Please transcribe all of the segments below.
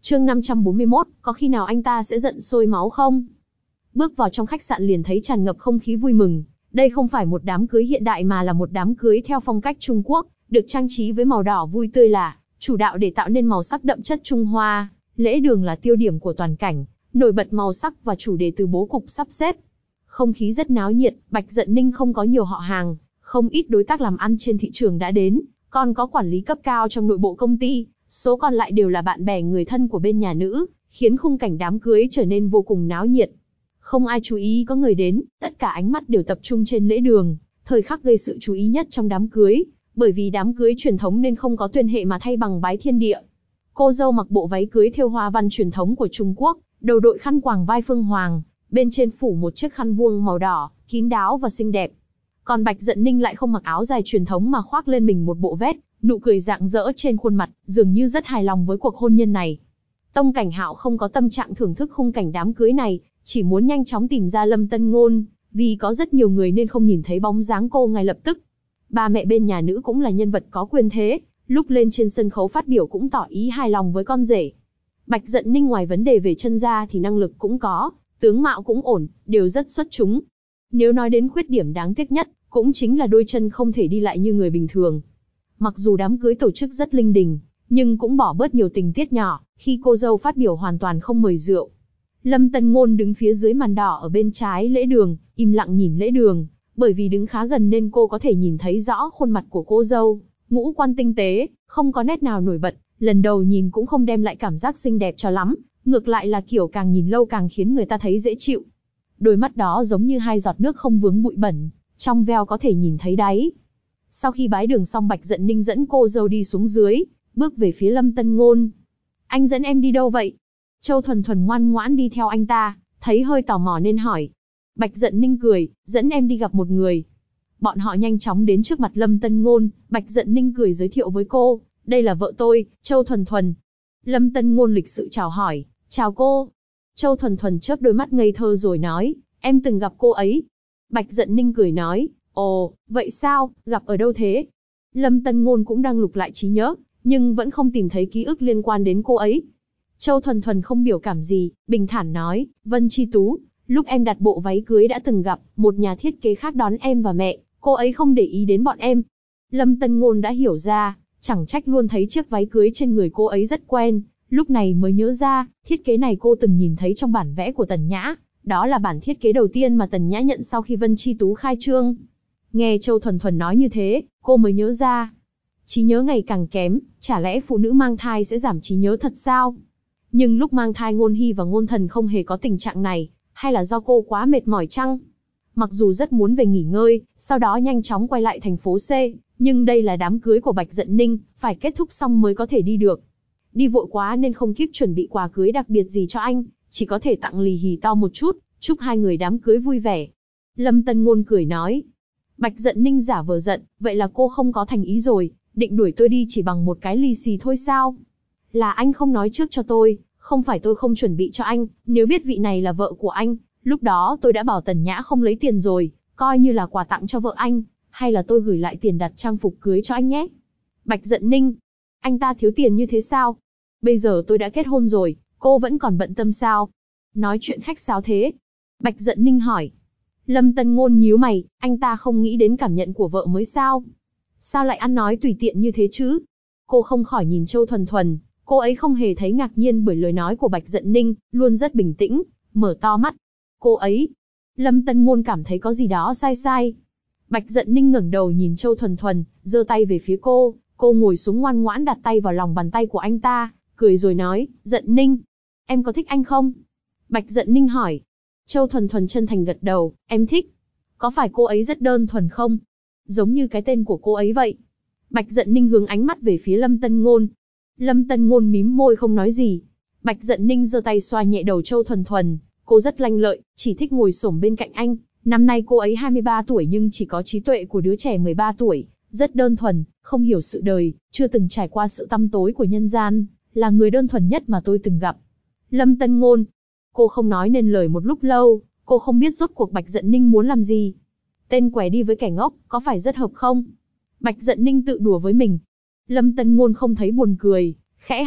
Chương 541, có khi nào anh ta sẽ giận sôi máu không? Bước vào trong khách sạn liền thấy tràn ngập không khí vui mừng. Đây không phải một đám cưới hiện đại mà là một đám cưới theo phong cách Trung Quốc, được trang trí với màu đỏ vui tươi là chủ đạo để tạo nên màu sắc đậm chất Trung Hoa. Lễ đường là tiêu điểm của toàn cảnh, nổi bật màu sắc và chủ đề từ bố cục sắp xếp. Không khí rất náo nhiệt, Bạch Dận Ninh không có nhiều họ hàng, không ít đối tác làm ăn trên thị trường đã đến, còn có quản lý cấp cao trong nội bộ công ty, số còn lại đều là bạn bè người thân của bên nhà nữ, khiến khung cảnh đám cưới trở nên vô cùng náo nhiệt. Không ai chú ý có người đến, tất cả ánh mắt đều tập trung trên lễ đường, thời khắc gây sự chú ý nhất trong đám cưới, bởi vì đám cưới truyền thống nên không có tuyên hệ mà thay bằng bái thiên địa. Cô dâu mặc bộ váy cưới thêu hoa văn truyền thống của Trung Quốc, đầu đội khăn quàng vai phương hoàng, bên trên phủ một chiếc khăn vuông màu đỏ, kín đáo và xinh đẹp. Còn Bạch Dận Ninh lại không mặc áo dài truyền thống mà khoác lên mình một bộ vest, nụ cười rạng rỡ trên khuôn mặt, dường như rất hài lòng với cuộc hôn nhân này. Tông Cảnh Hạo không có tâm trạng thưởng thức khung cảnh đám cưới này, chỉ muốn nhanh chóng tìm ra Lâm Tân Ngôn, vì có rất nhiều người nên không nhìn thấy bóng dáng cô ngay lập tức. Ba mẹ bên nhà nữ cũng là nhân vật có quyền thế, lúc lên trên sân khấu phát biểu cũng tỏ ý hài lòng với con rể. Bạch Dận Ninh ngoài vấn đề về chân da thì năng lực cũng có, tướng mạo cũng ổn, đều rất xuất chúng. Nếu nói đến khuyết điểm đáng tiếc nhất, cũng chính là đôi chân không thể đi lại như người bình thường. Mặc dù đám cưới tổ chức rất linh đình, nhưng cũng bỏ bớt nhiều tình tiết nhỏ, khi cô dâu phát biểu hoàn toàn không mời rượu. Lâm Tân Ngôn đứng phía dưới màn đỏ ở bên trái lễ đường, im lặng nhìn lễ đường, bởi vì đứng khá gần nên cô có thể nhìn thấy rõ khuôn mặt của cô dâu, ngũ quan tinh tế, không có nét nào nổi bật, lần đầu nhìn cũng không đem lại cảm giác xinh đẹp cho lắm, ngược lại là kiểu càng nhìn lâu càng khiến người ta thấy dễ chịu. Đôi mắt đó giống như hai giọt nước không vướng bụi bẩn, trong veo có thể nhìn thấy đáy. Sau khi bái đường xong Bạch Dận Ninh dẫn cô dâu đi xuống dưới, bước về phía Lâm Tân Ngôn. Anh dẫn em đi đâu vậy? Châu Thuần Thuần ngoan ngoãn đi theo anh ta, thấy hơi tò mò nên hỏi. Bạch Dận Ninh cười, dẫn em đi gặp một người. Bọn họ nhanh chóng đến trước mặt Lâm Tân Ngôn, Bạch Dận Ninh cười giới thiệu với cô, đây là vợ tôi, Châu Thuần Thuần. Lâm Tân Ngôn lịch sự chào hỏi, chào cô. Châu Thuần Thuần chớp đôi mắt ngây thơ rồi nói, em từng gặp cô ấy. Bạch Dận Ninh cười nói, ồ, vậy sao, gặp ở đâu thế? Lâm Tân Ngôn cũng đang lục lại trí nhớ, nhưng vẫn không tìm thấy ký ức liên quan đến cô ấy. Châu Thuần Thuần không biểu cảm gì, bình thản nói, Vân Chi Tú, lúc em đặt bộ váy cưới đã từng gặp, một nhà thiết kế khác đón em và mẹ, cô ấy không để ý đến bọn em. Lâm Tân Ngôn đã hiểu ra, chẳng trách luôn thấy chiếc váy cưới trên người cô ấy rất quen, lúc này mới nhớ ra, thiết kế này cô từng nhìn thấy trong bản vẽ của Tần Nhã, đó là bản thiết kế đầu tiên mà Tần Nhã nhận sau khi Vân Chi Tú khai trương. Nghe Châu Thuần Thuần nói như thế, cô mới nhớ ra. Trí nhớ ngày càng kém, chả lẽ phụ nữ mang thai sẽ giảm trí nhớ thật sao? Nhưng lúc mang thai Ngôn Hy và Ngôn Thần không hề có tình trạng này, hay là do cô quá mệt mỏi chăng? Mặc dù rất muốn về nghỉ ngơi, sau đó nhanh chóng quay lại thành phố C, nhưng đây là đám cưới của Bạch Dận Ninh, phải kết thúc xong mới có thể đi được. Đi vội quá nên không kịp chuẩn bị quà cưới đặc biệt gì cho anh, chỉ có thể tặng lì hì to một chút, chúc hai người đám cưới vui vẻ. Lâm Tân Ngôn cười nói. Bạch Dận Ninh giả vờ giận, vậy là cô không có thành ý rồi, định đuổi tôi đi chỉ bằng một cái lì xì thôi sao? Là anh không nói trước cho tôi, không phải tôi không chuẩn bị cho anh, nếu biết vị này là vợ của anh, lúc đó tôi đã bảo Tần Nhã không lấy tiền rồi, coi như là quà tặng cho vợ anh, hay là tôi gửi lại tiền đặt trang phục cưới cho anh nhé. Bạch Dận Ninh, anh ta thiếu tiền như thế sao? Bây giờ tôi đã kết hôn rồi, cô vẫn còn bận tâm sao? Nói chuyện khách sáo thế. Bạch Dận Ninh hỏi. Lâm Tân Ngôn nhíu mày, anh ta không nghĩ đến cảm nhận của vợ mới sao? Sao lại ăn nói tùy tiện như thế chứ? Cô không khỏi nhìn Châu Thuần Thuần, cô ấy không hề thấy ngạc nhiên bởi lời nói của Bạch Dận Ninh, luôn rất bình tĩnh, mở to mắt. Cô ấy. Lâm Tân Ngôn cảm thấy có gì đó sai sai. Bạch Dận Ninh ngẩng đầu nhìn Châu Thuần Thuần, giơ tay về phía cô ngồi xuống ngoan ngoãn đặt tay vào lòng bàn tay của anh ta, cười rồi nói, Dận Ninh, em có thích anh không? Bạch Dận Ninh hỏi. Châu Thuần Thuần chân thành gật đầu, em thích. Có phải cô ấy rất đơn thuần không? Giống như cái tên của cô ấy vậy. Bạch Dận Ninh hướng ánh mắt về phía Lâm Tân Ngôn. Lâm Tân Ngôn mím môi không nói gì. Bạch Dận Ninh giơ tay xoa nhẹ đầu Châu Thuần Thuần. Cô rất lanh lợi, chỉ thích ngồi xổm bên cạnh anh. Năm nay cô ấy 23 tuổi nhưng chỉ có trí tuệ của đứa trẻ 13 tuổi. Rất đơn thuần, không hiểu sự đời, chưa từng trải qua sự tăm tối của nhân gian. Là người đơn thuần nhất mà tôi từng gặp. Lâm Tân Ngôn. Cô không nói nên lời một lúc lâu, cô không biết rốt cuộc Bạch Dận Ninh muốn làm gì. Tên què đi với kẻ ngốc, có phải rất hợp không? Bạch Dận Ninh tự đùa với mình. Lâm Tân Ngôn không thấy buồn cười, khẽ hỏi,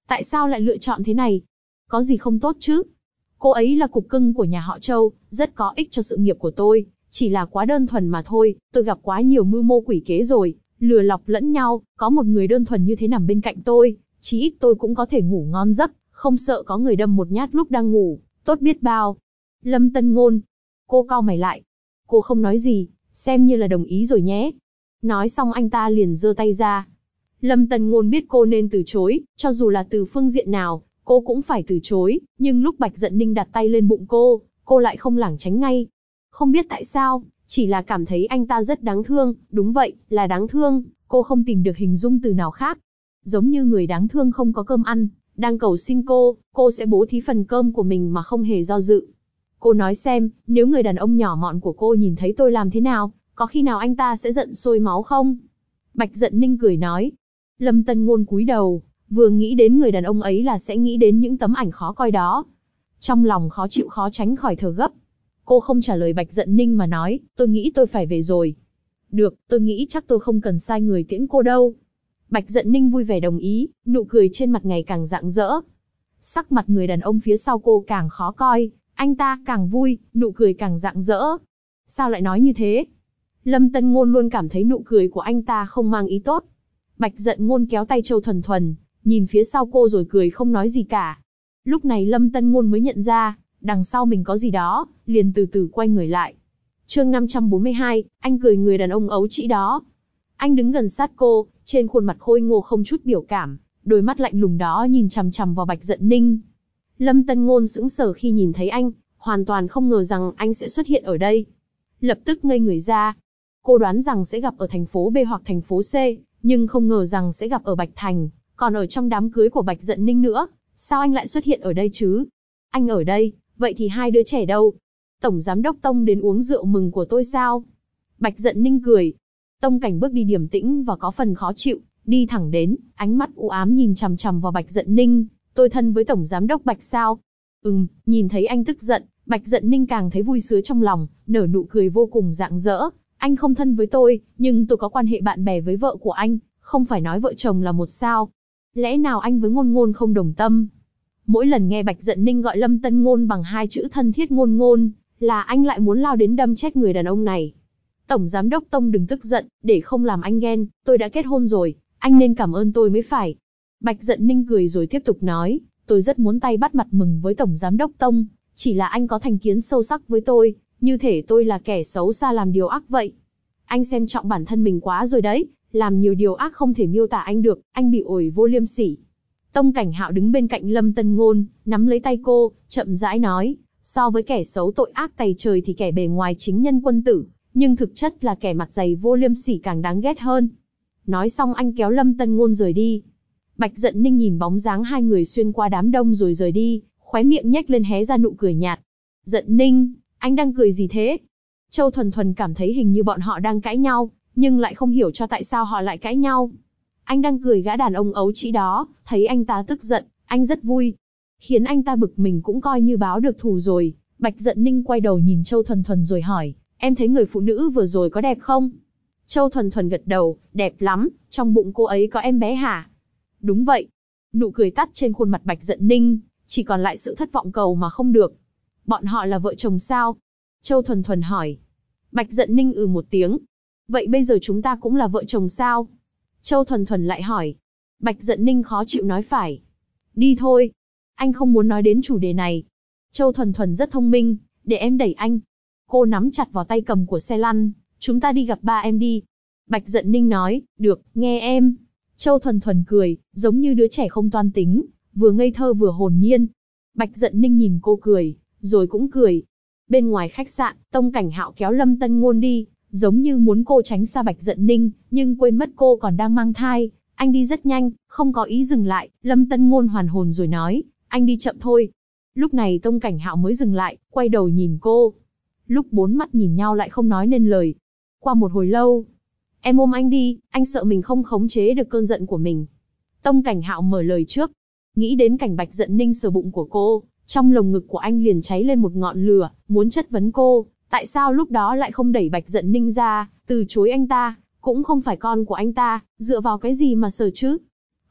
Tại sao lại lựa chọn thế này? Có gì không tốt chứ? Cô ấy là cục cưng của nhà họ Châu, rất có ích cho sự nghiệp của tôi, chỉ là quá đơn thuần mà thôi, tôi gặp quá nhiều mưu mô quỷ kế rồi, lừa lọc lẫn nhau, có một người đơn thuần như thế nằm bên cạnh tôi, chí ít tôi cũng có thể ngủ ngon giấc, không sợ có người đâm một nhát lúc đang ngủ, tốt biết bao. Lâm Tân Ngôn. Cô cau mày lại. Cô không nói gì, xem như là đồng ý rồi nhé. Nói xong anh ta liền giơ tay ra. Lâm Tân Ngôn biết cô nên từ chối, cho dù là từ phương diện nào, cô cũng phải từ chối, nhưng lúc Bạch Dận Ninh đặt tay lên bụng cô lại không lảng tránh ngay. Không biết tại sao, chỉ là cảm thấy anh ta rất đáng thương, đúng vậy, là đáng thương, cô không tìm được hình dung từ nào khác. Giống như người đáng thương không có cơm ăn, đang cầu xin cô sẽ bố thí phần cơm của mình mà không hề do dự. Cô nói xem, nếu người đàn ông nhỏ mọn của cô nhìn thấy tôi làm thế nào, có khi nào anh ta sẽ giận sôi máu không? Bạch Dận Ninh cười nói. Lâm Tân Ngôn cúi đầu, vừa nghĩ đến người đàn ông ấy là sẽ nghĩ đến những tấm ảnh khó coi đó. Trong lòng khó chịu khó tránh khỏi thở gấp. Cô không trả lời Bạch Dận Ninh mà nói, tôi nghĩ tôi phải về rồi. Được, tôi nghĩ chắc tôi không cần sai người tiễn cô đâu. Bạch Dận Ninh vui vẻ đồng ý, nụ cười trên mặt ngày càng rạng rỡ. Sắc mặt người đàn ông phía sau cô càng khó coi, anh ta càng vui, nụ cười càng rạng rỡ. Sao lại nói như thế? Lâm Tân Ngôn luôn cảm thấy nụ cười của anh ta không mang ý tốt. Bạch Dận Ngôn kéo tay Châu Thuần Thuần, nhìn phía sau cô rồi cười không nói gì cả. Lúc này Lâm Tân Ngôn mới nhận ra, đằng sau mình có gì đó, liền từ từ quay người lại. Chương 542, anh cười người đàn ông ấu trĩ đó. Anh đứng gần sát cô, trên khuôn mặt khôi ngô không chút biểu cảm, đôi mắt lạnh lùng đó nhìn chằm chằm vào Bạch Dận Ninh. Lâm Tân Ngôn sững sờ khi nhìn thấy anh, hoàn toàn không ngờ rằng anh sẽ xuất hiện ở đây. Lập tức ngây người ra. Cô đoán rằng sẽ gặp ở thành phố B hoặc thành phố C, nhưng không ngờ rằng sẽ gặp ở Bạch Thành, còn ở trong đám cưới của Bạch Dận Ninh nữa. Sao anh lại xuất hiện ở đây chứ? Anh ở đây, vậy thì hai đứa trẻ đâu? Tổng giám đốc Tông đến uống rượu mừng của tôi sao? Bạch Dận Ninh cười. Tông Cảnh bước đi điềm tĩnh và có phần khó chịu, đi thẳng đến, ánh mắt u ám nhìn chằm chằm vào Bạch Dận Ninh. Tôi thân với Tổng giám đốc Bạch sao? Nhìn thấy anh tức giận, Bạch Dận Ninh càng thấy vui sướng trong lòng, nở nụ cười vô cùng rạng rỡ. Anh không thân với tôi, nhưng tôi có quan hệ bạn bè với vợ của anh, không phải nói vợ chồng là một sao? Lẽ nào anh với Ngôn Ngôn không đồng tâm? Mỗi lần nghe Bạch Dận Ninh gọi Lâm Tân Ngôn bằng hai chữ thân thiết Ngôn Ngôn, là anh lại muốn lao đến đâm chết người đàn ông này. Tổng giám đốc Tông đừng tức giận, để không làm anh ghen, tôi đã kết hôn rồi, anh nên cảm ơn tôi mới phải. Bạch Dận Ninh cười rồi tiếp tục nói, tôi rất muốn tay bắt mặt mừng với Tổng giám đốc Tông, chỉ là anh có thành kiến sâu sắc với tôi, như thể tôi là kẻ xấu xa làm điều ác vậy. Anh xem trọng bản thân mình quá rồi đấy, làm nhiều điều ác không thể miêu tả anh được, anh bị ổi vô liêm sỉ. Tông Cảnh Hạo đứng bên cạnh Lâm Tân Ngôn, nắm lấy tay cô, chậm rãi nói, so với kẻ xấu tội ác tày trời thì kẻ bề ngoài chính nhân quân tử, nhưng thực chất là kẻ mặt dày vô liêm sỉ càng đáng ghét hơn. Nói xong anh kéo Lâm Tân Ngôn rời đi. Bạch Dận Ninh nhìn bóng dáng hai người xuyên qua đám đông rồi rời đi, khóe miệng nhếch lên hé ra nụ cười nhạt. Dận Ninh, anh đang cười gì thế? Châu Thuần Thuần cảm thấy hình như bọn họ đang cãi nhau, nhưng lại không hiểu cho tại sao họ lại cãi nhau. Anh đang cười gã đàn ông ấu trĩ đó, thấy anh ta tức giận, anh rất vui. Khiến anh ta bực mình cũng coi như báo được thù rồi. Bạch Dận Ninh quay đầu nhìn Châu Thuần Thuần rồi hỏi, em thấy người phụ nữ vừa rồi có đẹp không? Châu Thuần Thuần gật đầu, đẹp lắm, trong bụng cô ấy có em bé hả? Đúng vậy. Nụ cười tắt trên khuôn mặt Bạch Dận Ninh, chỉ còn lại sự thất vọng cầu mà không được. Bọn họ là vợ chồng sao? Châu Thuần Thuần hỏi. Bạch Dận Ninh một tiếng. Vậy bây giờ chúng ta cũng là vợ chồng sao? Châu Thuần Thuần lại hỏi. Bạch Dận Ninh khó chịu nói phải. Đi thôi. Anh không muốn nói đến chủ đề này. Châu Thuần Thuần rất thông minh, để em đẩy anh. Cô nắm chặt vào tay cầm của xe lăn. Chúng ta đi gặp ba em đi. Bạch Dận Ninh nói, được, nghe em. Châu Thuần Thuần cười, giống như đứa trẻ không toan tính, vừa ngây thơ vừa hồn nhiên. Bạch Dận Ninh nhìn cô cười, rồi cũng cười. Bên ngoài khách sạn, Tông Cảnh Hạo kéo Lâm Tân Ngôn đi, giống như muốn cô tránh xa Bạch Dận Ninh, nhưng quên mất cô còn đang mang thai. Anh đi rất nhanh, không có ý dừng lại. Lâm Tân Ngôn hoàn hồn rồi nói, anh đi chậm thôi. Lúc này Tông Cảnh Hạo mới dừng lại, quay đầu nhìn cô. Lúc bốn mắt nhìn nhau lại không nói nên lời. Qua một hồi lâu, em ôm anh đi, anh sợ mình không khống chế được cơn giận của mình. Tông Cảnh Hạo mở lời trước. Nghĩ đến cảnh Bạch Dận Ninh sờ bụng của cô, trong lồng ngực của anh liền cháy lên một ngọn lửa, muốn chất vấn cô, tại sao lúc đó lại không đẩy Bạch Dận Ninh ra, từ chối anh ta, cũng không phải con của anh ta, dựa vào cái gì mà sờ chứ?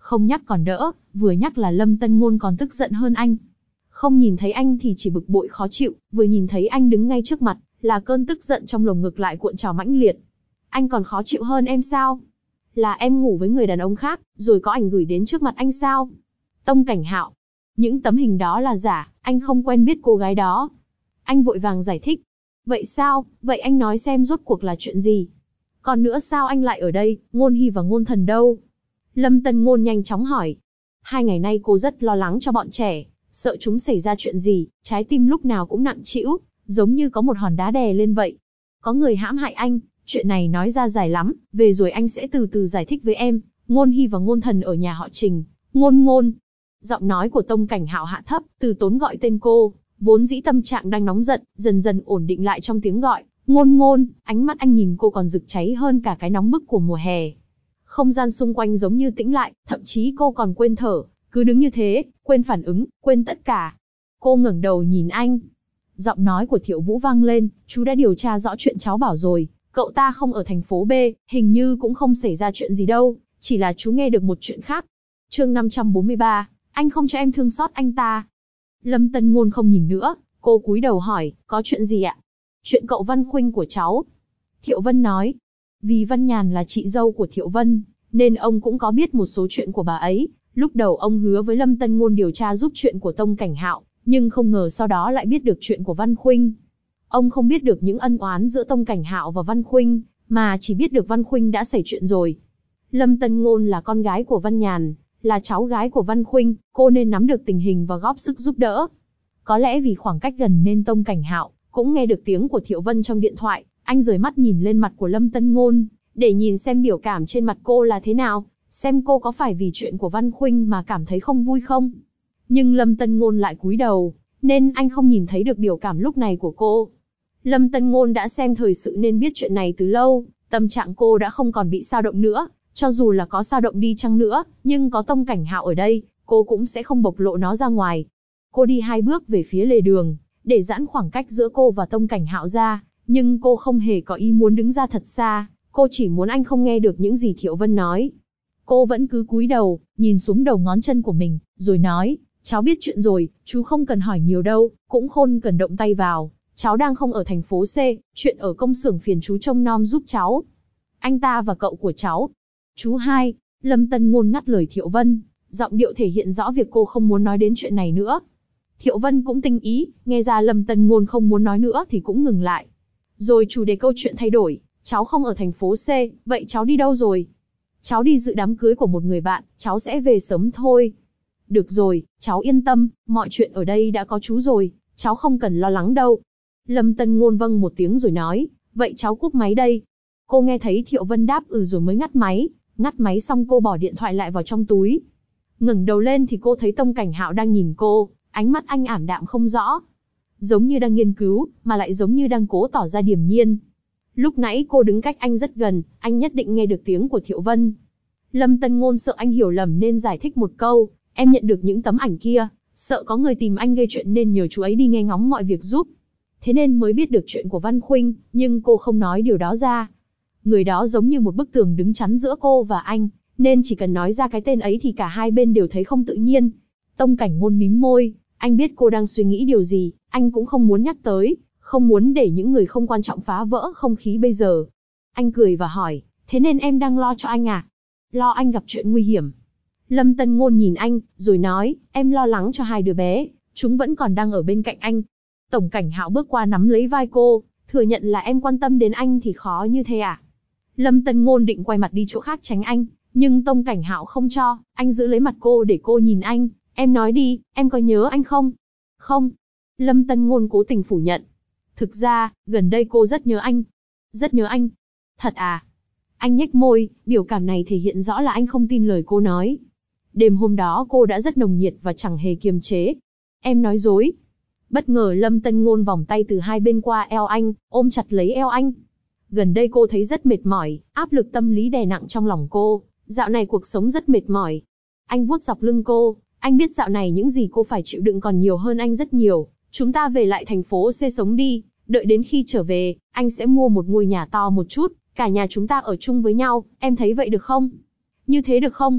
Không nhắc còn đỡ, vừa nhắc là Lâm Tân Ngôn còn tức giận hơn anh. Không nhìn thấy anh thì chỉ bực bội khó chịu, vừa nhìn thấy anh đứng ngay trước mặt, là cơn tức giận trong lồng ngực lại cuộn trào mãnh liệt. Anh còn khó chịu hơn em sao? Là em ngủ với người đàn ông khác, rồi có ảnh gửi đến trước mặt anh sao? Tông Cảnh Hạo, những tấm hình đó là giả, anh không quen biết cô gái đó. Anh vội vàng giải thích. Vậy sao, vậy anh nói xem rốt cuộc là chuyện gì? Còn nữa sao anh lại ở đây, Ngôn Hy và Ngôn Thần đâu? Lâm Tân Ngôn nhanh chóng hỏi. 2 ngày nay cô rất lo lắng cho bọn trẻ, sợ chúng xảy ra chuyện gì, trái tim lúc nào cũng nặng trĩu, giống như có một hòn đá đè lên vậy. Có người hãm hại anh, chuyện này nói ra dài lắm, về rồi anh sẽ từ từ giải thích với em. Ngôn Hy và Ngôn Thần ở nhà họ Trình, Ngôn. Giọng nói của Tông Cảnh Hạo hạ thấp, từ tốn gọi tên cô, vốn dĩ tâm trạng đang nóng giận, dần dần ổn định lại trong tiếng gọi, Ngôn, ánh mắt anh nhìn cô còn rực cháy hơn cả cái nóng bức của mùa hè. Không gian xung quanh giống như tĩnh lại, thậm chí cô còn quên thở, cứ đứng như thế, quên phản ứng, quên tất cả. Cô ngẩng đầu nhìn anh. Giọng nói của Thiệu Vũ vang lên, chú đã điều tra rõ chuyện cháu bảo rồi, cậu ta không ở thành phố B, hình như cũng không xảy ra chuyện gì đâu, chỉ là chú nghe được một chuyện khác. Chương 543, anh không cho em thương xót anh ta. Lâm Tân Ngôn không nhìn nữa, cô cúi đầu hỏi, có chuyện gì ạ? Chuyện cậu Văn Khuynh của cháu. Thiệu Vân nói, vì Văn Nhàn là chị dâu của Thiệu Vân, nên ông cũng có biết một số chuyện của bà ấy. Lúc đầu ông hứa với Lâm Tân Ngôn điều tra giúp chuyện của Tông Cảnh Hạo, nhưng không ngờ sau đó lại biết được chuyện của Văn Khuynh. Ông không biết được những ân oán giữa Tông Cảnh Hạo và Văn Khuynh, mà chỉ biết được Văn Khuynh đã xảy chuyện rồi. Lâm Tân Ngôn là con gái của Văn Nhàn, là cháu gái của Văn Khuynh, cô nên nắm được tình hình và góp sức giúp đỡ. Có lẽ vì khoảng cách gần nên Tông Cảnh Hạo cũng nghe được tiếng của Thiệu Vân trong điện thoại, anh rời mắt nhìn lên mặt của Lâm Tân Ngôn, để nhìn xem biểu cảm trên mặt cô là thế nào, xem cô có phải vì chuyện của Văn Khuynh mà cảm thấy không vui không. Nhưng Lâm Tân Ngôn lại cúi đầu, nên anh không nhìn thấy được biểu cảm lúc này của cô. Lâm Tân Ngôn đã xem thời sự nên biết chuyện này từ lâu, tâm trạng cô đã không còn bị xao động nữa, cho dù là có xao động đi chăng nữa, nhưng có Tông Cảnh Hạo ở đây, cô cũng sẽ không bộc lộ nó ra ngoài. Cô đi 2 bước về phía lề đường, để giãn khoảng cách giữa cô và Tông Cảnh Hạo ra, nhưng cô không hề có ý muốn đứng ra thật xa, cô chỉ muốn anh không nghe được những gì Thiệu Vân nói. Cô vẫn cứ cúi đầu, nhìn xuống đầu ngón chân của mình, rồi nói, cháu biết chuyện rồi, chú không cần hỏi nhiều đâu, cũng không cần động tay vào, cháu đang không ở thành phố C, chuyện ở công xưởng phiền chú trông nom giúp cháu. Anh ta và cậu của cháu. Chú hai, Lâm Tân Ngôn ngắt lời Thiệu Vân, giọng điệu thể hiện rõ việc cô không muốn nói đến chuyện này nữa. Thiệu Vân cũng tinh ý, nghe ra Lâm Tân Ngôn không muốn nói nữa thì cũng ngừng lại. Rồi chủ đề câu chuyện thay đổi, cháu không ở thành phố C, vậy cháu đi đâu rồi? Cháu đi dự đám cưới của một người bạn, cháu sẽ về sớm thôi. Được rồi, cháu yên tâm, mọi chuyện ở đây đã có chú rồi, cháu không cần lo lắng đâu. Lâm Tân Ngôn vâng một tiếng rồi nói, vậy cháu cúp máy đây. Cô nghe thấy Thiệu Vân đáp rồi mới ngắt máy xong cô bỏ điện thoại lại vào trong túi. Ngẩng đầu lên thì cô thấy Tông Cảnh Hạo đang nhìn cô, ánh mắt anh ảm đạm không rõ. Giống như đang nghiên cứu, mà lại giống như đang cố tỏ ra điềm nhiên. Lúc nãy cô đứng cách anh rất gần, anh nhất định nghe được tiếng của Thiệu Vân. Lâm Tân Ngôn sợ anh hiểu lầm nên giải thích một câu, em nhận được những tấm ảnh kia, sợ có người tìm anh gây chuyện nên nhờ chú ấy đi nghe ngóng mọi việc giúp. Thế nên mới biết được chuyện của Văn Khuynh, nhưng cô không nói điều đó ra. Người đó giống như một bức tường đứng chắn giữa cô và anh, nên chỉ cần nói ra cái tên ấy thì cả hai bên đều thấy không tự nhiên. Tông Cảnh Ngôn mím môi, anh biết cô đang suy nghĩ điều gì, anh cũng không muốn nhắc tới, không muốn để những người không quan trọng phá vỡ không khí bây giờ. Anh cười và hỏi, thế nên em đang lo cho anh à? Lo anh gặp chuyện nguy hiểm. Lâm Tân Ngôn nhìn anh, rồi nói, em lo lắng cho 2 đứa bé, chúng vẫn còn đang ở bên cạnh anh. Tổng Cảnh Hạo bước qua nắm lấy vai cô, thừa nhận là em quan tâm đến anh thì khó như thế à? Lâm Tân Ngôn định quay mặt đi chỗ khác tránh anh, nhưng Tông Cảnh Hạo không cho, anh giữ lấy mặt cô để cô nhìn anh, em nói đi, em có nhớ anh không? Không. Lâm Tân Ngôn cố tình phủ nhận. Thực ra, gần đây cô rất nhớ anh. Rất nhớ anh. Thật à? Anh nhếch môi, biểu cảm này thể hiện rõ là anh không tin lời cô nói. Đêm hôm đó cô đã rất nồng nhiệt và chẳng hề kiềm chế. Em nói dối. Bất ngờ Lâm Tân Ngôn vòng tay từ hai bên qua eo anh, ôm chặt lấy eo anh. Gần đây cô thấy rất mệt mỏi, áp lực tâm lý đè nặng trong lòng cô. Dạo này cuộc sống rất mệt mỏi. Anh vuốt dọc lưng cô, anh biết dạo này những gì cô phải chịu đựng còn nhiều hơn anh rất nhiều. Chúng ta về lại thành phố C sống đi, đợi đến khi trở về, anh sẽ mua một ngôi nhà to một chút, cả nhà chúng ta ở chung với nhau, em thấy vậy được không? Như thế được không?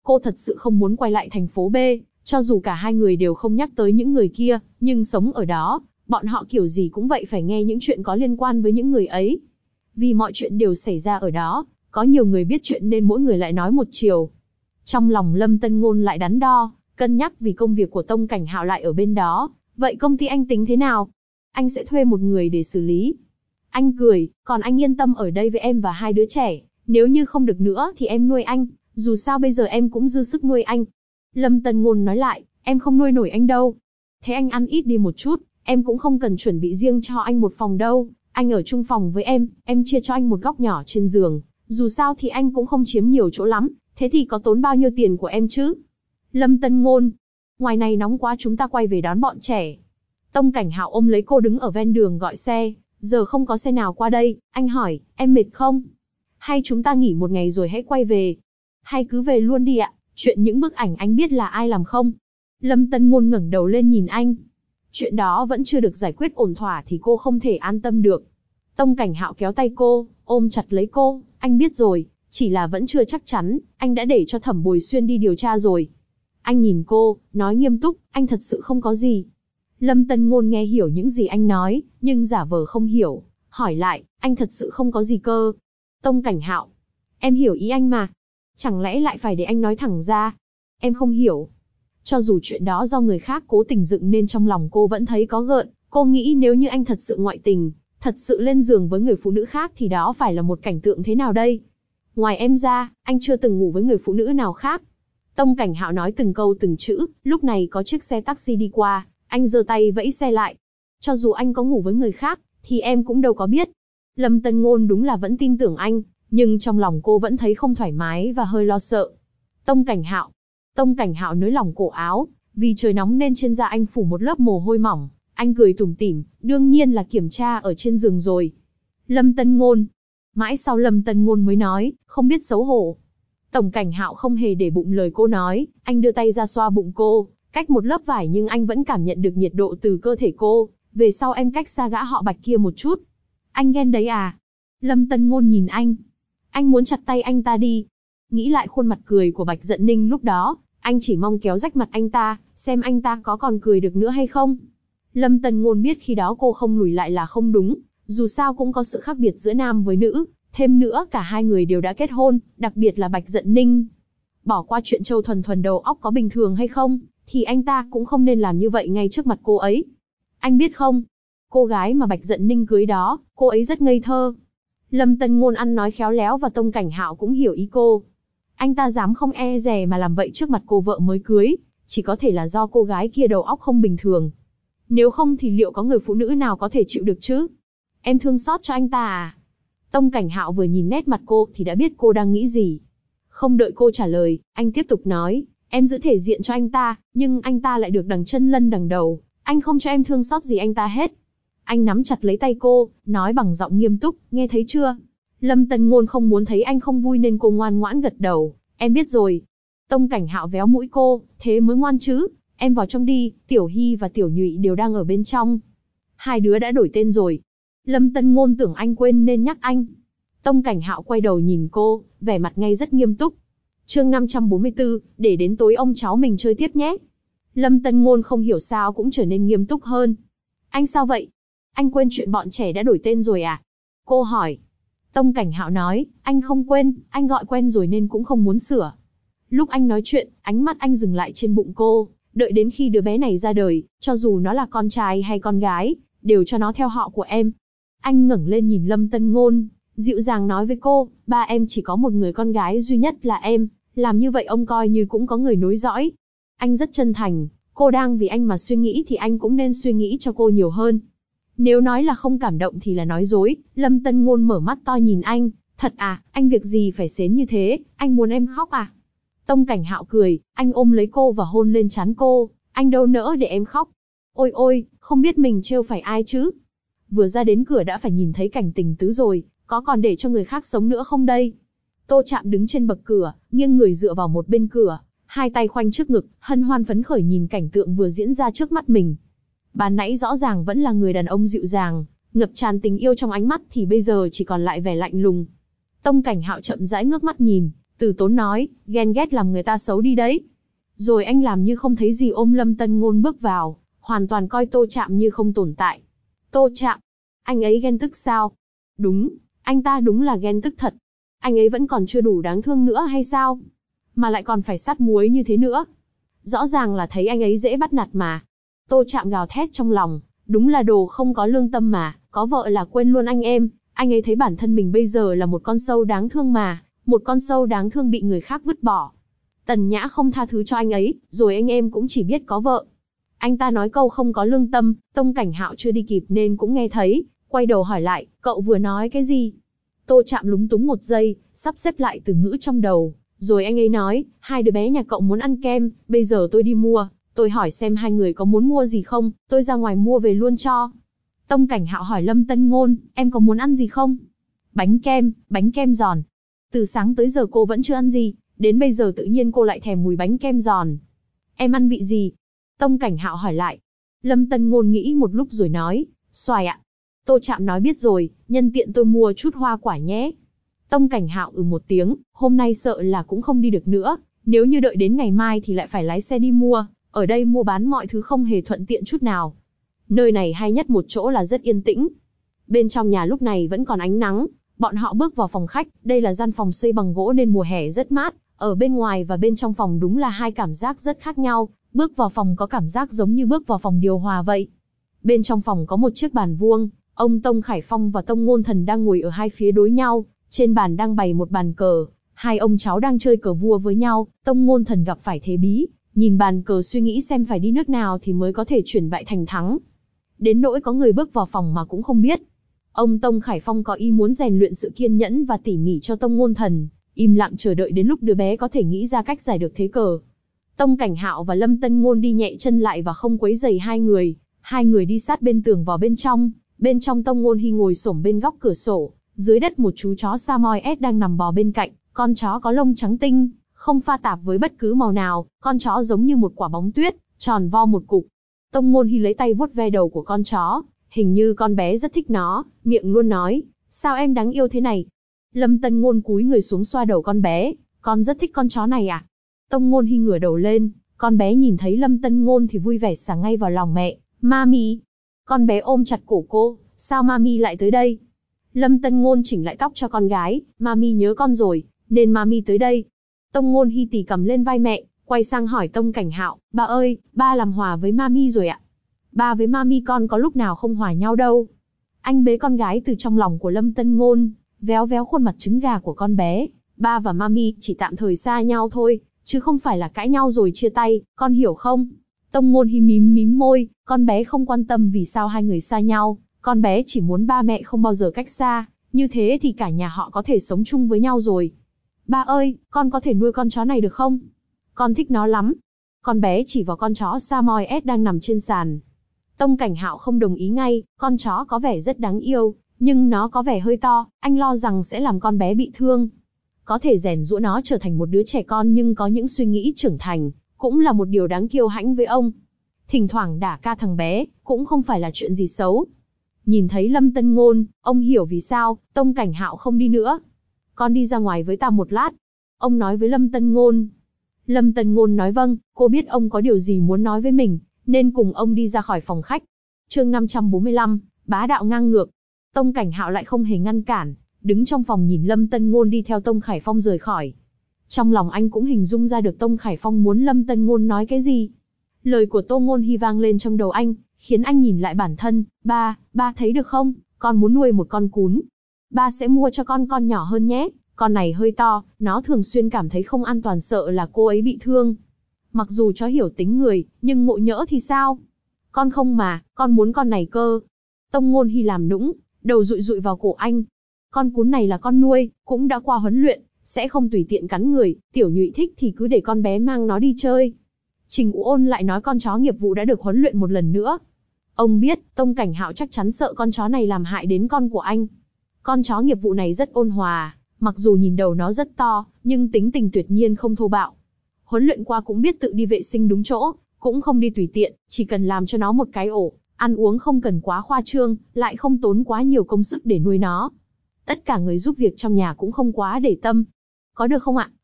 Cô thật sự không muốn quay lại thành phố B, cho dù cả hai người đều không nhắc tới những người kia, nhưng sống ở đó, bọn họ kiểu gì cũng vậy phải nghe những chuyện có liên quan với những người ấy. Vì mọi chuyện đều xảy ra ở đó, có nhiều người biết chuyện nên mỗi người lại nói một chiều. Trong lòng Lâm Tân Ngôn lại đắn đo, cân nhắc vì công việc của Tông Cảnh Hạo lại ở bên đó. Vậy công ty anh tính thế nào? Anh sẽ thuê một người để xử lý. Anh cười, còn anh yên tâm ở đây với em và hai đứa trẻ. Nếu như không được nữa thì em nuôi anh, dù sao bây giờ em cũng dư sức nuôi anh. Lâm Tân Ngôn nói lại, em không nuôi nổi anh đâu. Thế anh ăn ít đi một chút, em cũng không cần chuẩn bị riêng cho anh một phòng đâu. Anh ở chung phòng với em chia cho anh một góc nhỏ trên giường. Dù sao thì anh cũng không chiếm nhiều chỗ lắm, thế thì có tốn bao nhiêu tiền của em chứ? Lâm Tân Ngôn, ngoài này nóng quá, chúng ta quay về đón bọn trẻ. Tông Cảnh Hạo ôm lấy cô đứng ở ven đường gọi xe, giờ không có xe nào qua đây, anh hỏi, em mệt không? Hay chúng ta nghỉ một ngày rồi hãy quay về? Hay cứ về luôn đi ạ, chuyện những bức ảnh anh biết là ai làm không? Lâm Tân Ngôn ngẩng đầu lên nhìn anh. Chuyện đó vẫn chưa được giải quyết ổn thỏa thì cô không thể an tâm được. Tông Cảnh Hạo kéo tay cô, ôm chặt lấy cô, anh biết rồi, chỉ là vẫn chưa chắc chắn, anh đã để cho Thẩm Bồi Xuyên đi điều tra rồi. Anh nhìn cô, nói nghiêm túc, anh thật sự không có gì. Lâm Tân Ngôn nghe hiểu những gì anh nói, nhưng giả vờ không hiểu, hỏi lại, anh thật sự không có gì cơ? Tông Cảnh Hạo, em hiểu ý anh mà. Chẳng lẽ lại phải để anh nói thẳng ra? Em không hiểu. Cho dù chuyện đó do người khác cố tình dựng nên trong lòng cô vẫn thấy có gợn, cô nghĩ nếu như anh thật sự ngoại tình, thật sự lên giường với người phụ nữ khác thì đó phải là một cảnh tượng thế nào đây? Ngoài em ra, anh chưa từng ngủ với người phụ nữ nào khác. Tông Cảnh Hạo nói từng câu từng chữ, lúc này có chiếc xe taxi đi qua, anh giơ tay vẫy xe lại. Cho dù anh có ngủ với người khác, thì em cũng đâu có biết. Lâm Tân Ngôn đúng là vẫn tin tưởng anh, nhưng trong lòng cô vẫn thấy không thoải mái và hơi lo sợ. Tông Cảnh Hạo nới lỏng cổ áo, vì trời nóng nên trên da anh phủ một lớp mồ hôi mỏng. Anh cười tủm tỉm, đương nhiên là kiểm tra ở trên giường rồi. Lâm Tân Ngôn. Mãi sau Lâm Tân Ngôn mới nói, không biết xấu hổ. Tổng Cảnh Hạo không hề để bụng lời cô nói, anh đưa tay ra xoa bụng cô, cách một lớp vải nhưng anh vẫn cảm nhận được nhiệt độ từ cơ thể cô. Về sau em cách xa gã họ Bạch kia một chút. Anh ghen đấy à? Lâm Tân Ngôn nhìn anh. Anh muốn chặt tay anh ta đi. Nghĩ lại khuôn mặt cười của Bạch Dận Ninh lúc đó, anh chỉ mong kéo rách mặt anh ta, xem anh ta có còn cười được nữa hay không. Lâm Tân Ngôn biết khi đó cô không lùi lại là không đúng, dù sao cũng có sự khác biệt giữa nam với nữ, thêm nữa cả hai người đều đã kết hôn, đặc biệt là Bạch Dận Ninh. Bỏ qua chuyện Châu Thuần Thuần đầu óc có bình thường hay không, thì anh ta cũng không nên làm như vậy ngay trước mặt cô ấy. Anh biết không, cô gái mà Bạch Dận Ninh cưới đó, cô ấy rất ngây thơ. Lâm Tân Ngôn ăn nói khéo léo và Tông Cảnh Hạo cũng hiểu ý cô. Anh ta dám không e dè mà làm vậy trước mặt cô vợ mới cưới, chỉ có thể là do cô gái kia đầu óc không bình thường. Nếu không thì liệu có người phụ nữ nào có thể chịu được chứ? Em thương xót cho anh ta à? Tông Cảnh Hạo vừa nhìn nét mặt cô thì đã biết cô đang nghĩ gì. Không đợi cô trả lời, anh tiếp tục nói, em giữ thể diện cho anh ta, nhưng anh ta lại được đằng chân lân đằng đầu, anh không cho em thương xót gì anh ta hết. Anh nắm chặt lấy tay cô, nói bằng giọng nghiêm túc, nghe thấy chưa? Lâm Tân Ngôn không muốn thấy anh không vui nên cô ngoan ngoãn gật đầu, em biết rồi. Tông Cảnh Hạo véo mũi cô, thế mới ngoan chứ, em vào trong đi, Tiểu Hy và Tiểu Nhụy đều đang ở bên trong. Hai đứa đã đổi tên rồi. Lâm Tân Ngôn tưởng anh quên nên nhắc anh. Tông Cảnh Hạo quay đầu nhìn cô, vẻ mặt ngay rất nghiêm túc. Chương 544, để đến tối ông cháu mình chơi tiếp nhé. Lâm Tân Ngôn không hiểu sao cũng trở nên nghiêm túc hơn. Anh sao vậy? Anh quên chuyện bọn trẻ đã đổi tên rồi à? Cô hỏi. Tông Cảnh Hạo nói, anh không quên, anh gọi quen rồi nên cũng không muốn sửa. Lúc anh nói chuyện, ánh mắt anh dừng lại trên bụng cô, đợi đến khi đứa bé này ra đời, cho dù nó là con trai hay con gái, đều cho nó theo họ của em. Anh ngẩng lên nhìn Lâm Tân Ngôn, dịu dàng nói với cô, ba em chỉ có một người con gái duy nhất là em, làm như vậy ông coi như cũng có người nối dõi. Anh rất chân thành, cô đang vì anh mà suy nghĩ thì anh cũng nên suy nghĩ cho cô nhiều hơn. Nếu nói là không cảm động thì là nói dối. Lâm Tân Ngôn mở mắt to nhìn anh, thật à, anh việc gì phải xến như thế, anh muốn em khóc à? Tông Cảnh Hạo cười, anh ôm lấy cô và hôn lên trán cô, anh đâu nỡ để em khóc. Ôi ôi, không biết mình trêu phải ai chứ? Vừa ra đến cửa đã phải nhìn thấy cảnh tình tứ rồi, có còn để cho người khác sống nữa không đây? Tô Trạm đứng trên bậc cửa, nghiêng người dựa vào một bên cửa, hai tay khoanh trước ngực, hân hoan phấn khởi nhìn cảnh tượng vừa diễn ra trước mắt mình. Ban nãy rõ ràng vẫn là người đàn ông dịu dàng, ngập tràn tình yêu trong ánh mắt thì bây giờ chỉ còn lại vẻ lạnh lùng. Tông Cảnh Hạo chậm rãi ngước mắt nhìn, Từ Tốn nói, ghen ghét làm người ta xấu đi đấy. Rồi anh làm như không thấy gì ôm Lâm Tân Ngôn bước vào, hoàn toàn coi Tô Trạm như không tồn tại. Tô Trạm, anh ấy ghen tức sao? Đúng, anh ta đúng là ghen tức thật. Anh ấy vẫn còn chưa đủ đáng thương nữa hay sao? Mà lại còn phải sát muối như thế nữa. Rõ ràng là thấy anh ấy dễ bắt nạt mà. Tô Trạm gào thét trong lòng, đúng là đồ không có lương tâm mà, có vợ là quên luôn anh em. Anh ấy thấy bản thân mình bây giờ là một con sâu đáng thương mà, một con sâu đáng thương bị người khác vứt bỏ. Tần Nhã không tha thứ cho anh ấy, rồi anh em cũng chỉ biết có vợ. Anh ta nói câu không có lương tâm, Tông Cảnh Hạo chưa đi kịp nên cũng nghe thấy, quay đầu hỏi lại, cậu vừa nói cái gì? Tô Trạm lúng túng một giây, sắp xếp lại từ ngữ trong đầu, rồi anh ấy nói, hai đứa bé nhà cậu muốn ăn kem, bây giờ tôi đi mua, tôi hỏi xem hai người có muốn mua gì không, tôi ra ngoài mua về luôn cho. Tông Cảnh Hạo hỏi Lâm Tân Ngôn, em có muốn ăn gì không? Bánh kem giòn. Từ sáng tới giờ cô vẫn chưa ăn gì, đến bây giờ tự nhiên cô lại thèm mùi bánh kem giòn. Em ăn vị gì? Tông Cảnh Hạo hỏi lại. Lâm Tân Ngôn nghĩ một lúc rồi nói, xoài ạ. Tô Trạm nói biết rồi, nhân tiện tôi mua chút hoa quả nhé. Tông Cảnh Hạo một tiếng, hôm nay sợ là cũng không đi được nữa, nếu như đợi đến ngày mai thì lại phải lái xe đi mua, ở đây mua bán mọi thứ không hề thuận tiện chút nào. Nơi này hay nhất một chỗ là rất yên tĩnh. Bên trong nhà lúc này vẫn còn ánh nắng, bọn họ bước vào phòng khách, đây là gian phòng xây bằng gỗ nên mùa hè rất mát, ở bên ngoài và bên trong phòng đúng là hai cảm giác rất khác nhau, bước vào phòng có cảm giác giống như bước vào phòng điều hòa vậy. Bên trong phòng có một chiếc bàn vuông, ông Tông Khải Phong và Tông Ngôn Thần đang ngồi ở hai phía đối nhau, trên bàn đang bày một bàn cờ, hai ông cháu đang chơi cờ vua với nhau, Tông Ngôn Thần gặp phải thế bí, nhìn bàn cờ suy nghĩ xem phải đi nước nào thì mới có thể chuyển bại thành thắng. Đến nỗi có người bước vào phòng mà cũng không biết. Ông Tông Khải Phong có ý muốn rèn luyện sự kiên nhẫn và tỉ mỉ cho Tông Ngôn Thần, im lặng chờ đợi đến lúc đứa bé có thể nghĩ ra cách giải được thế cờ. Tông Cảnh Hạo và Lâm Tân Ngôn đi nhẹ chân lại và không quấy rầy hai người đi sát bên tường vào bên trong Tông Ngôn Hi ngồi xổm bên góc cửa sổ, dưới đất một chú chó Samoyed đang nằm bò bên cạnh, con chó có lông trắng tinh, không pha tạp với bất cứ màu nào, con chó giống như một quả bóng tuyết, tròn vo một cục. Tông Ngôn Hi lấy tay vuốt ve đầu của con chó, hình như con bé rất thích nó, miệng luôn nói, sao em đáng yêu thế này. Lâm Tân Ngôn cúi người xuống xoa đầu con bé, con rất thích con chó này à? Tông Ngôn Hi ngửa đầu lên, con bé nhìn thấy Lâm Tân Ngôn thì vui vẻ xả ngay vào lòng mẹ, Mami. Con bé ôm chặt cổ cô, sao Mami lại tới đây? Lâm Tân Ngôn chỉnh lại tóc cho con gái, Mami nhớ con rồi, nên Mami tới đây. Tông Ngôn Hi tì cầm lên vai mẹ, quay sang hỏi Tông Cảnh Hạo, ba ơi, ba làm hòa với Mami rồi ạ. Ba với Mami con có lúc nào không hòa nhau đâu. Anh bế con gái từ trong lòng của Lâm Tân Ngôn, véo véo khuôn mặt trứng gà của con bé. Ba và Mami chỉ tạm thời xa nhau thôi, chứ không phải là cãi nhau rồi chia tay, con hiểu không? Tông Ngôn Hi mím môi, con bé không quan tâm vì sao hai người xa nhau, con bé chỉ muốn ba mẹ không bao giờ cách xa, như thế thì cả nhà họ có thể sống chung với nhau rồi. Ba ơi, con có thể nuôi con chó này được không? Con thích nó lắm. Con bé chỉ vào con chó Samoyed đang nằm trên sàn. Tông Cảnh Hạo không đồng ý ngay, con chó có vẻ rất đáng yêu, nhưng nó có vẻ hơi to, anh lo rằng sẽ làm con bé bị thương. Có thể rèn giũa nó trở thành một đứa trẻ con nhưng có những suy nghĩ trưởng thành, cũng là một điều đáng kiêu hãnh với ông. Thỉnh thoảng đả ca thằng bé, cũng không phải là chuyện gì xấu. Nhìn thấy Lâm Tân Ngôn, ông hiểu vì sao Tông Cảnh Hạo không đi nữa. Con đi ra ngoài với ta một lát. Ông nói với Lâm Tân Ngôn. Lâm Tân Ngôn nói vâng, cô biết ông có điều gì muốn nói với mình, nên cùng ông đi ra khỏi phòng khách. Chương 545, bá đạo ngang ngược. Tông Cảnh Hạo lại không hề ngăn cản, đứng trong phòng nhìn Lâm Tân Ngôn đi theo Tông Khải Phong rời khỏi. Trong lòng anh cũng hình dung ra được Tông Khải Phong muốn Lâm Tân Ngôn nói cái gì. Lời của Tô Ngôn Hi vang lên trong đầu anh, khiến anh nhìn lại bản thân. Ba thấy được không, con muốn nuôi một con cún. Ba sẽ mua cho con nhỏ hơn nhé, con này hơi to, nó thường xuyên cảm thấy không an toàn, sợ là cô ấy bị thương. Mặc dù chó hiểu tính người, nhưng ngộ nhỡ thì sao? Con không mà, con muốn con này cơ. Tông Ngôn Hi làm nũng, đầu dụi dụi vào cổ anh. Con cún này là con nuôi, cũng đã qua huấn luyện, sẽ không tùy tiện cắn người, Tiểu Nhụy thích thì cứ để con bé mang nó đi chơi. Trình Ú Ôn lại nói con chó nghiệp vụ đã được huấn luyện một lần nữa. Ông biết, Tông Cảnh Hạo chắc chắn sợ con chó này làm hại đến con của anh. Con chó nghiệp vụ này rất ôn hòa, mặc dù nhìn đầu nó rất to, nhưng tính tình tuyệt nhiên không thô bạo. Huấn luyện qua cũng biết tự đi vệ sinh đúng chỗ, cũng không đi tùy tiện, chỉ cần làm cho nó một cái ổ, ăn uống không cần quá khoa trương, lại không tốn quá nhiều công sức để nuôi nó. Tất cả người giúp việc trong nhà cũng không quá để tâm. Có được không ạ?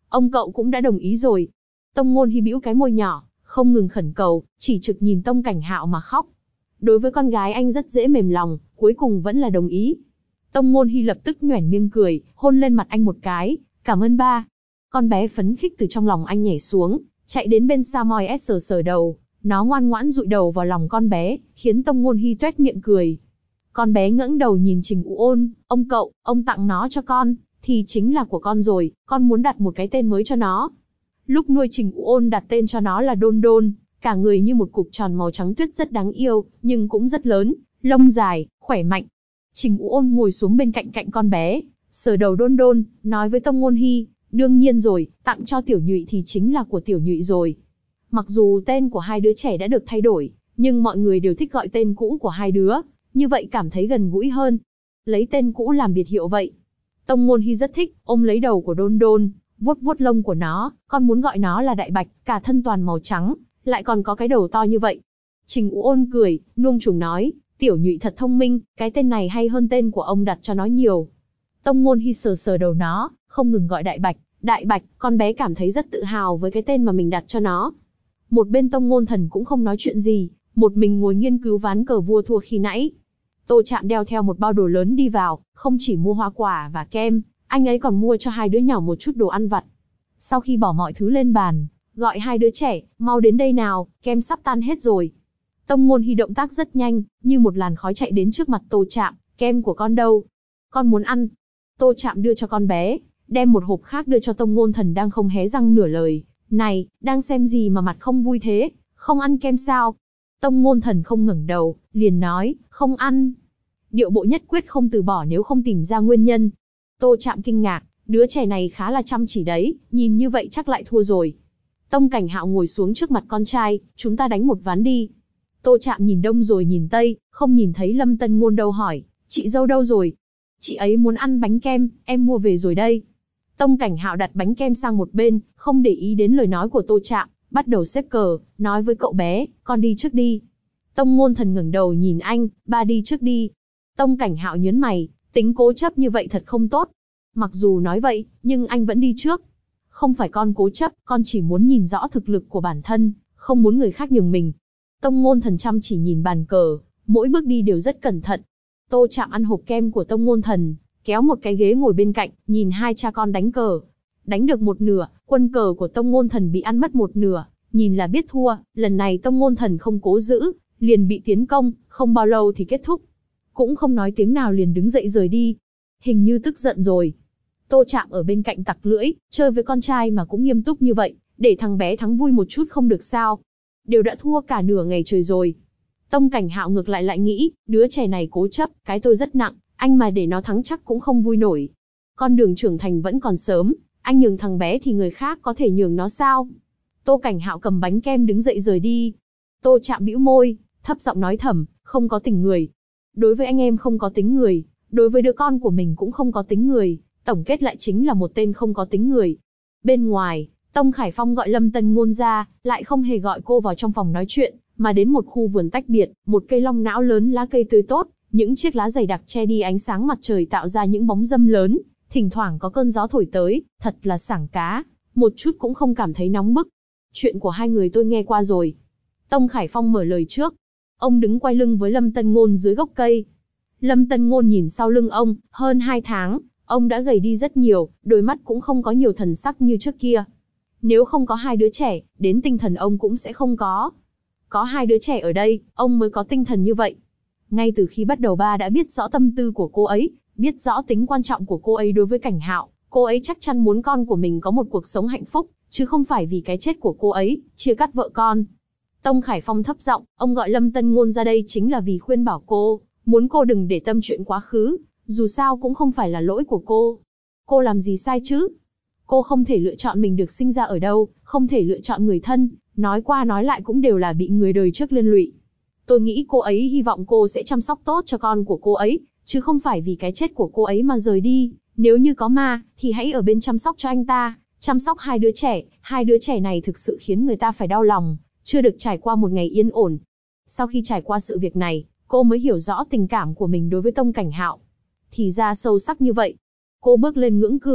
Ông cậu cũng đã đồng ý rồi. Tông Ngôn Hi bĩu cái môi nhỏ, không ngừng khẩn cầu, chỉ trực nhìn Tông Cảnh Hạo mà khóc. Đối với con gái anh rất dễ mềm lòng, cuối cùng vẫn là đồng ý. Tông Ngôn Hi lập tức nhoẻn miệng cười, hôn lên mặt anh một cái, cảm ơn ba. Con bé phấn khích từ trong lòng anh nhảy xuống, chạy đến bên Samoy S sờ sờ đầu, nó ngoan ngoãn dụi đầu vào lòng con bé, khiến Tông Ngôn Hi tuét miệng cười. Con bé ngẩng đầu nhìn Trình U Ôn, ông cậu, ông tặng nó cho con, thì chính là của con rồi, con muốn đặt một cái tên mới cho nó. Lúc nuôi Trình U Ôn đặt tên cho nó là Đôn Đôn, cả người như một cục tròn màu trắng tuyết rất đáng yêu, nhưng cũng rất lớn, lông dài, khỏe mạnh. Trình U Ôn ngồi xuống bên cạnh cạnh con bé, sờ đầu Đôn Đôn, nói với Tông Ngôn Hi, đương nhiên rồi, tặng cho Tiểu Nhụy thì chính là của Tiểu Nhụy rồi. Mặc dù tên của hai đứa trẻ đã được thay đổi, nhưng mọi người đều thích gọi tên cũ của hai đứa, như vậy cảm thấy gần gũi hơn. Lấy tên cũ làm biệt hiệu vậy. Tông Ngôn Hi rất thích, ôm lấy đầu của Đôn Đôn, vuốt vuốt lông của nó, con muốn gọi nó là Đại Bạch, cả thân toàn màu trắng, lại còn có cái đầu to như vậy. Trình U Ôn cười, nuông chiều nói, Tiểu Nhụy thật thông minh, cái tên này hay hơn tên của ông đặt cho nó nhiều. Tông Ngôn Hi sờ sờ đầu nó, không ngừng gọi Đại Bạch, Đại Bạch, con bé cảm thấy rất tự hào với cái tên mà mình đặt cho nó. Một bên Tông Ngôn Thần cũng không nói chuyện gì, một mình ngồi nghiên cứu ván cờ vua thua khi nãy. Tô Trạm đeo theo một bao đồ lớn đi vào, không chỉ mua hoa quả và kem, anh ấy còn mua cho hai đứa nhỏ một chút đồ ăn vặt. Sau khi bỏ mọi thứ lên bàn, gọi hai đứa trẻ, mau đến đây nào, kem sắp tan hết rồi. Tông Ngôn Hi động tác rất nhanh, như một làn khói chạy đến trước mặt Tô Trạm, kem của con đâu? Con muốn ăn. Tô Trạm đưa cho con bé, đem một hộp khác đưa cho Tông Ngôn Thần đang không hé răng nửa lời. Này, đang xem gì mà mặt không vui thế, không ăn kem sao? Tông Ngôn Thần không ngẩng đầu, liền nói, không ăn. Điệu bộ nhất quyết không từ bỏ nếu không tìm ra nguyên nhân. Tô Trạm kinh ngạc, đứa trẻ này khá là chăm chỉ đấy, nhìn như vậy chắc lại thua rồi. Tông Cảnh Hạo ngồi xuống trước mặt con trai, chúng ta đánh một ván đi. Tô Trạm nhìn đông rồi nhìn tây, không nhìn thấy Lâm Tân Ngôn đâu hỏi, chị dâu đâu rồi? Chị ấy muốn ăn bánh kem, em mua về rồi đây. Tông Cảnh Hạo đặt bánh kem sang một bên, không để ý đến lời nói của Tô Trạm, bắt đầu xếp cờ, nói với cậu bé, con đi trước đi. Tông Ngôn Thần ngẩng đầu nhìn anh, ba đi trước đi. Tông Cảnh Hạo nhớn mày, tính cố chấp như vậy thật không tốt. Mặc dù nói vậy, nhưng anh vẫn đi trước. Không phải con cố chấp, con chỉ muốn nhìn rõ thực lực của bản thân, không muốn người khác nhường mình. Tông Ngôn Thần chăm chỉ nhìn bàn cờ, mỗi bước đi đều rất cẩn thận. Tô Trạm ăn hộp kem của Tông Ngôn Thần, kéo một cái ghế ngồi bên cạnh, nhìn hai cha con đánh cờ. Đánh được một nửa, quân cờ của Tông Ngôn Thần bị ăn mất một nửa, nhìn là biết thua, lần này Tông Ngôn Thần không cố giữ, liền bị tiến công, không bao lâu thì kết thúc. Cũng không nói tiếng nào liền đứng dậy rời đi. Hình như tức giận rồi. Tô Trạm ở bên cạnh tặc lưỡi, chơi với con trai mà cũng nghiêm túc như vậy, để thằng bé thắng vui một chút không được sao. Đều đã thua cả nửa ngày trời rồi. Tông Cảnh Hạo ngược lại nghĩ, đứa trẻ này cố chấp, cái tôi rất nặng, anh mà để nó thắng chắc cũng không vui nổi. Con đường trưởng thành vẫn còn sớm, anh nhường thằng bé thì người khác có thể nhường nó sao? Tô Cảnh Hạo cầm bánh kem đứng dậy rời đi. Tô Trạm bĩu môi, thấp giọng nói thầm, không có tình người. Đối với anh em không có tính người, đối với đứa con của mình cũng không có tính người, tổng kết lại chính là một tên không có tính người. Bên ngoài, Tông Khải Phong gọi Lâm Tân Ngôn ra, lại không hề gọi cô vào trong phòng nói chuyện, mà đến một khu vườn tách biệt, một cây long não lớn lá cây tươi tốt, những chiếc lá dày đặc che đi ánh sáng mặt trời tạo ra những bóng râm lớn, thỉnh thoảng có cơn gió thổi tới, thật là sảng cá, một chút cũng không cảm thấy nóng bức. Chuyện của hai người tôi nghe qua rồi. Tông Khải Phong mở lời trước. Ông đứng quay lưng với Lâm Tân Ngôn dưới gốc cây. Lâm Tân Ngôn nhìn sau lưng ông, hơn 2 tháng, ông đã gầy đi rất nhiều, đôi mắt cũng không có nhiều thần sắc như trước kia. Nếu không có hai đứa trẻ, đến tinh thần ông cũng sẽ không có. Có hai đứa trẻ ở đây, ông mới có tinh thần như vậy. Ngay từ khi bắt đầu ba đã biết rõ tâm tư của cô ấy, biết rõ tính quan trọng của cô ấy đối với Cảnh Hạo, cô ấy chắc chắn muốn con của mình có một cuộc sống hạnh phúc, chứ không phải vì cái chết của cô ấy, chia cắt vợ con. Tông Khải Phong thấp giọng, ông gọi Lâm Tân Ngôn ra đây chính là vì khuyên bảo cô, muốn cô đừng để tâm chuyện quá khứ, dù sao cũng không phải là lỗi của cô. Cô làm gì sai chứ? Cô không thể lựa chọn mình được sinh ra ở đâu, không thể lựa chọn người thân, nói qua nói lại cũng đều là bị người đời trước liên lụy. Tôi nghĩ cô ấy hy vọng cô sẽ chăm sóc tốt cho con của cô ấy, chứ không phải vì cái chết của cô ấy mà rời đi. Nếu như có ma, thì hãy ở bên chăm sóc cho anh ta, chăm sóc hai đứa trẻ này thực sự khiến người ta phải đau lòng, chưa được trải qua một ngày yên ổn. Sau khi trải qua sự việc này, cô mới hiểu rõ tình cảm của mình đối với Tông Cảnh Hạo. Thì ra sâu sắc như vậy. Cô bước lên ngưỡng cửa,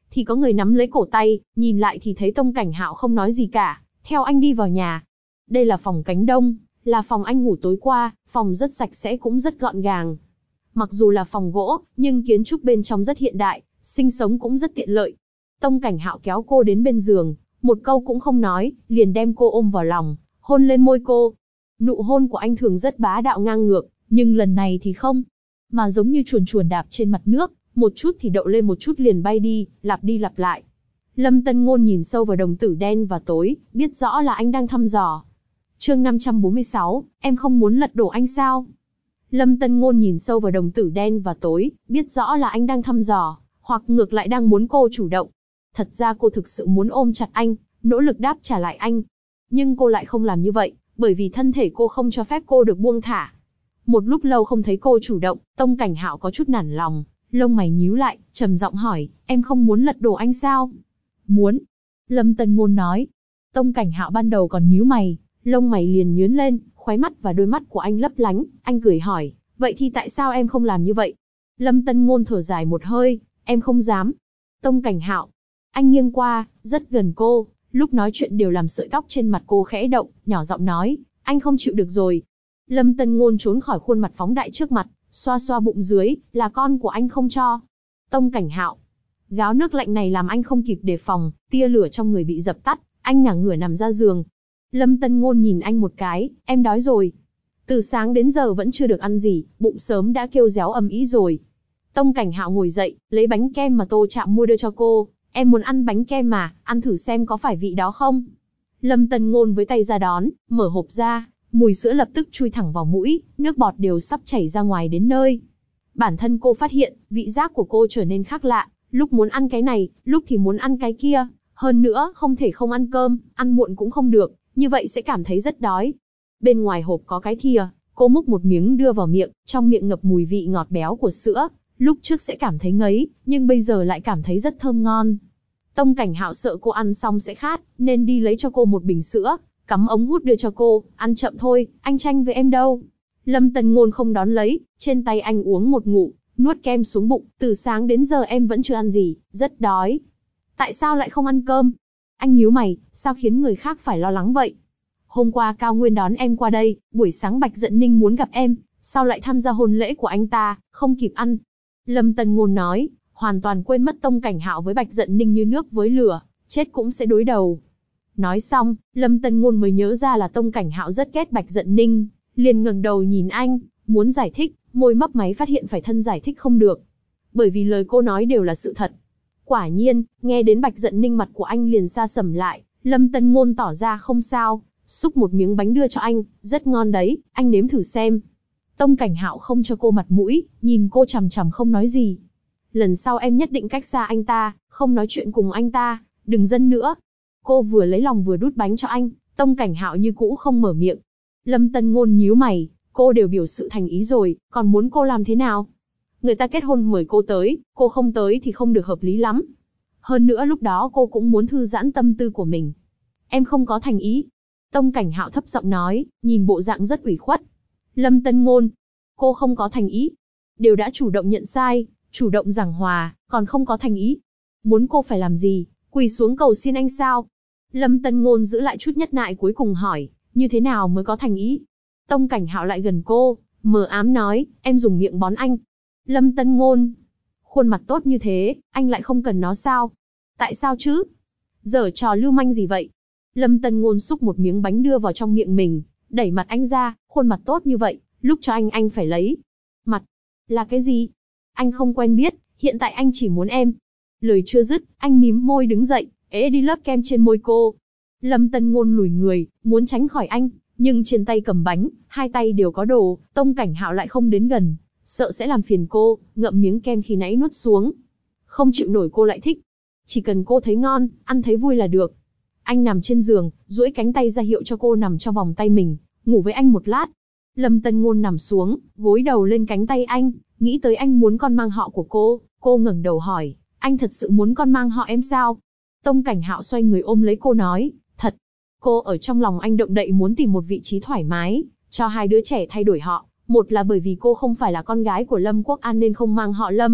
thì có người nắm lấy cổ tay, nhìn lại thì thấy Tông Cảnh Hạo không nói gì cả, theo anh đi vào nhà. Đây là phòng cánh đông, là phòng anh ngủ tối qua, phòng rất sạch sẽ cũng rất gọn gàng. Mặc dù là phòng gỗ, nhưng kiến trúc bên trong rất hiện đại, sinh sống cũng rất tiện lợi. Tông Cảnh Hạo kéo cô đến bên giường, một câu cũng không nói, liền đem cô ôm vào lòng, hôn lên môi cô. Nụ hôn của anh thường rất bá đạo ngang ngược, nhưng lần này thì không, mà giống như chuồn chuồn đạp trên mặt nước, một chút thì đậu lên một chút liền bay đi lặp lại. Lâm Tân Ngôn nhìn sâu vào đồng tử đen và tối, biết rõ là anh đang thăm dò. Chương 546, em không muốn lật đổ anh sao? Lâm Tân Ngôn nhìn sâu vào đồng tử đen và tối, biết rõ là anh đang thăm dò, hoặc ngược lại đang muốn cô chủ động. Thật ra cô thực sự muốn ôm chặt anh, nỗ lực đáp trả lại anh. Nhưng cô lại không làm như vậy, bởi vì thân thể cô không cho phép cô được buông thả. Một lúc lâu không thấy cô chủ động, Tông Cảnh Hạo có chút nản lòng, lông mày nhíu lại, trầm giọng hỏi, em không muốn lật đổ anh sao? Muốn. Lâm Tân Ngôn nói. Tông Cảnh Hạo ban đầu còn nhíu mày, lông mày liền nhướng lên, khóe mắt và đôi mắt của anh lấp lánh, anh cười hỏi, vậy thì tại sao em không làm như vậy? Lâm Tân Ngôn thở dài một hơi, em không dám. Tông Cảnh Hạo. Anh nghiêng qua, rất gần cô, lúc nói chuyện đều làm sợi tóc trên mặt cô khẽ động, nhỏ giọng nói, anh không chịu được rồi. Lâm Tân Ngôn trốn khỏi khuôn mặt phóng đại trước mặt, xoa xoa bụng dưới, là con của anh không cho. Tông Cảnh Hạo. Gáo nước lạnh này làm anh không kịp đề phòng, tia lửa trong người bị dập tắt, anh ngả ngửa nằm ra giường. Lâm Tân Ngôn nhìn anh một cái, em đói rồi. Từ sáng đến giờ vẫn chưa được ăn gì, bụng sớm đã kêu réo ầm ĩ rồi. Tông Cảnh Hạo ngồi dậy, lấy bánh kem mà Tô Trạm mua đưa cho cô. Em muốn ăn bánh kem mà, ăn thử xem có phải vị đó không? Lâm Tân Ngôn với tay ra đón, mở hộp ra, mùi sữa lập tức chui thẳng vào mũi, nước bọt đều sắp chảy ra ngoài đến nơi. Bản thân cô phát hiện, vị giác của cô trở nên khác lạ, lúc muốn ăn cái này, lúc thì muốn ăn cái kia. Hơn nữa, không thể không ăn cơm, ăn muộn cũng không được, như vậy sẽ cảm thấy rất đói. Bên ngoài hộp có cái thìa, cô múc một miếng đưa vào miệng, trong miệng ngập mùi vị ngọt béo của sữa. Lúc trước sẽ cảm thấy ngấy, nhưng bây giờ lại cảm thấy rất thơm ngon. Tông Cảnh Hạo sợ cô ăn xong sẽ khát, nên đi lấy cho cô một bình sữa, cắm ống hút đưa cho cô, ăn chậm thôi, anh tranh với em đâu. Lâm Tân Ngôn không đón lấy, trên tay anh uống một ngụm, nuốt kem xuống bụng, từ sáng đến giờ em vẫn chưa ăn gì, rất đói. Tại sao lại không ăn cơm? Anh nhíu mày, sao khiến người khác phải lo lắng vậy? Hôm qua Cao Nguyên đón em qua đây, buổi sáng Bạch Dận Ninh muốn gặp em, sao lại tham gia hôn lễ của anh ta, không kịp ăn. Lâm Tân Ngôn nói, hoàn toàn quên mất Tông Cảnh Hạo với Bạch Dận Ninh như nước với lửa, chết cũng sẽ đối đầu. Nói xong, Lâm Tân Ngôn mới nhớ ra là Tông Cảnh Hạo rất ghét Bạch Dận Ninh, liền ngẩng đầu nhìn anh, muốn giải thích, môi mấp máy phát hiện phải thân giải thích không được. Bởi vì lời cô nói đều là sự thật. Quả nhiên, nghe đến Bạch Dận Ninh mặt của anh liền sa sầm lại, Lâm Tân Ngôn tỏ ra không sao, xúc một miếng bánh đưa cho anh, rất ngon đấy, anh nếm thử xem. Tông Cảnh Hạo không cho cô mặt mũi, nhìn cô chằm chằm không nói gì. Lần sau em nhất định cách xa anh ta, không nói chuyện cùng anh ta, đừng dâng nữa. Cô vừa lấy lòng vừa đút bánh cho anh, Tông Cảnh Hạo như cũ không mở miệng. Lâm Tân Ngôn nhíu mày, cô đều biểu sự thành ý rồi, còn muốn cô làm thế nào? Người ta kết hôn mời cô tới, cô không tới thì không được hợp lý lắm. Hơn nữa lúc đó cô cũng muốn thư giãn tâm tư của mình. Em không có thành ý. Tông Cảnh Hạo thấp giọng nói, nhìn bộ dạng rất ủy khuất. Lâm Tân Ngôn, cô không có thành ý. Đều đã chủ động nhận sai, chủ động giảng hòa, còn không có thành ý. Muốn cô phải làm gì, quỳ xuống cầu xin anh sao? Lâm Tân Ngôn giữ lại chút nhẫn nại cuối cùng hỏi, như thế nào mới có thành ý? Tông Cảnh Hạo lại gần cô, mờ ám nói, em dùng miệng bón anh. Lâm Tân Ngôn, khuôn mặt tốt như thế, anh lại không cần nó sao? Tại sao chứ? Giở trò lưu manh gì vậy? Lâm Tân Ngôn xúc một miếng bánh đưa vào trong miệng mình, đẩy mặt anh ra, khuôn mặt tốt như vậy, lúc cho anh phải lấy. Mặt? Là cái gì? Anh không quen biết, hiện tại anh chỉ muốn em. Lời chưa dứt, anh mím môi đứng dậy, đi lớp kem trên môi cô. Lâm Tân Ngôn lùi người, muốn tránh khỏi anh, nhưng trên tay cầm bánh, hai tay đều có đồ, Tông Cảnh Hạo lại không đến gần, sợ sẽ làm phiền cô, ngậm miếng kem khi nãy nuốt xuống. Không chịu nổi cô lại thích. Chỉ cần cô thấy ngon, ăn thấy vui là được. Anh nằm trên giường, duỗi cánh tay ra hiệu cho cô nằm trong vòng tay mình, ngủ với anh một lát. Lâm Tân Ngôn nằm xuống, gối đầu lên cánh tay anh, nghĩ tới anh muốn con mang họ của cô ngẩng đầu hỏi, anh thật sự muốn con mang họ em sao? Tông Cảnh Hạo xoay người ôm lấy cô nói, thật. Cô ở trong lòng anh động đậy muốn tìm một vị trí thoải mái, cho hai đứa trẻ thay đổi họ. Một là bởi vì cô không phải là con gái của Lâm Quốc An nên không mang họ Lâm,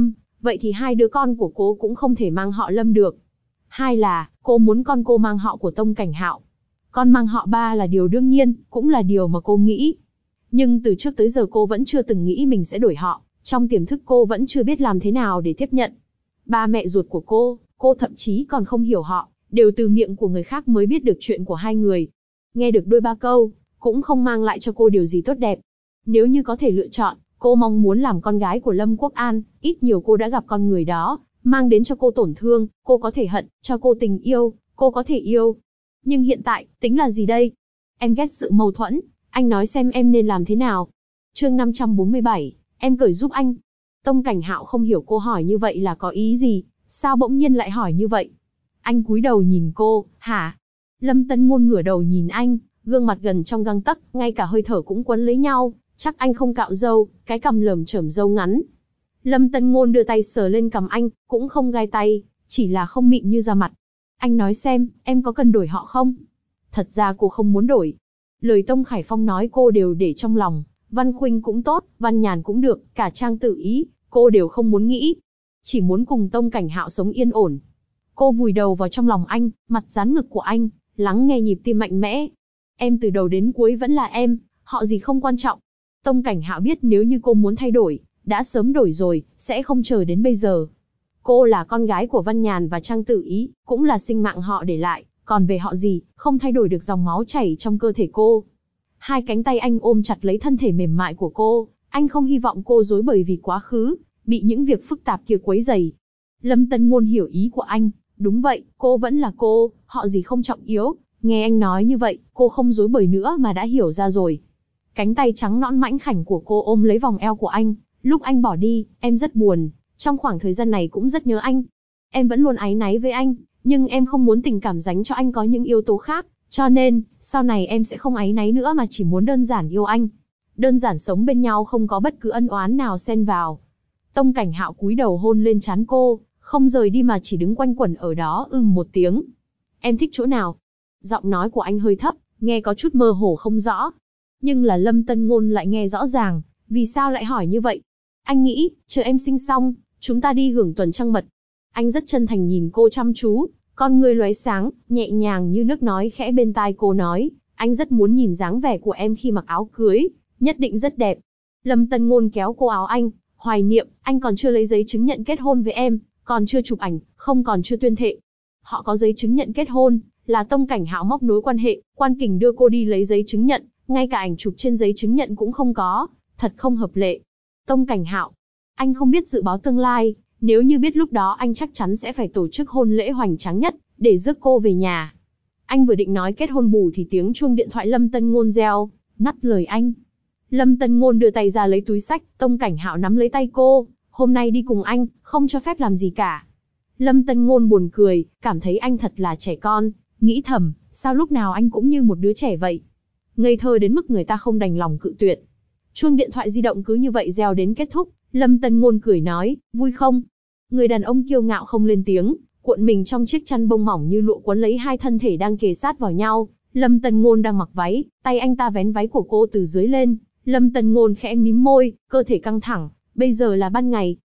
vậy thì hai đứa con của cô cũng không thể mang họ Lâm được. Hai là, cô muốn con cô mang họ của Tông Cảnh Hạo. Con mang họ Ba là điều đương nhiên, cũng là điều mà cô nghĩ. Nhưng từ trước tới giờ cô vẫn chưa từng nghĩ mình sẽ đổi họ, trong tiềm thức cô vẫn chưa biết làm thế nào để tiếp nhận. Ba mẹ ruột của cô thậm chí còn không hiểu họ, đều từ miệng của người khác mới biết được chuyện của hai người. Nghe được đôi ba câu, cũng không mang lại cho cô điều gì tốt đẹp. Nếu như có thể lựa chọn, cô mong muốn làm con gái của Lâm Quốc An, ít nhiều cô đã gặp con người đó, mang đến cho cô tổn thương, cô có thể hận, cho cô tình yêu, cô có thể yêu. Nhưng hiện tại, tính là gì đây? Em ghét sự mâu thuẫn, anh nói xem em nên làm thế nào. Chương 547, em cởi giúp anh. Tông Cảnh Hạo không hiểu cô hỏi như vậy là có ý gì, sao bỗng nhiên lại hỏi như vậy? Anh cúi đầu nhìn cô, hả? Lâm Tân Ngôn ngửa đầu nhìn anh, gương mặt gần trong gang tấc, ngay cả hơi thở cũng quấn lấy nhau, chắc anh không cạo râu, cái cằm lởm chởm râu ngắn. Lâm Tân Ngôn đưa tay sờ lên cằm anh, cũng không gai tay, chỉ là không mịn như da mặt. Anh nói xem, em có cần đổi họ không? Thật ra cô không muốn đổi. Lời Tông Khải Phong nói cô đều để trong lòng, Văn Khuynh cũng tốt, Văn Nhàn cũng được, cả Trang Tử Ý, cô đều không muốn nghĩ. Chỉ muốn cùng Tông Cảnh Hạo sống yên ổn. Cô vùi đầu vào trong lòng anh, mặt dán ngực của anh, lắng nghe nhịp tim mạnh mẽ. Em từ đầu đến cuối vẫn là em, họ gì không quan trọng. Tông Cảnh Hạo biết nếu như cô muốn thay đổi, đã sớm đổi rồi, sẽ không chờ đến bây giờ. Cô là con gái của Văn Nhàn và Trang Tử Ý, cũng là sinh mạng họ để lại, còn về họ gì, không thay đổi được dòng máu chảy trong cơ thể cô. Hai cánh tay anh ôm chặt lấy thân thể mềm mại của cô, anh không hy vọng cô rối bời vì quá khứ, bị những việc phức tạp kia quấy rầy. Lâm Tân Ngôn hiểu ý của anh, đúng vậy, cô vẫn là cô, họ gì không trọng yếu. Nghe anh nói như vậy, cô không rối bời nữa mà đã hiểu ra rồi. Cánh tay trắng nõn mảnh khảnh của cô ôm lấy vòng eo của anh, lúc anh bỏ đi, em rất buồn, trong khoảng thời gian này cũng rất nhớ anh. Em vẫn luôn áy náy với anh, nhưng em không muốn tình cảm dành cho anh có những yếu tố khác, cho nên, sau này em sẽ không áy náy nữa mà chỉ muốn đơn giản yêu anh. Đơn giản sống bên nhau không có bất cứ ân oán nào xen vào. Tông Cảnh Hạo cúi đầu hôn lên trán cô, không rời đi mà chỉ đứng quanh quẩn ở đó một tiếng. Em thích chỗ nào? Giọng nói của anh hơi thấp, nghe có chút mơ hồ không rõ. Nhưng là Lâm Tân Ngôn lại nghe rõ ràng, vì sao lại hỏi như vậy? Anh nghĩ, chờ em sinh xong, chúng ta đi hưởng tuần trăng mật. Anh rất chân thành nhìn cô chăm chú, con ngươi lóe sáng, nhẹ nhàng như nước nói khẽ bên tai cô nói, anh rất muốn nhìn dáng vẻ của em khi mặc áo cưới, nhất định rất đẹp. Lâm Tân Ngôn kéo cô áo anh, hoài niệm, anh còn chưa lấy giấy chứng nhận kết hôn với em, còn chưa chụp ảnh, còn chưa tuyên thệ. Họ có giấy chứng nhận kết hôn, là Tông Cảnh Hạo móc nối quan hệ, Quan Kình đưa cô đi lấy giấy chứng nhận, ngay cả ảnh chụp trên giấy chứng nhận cũng không có, thật không hợp lệ. Tông Cảnh Hạo, anh không biết dự báo tương lai, nếu như biết lúc đó anh chắc chắn sẽ phải tổ chức hôn lễ hoành tráng nhất, để rước cô về nhà. Anh vừa định nói kết hôn bù thì tiếng chuông điện thoại Lâm Tân Ngôn reo, ngắt lời anh. Lâm Tân Ngôn đưa tay ra lấy túi xách, Tông Cảnh Hạo nắm lấy tay cô, hôm nay đi cùng anh, không cho phép làm gì cả. Lâm Tân Ngôn buồn cười, cảm thấy anh thật là trẻ con, nghĩ thầm, sao lúc nào anh cũng như một đứa trẻ vậy. Ngây thơ đến mức người ta không đành lòng cự tuyệt. Chuông điện thoại di động cứ như vậy reo đến kết thúc, Lâm Tân Ngôn cười nói, vui không? Người đàn ông kiêu ngạo không lên tiếng, cuộn mình trong chiếc chăn bông mỏng như lụa quấn lấy hai thân thể đang kề sát vào nhau. Lâm Tân Ngôn đang mặc váy, tay anh ta vén váy của cô từ dưới lên. Lâm Tân Ngôn khẽ mím môi, cơ thể căng thẳng, bây giờ là ban ngày.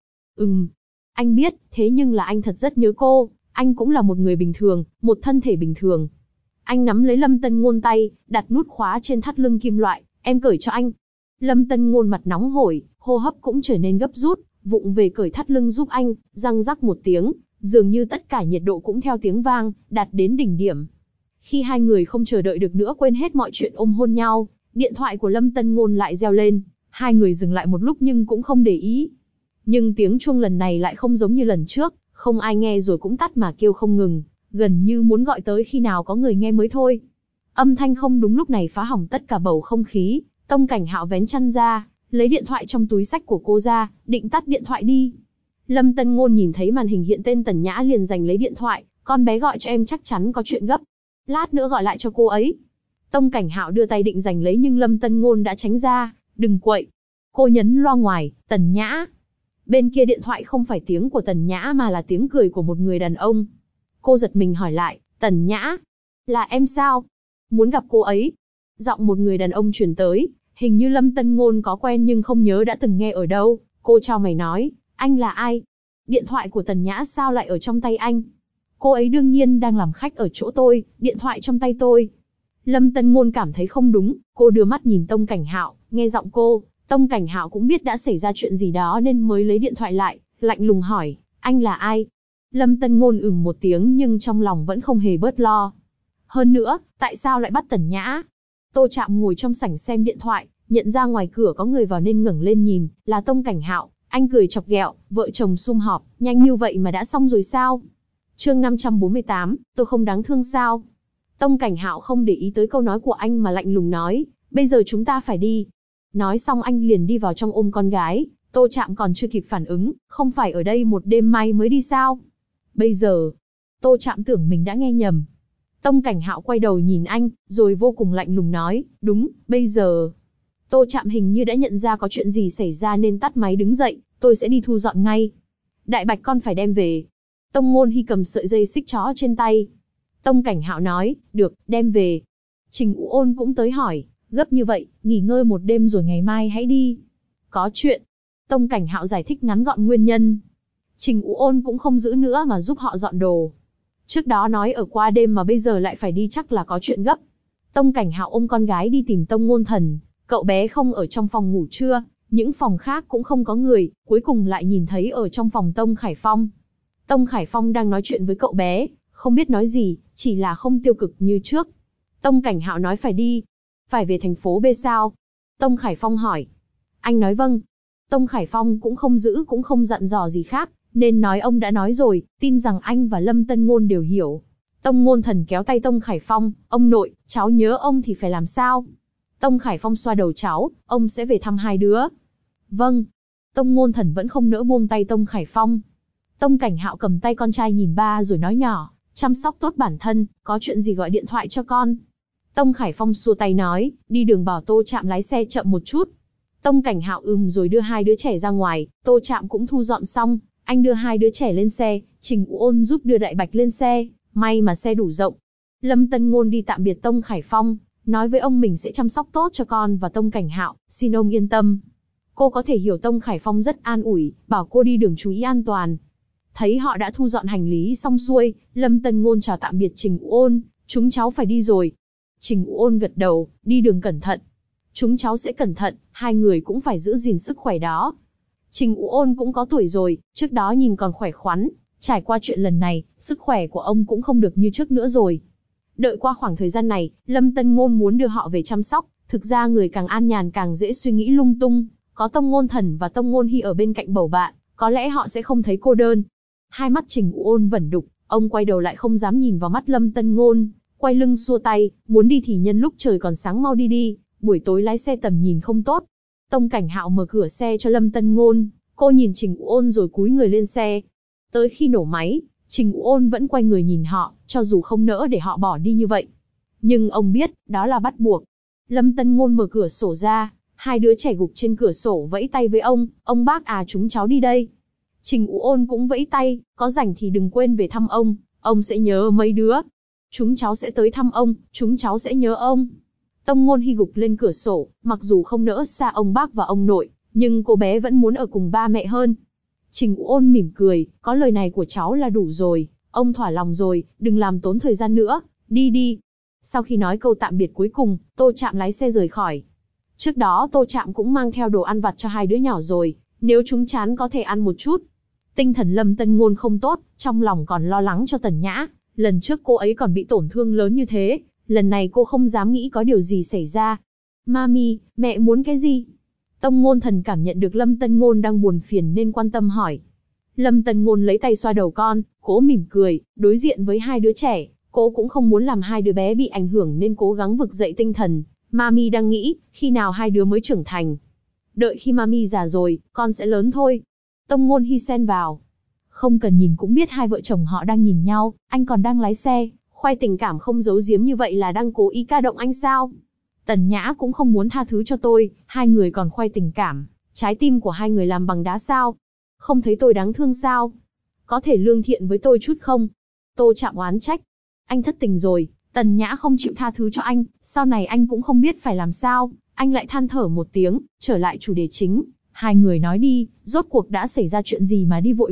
Anh biết, thế nhưng là anh thật rất nhớ cô, anh cũng là một người bình thường, một thân thể bình thường. Anh nắm lấy Lâm Tân Ngôn tay, đặt nút khóa trên thắt lưng kim loại, em cởi cho anh. Lâm Tân Ngôn mặt nóng hổi, hô hấp cũng trở nên gấp rút, vụng về cởi thắt lưng giúp anh, răng rắc một tiếng, dường như tất cả nhiệt độ cũng theo tiếng vang, đạt đến đỉnh điểm. Khi hai người không chờ đợi được nữa quên hết mọi chuyện ôm hôn nhau, điện thoại của Lâm Tân Ngôn lại reo lên, hai người dừng lại một lúc nhưng cũng không để ý. Nhưng tiếng chuông lần này lại không giống như lần trước, không ai nghe rồi cũng tắt mà kêu không ngừng, gần như muốn gọi tới khi nào có người nghe mới thôi. Âm thanh không đúng lúc này phá hỏng tất cả bầu không khí, Tông Cảnh Hạo vén chăn ra, lấy điện thoại trong túi xách của cô ra, định tắt điện thoại đi. Lâm Tân Ngôn nhìn thấy màn hình hiện tên Tần Nhã liền giành lấy điện thoại, con bé gọi cho em chắc chắn có chuyện gấp. Lát nữa gọi lại cho cô ấy. Tông Cảnh Hạo đưa tay định giành lấy nhưng Lâm Tân Ngôn đã tránh ra, đừng quậy. Cô nhấn loa ngoài, Tần Nhã. Bên kia điện thoại không phải tiếng của Tần Nhã mà là tiếng cười của một người đàn ông. Cô giật mình hỏi lại, Tần Nhã, là em sao? Muốn gặp cô ấy. Giọng một người đàn ông truyền tới, hình như Lâm Tân Ngôn có quen nhưng không nhớ đã từng nghe ở đâu. Cô chau mày nói, anh là ai? điện thoại của Tần Nhã sao lại ở trong tay anh? Cô ấy đương nhiên đang làm khách ở chỗ tôi, điện thoại trong tay tôi. Lâm Tân Ngôn cảm thấy không đúng, cô đưa mắt nhìn Tông Cảnh Hạo, nghe giọng cô, Tông Cảnh Hạo cũng biết đã xảy ra chuyện gì đó nên mới lấy điện thoại lại, lạnh lùng hỏi, anh là ai? Lâm Tân Ngôn một tiếng nhưng trong lòng vẫn không hề bớt lo. Hơn nữa, tại sao lại bắt Tần Nhã? Tô Trạm ngồi trong sảnh xem điện thoại, nhận ra ngoài cửa có người vào nên ngẩng lên nhìn, là Tông Cảnh Hạo, anh cười chọc ghẹo, vợ chồng sum họp, nhanh như vậy mà đã xong rồi sao? Chương 548, tôi không đáng thương sao? Tông Cảnh Hạo không để ý tới câu nói của anh mà lạnh lùng nói, bây giờ chúng ta phải đi. Nói xong anh liền đi vào trong ôm con gái, Tô Trạm còn chưa kịp phản ứng, không phải ở đây một đêm may mới đi sao? Bây giờ, Tô Trạm tưởng mình đã nghe nhầm. Tông Cảnh Hạo quay đầu nhìn anh, rồi vô cùng lạnh lùng nói, đúng, bây giờ. Tô Trạm hình như đã nhận ra có chuyện gì xảy ra nên tắt máy đứng dậy, tôi sẽ đi thu dọn ngay. Đại Bạch con phải đem về. Tông Ngôn Hi cầm sợi dây xích chó trên tay. Tông Cảnh Hạo nói, được, đem về. Trình Vũ Ôn cũng tới hỏi, gấp như vậy, nghỉ ngơi một đêm rồi ngày mai hãy đi. Có chuyện. Tông Cảnh Hạo giải thích ngắn gọn nguyên nhân. Trình Vũ Ôn cũng không giữ nữa mà giúp họ dọn đồ. Trước đó nói ở qua đêm mà bây giờ lại phải đi chắc là có chuyện gấp. Tông Cảnh Hạo ôm con gái đi tìm Tông Ngôn Thần, cậu bé không ở trong phòng ngủ trưa, những phòng khác cũng không có người, cuối cùng lại nhìn thấy ở trong phòng Tông Khải Phong. Tông Khải Phong đang nói chuyện với cậu bé, không biết nói gì, chỉ là không tiêu cực như trước. Tông Cảnh Hạo nói phải đi. Phải về thành phố B sao? Tông Khải Phong hỏi. Anh nói vâng. Tông Khải Phong cũng không giữ cũng không dặn dò gì khác, nên nói ông đã nói rồi, tin rằng anh và Lâm Tân Ngôn đều hiểu. Tông Ngôn Thần kéo tay Tông Khải Phong, ông nội, cháu nhớ ông thì phải làm sao? Tông Khải Phong xoa đầu cháu, ông sẽ về thăm hai đứa. Vâng. Tông Ngôn Thần vẫn không nỡ buông tay Tông Khải Phong. Tông Cảnh Hạo cầm tay con trai nhìn ba rồi nói nhỏ, chăm sóc tốt bản thân, có chuyện gì gọi điện thoại cho con. Tông Khải Phong xua tay nói, đi đường bảo Tô Trạm lái xe chậm một chút. Tông Cảnh Hạo rồi đưa hai đứa trẻ ra ngoài, Tô Trạm cũng thu dọn xong, anh đưa hai đứa trẻ lên xe, Trình Vũ Ôn giúp đưa Đại Bạch lên xe, may mà xe đủ rộng. Lâm Tân Ngôn đi tạm biệt Tông Khải Phong, nói với ông mình sẽ chăm sóc tốt cho con và Tông Cảnh Hạo, xin ông yên tâm. Cô có thể hiểu Tông Khải Phong rất an ủi, bảo cô đi đường chú ý an toàn. Thấy họ đã thu dọn hành lý xong xuôi, Lâm Tân Ngôn chào tạm biệt Trình Vũ Ôn, chúng cháu phải đi rồi. Trình Vũ Ôn gật đầu, đi đường cẩn thận. Chúng cháu sẽ cẩn thận, hai người cũng phải giữ gìn sức khỏe đó. Trình Vũ Ôn cũng có tuổi rồi, trước đó nhìn còn khỏe khoắn, trải qua chuyện lần này, sức khỏe của ông cũng không được như trước nữa rồi. Đợi qua khoảng thời gian này, Lâm Tân Ngôn muốn đưa họ về chăm sóc, thực ra người càng an nhàn càng dễ suy nghĩ lung tung, có Tông Ngôn Thần và Tông Ngôn Hi ở bên cạnh bầu bạn, có lẽ họ sẽ không thấy cô đơn. Hai mắt Trình Vũ Ôn vẩn đục, ông quay đầu lại không dám nhìn vào mắt Lâm Tân Ngôn, quay lưng xua tay, muốn đi thì nhân lúc trời còn sáng mau đi đi, buổi tối lái xe tầm nhìn không tốt. Tông Cảnh Hạo mở cửa xe cho Lâm Tân Ngôn, cô nhìn Trình Vũ Ôn rồi cúi người lên xe. Tới khi nổ máy, Trình Vũ Ôn vẫn quay người nhìn họ, cho dù không nỡ để họ bỏ đi như vậy. Nhưng ông biết, đó là bắt buộc. Lâm Tân Ngôn mở cửa sổ ra, hai đứa trẻ gục trên cửa sổ vẫy tay với ông bác à chúng cháu đi đây. Trình Vũ Ôn cũng vẫy tay, có rảnh thì đừng quên về thăm ông sẽ nhớ mấy đứa. Chúng cháu sẽ tới thăm ông, chúng cháu sẽ nhớ ông. Tông Ngôn Hi gục lên cửa sổ, mặc dù không nỡ xa ông bác và ông nội, nhưng cô bé vẫn muốn ở cùng ba mẹ hơn. Trình Vũ Ôn mỉm cười, có lời này của cháu là đủ rồi, ông thỏa lòng rồi, đừng làm tốn thời gian nữa, đi đi. Sau khi nói câu tạm biệt cuối cùng, Tô Trạm lái xe rời khỏi. Trước đó Tô Trạm cũng mang theo đồ ăn vặt cho hai đứa nhỏ rồi, nếu chúng chán có thể ăn một chút. Tinh thần Lâm Tân Ngôn không tốt, trong lòng còn lo lắng cho Tần Nhã, lần trước cô ấy còn bị tổn thương lớn như thế, lần này cô không dám nghĩ có điều gì xảy ra. Mami, mẹ muốn cái gì? Tông Ngôn Thần cảm nhận được Lâm Tân Ngôn đang buồn phiền nên quan tâm hỏi. Lâm Tân Ngôn lấy tay xoa đầu con, cố mỉm cười, đối diện với hai đứa trẻ, cô cũng không muốn làm hai đứa bé bị ảnh hưởng nên cố gắng vực dậy tinh thần. Mami đang nghĩ, khi nào hai đứa mới trưởng thành? Đợi khi Mami già rồi, con sẽ lớn thôi. Tông Ngôn Hi xen vào. Không cần nhìn cũng biết hai vợ chồng họ đang nhìn nhau, anh còn đang lái xe, khoe tình cảm không giấu giếm như vậy là đang cố ý ca động anh sao? Tần Nhã cũng không muốn tha thứ cho tôi, hai người còn khoe tình cảm, trái tim của hai người làm bằng đá sao? Không thấy tôi đáng thương sao? Có thể lương thiện với tôi chút không? Tô Trạm oán trách. Anh thất tình rồi, Tần Nhã không chịu tha thứ cho anh, sau này anh cũng không biết phải làm sao. Anh lại than thở một tiếng, trở lại chủ đề chính. Hai người nói đi, rốt cuộc đã xảy ra chuyện gì mà đi vội vậy?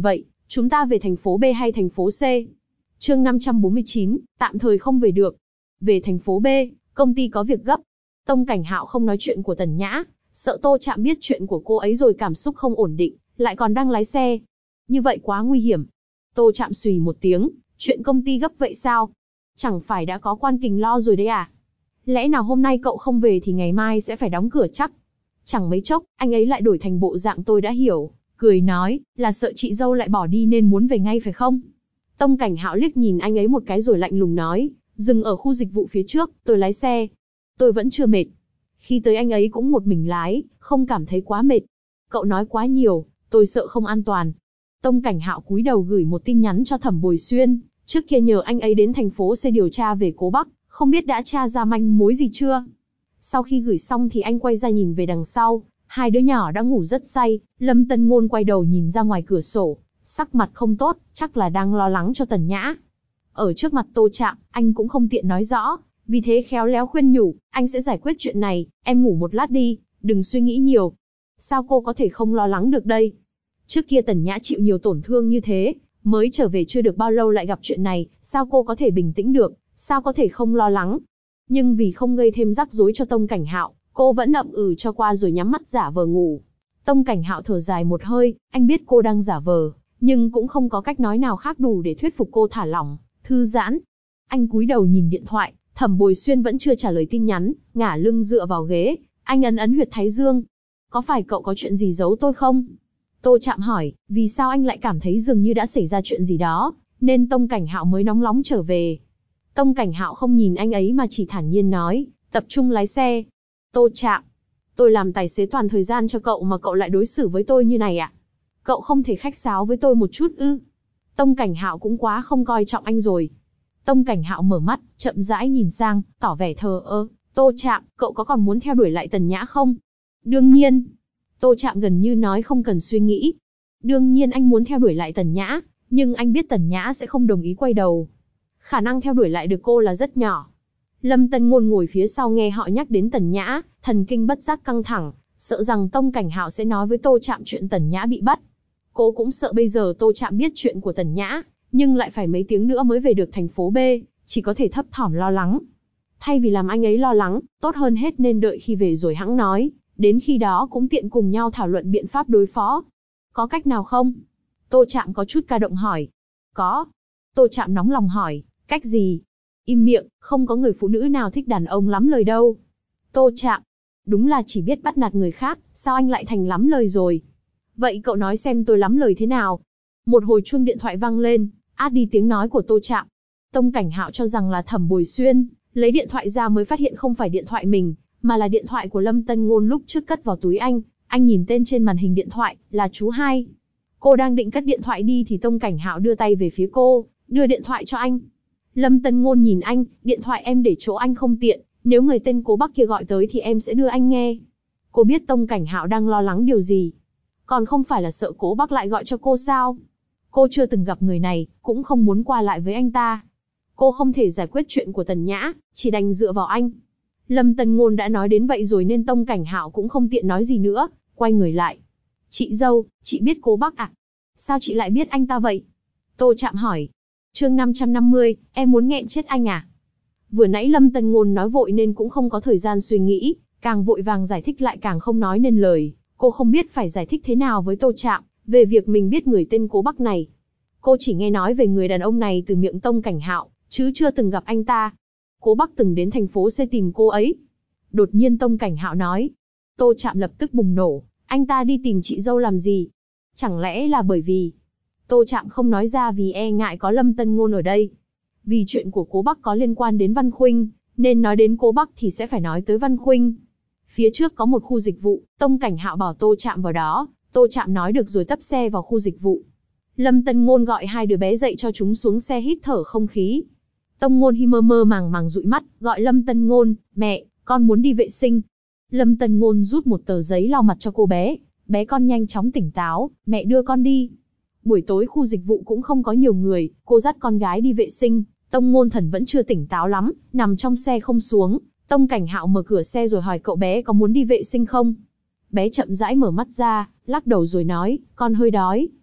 Chúng ta về thành phố B hay thành phố C? Chương 549, tạm thời không về được. Về thành phố B, công ty có việc gấp. Tông Cảnh Hạo không nói chuyện của Tần Nhã, sợ Tô Trạm biết chuyện của cô ấy rồi cảm xúc không ổn định, lại còn đang lái xe. Như vậy quá nguy hiểm. Tô Trạm xùy một tiếng, chuyện công ty gấp vậy sao? Chẳng phải đã có Quan Kình lo rồi đấy à? Lẽ nào hôm nay cậu không về thì ngày mai sẽ phải đóng cửa chắc? Chẳng mấy chốc, anh ấy lại đổi thành bộ dạng tôi đã hiểu, cười nói, là sợ chị dâu lại bỏ đi nên muốn về ngay phải không? Tông Cảnh Hạo liếc nhìn anh ấy một cái rồi lạnh lùng nói, dừng ở khu dịch vụ phía trước, tôi lái xe. Tôi vẫn chưa mệt. Khi tới anh ấy cũng một mình lái, không cảm thấy quá mệt. Cậu nói quá nhiều, tôi sợ không an toàn. Tông Cảnh Hạo cúi đầu gửi một tin nhắn cho Thẩm Bồi Xuyên, trước kia nhờ anh ấy đến thành phố C điều tra về Cố Bắc, không biết đã tra ra manh mối gì chưa. Sau khi gửi xong thì anh quay ra nhìn về đằng sau, hai đứa nhỏ đã ngủ rất say. Lâm Tân Ngôn quay đầu nhìn ra ngoài cửa sổ, sắc mặt không tốt, chắc là đang lo lắng cho Tần Nhã. Ở trước mặt Tô Trạm, anh cũng không tiện nói rõ, vì thế khéo léo khuyên nhủ, anh sẽ giải quyết chuyện này, em ngủ một lát đi, đừng suy nghĩ nhiều. Sao cô có thể không lo lắng được đây? Trước kia Tần Nhã chịu nhiều tổn thương như thế, mới trở về chưa được bao lâu lại gặp chuyện này, sao cô có thể bình tĩnh được, sao có thể không lo lắng? Nhưng vì không gây thêm rắc rối cho Tông Cảnh Hạo, cô vẫn ậm ừ cho qua rồi nhắm mắt giả vờ ngủ. Tông Cảnh Hạo thở dài một hơi, anh biết cô đang giả vờ, nhưng cũng không có cách nói nào khác đủ để thuyết phục cô thả lỏng, thư giãn. Anh cúi đầu nhìn điện thoại, Thẩm Bồi Xuyên vẫn chưa trả lời tin nhắn, ngả lưng dựa vào ghế, anh ấn ấn huyệt thái dương. Có phải cậu có chuyện gì giấu tôi không? Tô Trạm hỏi, vì sao anh lại cảm thấy dường như đã xảy ra chuyện gì đó, nên Tông Cảnh Hạo mới nóng nóng trở về. Tông Cảnh Hạo không nhìn anh ấy mà chỉ thản nhiên nói, tập trung lái xe. Tô Trạm, tôi làm tài xế toàn thời gian cho cậu mà cậu lại đối xử với tôi như này à? Cậu không thể khách sáo với tôi một chút ư? Tông Cảnh Hạo cũng quá không coi trọng anh rồi. Tông Cảnh Hạo mở mắt, chậm rãi nhìn sang, tỏ vẻ thờ ơ. Tô Trạm, cậu có còn muốn theo đuổi lại Tần Nhã không? Đương nhiên. Tô Trạm gần như nói không cần suy nghĩ. Đương nhiên anh muốn theo đuổi lại Tần Nhã, nhưng anh biết Tần Nhã sẽ không đồng ý quay đầu. Khả năng theo đuổi lại được cô là rất nhỏ. Lâm Tân Ngôn ngồi phía sau nghe họ nhắc đến Tần Nhã, thần kinh bất giác căng thẳng, sợ rằng Tông Cảnh Hạo sẽ nói với Tô Trạm chuyện Tần Nhã bị bắt. Cô cũng sợ bây giờ Tô Trạm biết chuyện của Tần Nhã, nhưng lại phải mấy tiếng nữa mới về được thành phố B, chỉ có thể thấp thỏm lo lắng. Thay vì làm anh ấy lo lắng, tốt hơn hết nên đợi khi về rồi hẵng nói, đến khi đó cũng tiện cùng nhau thảo luận biện pháp đối phó. Có cách nào không? Tô Trạm có chút ca động hỏi. Có. Tô Trạm nóng lòng hỏi, cách gì? Im miệng, không có người phụ nữ nào thích đàn ông lắm lời đâu. Tô Trạm, đúng là chỉ biết bắt nạt người khác, sao anh lại thành lắm lời rồi? Vậy cậu nói xem tôi lắm lời thế nào? Một hồi chuông điện thoại vang lên, át đi tiếng nói của Tô Trạm. Tông Cảnh Hạo cho rằng là Thẩm Bồi Xuyên, lấy điện thoại ra mới phát hiện không phải điện thoại mình, mà là điện thoại của Lâm Tân Ngôn lúc trước cất vào túi anh. Anh nhìn tên trên màn hình điện thoại, là chú Hai. Cô đang định cất điện thoại đi thì Tông Cảnh Hạo đưa tay về phía cô, đưa điện thoại cho anh. Lâm Tân Ngôn nhìn anh, điện thoại em để chỗ anh không tiện, nếu người tên Cố Bắc kia gọi tới thì em sẽ đưa anh nghe. Cô biết Tông Cảnh Hạo đang lo lắng điều gì. Còn không phải là sợ Cố Bắc lại gọi cho cô sao? Cô chưa từng gặp người này, cũng không muốn qua lại với anh ta. Cô không thể giải quyết chuyện của Tần Nhã, chỉ đành dựa vào anh. Lâm Tân Ngôn đã nói đến vậy rồi nên Tông Cảnh Hạo cũng không tiện nói gì nữa, quay người lại. Chị dâu, chị biết Cố Bắc à? Sao chị lại biết anh ta vậy? Tô Trạm hỏi. Chương 550, em muốn nghẹn chết anh à? Vừa nãy Lâm Tân Ngôn nói vội nên cũng không có thời gian suy nghĩ, càng vội vàng giải thích lại càng không nói nên lời. Cô không biết phải giải thích thế nào với Tô Trạm, về việc mình biết người tên Cố Bắc này. Cô chỉ nghe nói về người đàn ông này từ miệng Tông Cảnh Hạo, chứ chưa từng gặp anh ta. Cố Bắc từng đến thành phố C tìm cô ấy. Đột nhiên Tông Cảnh Hạo nói. Tô Trạm lập tức bùng nổ, anh ta đi tìm chị dâu làm gì? Chẳng lẽ là bởi vì... Tô Trạm không nói ra vì e ngại có Lâm Tân Ngôn ở đây. Vì chuyện của Cố Bắc có liên quan đến Văn Khuynh, nên nói đến Cố Bắc thì sẽ phải nói tới Văn Khuynh. Phía trước có một khu dịch vụ, Tông Cảnh Hạo bảo Tô Trạm vào đó, Tô Trạm nói được rồi tấp xe vào khu dịch vụ. Lâm Tân Ngôn gọi hai đứa bé dậy cho chúng xuống xe hít thở không khí. Tông Ngôn hi mơ mơ màng màng dụi mắt, gọi Lâm Tân Ngôn, mẹ, con muốn đi vệ sinh. Lâm Tân Ngôn rút một tờ giấy lau mặt cho cô bé con nhanh chóng tỉnh táo, mẹ đưa con đi. Buổi tối khu dịch vụ cũng không có nhiều người, cô dắt con gái đi vệ sinh, Tông Ngôn Thần vẫn chưa tỉnh táo lắm, nằm trong xe không xuống. Tông Cảnh Hạo mở cửa xe rồi hỏi cậu bé có muốn đi vệ sinh không. Bé chậm rãi mở mắt ra, lắc đầu rồi nói, con hơi đói.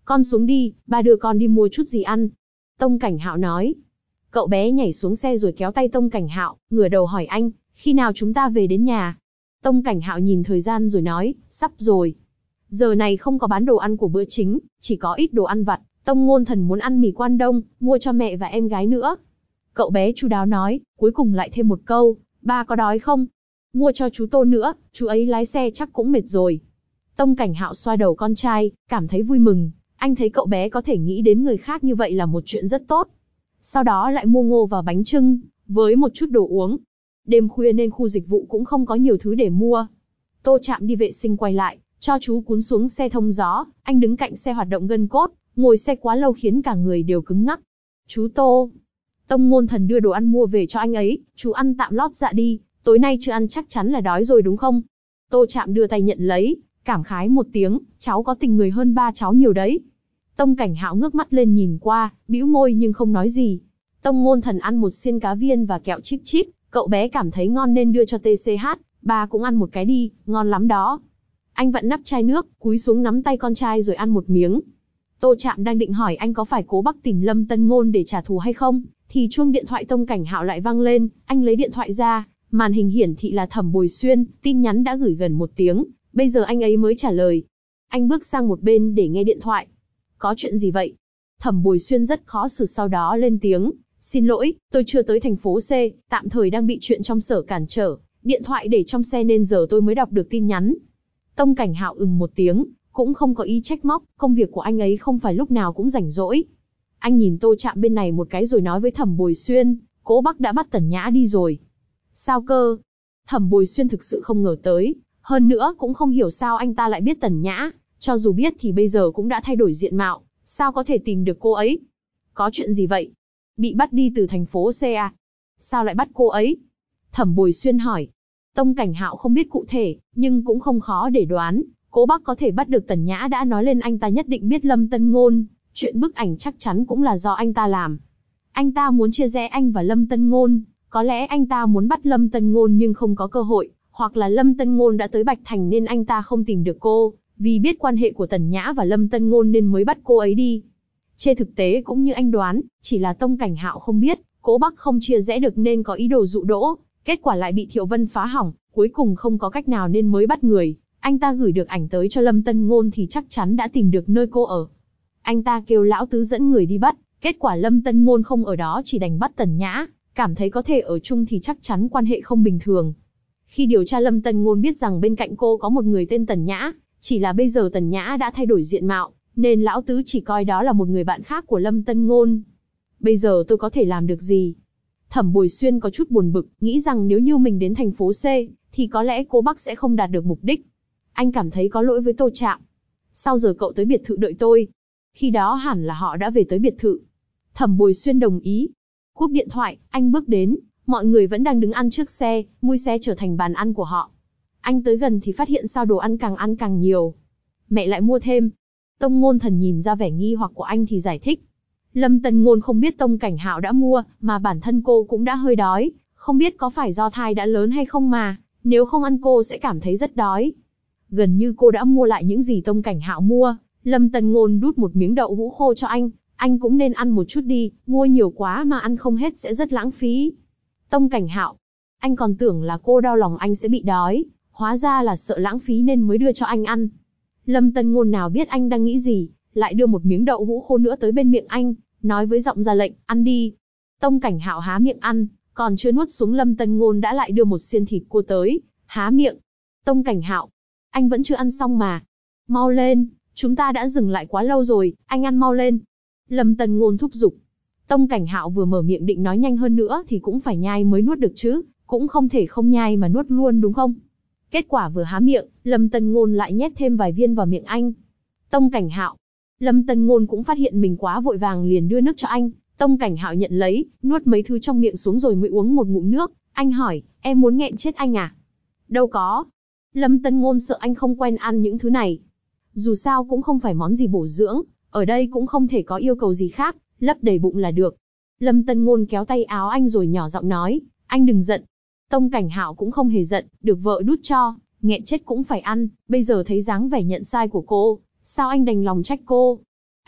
Con xuống đi, ba đưa con đi mua chút gì ăn. Tông Cảnh Hạo nói. Cậu bé nhảy xuống xe rồi kéo tay Tông Cảnh Hạo, ngửa đầu hỏi anh, khi nào chúng ta về đến nhà? Tông Cảnh Hạo nhìn thời gian rồi nói, sắp rồi. Giờ này không có bán đồ ăn của bữa chính, chỉ có ít đồ ăn vặt. Tông Ngôn Thần muốn ăn mì Quan Đông, mua cho mẹ và em gái nữa. Cậu bé chu đáo nói, cuối cùng lại thêm một câu, ba có đói không? Mua cho chú Tô nữa, chú ấy lái xe chắc cũng mệt rồi. Tông Cảnh Hạo xoa đầu con trai, cảm thấy vui mừng. Anh thấy cậu bé có thể nghĩ đến người khác như vậy là một chuyện rất tốt. Sau đó lại mua ngô và bánh chưng, với một chút đồ uống. Đêm khuya nên khu dịch vụ cũng không có nhiều thứ để mua. Tô Trạm đi vệ sinh quay lại, cho chú cún xuống xe thông gió. Anh đứng cạnh xe hoạt động gân cốt, ngồi xe quá lâu khiến cả người đều cứng ngắc. Chú Tô. Tông Ngôn Thần đưa đồ ăn mua về cho anh ấy, chú ăn tạm lót dạ đi, tối nay chưa ăn chắc chắn là đói rồi đúng không? Tô Trạm đưa tay nhận lấy, cảm khái một tiếng, cháu có tình người hơn ba cháu nhiều đấy. Tông Cảnh Hạo ngước mắt lên nhìn qua, bĩu môi nhưng không nói gì. Tông Ngôn Thần ăn một xiên cá viên và kẹo chip chip, cậu bé cảm thấy ngon nên đưa cho TCH, ba cũng ăn một cái đi, ngon lắm đó. Anh vặn nắp chai nước, cúi xuống nắm tay con trai rồi ăn một miếng. Tô Trạm đang định hỏi anh có phải Cố Bắc tìm Lâm Tân Ngôn để trả thù hay không, thì chuông điện thoại Tông Cảnh Hạo lại vang lên. Anh lấy điện thoại ra, màn hình hiển thị là Thẩm Bồi Xuyên, tin nhắn đã gửi gần 1 tiếng, bây giờ anh ấy mới trả lời. Anh bước sang một bên để nghe điện thoại. Có chuyện gì vậy? Thẩm Bồi Xuyên rất khó xử sau đó lên tiếng. Xin lỗi, tôi chưa tới thành phố C, tạm thời đang bị chuyện trong sở cản trở. Điện thoại để trong xe nên giờ tôi mới đọc được tin nhắn. Tông Cảnh Hạo một tiếng, cũng không có ý trách móc, công việc của anh ấy không phải lúc nào cũng rảnh rỗi. Anh nhìn Tô Trạm bên này một cái rồi nói với Thẩm Bồi Xuyên, Cố Bắc đã bắt Tần Nhã đi rồi. Sao cơ? Thẩm Bồi Xuyên thực sự không ngờ tới, hơn nữa cũng không hiểu sao anh ta lại biết Tần Nhã, cho dù biết thì bây giờ cũng đã thay đổi diện mạo, sao có thể tìm được cô ấy? Có chuyện gì vậy? Bị bắt đi từ thành phố C à? Sao lại bắt cô ấy? Thẩm Bồi Xuyên hỏi. Tông Cảnh Hạo không biết cụ thể, nhưng cũng không khó để đoán, Cố Bắc có thể bắt được Tần Nhã đã nói lên anh ta nhất định biết Lâm Tân Ngôn, chuyện bức ảnh chắc chắn cũng là do anh ta làm. Anh ta muốn chia rẽ anh và Lâm Tân Ngôn, có lẽ anh ta muốn bắt Lâm Tân Ngôn nhưng không có cơ hội, hoặc là Lâm Tân Ngôn đã tới Bạch Thành nên anh ta không tìm được cô, vì biết quan hệ của Tần Nhã và Lâm Tân Ngôn nên mới bắt cô ấy đi. Trên thực tế cũng như anh đoán, chỉ là Tông Cảnh Hạo không biết, Cố Bắc không chia rẽ được nên có ý đồ dụ dỗ, kết quả lại bị Thiệu Vân phá hỏng, cuối cùng không có cách nào nên mới bắt người. Anh ta gửi được ảnh tới cho Lâm Tân Ngôn thì chắc chắn đã tìm được nơi cô ở. Anh ta kêu lão tứ dẫn người đi bắt, kết quả Lâm Tân Ngôn không ở đó chỉ đành bắt Tần Nhã, cảm thấy có thể ở chung thì chắc chắn quan hệ không bình thường. Khi điều tra Lâm Tân Ngôn biết rằng bên cạnh cô có một người tên Tần Nhã, chỉ là bây giờ Tần Nhã đã thay đổi diện mạo, nên lão tứ chỉ coi đó là một người bạn khác của Lâm Tân Ngôn. Bây giờ tôi có thể làm được gì? Thẩm Bồi Xuyên có chút buồn bực, nghĩ rằng nếu như mình đến thành phố C, thì có lẽ Cố Bắc sẽ không đạt được mục đích. Anh cảm thấy có lỗi với Tô Trạm. Sao giờ cậu tới biệt thự đợi tôi? Khi đó hẳn là họ đã về tới biệt thự. Thẩm Bồi Xuyên đồng ý. Cúp điện thoại, anh bước đến, mọi người vẫn đang đứng ăn trước xe, mui xe trở thành bàn ăn của họ. Anh tới gần thì phát hiện sao đồ ăn càng nhiều. Mẹ lại mua thêm. Tông Ngôn Thần nhìn ra vẻ nghi hoặc của anh thì giải thích. Lâm Tân Ngôn không biết Tông Cảnh Hạo đã mua, mà bản thân cô cũng đã hơi đói, không biết có phải do thai đã lớn hay không mà, nếu không ăn cô sẽ cảm thấy rất đói. Gần như cô đã mua lại những gì Tông Cảnh Hạo mua. Lâm Tân Ngôn đút một miếng đậu hũ khô cho anh cũng nên ăn một chút đi, mua nhiều quá mà ăn không hết sẽ rất lãng phí. Tông Cảnh Hạo, anh còn tưởng là cô đau lòng anh sẽ bị đói, hóa ra là sợ lãng phí nên mới đưa cho anh ăn. Lâm Tân Ngôn nào biết anh đang nghĩ gì, lại đưa một miếng đậu hũ khô nữa tới bên miệng anh, nói với giọng ra lệnh, ăn đi. Tông Cảnh Hạo há miệng ăn, còn chưa nuốt xuống Lâm Tân Ngôn đã lại đưa một xiên thịt cua tới, há miệng. Tông Cảnh Hạo, anh vẫn chưa ăn xong mà. Mau lên, chúng ta đã dừng lại quá lâu rồi, anh ăn mau lên. Lâm Tân Ngôn thúc giục. Tông Cảnh Hạo vừa mở miệng định nói nhanh hơn nữa thì cũng phải nhai mới nuốt được chứ, cũng không thể không nhai mà nuốt luôn đúng không? Kết quả vừa há miệng, Lâm Tân Ngôn lại nhét thêm vài viên vào miệng anh. Tông Cảnh Hạo. Lâm Tân Ngôn cũng phát hiện mình quá vội vàng liền đưa nước cho anh. Tông Cảnh Hạo nhận lấy, nuốt mấy thứ trong miệng xuống rồi mới uống một ngụm nước. Anh hỏi, em muốn nghẹn chết anh à? Đâu có. Lâm Tân Ngôn sợ anh không quen ăn những thứ này. Dù sao cũng không phải món gì bổ dưỡng, ở đây cũng không thể có yêu cầu gì khác, lấp đầy bụng là được. Lâm Tân Ngôn kéo tay áo anh rồi nhỏ giọng nói, anh đừng giận. Tông Cảnh Hạo cũng không hề giận, được vợ đút cho, nghẹn chết cũng phải ăn, bây giờ thấy dáng vẻ nhận sai của cô, sao anh đành lòng trách cô?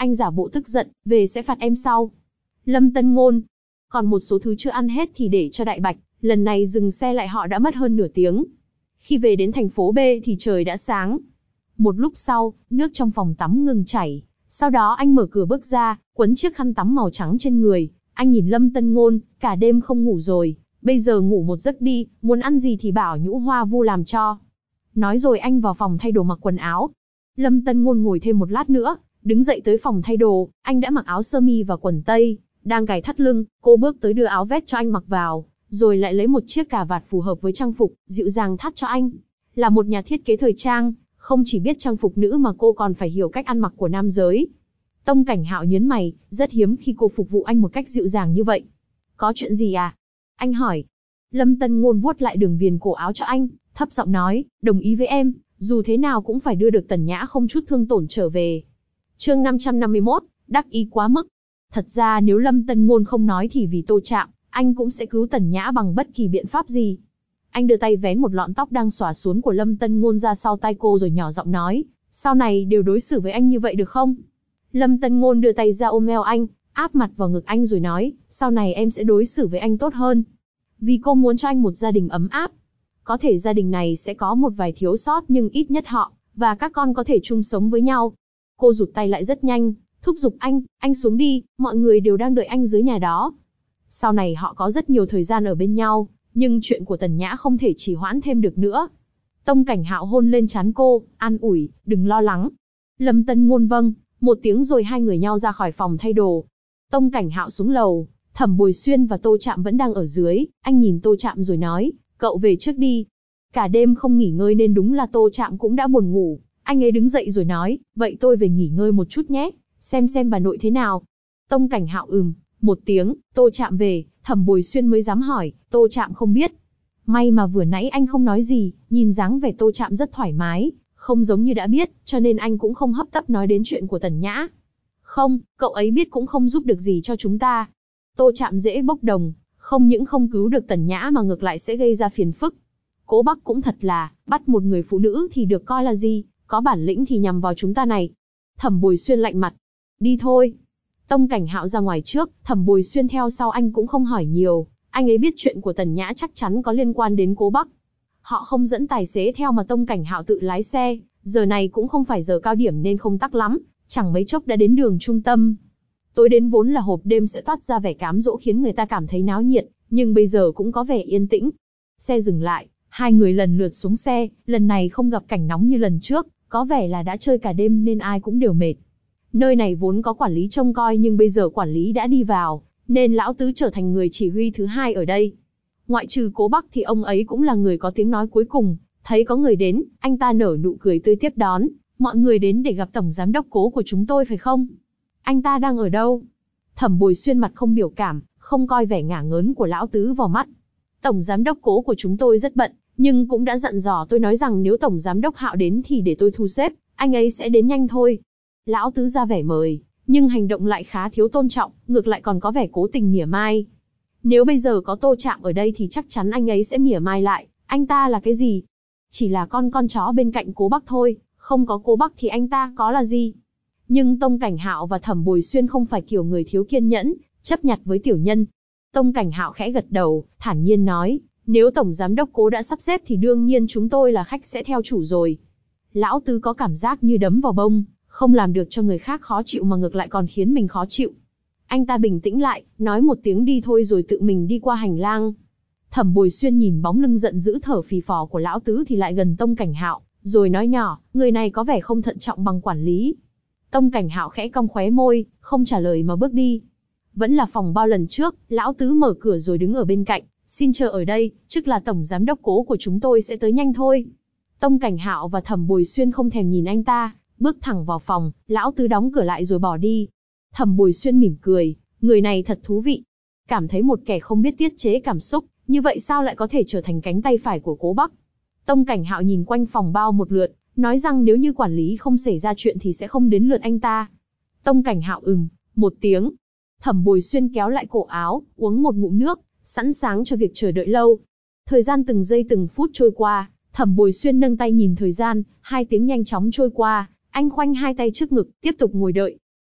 Anh giả bộ tức giận, về sẽ phạt em sau. Lâm Tân Ngôn, còn một số thứ chưa ăn hết thì để cho Đại Bạch, lần này dừng xe lại họ đã mất hơn nửa tiếng. Khi về đến thành phố B thì trời đã sáng. Một lúc sau, nước trong phòng tắm ngừng chảy. Sau đó anh mở cửa bước ra, quấn chiếc khăn tắm màu trắng trên người. Anh nhìn Lâm Tân Ngôn, cả đêm không ngủ rồi. Bây giờ ngủ một giấc đi, muốn ăn gì thì bảo Nhũ Hoa Vu làm cho. Nói rồi anh vào phòng thay đồ mặc quần áo. Lâm Tân Ngôn ngồi thêm một lát nữa, đứng dậy tới phòng thay đồ. Anh đã mặc áo sơ mi và quần tây, đang cài thắt lưng. Cô bước tới đưa áo vest cho anh mặc vào, rồi lại lấy một chiếc cà vạt phù hợp với trang phục, dịu dàng thắt cho anh. Là một nhà thiết kế thời trang, không chỉ biết trang phục nữ mà cô còn phải hiểu cách ăn mặc của nam giới. Tông Cảnh Hạo nhớn mày, rất hiếm khi cô phục vụ anh một cách dịu dàng như vậy. Có chuyện gì à? Anh hỏi. Lâm Tân Ngôn vuốt lại đường viền cổ áo cho anh, thấp giọng nói, đồng ý với em, dù thế nào cũng phải đưa được Tần Nhã không chút thương tổn trở về. Chương 551, đắc ý quá mức. Thật ra nếu Lâm Tân Ngôn không nói thì vì Tô Trạm, anh cũng sẽ cứu Tần Nhã bằng bất kỳ biện pháp gì. Anh đưa tay vén một lọn tóc đang xõa xuống của Lâm Tân Ngôn ra sau tai cô rồi nhỏ giọng nói, sau này đều đối xử với anh như vậy được không? Lâm Tân Ngôn đưa tay ra ôm eo anh, áp mặt vào ngực anh rồi nói, sau này em sẽ đối xử với anh tốt hơn. Vì cô muốn cho anh một gia đình ấm áp. Có thể gia đình này sẽ có một vài thiếu sót nhưng ít nhất họ và các con có thể chung sống với nhau. Cô rụt tay lại rất nhanh, thúc giục anh xuống đi, mọi người đều đang đợi anh dưới nhà đó. Sau này họ có rất nhiều thời gian ở bên nhau, nhưng chuyện của Tần Nhã không thể trì hoãn thêm được nữa. Tông Cảnh Hạo hôn lên trán cô, an ủi, đừng lo lắng. Lâm Tân Ngôn vâng, một tiếng rồi hai người nhau ra khỏi phòng thay đồ. Tông Cảnh Hạo xuống lầu, Thẩm Bồi Xuyên và Tô Trạm vẫn đang ở dưới, anh nhìn Tô Trạm rồi nói, cậu về trước đi. Cả đêm không nghỉ ngơi nên đúng là Tô Trạm cũng đã buồn ngủ, anh ấy đứng dậy rồi nói, vậy tôi về nghỉ ngơi một chút nhé, xem bà nội thế nào. Tông Cảnh Hạo một tiếng, Tô Trạm về, Thẩm Bồi Xuyên mới dám hỏi, Tô Trạm không biết. May mà vừa nãy anh không nói gì, nhìn dáng vẻ Tô Trạm rất thoải mái, không giống như đã biết, cho nên anh cũng không hấp tấp nói đến chuyện của Tần Nhã. Không, cậu ấy biết cũng không giúp được gì cho chúng ta. Tô Trạm dễ bốc đồng, không những không cứu được Tần Nhã mà ngược lại sẽ gây ra phiền phức. Cố Bắc cũng thật là, bắt một người phụ nữ thì được coi là gì, có bản lĩnh thì nhằm vào chúng ta này. Thẩm Bồi Xuyên lạnh mặt, đi thôi. Tông Cảnh Hạo ra ngoài trước, Thẩm Bồi Xuyên theo sau anh cũng không hỏi nhiều, anh ấy biết chuyện của Tần Nhã chắc chắn có liên quan đến Cố Bắc. Họ không dẫn tài xế theo mà Tông Cảnh Hạo tự lái xe, giờ này cũng không phải giờ cao điểm nên không tắc lắm, chẳng mấy chốc đã đến đường trung tâm. Tối đến vốn là hộp đêm sẽ toát ra vẻ cám dỗ khiến người ta cảm thấy náo nhiệt, nhưng bây giờ cũng có vẻ yên tĩnh. Xe dừng lại, hai người lần lượt xuống xe, lần này không gặp cảnh nóng như lần trước, có vẻ là đã chơi cả đêm nên ai cũng đều mệt. Nơi này vốn có quản lý trông coi nhưng bây giờ quản lý đã đi vào, nên lão tứ trở thành người chỉ huy thứ hai ở đây. Ngoại trừ Cố Bắc thì ông ấy cũng là người có tiếng nói cuối cùng, thấy có người đến, anh ta nở nụ cười tươi tiếp đón, mọi người đến để gặp tổng giám đốc Cố của chúng tôi phải không? Anh ta đang ở đâu? Thẩm Bồi Xuyên mặt không biểu cảm, không coi vẻ ngả ngớn của lão tứ vào mắt. Tổng giám đốc Cố của chúng tôi rất bận, nhưng cũng đã dặn dò tôi nói rằng nếu tổng giám đốc Hạo đến thì để tôi thu xếp, anh ấy sẽ đến nhanh thôi. Lão tứ ra vẻ mời, nhưng hành động lại khá thiếu tôn trọng, ngược lại còn có vẻ cố tình mỉa mai. Nếu bây giờ có Tô Trạm ở đây thì chắc chắn anh ấy sẽ mỉa mai lại, anh ta là cái gì? Chỉ là con chó bên cạnh Cố Bắc thôi, không có Cố Bắc thì anh ta có là gì? Nhưng Tông Cảnh Hạo và Thẩm Bồi Xuyên không phải kiểu người thiếu kiên nhẫn, chấp nhặt với tiểu nhân. Tông Cảnh Hạo khẽ gật đầu, thản nhiên nói, nếu tổng giám đốc Cố đã sắp xếp thì đương nhiên chúng tôi là khách sẽ theo chủ rồi. Lão tứ có cảm giác như đấm vào bông, không làm được cho người khác khó chịu mà ngược lại còn khiến mình khó chịu. Anh ta bình tĩnh lại, nói một tiếng đi thôi rồi tự mình đi qua hành lang. Thẩm Bồi Xuyên nhìn bóng lưng giận dữ thở phì phò của lão tứ thì lại gần Tông Cảnh Hạo, rồi nói nhỏ, người này có vẻ không thận trọng bằng quản lý. Tông Cảnh Hạo khẽ cong khóe môi, không trả lời mà bước đi. Vẫn là phòng bao lần trước, lão tứ mở cửa rồi đứng ở bên cạnh, xin chờ ở đây, chức là tổng giám đốc Cố của chúng tôi sẽ tới nhanh thôi. Tông Cảnh Hạo và Thẩm Bồi Xuyên không thèm nhìn anh ta, bước thẳng vào phòng, lão tứ đóng cửa lại rồi bỏ đi. Thẩm Bồi Xuyên mỉm cười, người này thật thú vị. Cảm thấy một kẻ không biết tiết chế cảm xúc, như vậy sao lại có thể trở thành cánh tay phải của Cố Bắc. Tông Cảnh Hạo nhìn quanh phòng bao một lượt, nói rằng nếu như quản lý không xảy ra chuyện thì sẽ không đến lượt anh ta. Tông Cảnh Hạo một tiếng. Thẩm Bồi Xuyên kéo lại cổ áo, uống một ngụm nước, sẵn sàng cho việc chờ đợi lâu. Thời gian từng giây từng phút trôi qua, Thẩm Bồi Xuyên nâng tay nhìn thời gian, 2 tiếng nhanh chóng trôi qua, anh khoanh hai tay trước ngực, tiếp tục ngồi đợi.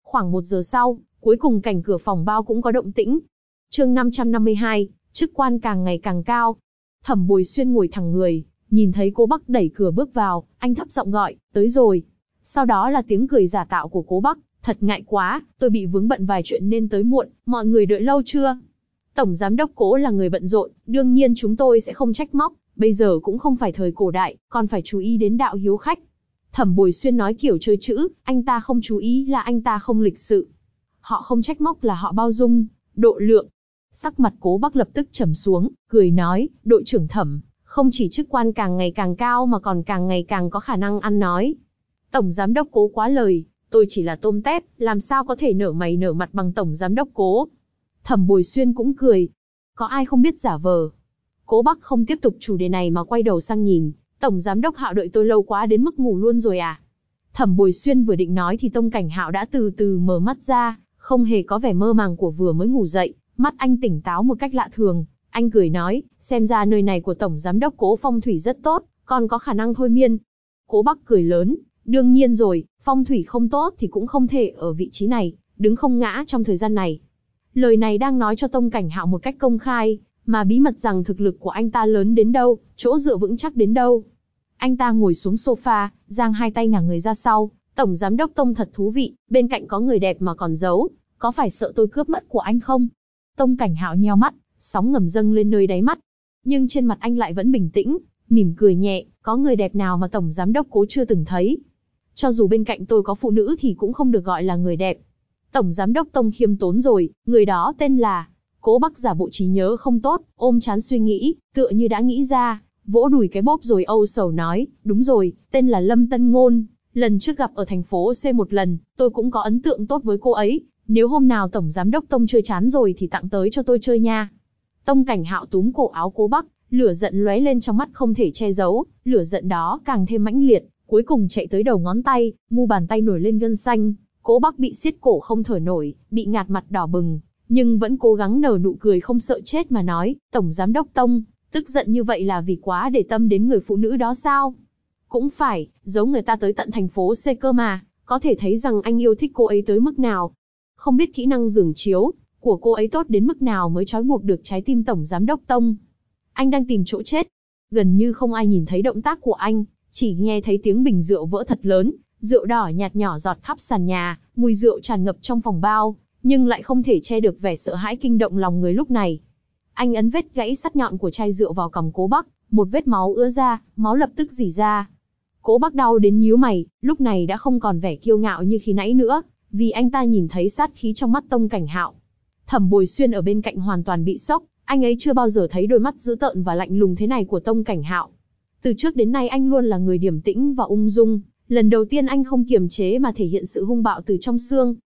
Khoảng 1 giờ sau, cuối cùng cảnh cửa phòng bao cũng có động tĩnh. Chương 552, chức quan càng ngày càng cao. Thẩm Bồi Xuyên ngồi thẳng người, nhìn thấy Cố Bắc đẩy cửa bước vào, anh thấp giọng gọi, tới rồi. Sau đó là tiếng cười giả tạo của Cố Bắc, thật ngại quá, tôi bị vướng bận vài chuyện nên tới muộn, mọi người đợi lâu chưa? Tổng giám đốc Cố là người bận rộn, đương nhiên chúng tôi sẽ không trách móc, bây giờ cũng không phải thời cổ đại, còn phải chú ý đến đạo hiếu khách. Thẩm Bồi Xuyên nói kiểu chơi chữ, anh ta không chú ý là anh ta không lịch sự. Họ không trách móc là họ bao dung, độ lượng. Sắc mặt Cố Bắc lập tức trầm xuống, cười nói, đội trưởng Thẩm, không chỉ chức quan càng ngày càng cao mà còn càng ngày càng có khả năng ăn nói. Tổng giám đốc Cố quá lời, tôi chỉ là tôm tép, làm sao có thể nở mày nở mặt bằng tổng giám đốc Cố. Thẩm Bồi Xuyên cũng cười. Có ai không biết giả vờ. Cố Bắc không tiếp tục chủ đề này mà quay đầu sang nhìn, tổng giám đốc Hạo đợi tôi lâu quá đến mức ngủ luôn rồi à? Thẩm Bồi Xuyên vừa định nói thì Tông Cảnh Hạo đã từ từ mở mắt ra, không hề có vẻ mơ màng của vừa mới ngủ dậy, mắt anh tỉnh táo một cách lạ thường. Anh cười nói, xem ra nơi này của tổng giám đốc Cố phong thủy rất tốt, còn có khả năng thôi miên. Cố Bắc cười lớn, đương nhiên rồi, phong thủy không tốt thì cũng không thể ở vị trí này, đứng không ngã trong thời gian này. Lời này đang nói cho Tông Cảnh Hạo một cách công khai, mà bí mật rằng thực lực của anh ta lớn đến đâu, chỗ dựa vững chắc đến đâu. Anh ta ngồi xuống sofa, giang hai tay ngả người ra sau, tổng giám đốc Tông thật thú vị, bên cạnh có người đẹp mà còn giấu, có phải sợ tôi cướp mất của anh không? Tông Cảnh Hạo nheo mắt, sóng ngầm dâng lên nơi đáy mắt. Nhưng trên mặt anh lại vẫn bình tĩnh, mỉm cười nhẹ, có người đẹp nào mà tổng giám đốc Cố chưa từng thấy. Cho dù bên cạnh tôi có phụ nữ thì cũng không được gọi là người đẹp. Tổng giám đốc Tông khiêm tốn rồi, người đó tên là... Cố Bắc giả bộ trí nhớ không tốt, ôm chán suy nghĩ, tựa như đã nghĩ ra, vỗ đùi cái bóp rồi âu sầu nói, đúng rồi, tên là Lâm Tân Ngôn, lần trước gặp ở thành phố C một lần, tôi cũng có ấn tượng tốt với cô ấy, nếu hôm nào tổng giám đốc Tông chơi chán rồi thì tặng tới cho tôi chơi nha. Tông Cảnh Hạo túm cổ áo Cố Bắc, lửa giận lóe lên trong mắt không thể che giấu, lửa giận đó càng thêm mãnh liệt, cuối cùng chạy tới đầu ngón tay, mu bàn tay nổi lên gân xanh, Cố Bắc bị siết cổ không thở nổi, bị ngạt mặt đỏ bừng, nhưng vẫn cố gắng nở nụ cười không sợ chết mà nói, tổng giám đốc Tông, tức giận như vậy là vì quá để tâm đến người phụ nữ đó sao? Cũng phải, giấu người ta tới tận thành phố C cơ mà, có thể thấy rằng anh yêu thích cô ấy tới mức nào. Không biết kỹ năng giường chiếu của cô ấy tốt đến mức nào mới trói buộc được trái tim tổng giám đốc Tông. Anh đang tìm chỗ chết. Gần như không ai nhìn thấy động tác của anh, chỉ nghe thấy tiếng bình rượu vỡ thật lớn, rượu đỏ nhạt nhỏ giọt khắp sàn nhà, mùi rượu tràn ngập trong phòng bao, nhưng lại không thể che được vẻ sợ hãi kinh động lòng người lúc này. Anh ấn vết gãy sắt nhọn của chai rượu vào cằm Cố Bắc, một vết máu ứa ra, máu lập tức rỉ ra. Cố Bắc đau đến nhíu mày, lúc này đã không còn vẻ kiêu ngạo như khi nãy nữa, vì anh ta nhìn thấy sát khí trong mắt Tông Cảnh Hạo. Thẩm Bồi Xuyên ở bên cạnh hoàn toàn bị sốc, anh ấy chưa bao giờ thấy đôi mắt dữ tợn và lạnh lùng thế này của Tông Cảnh Hạo. Từ trước đến nay anh luôn là người điềm tĩnh và ung dung, lần đầu tiên anh không kiềm chế mà thể hiện sự hung bạo từ trong xương.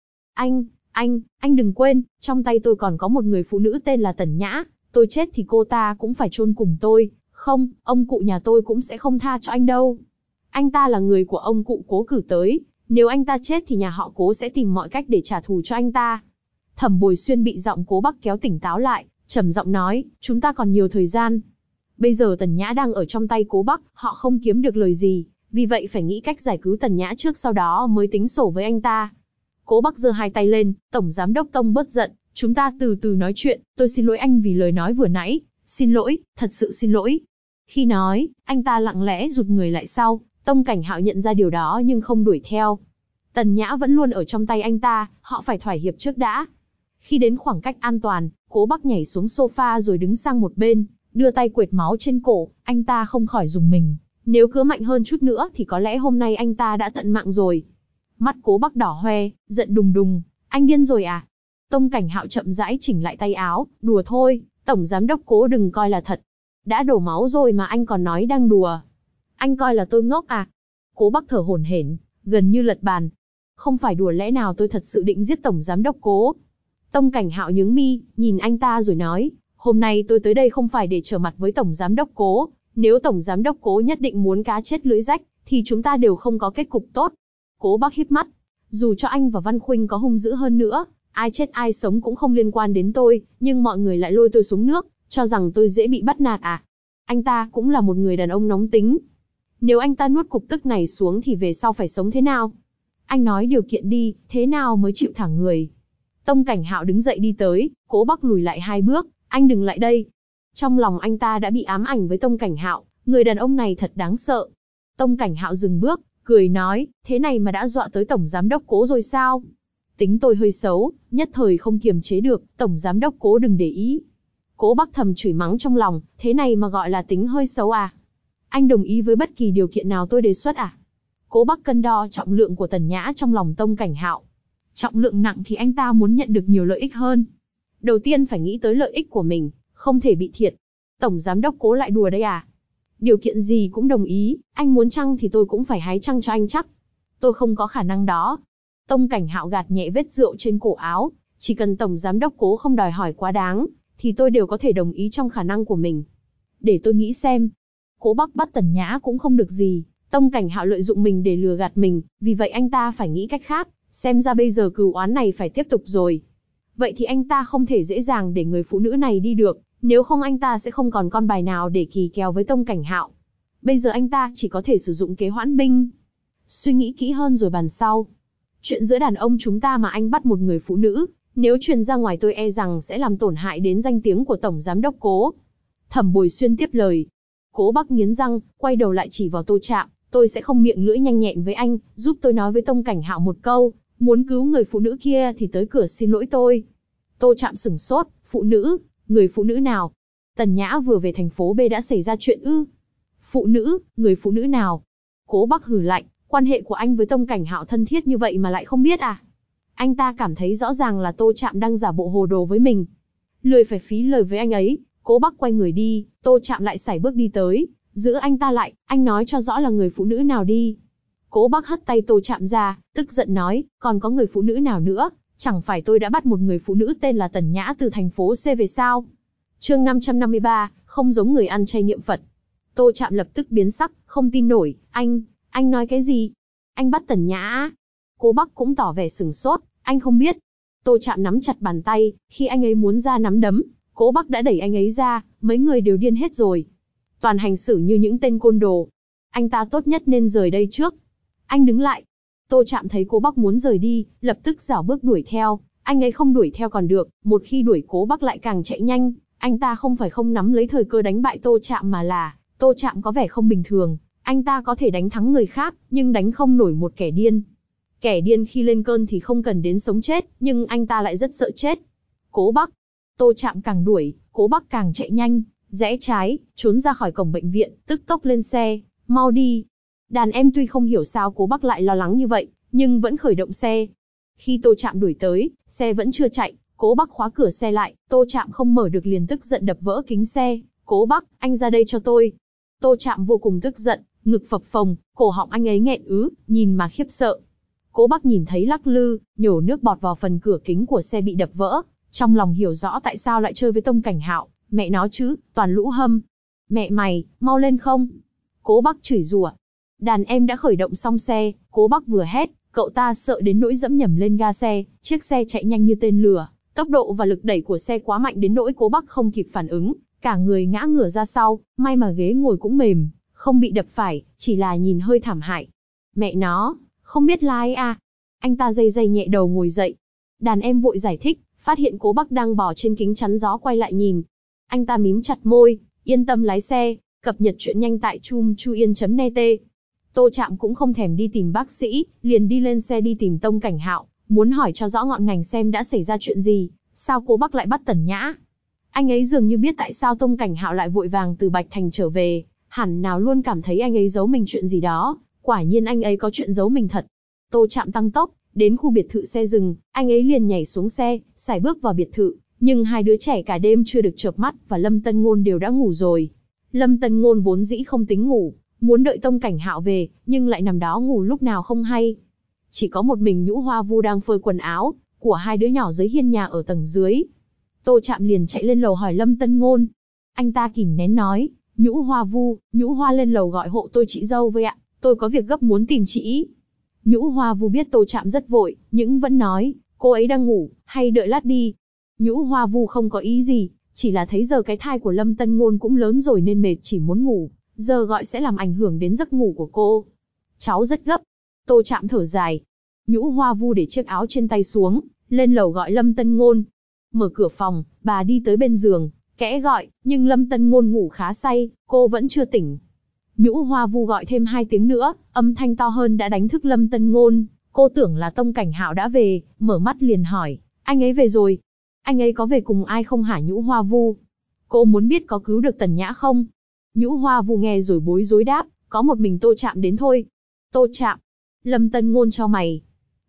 Anh đừng quên, trong tay tôi còn có một người phụ nữ tên là Tần Nhã, tôi chết thì cô ta cũng phải chôn cùng tôi, không, ông cụ nhà tôi cũng sẽ không tha cho anh đâu. Anh ta là người của ông cụ Cố cử tới, nếu anh ta chết thì nhà họ Cố sẽ tìm mọi cách để trả thù cho anh ta. Thẩm Bồi Xuyên bị giọng Cố Bắc kéo tỉnh táo lại, trầm giọng nói, chúng ta còn nhiều thời gian. Bây giờ Tần Nhã đang ở trong tay Cố Bắc, họ không kiếm được lời gì, vì vậy phải nghĩ cách giải cứu Tần Nhã trước sau đó mới tính sổ với anh ta. Cố Bắc giơ hai tay lên, tổng giám đốc Tông bớt giận, chúng ta từ từ nói chuyện, tôi xin lỗi anh vì lời nói vừa nãy, xin lỗi, thật sự xin lỗi. Khi nói, anh ta lặng lẽ rụt người lại sau, Tông Cảnh Hạo nhận ra điều đó nhưng không đuổi theo. Tần Nhã vẫn luôn ở trong tay anh ta, họ phải thỏa hiệp trước đã. Khi đến khoảng cách an toàn, Cố Bắc nhảy xuống sofa rồi đứng sang một bên, đưa tay quệt máu trên cổ, anh ta không khỏi rùng mình. Nếu cứ mạnh hơn chút nữa thì có lẽ hôm nay anh ta đã tận mạng rồi. Mắt Cố Bắc đỏ hoe, giận đùng đùng, anh điên rồi à? Tông Cảnh Hạo chậm rãi chỉnh lại tay áo, đùa thôi, tổng giám đốc Cố đừng coi là thật. Đã đổ máu rồi mà anh còn nói đang đùa. Anh coi là tôi ngốc à? Cố Bắc thở hổn hển, gần như lật bàn. Không phải đùa, lẽ nào tôi thật sự định giết tổng giám đốc Cố? Tông Cảnh Hạo nhướng mi, nhìn anh ta rồi nói, hôm nay tôi tới đây không phải để trở mặt với tổng giám đốc Cố, nếu tổng giám đốc Cố nhất định muốn cá chết lưới rách, thì chúng ta đều không có kết cục tốt. Cố Bắc híp mắt, dù cho anh và Văn Khuynh có hung dữ hơn nữa, ai chết ai sống cũng không liên quan đến tôi, nhưng mọi người lại lôi tôi xuống nước, cho rằng tôi dễ bị bắt nạt à? Anh ta cũng là một người đàn ông nóng tính. Nếu anh ta nuốt cục tức này xuống thì về sau phải sống thế nào? Anh nói điều kiện đi, thế nào mới chịu thả người? Tông Cảnh Hạo đứng dậy đi tới, Cố Bắc lùi lại 2 bước, anh đừng lại đây. Trong lòng anh ta đã bị ám ảnh với Tông Cảnh Hạo, người đàn ông này thật đáng sợ. Tông Cảnh Hạo dừng bước, cười nói, thế này mà đã dọa tới Tổng Giám đốc Cố rồi sao? Tính tôi hơi xấu, nhất thời không kiềm chế được, Tổng Giám đốc Cố đừng để ý. Cố Bắc thầm chửi mắng trong lòng, thế này mà gọi là tính hơi xấu à? Anh đồng ý với bất kỳ điều kiện nào tôi đề xuất à? Cố Bắc cân đo trọng lượng của Tần Nhã trong lòng Tông Cảnh Hạo. Trọng lượng nặng thì anh ta muốn nhận được nhiều lợi ích hơn. Đầu tiên phải nghĩ tới lợi ích của mình, không thể bị thiệt. Tổng Giám đốc Cố lại đùa đây à? Điều kiện gì cũng đồng ý, anh muốn trăng thì tôi cũng phải hái trăng cho anh chắc. Tôi không có khả năng đó. Tông Cảnh Hạo gạt nhẹ vết rượu trên cổ áo, chỉ cần Tổng Giám đốc Cố không đòi hỏi quá đáng, thì tôi đều có thể đồng ý trong khả năng của mình. Để tôi nghĩ xem. Cố Bắc bắt Tần Nhã cũng không được gì, Tông Cảnh Hạo lợi dụng mình để lừa gạt mình, vì vậy anh ta phải nghĩ cách khác, xem ra bây giờ cừu oán này phải tiếp tục rồi. Vậy thì anh ta không thể dễ dàng để người phụ nữ này đi được, nếu không anh ta sẽ không còn con bài nào để kỳ kèo với Tông Cảnh Hạo. Bây giờ anh ta chỉ có thể sử dụng kế hoãn binh. Suy nghĩ kỹ hơn rồi bàn sau. Chuyện giữa đàn ông chúng ta mà anh bắt một người phụ nữ, nếu truyền ra ngoài tôi e rằng sẽ làm tổn hại đến danh tiếng của Tổng Giám đốc Cố. Thẩm Bồi Xuyên tiếp lời. Cố Bắc nghiến răng, quay đầu lại chỉ vào Tô Trạm, tôi sẽ không miệng lưỡi nhanh nhẹn với anh, giúp tôi nói với Tông Cảnh Hạo một câu, muốn cứu người phụ nữ kia thì tới cửa xin lỗi tôi. Tô Trạm sửng sốt, phụ nữ, người phụ nữ nào? Tần Nhã vừa về thành phố B đã xảy ra chuyện ư? Phụ nữ, người phụ nữ nào? Cố Bắc hừ lạnh, quan hệ của anh với Tông Cảnh Hạo thân thiết như vậy mà lại không biết à? Anh ta cảm thấy rõ ràng là Tô Trạm đang giả bộ hồ đồ với mình. Lười phải phí lời với anh ấy, Cố Bắc quay người đi, Tô Trạm lại sải bước đi tới, giữ anh ta lại, anh nói cho rõ là người phụ nữ nào đi. Cố Bắc hất tay Tô Trạm ra, tức giận nói, còn có người phụ nữ nào nữa, chẳng phải tôi đã bắt một người phụ nữ tên là Tần Nhã từ thành phố C về sao? Chương 553, không giống người ăn chay niệm Phật. Tô Trạm lập tức biến sắc, không tin nổi, anh nói cái gì? Anh bắt Tần Nhã? Cố Bắc cũng tỏ vẻ sửng sốt, anh không biết. Tô Trạm nắm chặt bàn tay, khi anh ấy muốn ra nắm đấm, Cố Bắc đã đẩy anh ấy ra, mấy người đều điên hết rồi. Toàn hành xử như những tên côn đồ. Anh ta tốt nhất nên rời đây trước. Anh đứng lại. Tô Trạm thấy Cố Bắc muốn rời đi, lập tức rảo bước đuổi theo. Anh ấy không đuổi theo còn được, một khi đuổi Cố Bắc lại càng chạy nhanh. Anh ta không phải không nắm lấy thời cơ đánh bại Tô Trạm mà là, Tô Trạm có vẻ không bình thường. Anh ta có thể đánh thắng người khác, nhưng đánh không nổi một kẻ điên. Kẻ điên khi lên cơn thì không cần đến sống chết, nhưng anh ta lại rất sợ chết. Cố Bắc. Tô Trạm càng đuổi, Cố Bắc càng chạy nhanh, rẽ trái, trốn ra khỏi cổng bệnh viện, tức tốc lên xe, mau đi. Đàn em tuy không hiểu sao Cố Bắc lại lo lắng như vậy, nhưng vẫn khởi động xe. Khi Tô Trạm đuổi tới, xe vẫn chưa chạy, Cố Bắc khóa cửa xe lại, Tô Trạm không mở được liền tức giận đập vỡ kính xe. Cố Bắc, anh ra đây cho tôi. Tô Trạm vô cùng tức giận, ngực phập phồng, cổ họng anh ấy nghẹn ứ, nhìn mà khiếp sợ. Cố Bắc nhìn thấy lắc lư, nhổ nước bọt vào phần cửa kính của xe bị đập vỡ, trong lòng hiểu rõ tại sao lại chơi với Tông Cảnh Hạo, mẹ nó chứ, toàn lũ hâm. Mẹ mày, mau lên không? Cố Bắc chửi rủa. Đàn em đã khởi động xong xe, Cố Bắc vừa hét, cậu ta sợ đến nỗi dẫm nhầm lên ga xe, chiếc xe chạy nhanh như tên lửa, tốc độ và lực đẩy của xe quá mạnh đến nỗi Cố Bắc không kịp phản ứng, cả người ngã ngửa ra sau, may mà ghế ngồi cũng mềm, không bị đập phải, chỉ là nhìn hơi thảm hại. Mẹ nó, không biết lái à? Anh ta day nhẹ đầu ngồi dậy. Đàn em vội giải thích, phát hiện Cố Bắc đang bò trên kính chắn gió quay lại nhìn. Anh ta mím chặt môi, yên tâm lái xe, cập nhật chuyện nhanh tại chumchuyen.net. Tô Trạm cũng không thèm đi tìm bác sĩ, liền đi lên xe đi tìm Tông Cảnh Hạo, muốn hỏi cho rõ ngọn ngành xem đã xảy ra chuyện gì, sao Cố Bắc lại bắt Tần Nhã. Anh ấy dường như biết tại sao Tông Cảnh Hạo lại vội vàng từ Bạch Thành trở về, hẳn nào luôn cảm thấy anh ấy giấu mình chuyện gì đó, quả nhiên anh ấy có chuyện giấu mình thật. Tô Trạm tăng tốc, đến khu biệt thự xe dừng, anh ấy liền nhảy xuống xe, sải bước vào biệt thự, nhưng hai đứa trẻ cả đêm chưa được chợp mắt và Lâm Tân Ngôn đều đã ngủ rồi. Lâm Tân Ngôn vốn dĩ không tính ngủ, muốn đợi Tông Cảnh Hạo về, nhưng lại nằm đó ngủ lúc nào không hay. Chỉ có một mình Nhũ Hoa Vu đang phơi quần áo của hai đứa nhỏ dưới hiên nhà ở tầng dưới. Tô Trạm liền chạy lên lầu hỏi Lâm Tân Ngôn. Anh ta kìm nén nói, Nhũ Hoa Vu, Nhũ Hoa lên lầu gọi hộ tôi chị dâu với ạ, tôi có việc gấp muốn tìm chị. Nhũ Hoa Vu biết Tô Trạm rất vội, nhưng vẫn nói, cô ấy đang ngủ, hay đợi lát đi. Nhũ Hoa Vu không có ý gì, chỉ là thấy giờ cái thai của Lâm Tân Ngôn cũng lớn rồi nên mệt chỉ muốn ngủ, giờ gọi sẽ làm ảnh hưởng đến giấc ngủ của cô. Cháu rất gấp. Tô Trạm thở dài. Nhũ Hoa Vu để chiếc áo trên tay xuống, lên lầu gọi Lâm Tân Ngôn. Mở cửa phòng, bà đi tới bên giường, kẽ gọi, nhưng Lâm Tân Ngôn ngủ khá say, cô vẫn chưa tỉnh. Nhũ Hoa Vu gọi thêm 2 tiếng nữa, âm thanh to hơn đã đánh thức Lâm Tân Ngôn. Cô tưởng là Tông Cảnh Hạo đã về, mở mắt liền hỏi, anh ấy về rồi. Anh ấy có về cùng ai không hả Nhũ Hoa Vu? Cô muốn biết có cứu được Tần Nhã không? Nhũ Hoa Vu nghe rồi bối rối đáp, có một mình Tô Trạm đến thôi. Tô Trạm? Lâm Tân Ngôn chau mày.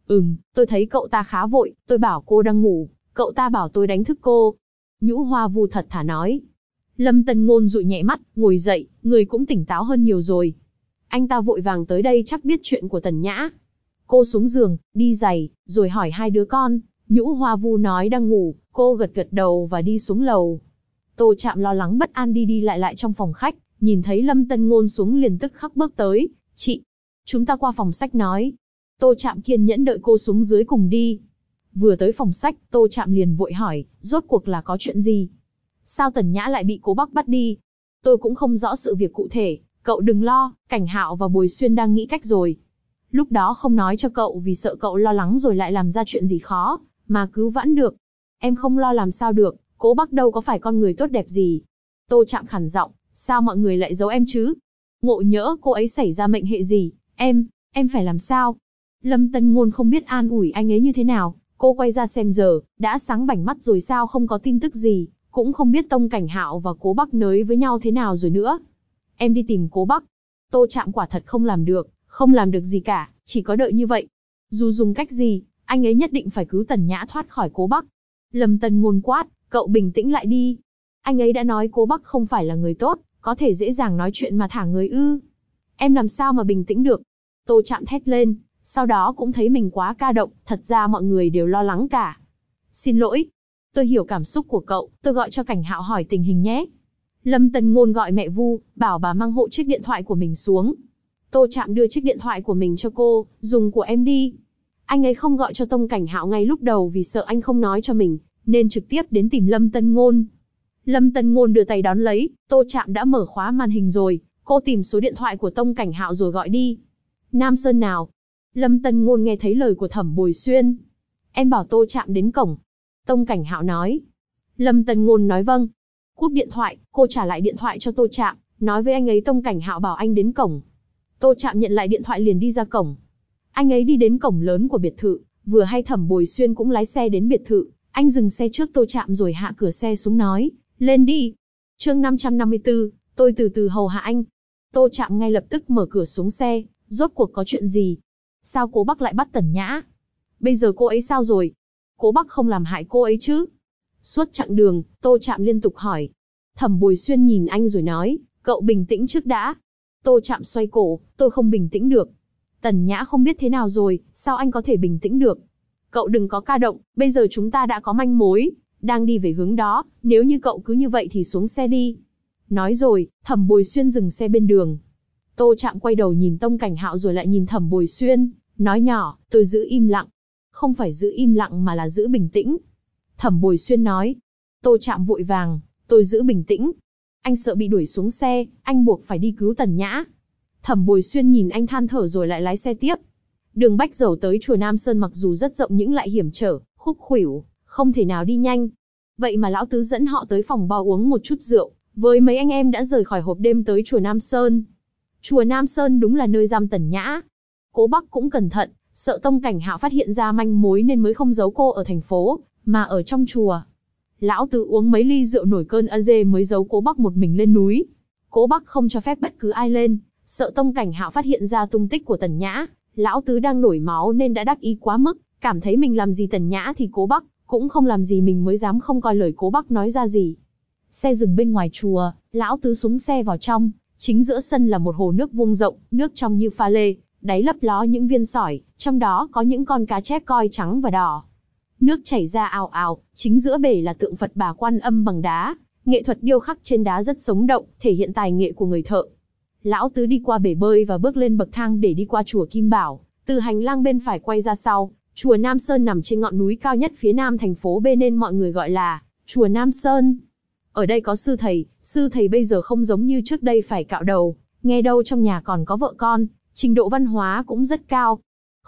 Tôi thấy cậu ta khá vội, tôi bảo cô đang ngủ, cậu ta bảo tôi đánh thức cô. Nhũ Hoa Vu thật thà nói. Lâm Tân Ngôn dụi nhẹ mắt, ngồi dậy, người cũng tỉnh táo hơn nhiều rồi. Anh ta vội vàng tới đây chắc biết chuyện của Tần Nhã. Cô xuống giường, đi giày, rồi hỏi 2 đứa con. Nhũ Hoa Vu nói đang ngủ, cô gật gật đầu và đi xuống lầu. Tô Trạm lo lắng bất an đi đi lại trong phòng khách, nhìn thấy Lâm Tân Ngôn xuống liền tức khắc bước tới. Chị, chúng ta qua phòng sách nói. Tô Trạm kiên nhẫn đợi cô xuống dưới cùng đi. Vừa tới phòng sách, Tô Trạm liền vội hỏi, rốt cuộc là có chuyện gì? Sao Tần Nhã lại bị Cố Bắc bắt đi? Tôi cũng không rõ sự việc cụ thể, cậu đừng lo, Cảnh Hạo và Bồi Xuyên đang nghĩ cách rồi. Lúc đó không nói cho cậu vì sợ cậu lo lắng rồi lại làm ra chuyện gì khó, mà cứu vãn được. Em không lo làm sao được, Cố Bắc đâu có phải con người tốt đẹp gì. Tô Trạm khản giọng, sao mọi người lại giấu em chứ? Ngộ nhỡ cô ấy xảy ra mệnh hệ gì, em phải làm sao? Lâm Tân Ngôn không biết an ủi anh ấy như thế nào, cô quay ra xem giờ, đã sáng bảnh mắt rồi sao không có tin tức gì, cũng không biết Tông Cảnh Hạo và Cố Bắc nới với nhau thế nào rồi nữa. Em đi tìm Cố Bắc. Tô Trạm quả thật không làm được gì cả, chỉ có đợi như vậy. Dù dùng cách gì, anh ấy nhất định phải cứu Tần Nhã thoát khỏi Cố Bắc. Lâm Tân Ngôn quát, cậu bình tĩnh lại đi. Anh ấy đã nói Cố Bắc không phải là người tốt, có thể dễ dàng nói chuyện mà thả người ư? Em làm sao mà bình tĩnh được? Tô Trạm thét lên, sau đó cũng thấy mình quá ca động, thật ra mọi người đều lo lắng cả. Xin lỗi, tôi hiểu cảm xúc của cậu, tôi gọi cho Cảnh Hạo hỏi tình hình nhé. Lâm Tân Ngôn gọi mẹ Vu, bảo bà mang hộ chiếc điện thoại của mình xuống. Tô Trạm đưa chiếc điện thoại của mình cho cô, dùng của em đi. Anh ấy không gọi cho Tông Cảnh Hạo ngay lúc đầu vì sợ anh không nói cho mình, nên trực tiếp đến tìm Lâm Tân Ngôn. Lâm Tân Ngôn đưa tay đón lấy, Tô Trạm đã mở khóa màn hình rồi, cô tìm số điện thoại của Tông Cảnh Hạo rồi gọi đi. Nam Sơn nào? Lâm Tân Ngôn nghe thấy lời của Thẩm Bồi Xuyên. Em bảo Tô Trạm đến cổng. Tông Cảnh Hạo nói. Lâm Tân Ngôn nói vâng. Cúp điện thoại, cô trả lại điện thoại cho Tô Trạm, nói với anh ấy Tông Cảnh Hạo bảo anh đến cổng. Tô Trạm nhận lại điện thoại liền đi ra cổng. Anh ấy đi đến cổng lớn của biệt thự, vừa hay Thẩm Bồi Xuyên cũng lái xe đến biệt thự, anh dừng xe trước Tô Trạm rồi hạ cửa xe xuống nói, lên đi. Chương 554, tôi từ từ hầu hạ anh. Tô Trạm ngay lập tức mở cửa xuống xe, rốt cuộc có chuyện gì? Sao Cố Bắc lại bắt Tần Nhã? Bây giờ cô ấy sao rồi? Cố Bắc không làm hại cô ấy chứ? Suốt chặng đường, Tô Trạm liên tục hỏi. Thẩm Bồi Xuyên nhìn anh rồi nói, cậu bình tĩnh trước đã. Tô Trạm xoay cổ, tôi không bình tĩnh được. Tần Nhã không biết thế nào rồi, sao anh có thể bình tĩnh được? Cậu đừng có ca động, bây giờ chúng ta đã có manh mối, đang đi về hướng đó, nếu như cậu cứ như vậy thì xuống xe đi. Nói rồi, Thẩm Bồi Xuyên dừng xe bên đường. Tô Trạm quay đầu nhìn Tông Cảnh Hạo rồi lại nhìn Thẩm Bồi Xuyên, nói nhỏ, tôi giữ im lặng. Không phải giữ im lặng mà là giữ bình tĩnh. Thẩm Bồi Xuyên nói. Tô Trạm vội vàng, tôi giữ bình tĩnh. Anh sợ bị đuổi xuống xe, anh buộc phải đi cứu Tần Nhã. Thẩm Bồi Xuyên nhìn anh than thở rồi lại lái xe tiếp. Đường Bách Dầu tới chùa Nam Sơn mặc dù rất rộng nhưng lại hiểm trở, khúc khuỷu, không thể nào đi nhanh. Vậy mà lão tứ dẫn họ tới phòng bao uống một chút rượu, với mấy anh em đã rời khỏi hộp đêm tới chùa Nam Sơn. Chùa Nam Sơn đúng là nơi giam Tần Nhã. Cố Bắc cũng cẩn thận, sợ Tông Cảnh Hạo phát hiện ra manh mối nên mới không giấu cô ở thành phố, mà ở trong chùa. Lão tứ uống mấy ly rượu nổi cơn ơ dê mới giấu Cố Bắc một mình lên núi. Cố Bắc không cho phép bất cứ ai lên, sợ Tông Cảnh Hạo phát hiện ra tung tích của Tần Nhã. Lão tứ đang nổi máu nên đã đắc ý quá mức, cảm thấy mình làm gì Tần Nhã thì Cố Bắc cũng không làm gì mình mới dám không coi lời Cố Bắc nói ra gì. Xe dừng bên ngoài chùa, lão tứ xuống xe vào trong, chính giữa sân là một hồ nước vuông rộng, nước trong như pha lê, đáy lấp ló những viên sỏi, trong đó có những con cá chép coi trắng và đỏ. Nước chảy ra ào ào, chính giữa bể là tượng Phật Bà Quan Âm bằng đá, nghệ thuật điêu khắc trên đá rất sống động, thể hiện tài nghệ của người thợ. Lão tứ đi qua bể bơi và bước lên bậc thang để đi qua chùa Kim Bảo, từ hành lang bên phải quay ra sau. Chùa Nam Sơn nằm trên ngọn núi cao nhất phía nam thành phố B nên mọi người gọi là chùa Nam Sơn. Ở đây có sư thầy bây giờ không giống như trước đây phải cạo đầu, nghe đâu trong nhà còn có vợ con, trình độ văn hóa cũng rất cao.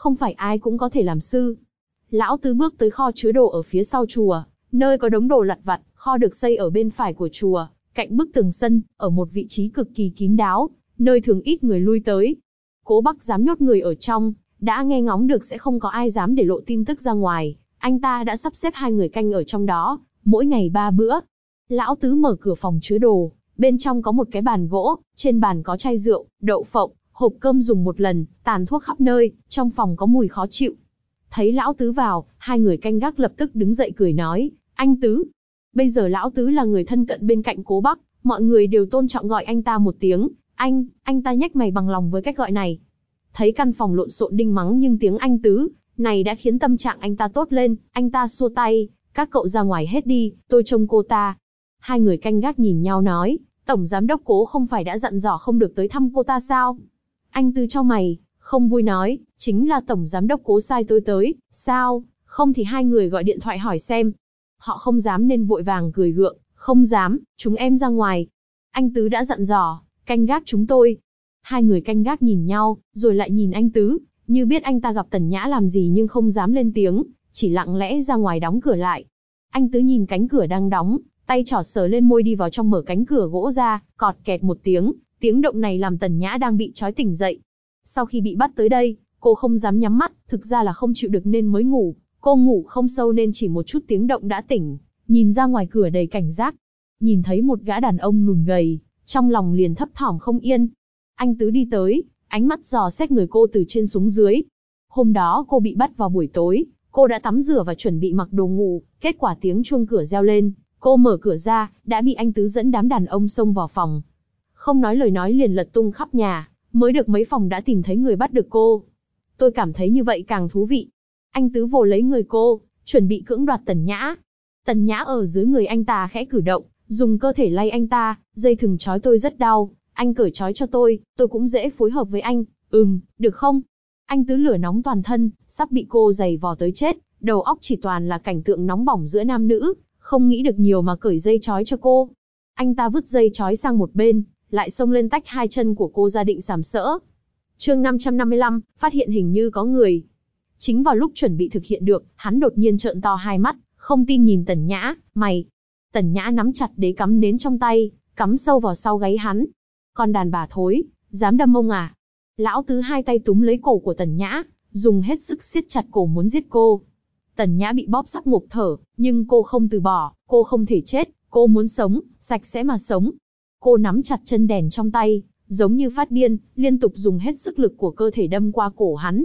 không phải ai cũng có thể làm sư. Lão Tứ bước tới kho chứa đồ ở phía sau chùa, nơi có đống đồ lặt vặt. Kho được xây ở bên phải của chùa, cạnh bức tường sân, ở một vị trí cực kỳ kín đáo, nơi thường ít người lui tới. Cố Bắc dám nhốt người ở trong, đã nghe ngóng được sẽ không có ai dám để lộ tin tức ra ngoài. Anh ta đã sắp xếp 2 người canh ở trong đó, mỗi ngày 3 bữa. Lão Tứ mở cửa phòng chứa đồ, bên trong có một cái bàn gỗ, trên bàn có chai rượu, đậu phộng, hộp cơm dùng một lần, tàn thuốc khắp nơi, trong phòng có mùi khó chịu. Thấy Lão Tứ vào, 2 người canh gác lập tức đứng dậy cười nói, anh Tứ. Bây giờ Lão Tứ là người thân cận bên cạnh Cố Bắc, mọi người đều tôn trọng gọi anh ta một tiếng, anh ta nhếch mày bằng lòng với cách gọi này. Thấy căn phòng lộn xộn đinh mắng nhưng tiếng anh Tứ này đã khiến tâm trạng anh ta tốt lên, anh ta xua tay, các cậu ra ngoài hết đi, tôi trông cô ta. 2 người canh gác nhìn nhau nói, Tổng Giám đốc Cố không phải đã dặn dò không được tới thăm cô ta sao? Anh Tứ chau mày, không vui nói, chính là Tổng Giám đốc Cố sai tôi tới, sao, không thì 2 người gọi điện thoại hỏi xem. Họ không dám nên vội vàng cười gượng, không dám, chúng em ra ngoài. Anh Tứ đã dặn dò, canh gác chúng tôi. 2 người canh gác nhìn nhau, rồi lại nhìn anh Tứ, như biết anh ta gặp Tần Nhã làm gì nhưng không dám lên tiếng, chỉ lặng lẽ ra ngoài đóng cửa lại. Anh Tứ nhìn cánh cửa đang đóng, tay trỏ sờ lên môi đi vào trong mở cánh cửa gỗ ra, cọt kẹt một tiếng, tiếng động này làm Tần Nhã đang bị trói tỉnh dậy. Sau khi bị bắt tới đây, cô không dám nhắm mắt, thực ra là không chịu được nên mới ngủ. Cô ngủ không sâu nên chỉ một chút tiếng động đã tỉnh, nhìn ra ngoài cửa đầy cảnh giác. Nhìn thấy một gã đàn ông lùn gầy, trong lòng liền thấp thỏm không yên. Anh Tứ đi tới, ánh mắt dò xét người cô từ trên xuống dưới. Hôm đó cô bị bắt vào buổi tối, cô đã tắm rửa và chuẩn bị mặc đồ ngủ, kết quả tiếng chuông cửa reo lên, cô mở cửa ra, đã bị anh Tứ dẫn đám đàn ông xông vào phòng. Không nói lời nói liền lật tung khắp nhà, mới được mấy phòng đã tìm thấy người bắt được cô. Tôi cảm thấy như vậy càng thú vị. Anh Tứ vồ lấy người cô, chuẩn bị cưỡng đoạt Tần Nhã. Tần Nhã ở dưới người anh ta khẽ cử động, dùng cơ thể lay anh ta, dây thừng trói tôi rất đau, anh cởi trói cho tôi cũng dễ phối hợp với anh, được không? Anh Tứ lửa nóng toàn thân, sắp bị cô giày vò tới chết, đầu óc chỉ toàn là cảnh tượng nóng bỏng giữa nam nữ, không nghĩ được nhiều mà cởi dây trói cho cô. Anh ta vứt dây trói sang một bên, lại xông lên tách 2 chân của cô ra định sàm sỡ. Chương 555, phát hiện hình như có người. Chính vào lúc chuẩn bị thực hiện được, hắn đột nhiên trợn to 2 mắt, không tin nhìn Tần Nhã, mày. Tần Nhã nắm chặt đế cắm nến trong tay, cắm sâu vào sau gáy hắn. Con đàn bà thối, dám đâm ông à? Lão Tứ 2 tay túm lấy cổ của Tần Nhã, dùng hết sức siết chặt cổ muốn giết cô. Tần Nhã bị bóp sắp ngộp thở, nhưng cô không từ bỏ, cô không thể chết, cô muốn sống, sạch sẽ mà sống. Cô nắm chặt chân đèn trong tay, giống như phát điên, liên tục dùng hết sức lực của cơ thể đâm qua cổ hắn.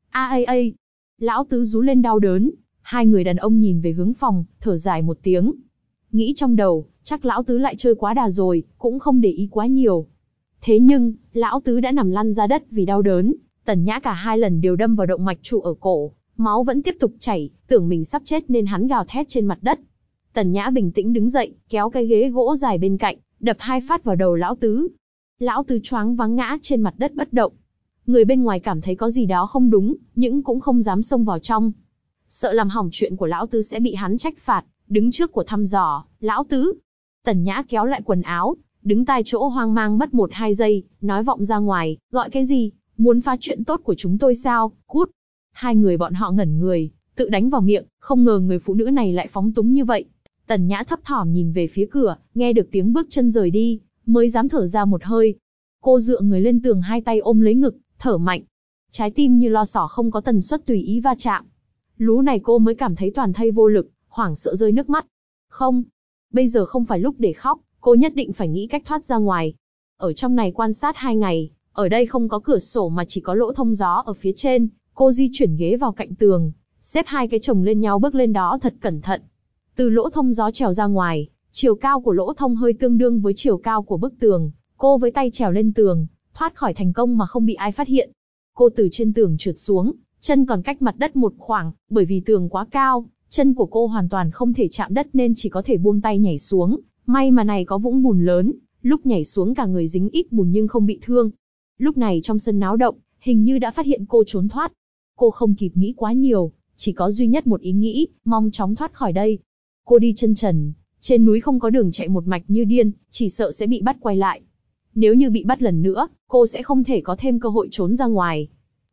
Lão Tứ rú lên đau đớn. 2 người đàn ông nhìn về hướng phòng, thở dài một tiếng. Nghĩ trong đầu, chắc Lão Tứ lại chơi quá đà rồi, cũng không để ý quá nhiều. Thế nhưng, Lão Tứ đã nằm lăn ra đất vì đau đớn. Tần Nhã cả 2 lần đều đâm vào động mạch trụ ở cổ, máu vẫn tiếp tục chảy, tưởng mình sắp chết nên hắn gào thét trên mặt đất. Tần Nhã bình tĩnh đứng dậy, kéo cái ghế gỗ dài bên cạnh, đập 2 phát vào đầu Lão Tứ. Lão Tứ choáng váng ngã trên mặt đất bất động. Người bên ngoài cảm thấy có gì đó không đúng, nhưng cũng không dám xông vào trong. Sợ làm hỏng chuyện của Lão Tứ sẽ bị hắn trách phạt, đứng trước của thăm dò, Lão Tứ. Tần Nhã kéo lại quần áo, đứng tại chỗ hoang mang mất 1-2 giây, nói vọng ra ngoài, gọi cái gì, muốn phá chuyện tốt của chúng tôi sao, cút. 2 người bọn họ ngẩn người, tự đánh vào miệng, không ngờ người phụ nữ này lại phóng túng như vậy. Tần Nhã thấp thỏm nhìn về phía cửa, nghe được tiếng bước chân rời đi, mới dám thở ra một hơi. Cô dựa người lên tường 2 tay ôm lấy ngực, thở mạnh. Trái tim như lo xỏ không có tần suất tùy ý va chạm. Lú này cô mới cảm thấy toàn thây vô lực, hoảng sợ rơi nước mắt. Không, bây giờ không phải lúc để khóc, cô nhất định phải nghĩ cách thoát ra ngoài. Ở trong này quan sát 2 ngày, ở đây không có cửa sổ mà chỉ có lỗ thông gió ở phía trên. Cô di chuyển ghế vào cạnh tường, xếp 2 cái chồng lên nhau bước lên đó thật cẩn thận. Từ lỗ thông gió trèo ra ngoài, chiều cao của lỗ thông hơi tương đương với chiều cao của bức tường. Cô với tay trèo lên tường, thoát khỏi thành công mà không bị ai phát hiện. Cô từ trên tường trượt xuống, chân còn cách mặt đất một khoảng, bởi vì tường quá cao, chân của cô hoàn toàn không thể chạm đất nên chỉ có thể buông tay nhảy xuống. May mà này có vũng bùn lớn, lúc nhảy xuống cả người dính ít bùn nhưng không bị thương. Lúc này trong sân náo động, hình như đã phát hiện cô trốn thoát. Cô không kịp nghĩ quá nhiều, chỉ có duy nhất một ý nghĩ, mong chóng thoát khỏi đây. Cô đi chân trần, trên núi không có đường chạy một mạch như điên, chỉ sợ sẽ bị bắt quay lại. Nếu như bị bắt lần nữa, cô sẽ không thể có thêm cơ hội trốn ra ngoài.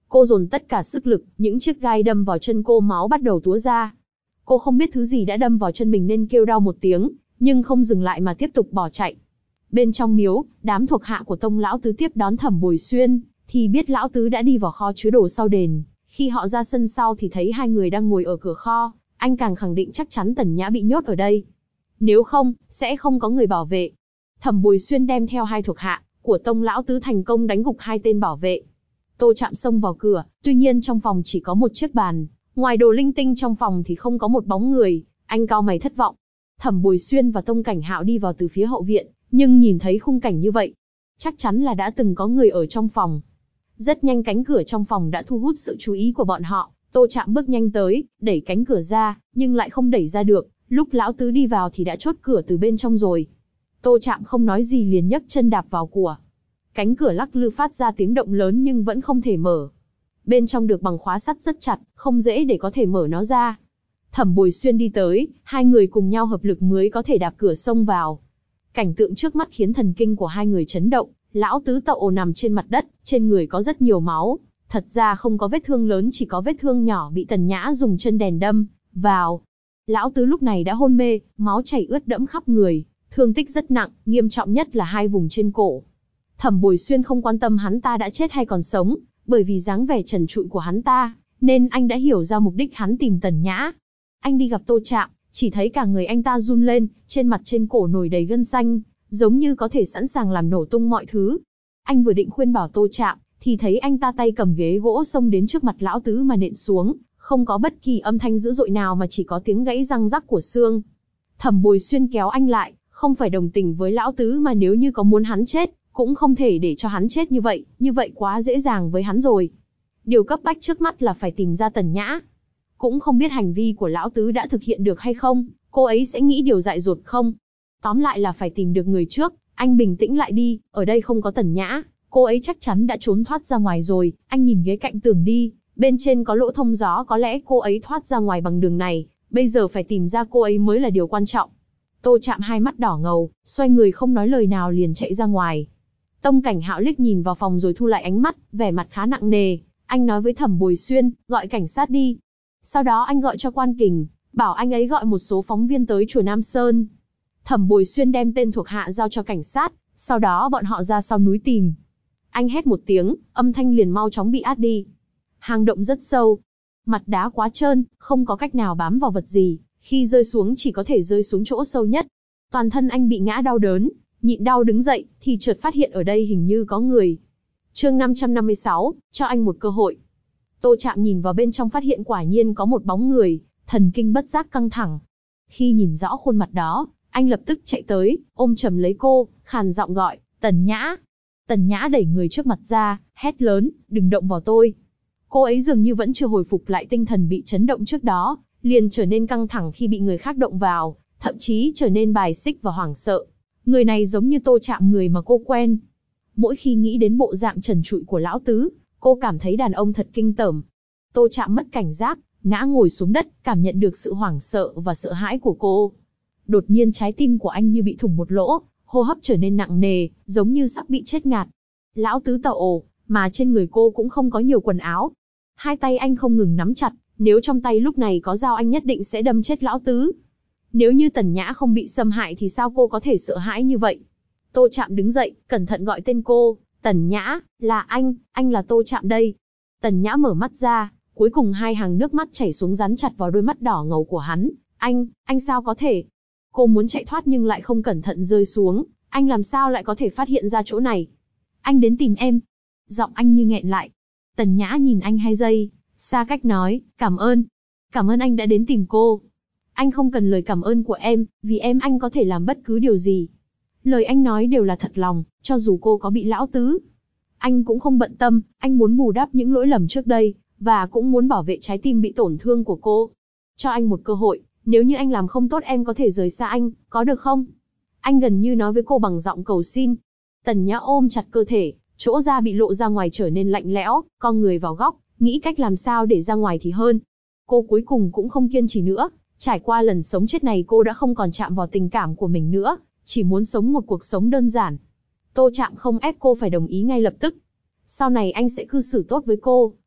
Cô dồn tất cả sức lực, những chiếc gai đâm vào chân cô máu bắt đầu túa ra. Cô không biết thứ gì đã đâm vào chân mình nên kêu đau một tiếng, nhưng không dừng lại mà tiếp tục bỏ chạy. Bên trong miếu, đám thuộc hạ của Tông lão tứ tiếp đón Thẩm Bồi Xuyên, thì biết lão tứ đã đi vào kho chứa đồ sau đền. Khi họ ra sân sau thì thấy hai người đang ngồi ở cửa kho, anh càng khẳng định chắc chắn Tần Nhã bị nhốt ở đây. Nếu không, sẽ không có người bảo vệ. Thẩm Bồi Xuyên đem theo hai thuộc hạ của Tông lão tứ thành công đánh gục hai tên bảo vệ. Tô Trạm xông vào cửa, tuy nhiên trong phòng chỉ có một chiếc bàn, ngoài đồ linh tinh trong phòng thì không có một bóng người, anh cau mày thất vọng. Thẩm Bồi Xuyên và Tông Cảnh Hạo đi vào từ phía hậu viện, nhưng nhìn thấy khung cảnh như vậy, chắc chắn là đã từng có người ở trong phòng. Rất nhanh cánh cửa trong phòng đã thu hút sự chú ý của bọn họ, Tô Trạm bước nhanh tới, đẩy cánh cửa ra, nhưng lại không đẩy ra được, lúc lão tứ đi vào thì đã chốt cửa từ bên trong rồi. Tô Trạm không nói gì liền nhấc chân đạp vào của. Cánh cửa lắc lư phát ra tiếng động lớn nhưng vẫn không thể mở. Bên trong được bằng khóa sắt rất chặt, không dễ để có thể mở nó ra. Thẩm Bồi Xuyên đi tới, hai người cùng nhau hợp lực mới có thể đạp cửa xông vào. Cảnh tượng trước mắt khiến thần kinh của hai người chấn động, lão tứ tậu nằm trên mặt đất, trên người có rất nhiều máu. Thật ra không có vết thương lớn, chỉ có vết thương nhỏ bị Tần Nhã dùng chân đèn đâm vào. Lão tứ lúc này đã hôn mê, máu chảy ướt đẫm khắp người, thương tích rất nặng, nghiêm trọng nhất là hai vùng trên cổ. Thẩm Bồi Xuyên không quan tâm hắn ta đã chết hay còn sống, bởi vì dáng vẻ trần trụi của hắn ta, nên anh đã hiểu ra mục đích hắn tìm Tần Nhã. Anh đi gặp Tô Trạm, chỉ thấy cả người anh ta run lên, trên mặt trên cổ nổi đầy gân xanh, giống như có thể sẵn sàng làm nổ tung mọi thứ. Anh vừa định khuyên bảo Tô Trạm, thì thấy anh ta tay cầm ghế gỗ xông đến trước mặt lão tứ mà nện xuống, không có bất kỳ âm thanh dữ dội nào mà chỉ có tiếng gãy răng rắc của xương. Thẩm Bồi Xuyên kéo anh lại, không phải đồng tình với lão tứ mà nếu như có muốn hắn chết, cũng không thể để cho hắn chết như vậy quá dễ dàng với hắn rồi. Điều cấp bách trước mắt là phải tìm ra Tần Nhã. Cũng không biết hành vi của lão tứ đã thực hiện được hay không, cô ấy sẽ nghĩ điều dại dột không. Tóm lại là phải tìm được người trước, anh bình tĩnh lại đi, ở đây không có Tần Nhã, cô ấy chắc chắn đã trốn thoát ra ngoài rồi, anh nhìn ghế cạnh tường đi, bên trên có lỗ thông gió, có lẽ cô ấy thoát ra ngoài bằng đường này, bây giờ phải tìm ra cô ấy mới là điều quan trọng. Tô Trạm hai mắt đỏ ngầu, xoay người không nói lời nào liền chạy ra ngoài. Tông Cảnh Hạo liếc nhìn vào phòng rồi thu lại ánh mắt, vẻ mặt khá nặng nề, anh nói với Thẩm Bồi Xuyên, gọi cảnh sát đi. Sau đó anh gọi cho Quan Kình, bảo anh ấy gọi một số phóng viên tới chùa Nam Sơn. Thẩm Bồi Xuyên đem tên thuộc hạ giao cho cảnh sát, sau đó bọn họ ra sau núi tìm. Anh hét một tiếng, âm thanh liền mau chóng bị át đi. Hang động rất sâu, mặt đá quá trơn, không có cách nào bám vào vật gì, khi rơi xuống chỉ có thể rơi xuống chỗ sâu nhất. Toàn thân anh bị ngã đau đớn, nhịn đau đứng dậy, thì chợt phát hiện ở đây hình như có người. Chương 556, cho anh một cơ hội. Tô Trạm nhìn vào bên trong phát hiện quả nhiên có một bóng người, thần kinh bất giác căng thẳng. Khi nhìn rõ khuôn mặt đó, anh lập tức chạy tới, ôm chầm lấy cô, khàn giọng gọi, Tần Nhã. Tần Nhã đẩy người trước mặt ra, hét lớn, đừng động vào tôi. Cô ấy dường như vẫn chưa hồi phục lại tinh thần bị chấn động trước đó, liền trở nên căng thẳng khi bị người khác động vào, thậm chí trở nên bài xích và hoảng sợ. Người này giống như Tô Trạm người mà cô quen. Mỗi khi nghĩ đến bộ dạng trần trụi của lão tứ, cô cảm thấy đàn ông thật kinh tởm. Tô Trạm mất cảnh giác, ngã ngồi xuống đất, cảm nhận được sự hoảng sợ và sợ hãi của cô. Đột nhiên trái tim của anh như bị thủng một lỗ, hô hấp trở nên nặng nề, giống như sắp bị chết ngạt. Lão tứ tậu, mà trên người cô cũng không có nhiều quần áo. Hai tay anh không ngừng nắm chặt, nếu trong tay lúc này có dao anh nhất định sẽ đâm chết lão tứ. Nếu như Tần Nhã không bị xâm hại thì sao cô có thể sợ hãi như vậy? Tô Trạm đứng dậy, cẩn thận gọi tên cô, Tần Nhã, là anh là Tô Trạm đây. Tần Nhã mở mắt ra, cuối cùng hai hàng nước mắt chảy xuống dán chặt vào đôi mắt đỏ ngầu của hắn. Anh sao có thể? Cô muốn chạy thoát nhưng lại không cẩn thận rơi xuống, anh làm sao lại có thể phát hiện ra chỗ này? Anh đến tìm em. Giọng anh như nghẹn lại. Tần Nhã nhìn anh 2 giây, xa cách nói, cảm ơn anh đã đến tìm cô. Anh không cần lời cảm ơn của em, vì em anh có thể làm bất cứ điều gì. Lời anh nói đều là thật lòng, cho dù cô có bị lão tứ. Anh cũng không bận tâm, anh muốn bù đắp những lỗi lầm trước đây, và cũng muốn bảo vệ trái tim bị tổn thương của cô. Cho anh một cơ hội, nếu như anh làm không tốt em có thể rời xa anh, có được không? Anh gần như nói với cô bằng giọng cầu xin. Tần Nhã ôm chặt cơ thể, chỗ da bị lộ ra ngoài trở nên lạnh lẽo, con người vào góc, nghĩ cách làm sao để ra ngoài thì hơn. Cô cuối cùng cũng không kiên trì nữa, trải qua lần sống chết này cô đã không còn chạm vào tình cảm của mình nữa, chỉ muốn sống một cuộc sống đơn giản. Tô Trạm không ép cô phải đồng ý ngay lập tức. Sau này anh sẽ cư xử tốt với cô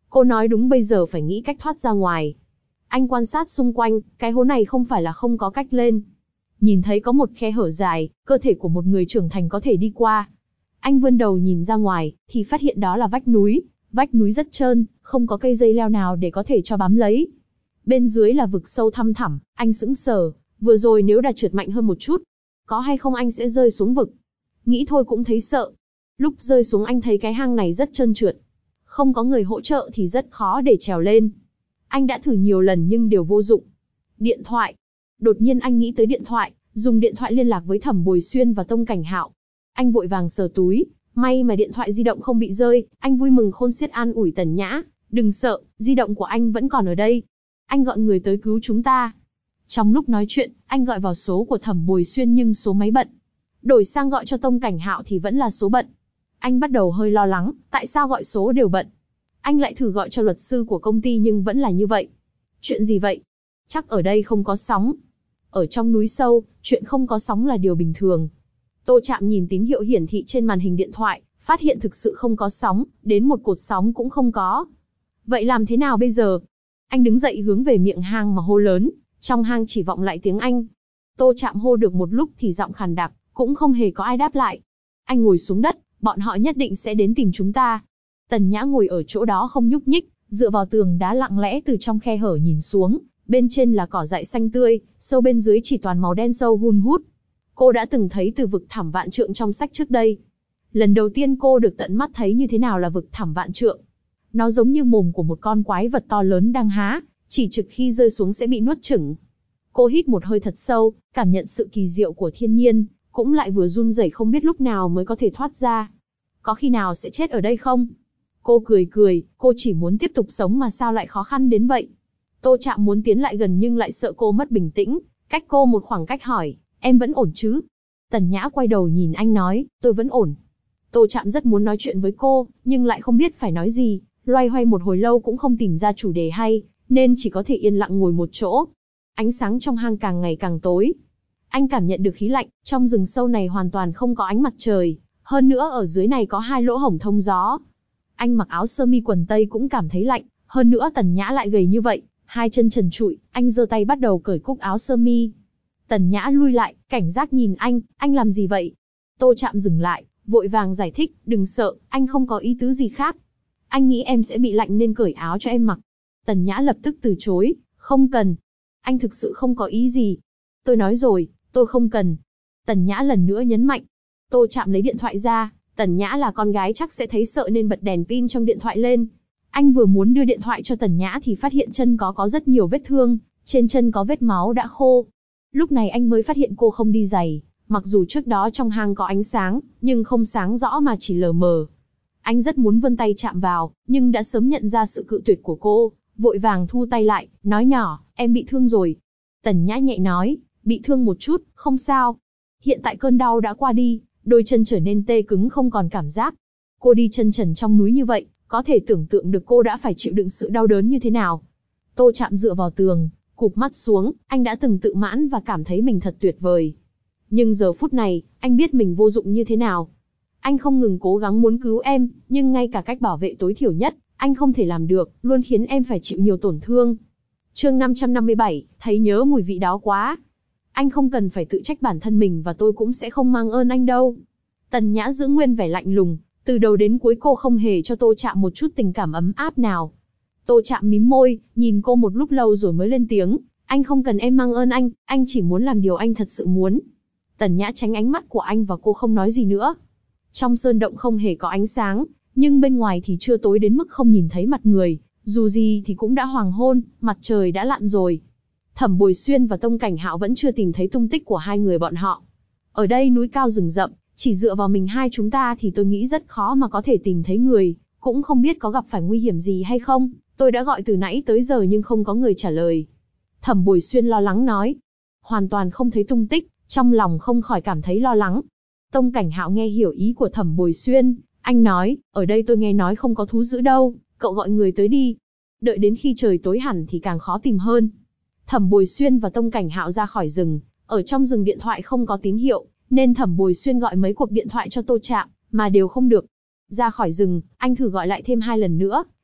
Cô nói đúng, bây giờ phải nghĩ cách thoát ra ngoài. Anh quan sát xung quanh, cái hố này không phải là không có cách lên. Nhìn thấy có một khe hở dài, cơ thể của một người trưởng thành có thể đi qua. Anh vươn đầu nhìn ra ngoài, thì phát hiện đó là vách núi. Vách núi rất trơn, không có cây dây leo nào để có thể cho bám lấy. Bên dưới là vực sâu thăm thẳm, anh sững sờ. Vừa rồi nếu đã trượt mạnh hơn một chút, có hay không anh sẽ rơi xuống vực. Nghĩ thôi cũng thấy sợ. Lúc rơi xuống anh thấy cái hang này rất trơn trượt. Không có người hỗ trợ thì rất khó để trèo lên. Anh đã thử nhiều lần nhưng đều vô dụng. Điện thoại. Đột nhiên anh nghĩ tới điện thoại, dùng điện thoại liên lạc với Thẩm Bồi Xuyên và Tông Cảnh Hạo. Anh vội vàng sờ túi, may mà điện thoại di động không bị rơi, anh vui mừng khôn xiết an ủi Tần Nhã, đừng sợ, di động của anh vẫn còn ở đây. Anh gọi người tới cứu chúng ta. Trong lúc nói chuyện, anh gọi vào số của Thẩm Bồi Xuyên nhưng số máy bận. Đổi sang gọi cho Tông Cảnh Hạo thì vẫn là số bận. Anh bắt đầu hơi lo lắng, tại sao gọi số đều bận. Anh lại thử gọi cho luật sư của công ty nhưng vẫn là như vậy. Chuyện gì vậy? Chắc ở đây không có sóng. Ở trong núi sâu, chuyện không có sóng là điều bình thường. Tô Trạm nhìn tín hiệu hiển thị trên màn hình điện thoại, phát hiện thực sự không có sóng, đến một cột sóng cũng không có. Vậy làm thế nào bây giờ? Anh đứng dậy hướng về miệng hang mà hô lớn, trong hang chỉ vọng lại tiếng Anh. Tô Trạm hô được một lúc thì giọng khàn đặc, cũng không hề có ai đáp lại. Anh ngồi xuống đất, bọn họ nhất định sẽ đến tìm chúng ta. Tần Nhã ngồi ở chỗ đó không nhúc nhích, dựa vào tường đá lặng lẽ từ trong khe hở nhìn xuống, bên trên là cỏ dại xanh tươi, sâu bên dưới chỉ toàn màu đen sâu hun hút. Cô đã từng thấy từ vực thẳm vạn trượng trong sách trước đây. Lần đầu tiên cô được tận mắt thấy như thế nào là vực thẳm vạn trượng. Nó giống như mồm của một con quái vật to lớn đang há, chỉ trực khi rơi xuống sẽ bị nuốt chửng. Cô hít một hơi thật sâu, cảm nhận sự kỳ diệu của thiên nhiên, cũng lại vừa run rẩy không biết lúc nào mới có thể thoát ra. Có khi nào sẽ chết ở đây không? Cô cười cười, cô chỉ muốn tiếp tục sống mà sao lại khó khăn đến vậy. Tô Trạm muốn tiến lại gần nhưng lại sợ cô mất bình tĩnh, cách cô một khoảng cách hỏi, em vẫn ổn chứ? Tần Nhã quay đầu nhìn anh nói, tôi vẫn ổn. Tô Trạm rất muốn nói chuyện với cô, nhưng lại không biết phải nói gì, loay hoay một hồi lâu cũng không tìm ra chủ đề hay, nên chỉ có thể yên lặng ngồi một chỗ. Ánh sáng trong hang càng ngày càng tối. Anh cảm nhận được khí lạnh, trong rừng sâu này hoàn toàn không có ánh mặt trời, hơn nữa ở dưới này có 2 lỗ hổng thông gió. Anh mặc áo sơ mi quần tây cũng cảm thấy lạnh, hơn nữa Tần Nhã lại gầy như vậy, 2 chân trần trụi, anh giơ tay bắt đầu cởi cúc áo sơ mi. Tần Nhã lui lại, cảnh giác nhìn anh làm gì vậy? Tô Trạm dừng lại, vội vàng giải thích, đừng sợ, anh không có ý tứ gì khác. Anh nghĩ em sẽ bị lạnh nên cởi áo cho em mặc. Tần Nhã lập tức từ chối, không cần. Anh thực sự không có ý gì. Tôi nói rồi, tôi không cần. Tần Nhã lần nữa nhấn mạnh. Tô Trạm lấy điện thoại ra, Tần Nhã là con gái chắc sẽ thấy sợ nên bật đèn pin trong điện thoại lên. Anh vừa muốn đưa điện thoại cho Tần Nhã thì phát hiện chân có rất nhiều vết thương, trên chân có vết máu đã khô. Lúc này anh mới phát hiện cô không đi giày, mặc dù trước đó trong hang có ánh sáng, nhưng không sáng rõ mà chỉ lờ mờ. Anh rất muốn vươn tay chạm vào, nhưng đã sớm nhận ra sự cự tuyệt của cô, vội vàng thu tay lại, nói nhỏ, em bị thương rồi. Tần Nhã nhẹ nói, bị thương một chút, không sao. Hiện tại cơn đau đã qua đi, đôi chân trở nên tê cứng không còn cảm giác. Cô đi chân trần trong núi như vậy, có thể tưởng tượng được cô đã phải chịu đựng sự đau đớn như thế nào. Tô Trạm dựa vào tường, cụp mắt xuống, anh đã từng tự mãn và cảm thấy mình thật tuyệt vời. Nhưng giờ phút này, anh biết mình vô dụng như thế nào. Anh không ngừng cố gắng muốn cứu em, nhưng ngay cả cách bảo vệ tối thiểu nhất, anh không thể làm được, luôn khiến em phải chịu nhiều tổn thương. Chương 557, thấy nhớ mùi vị đó quá. Anh không cần phải tự trách bản thân mình và tôi cũng sẽ không mang ơn anh đâu. Tần Nhã giữ nguyên vẻ lạnh lùng, từ đầu đến cuối cô không hề cho Tô Trạm một chút tình cảm ấm áp nào. Tô Trạm mím môi, nhìn cô một lúc lâu rồi mới lên tiếng, anh không cần em mang ơn anh chỉ muốn làm điều anh thật sự muốn. Tần Nhã tránh ánh mắt của anh và cô không nói gì nữa. Trong sơn động không hề có ánh sáng, nhưng bên ngoài thì chưa tối đến mức không nhìn thấy mặt người, dù gì thì cũng đã hoàng hôn, mặt trời đã lặn rồi. Thẩm Bồi Xuyên và Tông Cảnh Hạo vẫn chưa tìm thấy tung tích của hai người bọn họ. Ở đây núi cao rừng rậm, chỉ dựa vào mình hai chúng ta thì tôi nghĩ rất khó mà có thể tìm thấy người, cũng không biết có gặp phải nguy hiểm gì hay không, tôi đã gọi từ nãy tới giờ nhưng không có người trả lời. Thẩm Bồi Xuyên lo lắng nói, hoàn toàn không thấy tung tích, trong lòng không khỏi cảm thấy lo lắng. Tông Cảnh Hạo nghe hiểu ý của Thẩm Bồi Xuyên, anh nói, ở đây tôi nghe nói không có thú dữ đâu, cậu gọi người tới đi. Đợi đến khi trời tối hẳn thì càng khó tìm hơn. Thẩm Bồi Xuyên và Tông Cảnh Hạo ra khỏi rừng, ở trong rừng điện thoại không có tín hiệu, nên Thẩm Bồi Xuyên gọi mấy cuộc điện thoại cho Tô Trạm, mà đều không được. Ra khỏi rừng, anh thử gọi lại thêm 2 lần nữa,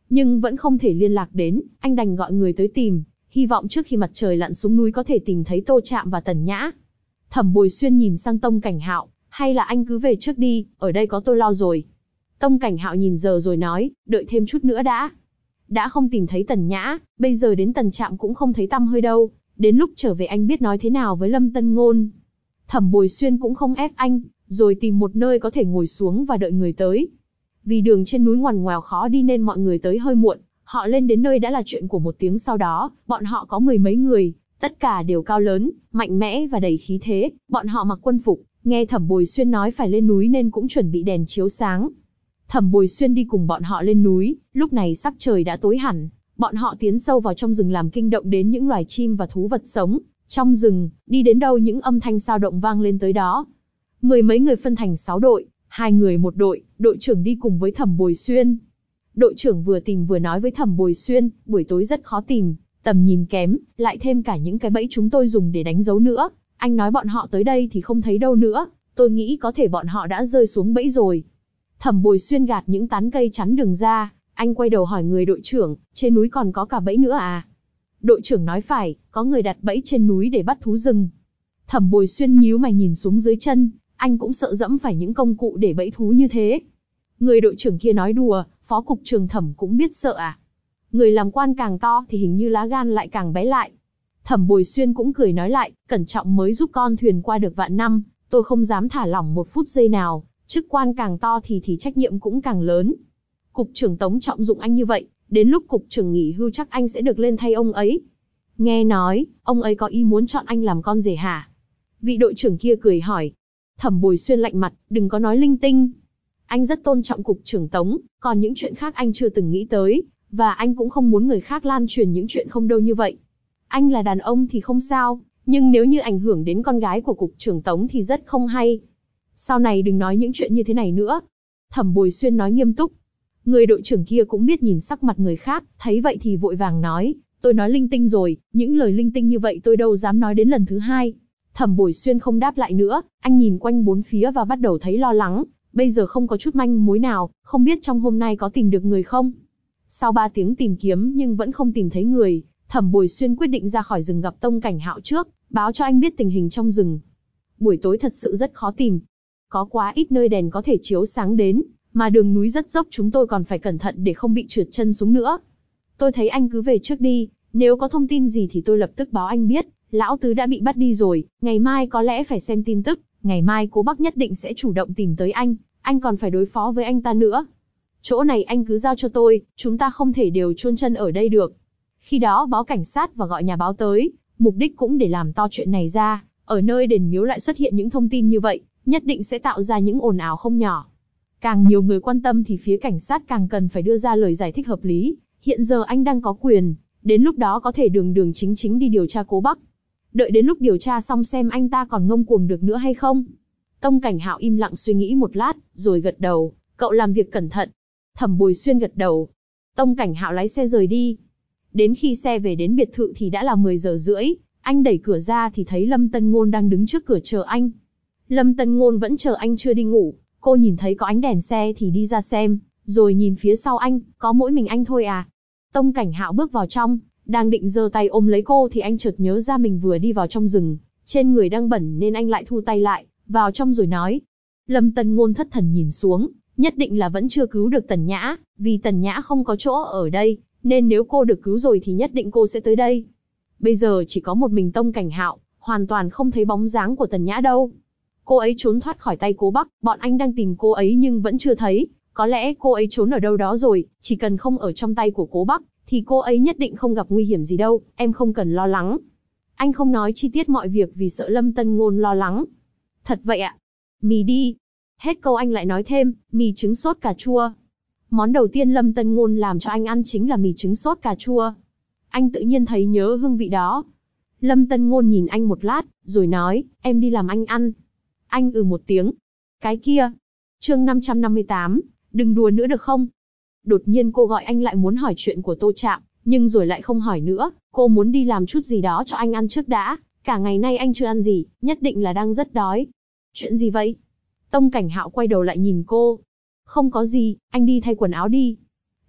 nhưng vẫn không thể liên lạc đến, anh đành gọi người tới tìm, hy vọng trước khi mặt trời lặn xuống núi có thể tìm thấy Tô Trạm và Tần Nhã. Thẩm Bồi Xuyên nhìn sang Tông Cảnh Hạo, hay là anh cứ về trước đi, ở đây có tôi lo rồi. Tông Cảnh Hạo nhìn giờ rồi nói, đợi thêm chút nữa đã. Đã không tìm thấy Tần Nhã, bây giờ đến Tần Trạm cũng không thấy tăm hơi đâu, đến lúc trở về anh biết nói thế nào với Lâm Tân Ngôn. Thẩm Bồi Xuyên cũng không ép anh, rồi tìm một nơi có thể ngồi xuống và đợi người tới. Vì đường trên núi ngoằn ngoèo khó đi nên mọi người tới hơi muộn, họ lên đến nơi đã là chuyện của 1 tiếng sau đó, bọn họ có 10 mấy người, tất cả đều cao lớn, mạnh mẽ và đầy khí thế, bọn họ mặc quân phục, nghe Thẩm Bồi Xuyên nói phải lên núi nên cũng chuẩn bị đèn chiếu sáng. Thẩm Bồi Xuyên đi cùng bọn họ lên núi, lúc này sắc trời đã tối hẳn, bọn họ tiến sâu vào trong rừng làm kinh động đến những loài chim và thú vật sống. Trong rừng, đi đến đâu những âm thanh sao động vang lên tới đó. 10 mấy người phân thành 6 đội, 2 người một đội, đội trưởng đi cùng với Thẩm Bồi Xuyên. Đội trưởng vừa tìm vừa nói với Thẩm Bồi Xuyên, buổi tối rất khó tìm, tầm nhìn kém, lại thêm cả những cái bẫy chúng tôi dùng để đánh dấu nữa. Anh nói bọn họ tới đây thì không thấy đâu nữa, tôi nghĩ có thể bọn họ đã rơi xuống bẫy rồi. Thẩm Bồi Xuyên gạt những tán cây chắn đường ra, anh quay đầu hỏi người đội trưởng, trên núi còn có cả bẫy nữa à? Đội trưởng nói phải, có người đặt bẫy trên núi để bắt thú rừng. Thẩm Bồi Xuyên nhíu mày nhìn xuống dưới chân, anh cũng sợ dẫm phải những công cụ để bẫy thú như thế. Người đội trưởng kia nói đùa, phó cục trưởng Thẩm cũng biết sợ à? Người làm quan càng to thì hình như lá gan lại càng bé lại. Thẩm Bồi Xuyên cũng cười nói lại, cẩn trọng mới giúp con thuyền qua được vạn năm, tôi không dám thả lỏng một phút giây nào, chức quan càng to thì trách nhiệm cũng càng lớn. Cục trưởng Tống trọng dụng anh như vậy, đến lúc cục trưởng nghỉ hưu chắc anh sẽ được lên thay ông ấy. Nghe nói, ông ấy có ý muốn chọn anh làm con rể hả? Vị đội trưởng kia cười hỏi. Thẩm Bồi Xuyên lạnh mặt, đừng có nói linh tinh. Anh rất tôn trọng cục trưởng Tống, còn những chuyện khác anh chưa từng nghĩ tới, và anh cũng không muốn người khác lan truyền những chuyện không đâu như vậy. Anh là đàn ông thì không sao, nhưng nếu như ảnh hưởng đến con gái của cục trưởng Tống thì rất không hay. Sau này đừng nói những chuyện như thế này nữa. Thẩm Bồi Xuyên nói nghiêm túc. Người đội trưởng kia cũng biết nhìn sắc mặt người khác, thấy vậy thì vội vàng nói, tôi nói linh tinh rồi, những lời linh tinh như vậy tôi đâu dám nói đến lần thứ hai. Thẩm Bồi Xuyên không đáp lại nữa, anh nhìn quanh bốn phía và bắt đầu thấy lo lắng, bây giờ không có chút manh mối nào, không biết trong hôm nay có tìm được người không. Sau 3 tiếng tìm kiếm nhưng vẫn không tìm thấy người, Thẩm Bồi Xuyên quyết định ra khỏi rừng gặp Tông Cảnh Hạo trước, báo cho anh biết tình hình trong rừng. Buổi tối thật sự rất khó tìm. Có quá ít nơi đèn có thể chiếu sáng đến, mà đường núi rất dốc chúng tôi còn phải cẩn thận để không bị trượt chân xuống nữa. Tôi thấy anh cứ về trước đi, nếu có thông tin gì thì tôi lập tức báo anh biết. Lão Tứ đã bị bắt đi rồi, ngày mai có lẽ phải xem tin tức, ngày mai Cố Bắc nhất định sẽ chủ động tìm tới anh còn phải đối phó với anh ta nữa. Chỗ này anh cứ giao cho tôi, chúng ta không thể đều chôn chân ở đây được. Khi đó báo cảnh sát và gọi nhà báo tới, mục đích cũng để làm to chuyện này ra, ở nơi đền miếu lại xuất hiện những thông tin như vậy, nhất định sẽ tạo ra những ồn ào không nhỏ. Càng nhiều người quan tâm thì phía cảnh sát càng cần phải đưa ra lời giải thích hợp lý, hiện giờ anh đang có quyền, đến lúc đó có thể đường chính chính đi điều tra Cố Bắc. Đợi đến lúc điều tra xong xem anh ta còn ngông cuồng được nữa hay không. Tông Cảnh Hạo im lặng suy nghĩ một lát, rồi gật đầu, cậu làm việc cẩn thận. Thẩm Bồi Xuyên gật đầu. Tông Cảnh Hạo lái xe rời đi. Đến khi xe về đến biệt thự thì đã là 10 giờ rưỡi, anh đẩy cửa ra thì thấy Lâm Tân Ngôn đang đứng trước cửa chờ anh. Lâm Tân Ngôn vẫn chờ anh chưa đi ngủ, cô nhìn thấy có ánh đèn xe thì đi ra xem, rồi nhìn phía sau anh, có mỗi mình anh thôi à. Tông Cảnh Hạo bước vào trong, đang định giơ tay ôm lấy cô thì anh chợt nhớ ra mình vừa đi vào trong rừng, trên người đang bẩn nên anh lại thu tay lại, vào trong rồi nói. Lâm Tân Ngôn thất thần nhìn xuống, nhất định là vẫn chưa cứu được Tần Nhã, vì Tần Nhã không có chỗ ở đây, nên nếu cô được cứu rồi thì nhất định cô sẽ tới đây. Bây giờ chỉ có một mình Tông Cảnh Hạo, hoàn toàn không thấy bóng dáng của Tần Nhã đâu. Cô ấy trốn thoát khỏi tay Cố Bắc, bọn anh đang tìm cô ấy nhưng vẫn chưa thấy, có lẽ cô ấy trốn ở đâu đó rồi, chỉ cần không ở trong tay của Cố Bắc, thì cô ấy nhất định không gặp nguy hiểm gì đâu, em không cần lo lắng. Anh không nói chi tiết mọi việc vì sợ Lâm Tân Ngôn lo lắng. Thật vậy ạ? Mì đi. Hết câu anh lại nói thêm, mì trứng sốt cà chua. Món đầu tiên Lâm Tân Ngôn làm cho anh ăn chính là mì trứng sốt cà chua. Anh tự nhiên thấy nhớ hương vị đó. Lâm Tân Ngôn nhìn anh một lát, rồi nói, em đi làm anh ăn. Anh một tiếng. Cái kia. Chương 558, đừng đùa nữa được không? Đột nhiên cô gọi anh lại muốn hỏi chuyện của Tô Trạm, nhưng rồi lại không hỏi nữa, cô muốn đi làm chút gì đó cho anh ăn trước đã, cả ngày nay anh chưa ăn gì, nhất định là đang rất đói. Chuyện gì vậy? Tông Cảnh Hạo quay đầu lại nhìn cô. Không có gì, anh đi thay quần áo đi.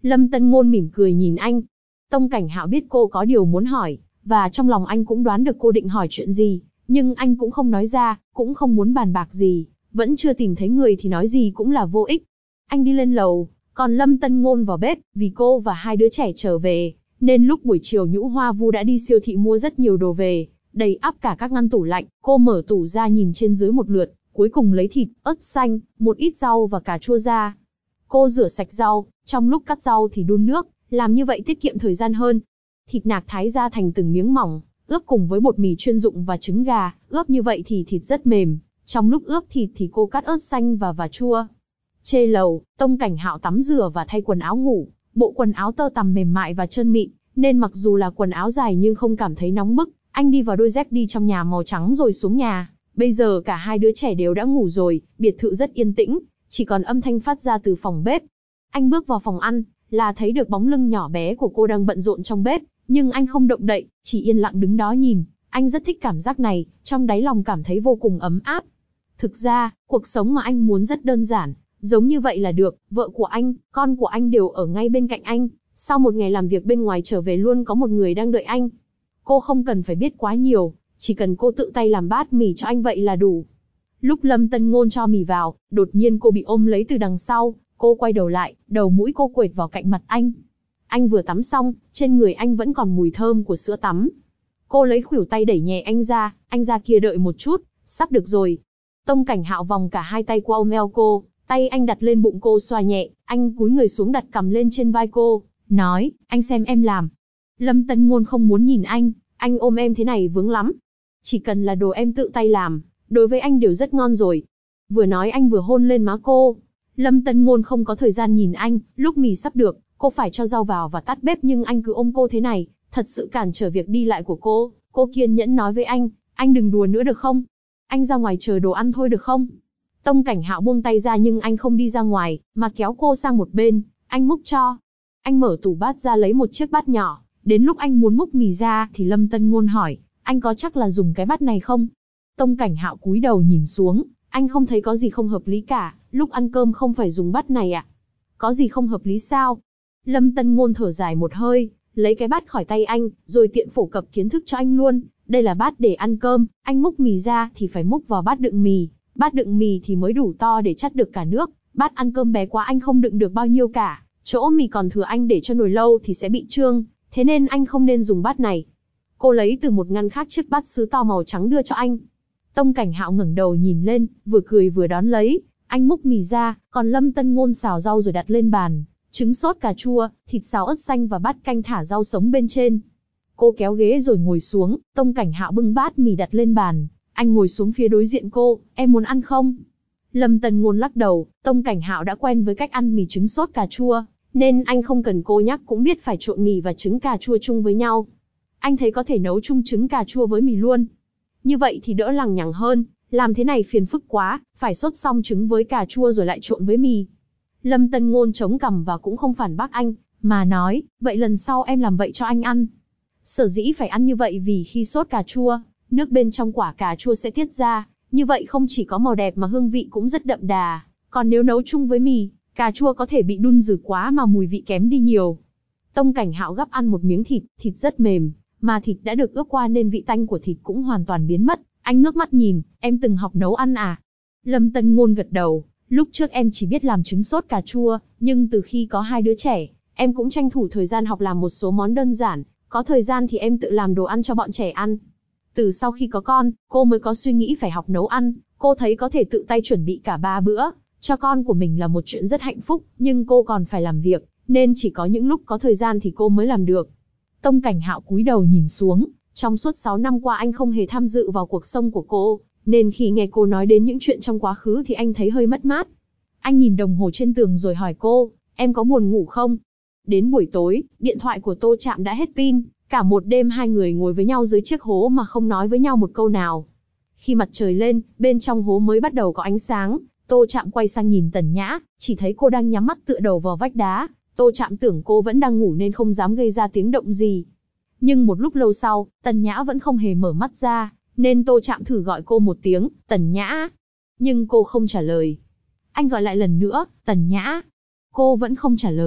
Lâm Tân Ngôn mỉm cười nhìn anh. Tông Cảnh Hạo biết cô có điều muốn hỏi, và trong lòng anh cũng đoán được cô định hỏi chuyện gì, nhưng anh cũng không nói ra, cũng không muốn bàn bạc gì, vẫn chưa tìm thấy người thì nói gì cũng là vô ích. Anh đi lên lầu, còn Lâm Tân Ngôn vào bếp, vì cô và hai đứa trẻ trở về, nên lúc buổi chiều Nhũ Hoa Vu đã đi siêu thị mua rất nhiều đồ về, đầy ắp cả các ngăn tủ lạnh. Cô mở tủ ra nhìn trên dưới một lượt, cuối cùng lấy thịt, ớt xanh, một ít rau và cà chua ra. Cô rửa sạch rau, trong lúc cắt rau thì đun nước, làm như vậy tiết kiệm thời gian hơn. Thịt nạc thái ra thành từng miếng mỏng, ướp cùng với bột mì chuyên dụng và trứng gà, ướp như vậy thì thịt rất mềm. Trong lúc ướp thịt thì cô cắt ớt xanh và chua. Trên lầu, Tông Cảnh Hạo tắm rửa và thay quần áo ngủ, bộ quần áo tơ tằm mềm mại và trơn mịn, nên mặc dù là quần áo dài nhưng không cảm thấy nóng bức. Anh đi vào đôi dép đi trong nhà màu trắng rồi xuống nhà. Bây giờ cả hai đứa trẻ đều đã ngủ rồi, biệt thự rất yên tĩnh, chỉ còn âm thanh phát ra từ phòng bếp. Anh bước vào phòng ăn, là thấy được bóng lưng nhỏ bé của cô đang bận rộn trong bếp, nhưng anh không động đậy, chỉ yên lặng đứng đó nhìn. Anh rất thích cảm giác này, trong đáy lòng cảm thấy vô cùng ấm áp. Thực ra, cuộc sống mà anh muốn rất đơn giản, giống như vậy là được, vợ của anh, con của anh đều ở ngay bên cạnh anh. Sau một ngày làm việc bên ngoài trở về luôn có một người đang đợi anh. Cô không cần phải biết quá nhiều, chỉ cần cô tự tay làm bát mì cho anh vậy là đủ. Lúc Lâm Tân Ngôn cho mì vào, đột nhiên cô bị ôm lấy từ đằng sau, cô quay đầu lại, đầu mũi cô quệt vào cạnh mặt anh. Anh vừa tắm xong, trên người anh vẫn còn mùi thơm của sữa tắm. Cô lấy khuỷu tay đẩy nhẹ anh ra kia đợi một chút, sắp được rồi. Tông Cảnh Hạo vòng cả hai tay qua ôm eo cô, tay anh đặt lên bụng cô xoa nhẹ, anh cúi người xuống đặt cằm lên trên vai cô, nói, anh xem em làm. Lâm Tân Ngôn không muốn nhìn anh ôm em thế này vướng lắm. Chỉ cần là đồ em tự tay làm, đối với anh đều rất ngon rồi. Vừa nói anh vừa hôn lên má cô. Lâm Tân Ngôn không có thời gian nhìn anh, lúc mì sắp được, cô phải cho rau vào và tắt bếp nhưng anh cứ ôm cô thế này, thật sự cản trở việc đi lại của cô. Cô kiên nhẫn nói với anh đừng đùa nữa được không? Anh ra ngoài chờ đồ ăn thôi được không? Tông Cảnh Hạo buông tay ra nhưng anh không đi ra ngoài, mà kéo cô sang một bên, anh múc cho. Anh mở tủ bát ra lấy một chiếc bát nhỏ, đến lúc anh muốn múc mì ra thì Lâm Tân Ngôn hỏi, anh có chắc là dùng cái bát này không? Tông Cảnh Hạo cúi đầu nhìn xuống, anh không thấy có gì không hợp lý cả, lúc ăn cơm không phải dùng bát này à? Có gì không hợp lý sao? Lâm Tân Ngôn thở dài một hơi, lấy cái bát khỏi tay anh, rồi tiện phổ cập kiến thức cho anh luôn. Đây là bát để ăn cơm, anh múc mì ra thì phải múc vào bát đựng mì. Bát đựng mì thì mới đủ to để chắt được cả nước, bát ăn cơm bé quá anh không đựng được bao nhiêu cả. Chỗ mì còn thừa anh để cho nồi lâu thì sẽ bị trương, thế nên anh không nên dùng bát này. Cô lấy từ một ngăn khác chiếc bát sứ to màu trắng đưa cho anh. Tông Cảnh Hạo ngẩng đầu nhìn lên, vừa cười vừa đón lấy. Anh múc mì ra, còn Lâm Tân Ngôn xào rau rồi đặt lên bàn. Trứng sốt cà chua, thịt xào ớt xanh và bát canh thả rau sống bên trên. Cô kéo ghế rồi ngồi xuống, Tông Cảnh Hạo bưng bát mì đặt lên bàn. Anh ngồi xuống phía đối diện cô, em muốn ăn không? Lâm Tân Ngôn lắc đầu, Tông Cảnh Hạo đã quen với cách ăn mì trứng sốt cà chua, nên anh không cần cô nhắc cũng biết phải trộn mì và trứng cà chua chung với nhau. Anh thấy có thể nấu chung trứng cà chua với mì luôn. Như vậy thì đỡ lằng nhằng hơn, làm thế này phiền phức quá, phải sốt xong trứng với cà chua rồi lại trộn với mì. Lâm Tân Ngôn chống cằm và cũng không phản bác anh, mà nói, vậy lần sau em làm vậy cho anh ăn. Sở dĩ phải ăn như vậy vì khi sốt cà chua, nước bên trong quả cà chua sẽ tiết ra, như vậy không chỉ có màu đẹp mà hương vị cũng rất đậm đà. Còn nếu nấu chung với mì, cà chua có thể bị đun dừ quá mà mùi vị kém đi nhiều. Tông Cảnh Hạo gắp ăn một miếng thịt, thịt rất mềm, mà thịt đã được ướp qua nên vị tanh của thịt cũng hoàn toàn biến mất. Anh ngước mắt nhìn, em từng học nấu ăn à? Lâm Tân Ngôn gật đầu, lúc trước em chỉ biết làm trứng sốt cà chua, nhưng từ khi có hai đứa trẻ, em cũng tranh thủ thời gian học làm một số món đơn giản, có thời gian thì em tự làm đồ ăn cho bọn trẻ ăn. Từ sau khi có con, cô mới có suy nghĩ phải học nấu ăn, cô thấy có thể tự tay chuẩn bị cả 3 bữa, cho con của mình là một chuyện rất hạnh phúc, nhưng cô còn phải làm việc, nên chỉ có những lúc có thời gian thì cô mới làm được. Tông Cảnh Hạo cúi đầu nhìn xuống, trong suốt 6 năm qua anh không hề tham dự vào cuộc sống của cô, nên khi nghe cô nói đến những chuyện trong quá khứ thì anh thấy hơi mất mát. Anh nhìn đồng hồ trên tường rồi hỏi cô, em có buồn ngủ không? Đến buổi tối, điện thoại của Tô Trạm đã hết pin, cả một đêm hai người ngồi với nhau dưới chiếc hố mà không nói với nhau một câu nào. Khi mặt trời lên, bên trong hố mới bắt đầu có ánh sáng, Tô Trạm quay sang nhìn Tần Nhã, chỉ thấy cô đang nhắm mắt tựa đầu vào vách đá. Tô Trạm tưởng cô vẫn đang ngủ nên không dám gây ra tiếng động gì. Nhưng một lúc lâu sau, Tần Nhã vẫn không hề mở mắt ra, nên Tô Trạm thử gọi cô một tiếng, Tần Nhã. Nhưng cô không trả lời. Anh gọi lại lần nữa, Tần Nhã. Cô vẫn không trả lời.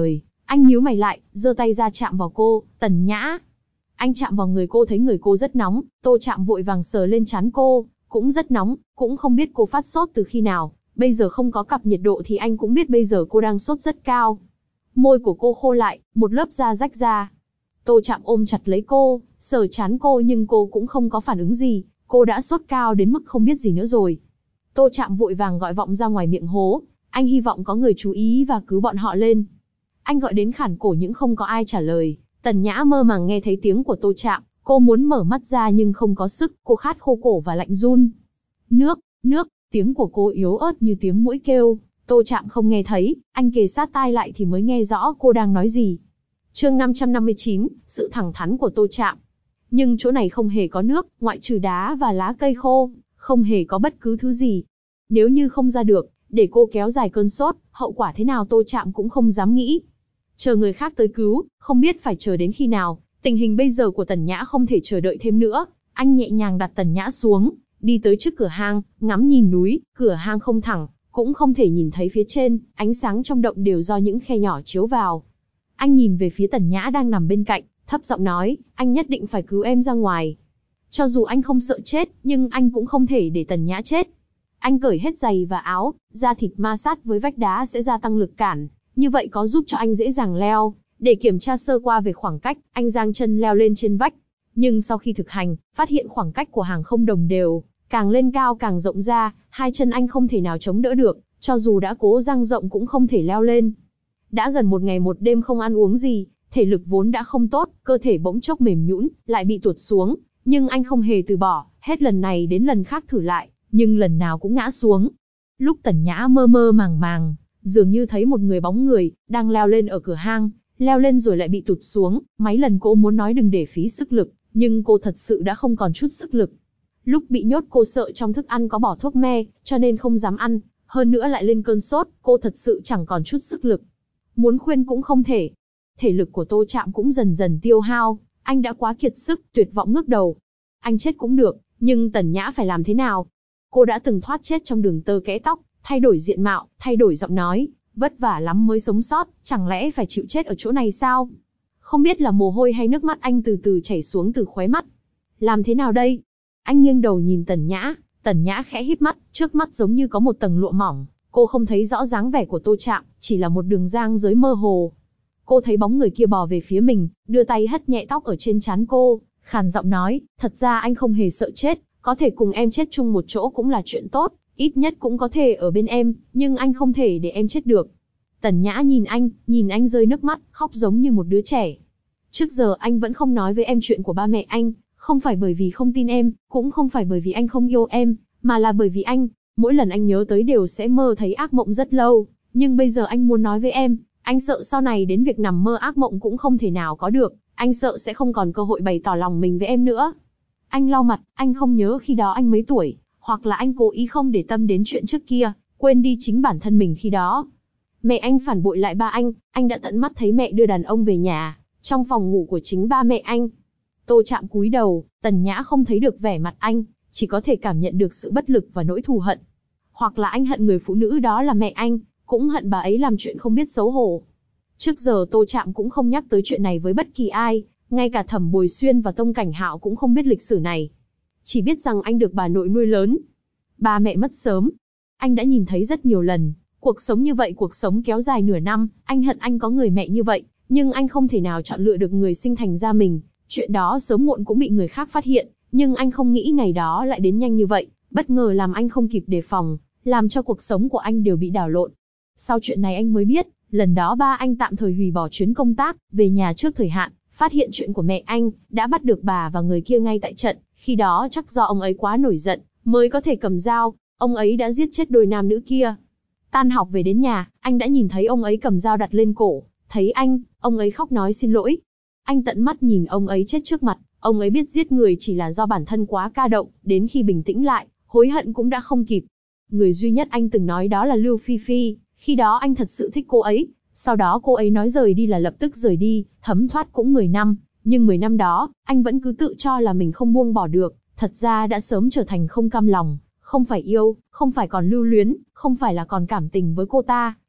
Anh nhíu mày lại, giơ tay ra chạm vào cô, Tần Nhã. Anh chạm vào người cô thấy người cô rất nóng, Tô Trạm vội vàng sờ lên trán cô, cũng rất nóng, cũng không biết cô phát sốt từ khi nào, bây giờ không có cặp nhiệt độ thì anh cũng biết bây giờ cô đang sốt rất cao. Môi của cô khô lại, một lớp da rách ra. Tô Trạm ôm chặt lấy cô, sờ trán cô nhưng cô cũng không có phản ứng gì, cô đã sốt cao đến mức không biết gì nữa rồi. Tô Trạm vội vàng gọi vọng ra ngoài miệng hố, anh hy vọng có người chú ý và cứu bọn họ lên. Anh gọi đến khản cổ nhưng không có ai trả lời. Tần Nhã mơ màng nghe thấy tiếng của Tô Trạm, cô muốn mở mắt ra nhưng không có sức, cô khát khô cổ và lạnh run. Nước, nước, tiếng của cô yếu ớt như tiếng muỗi kêu, Tô Trạm không nghe thấy, anh kề sát tai lại thì mới nghe rõ cô đang nói gì. Chương 559, sự thẳng thắn của Tô Trạm. Nhưng chỗ này không hề có nước, ngoại trừ đá và lá cây khô, không hề có bất cứ thứ gì. Nếu như không ra được, để cô kéo dài cơn sốt, hậu quả thế nào Tô Trạm cũng không dám nghĩ. Chờ người khác tới cứu, không biết phải chờ đến khi nào, tình hình bây giờ của Tần Nhã không thể chờ đợi thêm nữa. Anh nhẹ nhàng đặt Tần Nhã xuống, đi tới trước cửa hang, ngắm nhìn núi, cửa hang không thẳng, cũng không thể nhìn thấy phía trên, ánh sáng trong động đều do những khe nhỏ chiếu vào. Anh nhìn về phía Tần Nhã đang nằm bên cạnh, thấp giọng nói, anh nhất định phải cứu em ra ngoài. Cho dù anh không sợ chết, nhưng anh cũng không thể để Tần Nhã chết. Anh cởi hết giày và áo, da thịt ma sát với vách đá sẽ gia tăng lực cản, như vậy có giúp cho anh dễ dàng leo. Để kiểm tra sơ qua về khoảng cách, anh giang chân leo lên trên vách. Nhưng sau khi thực hành, phát hiện khoảng cách của hàng không đồng đều, càng lên cao càng rộng ra, hai chân anh không thể nào chống đỡ được, cho dù đã cố dang rộng cũng không thể leo lên. Đã gần một ngày một đêm không ăn uống gì, thể lực vốn đã không tốt, cơ thể bỗng chốc mềm nhũn, lại bị tuột xuống, nhưng anh không hề từ bỏ, hết lần này đến lần khác thử lại, nhưng lần nào cũng ngã xuống. Lúc Tần Nhã mơ mơ màng màng, dường như thấy một người bóng người đang leo lên ở cửa hang, leo lên rồi lại bị tụt xuống, mấy lần cô muốn nói đừng để phí sức lực, nhưng cô thật sự đã không còn chút sức lực. Lúc bị nhốt cô sợ trong thức ăn có bỏ thuốc me, cho nên không dám ăn, hơn nữa lại lên cơn sốt, cô thật sự chẳng còn chút sức lực. Muốn khuyên cũng không thể. Thể lực của Tô Trạm cũng dần dần tiêu hao, anh đã quá kiệt sức, tuyệt vọng ngước đầu. Anh chết cũng được, nhưng Tần Nhã phải làm thế nào? Cô đã từng thoát chết trong đường tơ kẽ tóc, thay đổi diện mạo, thay đổi giọng nói, vất vả lắm mới sống sót, chẳng lẽ phải chịu chết ở chỗ này sao? Không biết là mồ hôi hay nước mắt anh từ từ chảy xuống từ khóe mắt. Làm thế nào đây? Anh nghiêng đầu nhìn Tần Nhã khẽ híp mắt, trước mắt giống như có một tầng lụa mỏng, cô không thấy rõ dáng vẻ của Tô Trạm, chỉ là một đường rang giới mơ hồ. Cô thấy bóng người kia bò về phía mình, đưa tay hất nhẹ tóc ở trên trán cô, khàn giọng nói, thật ra anh không hề sợ chết, có thể cùng em chết chung một chỗ cũng là chuyện tốt, ít nhất cũng có thể ở bên em, nhưng anh không thể để em chết được. Tần Nhã nhìn anh rơi nước mắt, khóc giống như một đứa trẻ. Trước giờ anh vẫn không nói với em chuyện của ba mẹ anh, không phải bởi vì không tin em, cũng không phải bởi vì anh không yêu em, mà là bởi vì mỗi lần anh nhớ tới đều sẽ mơ thấy ác mộng rất lâu, nhưng bây giờ anh muốn nói với em, anh sợ sau này đến việc nằm mơ ác mộng cũng không thể nào có được, anh sợ sẽ không còn cơ hội bày tỏ lòng mình với em nữa. Anh lau mặt, anh không nhớ khi đó anh mấy tuổi, hoặc là anh cố ý không để tâm đến chuyện trước kia, quên đi chính bản thân mình khi đó. Mẹ anh phản bội lại ba anh đã tận mắt thấy mẹ đưa đàn ông về nhà, trong phòng ngủ của chính ba mẹ anh. Tô Trạm cúi đầu, Tần Nhã không thấy được vẻ mặt anh, chỉ có thể cảm nhận được sự bất lực và nỗi thù hận. Hoặc là anh hận người phụ nữ đó là mẹ anh, cũng hận bà ấy làm chuyện không biết xấu hổ. Trước giờ Tô Trạm cũng không nhắc tới chuyện này với bất kỳ ai, ngay cả Thẩm Bồi Xuyên và Tông Cảnh Hạo cũng không biết lịch sử này. Chỉ biết rằng anh được bà nội nuôi lớn. Ba mẹ mất sớm. Anh đã nhìn thấy rất nhiều lần, cuộc sống như vậy, cuộc sống kéo dài nửa năm, anh hận anh có người mẹ như vậy, nhưng anh không thể nào chọn lựa được người sinh thành ra mình. Chuyện đó sớm muộn cũng bị người khác phát hiện, nhưng anh không nghĩ ngày đó lại đến nhanh như vậy, bất ngờ làm anh không kịp đề phòng, làm cho cuộc sống của anh đều bị đảo lộn. Sau chuyện này anh mới biết, lần đó ba anh tạm thời hủy bỏ chuyến công tác, về nhà trước thời hạn, phát hiện chuyện của mẹ anh, đã bắt được bà và người kia ngay tại trận, khi đó chắc do ông ấy quá nổi giận, mới có thể cầm dao, ông ấy đã giết chết đôi nam nữ kia. Tan học về đến nhà, anh đã nhìn thấy ông ấy cầm dao đặt lên cổ, thấy ông ấy khóc nói xin lỗi. Anh tận mắt nhìn ông ấy chết trước mặt, ông ấy biết giết người chỉ là do bản thân quá ca động, đến khi bình tĩnh lại, hối hận cũng đã không kịp. Người duy nhất anh từng nói đó là Lưu Phi Phi, khi đó anh thật sự thích cô ấy, sau đó cô ấy nói rời đi là lập tức rời đi, thấm thoát cũng 10 năm, nhưng 10 năm đó, anh vẫn cứ tự cho là mình không buông bỏ được, thật ra đã sớm trở thành không cam lòng, không phải yêu, không phải còn lưu luyến, không phải là còn cảm tình với cô ta,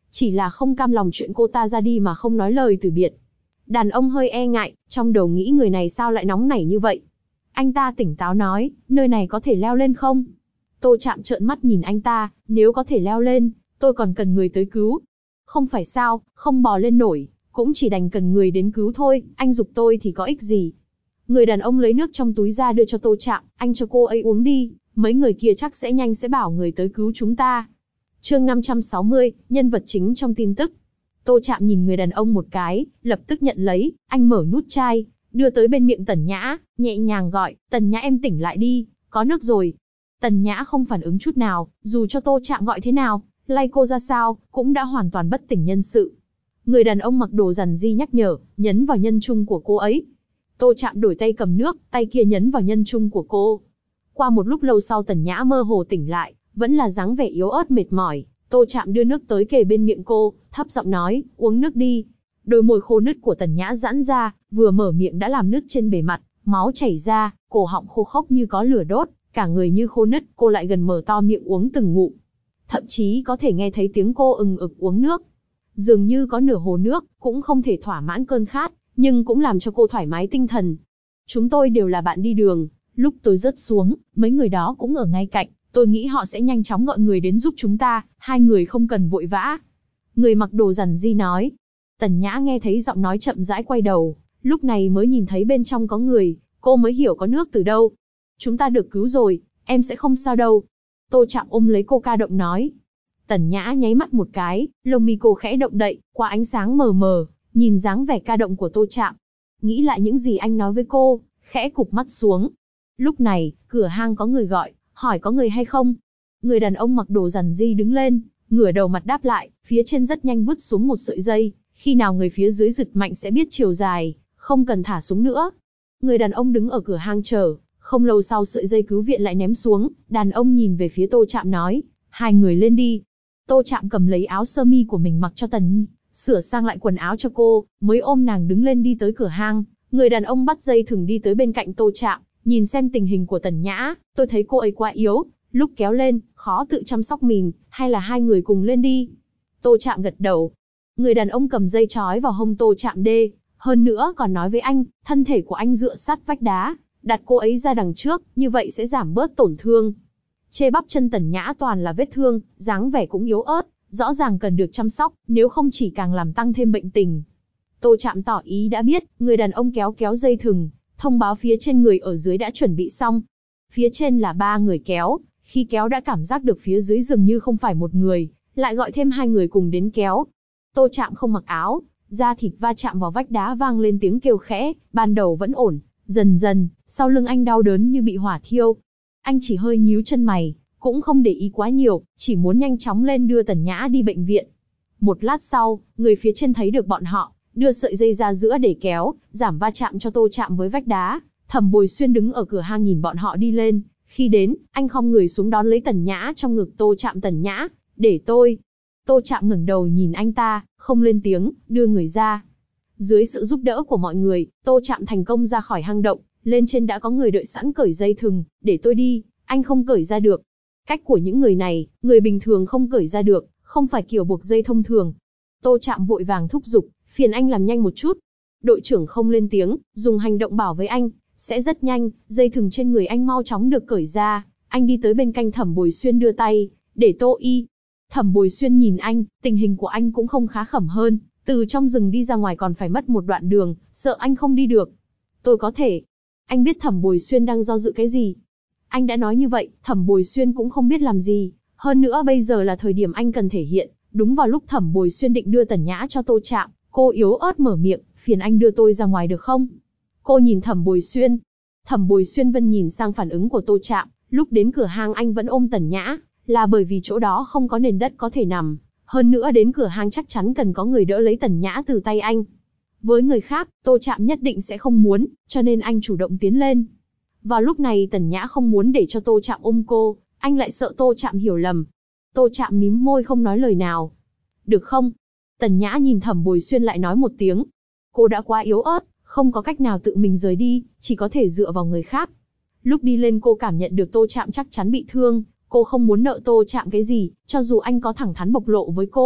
chỉ là không cam lòng chuyện cô ta ra đi mà không nói lời từ biệt. Đàn ông hơi e ngại, trong đầu nghĩ người này sao lại nóng nảy như vậy. Anh ta tỉnh táo nói, nơi này có thể leo lên không? Tô Trạm trợn mắt nhìn anh ta, nếu có thể leo lên, tôi còn cần người tới cứu. Không phải sao, không bò lên nổi, cũng chỉ đành cần người đến cứu thôi, anh giục tôi thì có ích gì. Người đàn ông lấy nước trong túi ra đưa cho Tô Trạm, anh cho cô ấy uống đi, mấy người kia chắc sẽ nhanh sẽ bảo người tới cứu chúng ta. Chương 560, nhân vật chính trong tin tức. Tô Trạm nhìn người đàn ông một cái, lập tức nhận lấy, anh mở nút chai, đưa tới bên miệng Tần Nhã, nhẹ nhàng gọi, Tần Nhã em tỉnh lại đi, có nước rồi. Tần Nhã không phản ứng chút nào, dù cho Tô Trạm gọi thế nào, lay cô ra sao, cũng đã hoàn toàn bất tỉnh nhân sự. Người đàn ông mặc đồ rằn ri nhắc nhở, nhấn vào nhân trung của cô ấy. Tô Trạm đổi tay cầm nước, tay kia nhấn vào nhân trung của cô. Qua một lúc lâu sau Tần Nhã mơ hồ tỉnh lại, vẫn là dáng vẻ yếu ớt mệt mỏi. Tô Trạm đưa nước tới kề bên miệng cô, thấp giọng nói, uống nước đi. Đôi môi khô nứt của Tần Nhã giãn ra, vừa mở miệng đã làm nứt trên bề mặt, máu chảy ra, cổ họng khô khốc như có lửa đốt, cả người như khô nứt, cô lại gần mở to miệng uống từng ngụm. Thậm chí có thể nghe thấy tiếng cô ừng ực uống nước. Dường như có nửa hồ nước, cũng không thể thỏa mãn cơn khát, nhưng cũng làm cho cô thoải mái tinh thần. Chúng tôi đều là bạn đi đường, lúc tôi rớt xuống, mấy người đó cũng ở ngay cạnh, tôi nghĩ họ sẽ nhanh chóng gọi người đến giúp chúng ta, hai người không cần vội vã. Người mặc đồ rằn ri nói. Tần Nhã nghe thấy giọng nói chậm rãi quay đầu, lúc này mới nhìn thấy bên trong có người, cô mới hiểu có nước từ đâu. Chúng ta được cứu rồi, em sẽ không sao đâu. Tô Trạm ôm lấy cô ca động nói. Tần Nhã nháy mắt một cái, lông mi cô khẽ động đậy, qua ánh sáng mờ mờ, nhìn dáng vẻ ca động của Tô Trạm. Nghĩ lại những gì anh nói với cô, khẽ cụp mắt xuống. Lúc này, cửa hang có người gọi, hỏi có người hay không. Người đàn ông mặc đồ rằn ri đứng lên, ngửa đầu mặt đáp lại, phía trên rất nhanh vứt xuống một sợi dây, khi nào người phía dưới giật mạnh sẽ biết chiều dài, không cần thả xuống nữa. Người đàn ông đứng ở cửa hang chờ, không lâu sau sợi dây cứu viện lại ném xuống, đàn ông nhìn về phía Tô Trạm nói, hai người lên đi. Tô Trạm cầm lấy áo sơ mi của mình mặc cho Tần, sửa sang lại quần áo cho cô, mới ôm nàng đứng lên đi tới cửa hang. Người đàn ông bắt dây thừng đi tới bên cạnh Tô Trạm, nhìn xem tình hình của Tần Nhã, tôi thấy cô ấy quá yếu, lúc kéo lên, khó tự chăm sóc mình, hay là hai người cùng lên đi. Tô Trạm gật đầu. Người đàn ông cầm dây trói vào hông Tô Trạm đê, hơn nữa còn nói với anh, thân thể của anh dựa sát vách đá, đặt cô ấy ra đằng trước, như vậy sẽ giảm bớt tổn thương. Chê bắp chân Tần Nhã toàn là vết thương, dáng vẻ cũng yếu ớt, rõ ràng cần được chăm sóc, nếu không chỉ càng làm tăng thêm bệnh tình. Tô Trạm tỏ ý đã biết, người đàn ông kéo kéo dây thừng, thông báo phía trên người ở dưới đã chuẩn bị xong. Phía trên là ba người kéo, khi kéo đã cảm giác được phía dưới dường như không phải một người, lại gọi thêm hai người cùng đến kéo. Tô Trạm không mặc áo, da thịt va chạm vào vách đá vang lên tiếng kêu khẽ, ban đầu vẫn ổn, dần dần, sau lưng anh đau đớn như bị hỏa thiêu. Anh chỉ hơi nhíu chân mày, cũng không để ý quá nhiều, chỉ muốn nhanh chóng lên đưa Tần Nhã đi bệnh viện. Một lát sau, người phía trên thấy được bọn họ, đưa sợi dây ra giữa để kéo, giảm va chạm cho Tô Trạm với vách đá. Thẩm Bồi Xuyên đứng ở cửa hang nhìn bọn họ đi lên, khi đến, anh khom người xuống đón lấy Tần Nhã trong ngực Tô Trạm. Tần Nhã, để tôi. Tô Trạm ngẩng đầu nhìn anh ta, không lên tiếng, đưa người ra. Dưới sự giúp đỡ của mọi người, Tô Trạm thành công ra khỏi hang động, lên trên đã có người đợi sẵn cởi dây thừng, để tôi đi, anh không cởi ra được. Cách của những người này, người bình thường không cởi ra được, không phải kiểu buộc dây thông thường. Tô Trạm vội vàng thúc giục, phiền anh làm nhanh một chút. Đội trưởng không lên tiếng, dùng hành động bảo với anh, sẽ rất nhanh, dây thừng trên người anh mau chóng được cởi ra. Anh đi tới bên cạnh Thẩm Bồi Xuyên đưa tay, để Tô y. Thẩm Bồi Xuyên nhìn anh, tình hình của anh cũng không khá khẩm hơn, từ trong rừng đi ra ngoài còn phải mất một đoạn đường, sợ anh không đi được. Tôi có thể. Anh biết Thẩm Bồi Xuyên đang do dự cái gì. Anh đã nói như vậy, Thẩm Bồi Xuyên cũng không biết làm gì. Hơn nữa bây giờ là thời điểm anh cần thể hiện. Đúng vào lúc Thẩm Bồi Xuyên định đưa Tần Nhã cho Tô Trạm, cô yếu ớt mở miệng, phiền anh đưa tôi ra ngoài được không? Cô nhìn Thẩm Bồi Xuyên. Thẩm Bồi Xuyên Vân nhìn sang phản ứng của Tô Trạm, lúc đến cửa hang anh vẫn ôm Tần Nhã, là bởi vì chỗ đó không có nền đất có thể nằm. Hơn nữa đến cửa hang chắc chắn cần có người đỡ lấy Tần Nhã từ tay anh. Với người khác, Tô Trạm nhất định sẽ không muốn, cho nên anh chủ động tiến lên. Vào lúc này Tần Nhã không muốn để cho Tô Trạm ôm cô, anh lại sợ Tô Trạm hiểu lầm. Tô Trạm mím môi không nói lời nào. Được không? Tần Nhã nhìn Thẩm Bồi Xuyên lại nói một tiếng. Cô đã quá yếu ớt, không có cách nào tự mình rời đi, chỉ có thể dựa vào người khác. Lúc đi lên cô cảm nhận được Tô Trạm chắc chắn bị thương, cô không muốn nợ Tô Trạm cái gì, cho dù anh có thẳng thắn bộc lộ với cô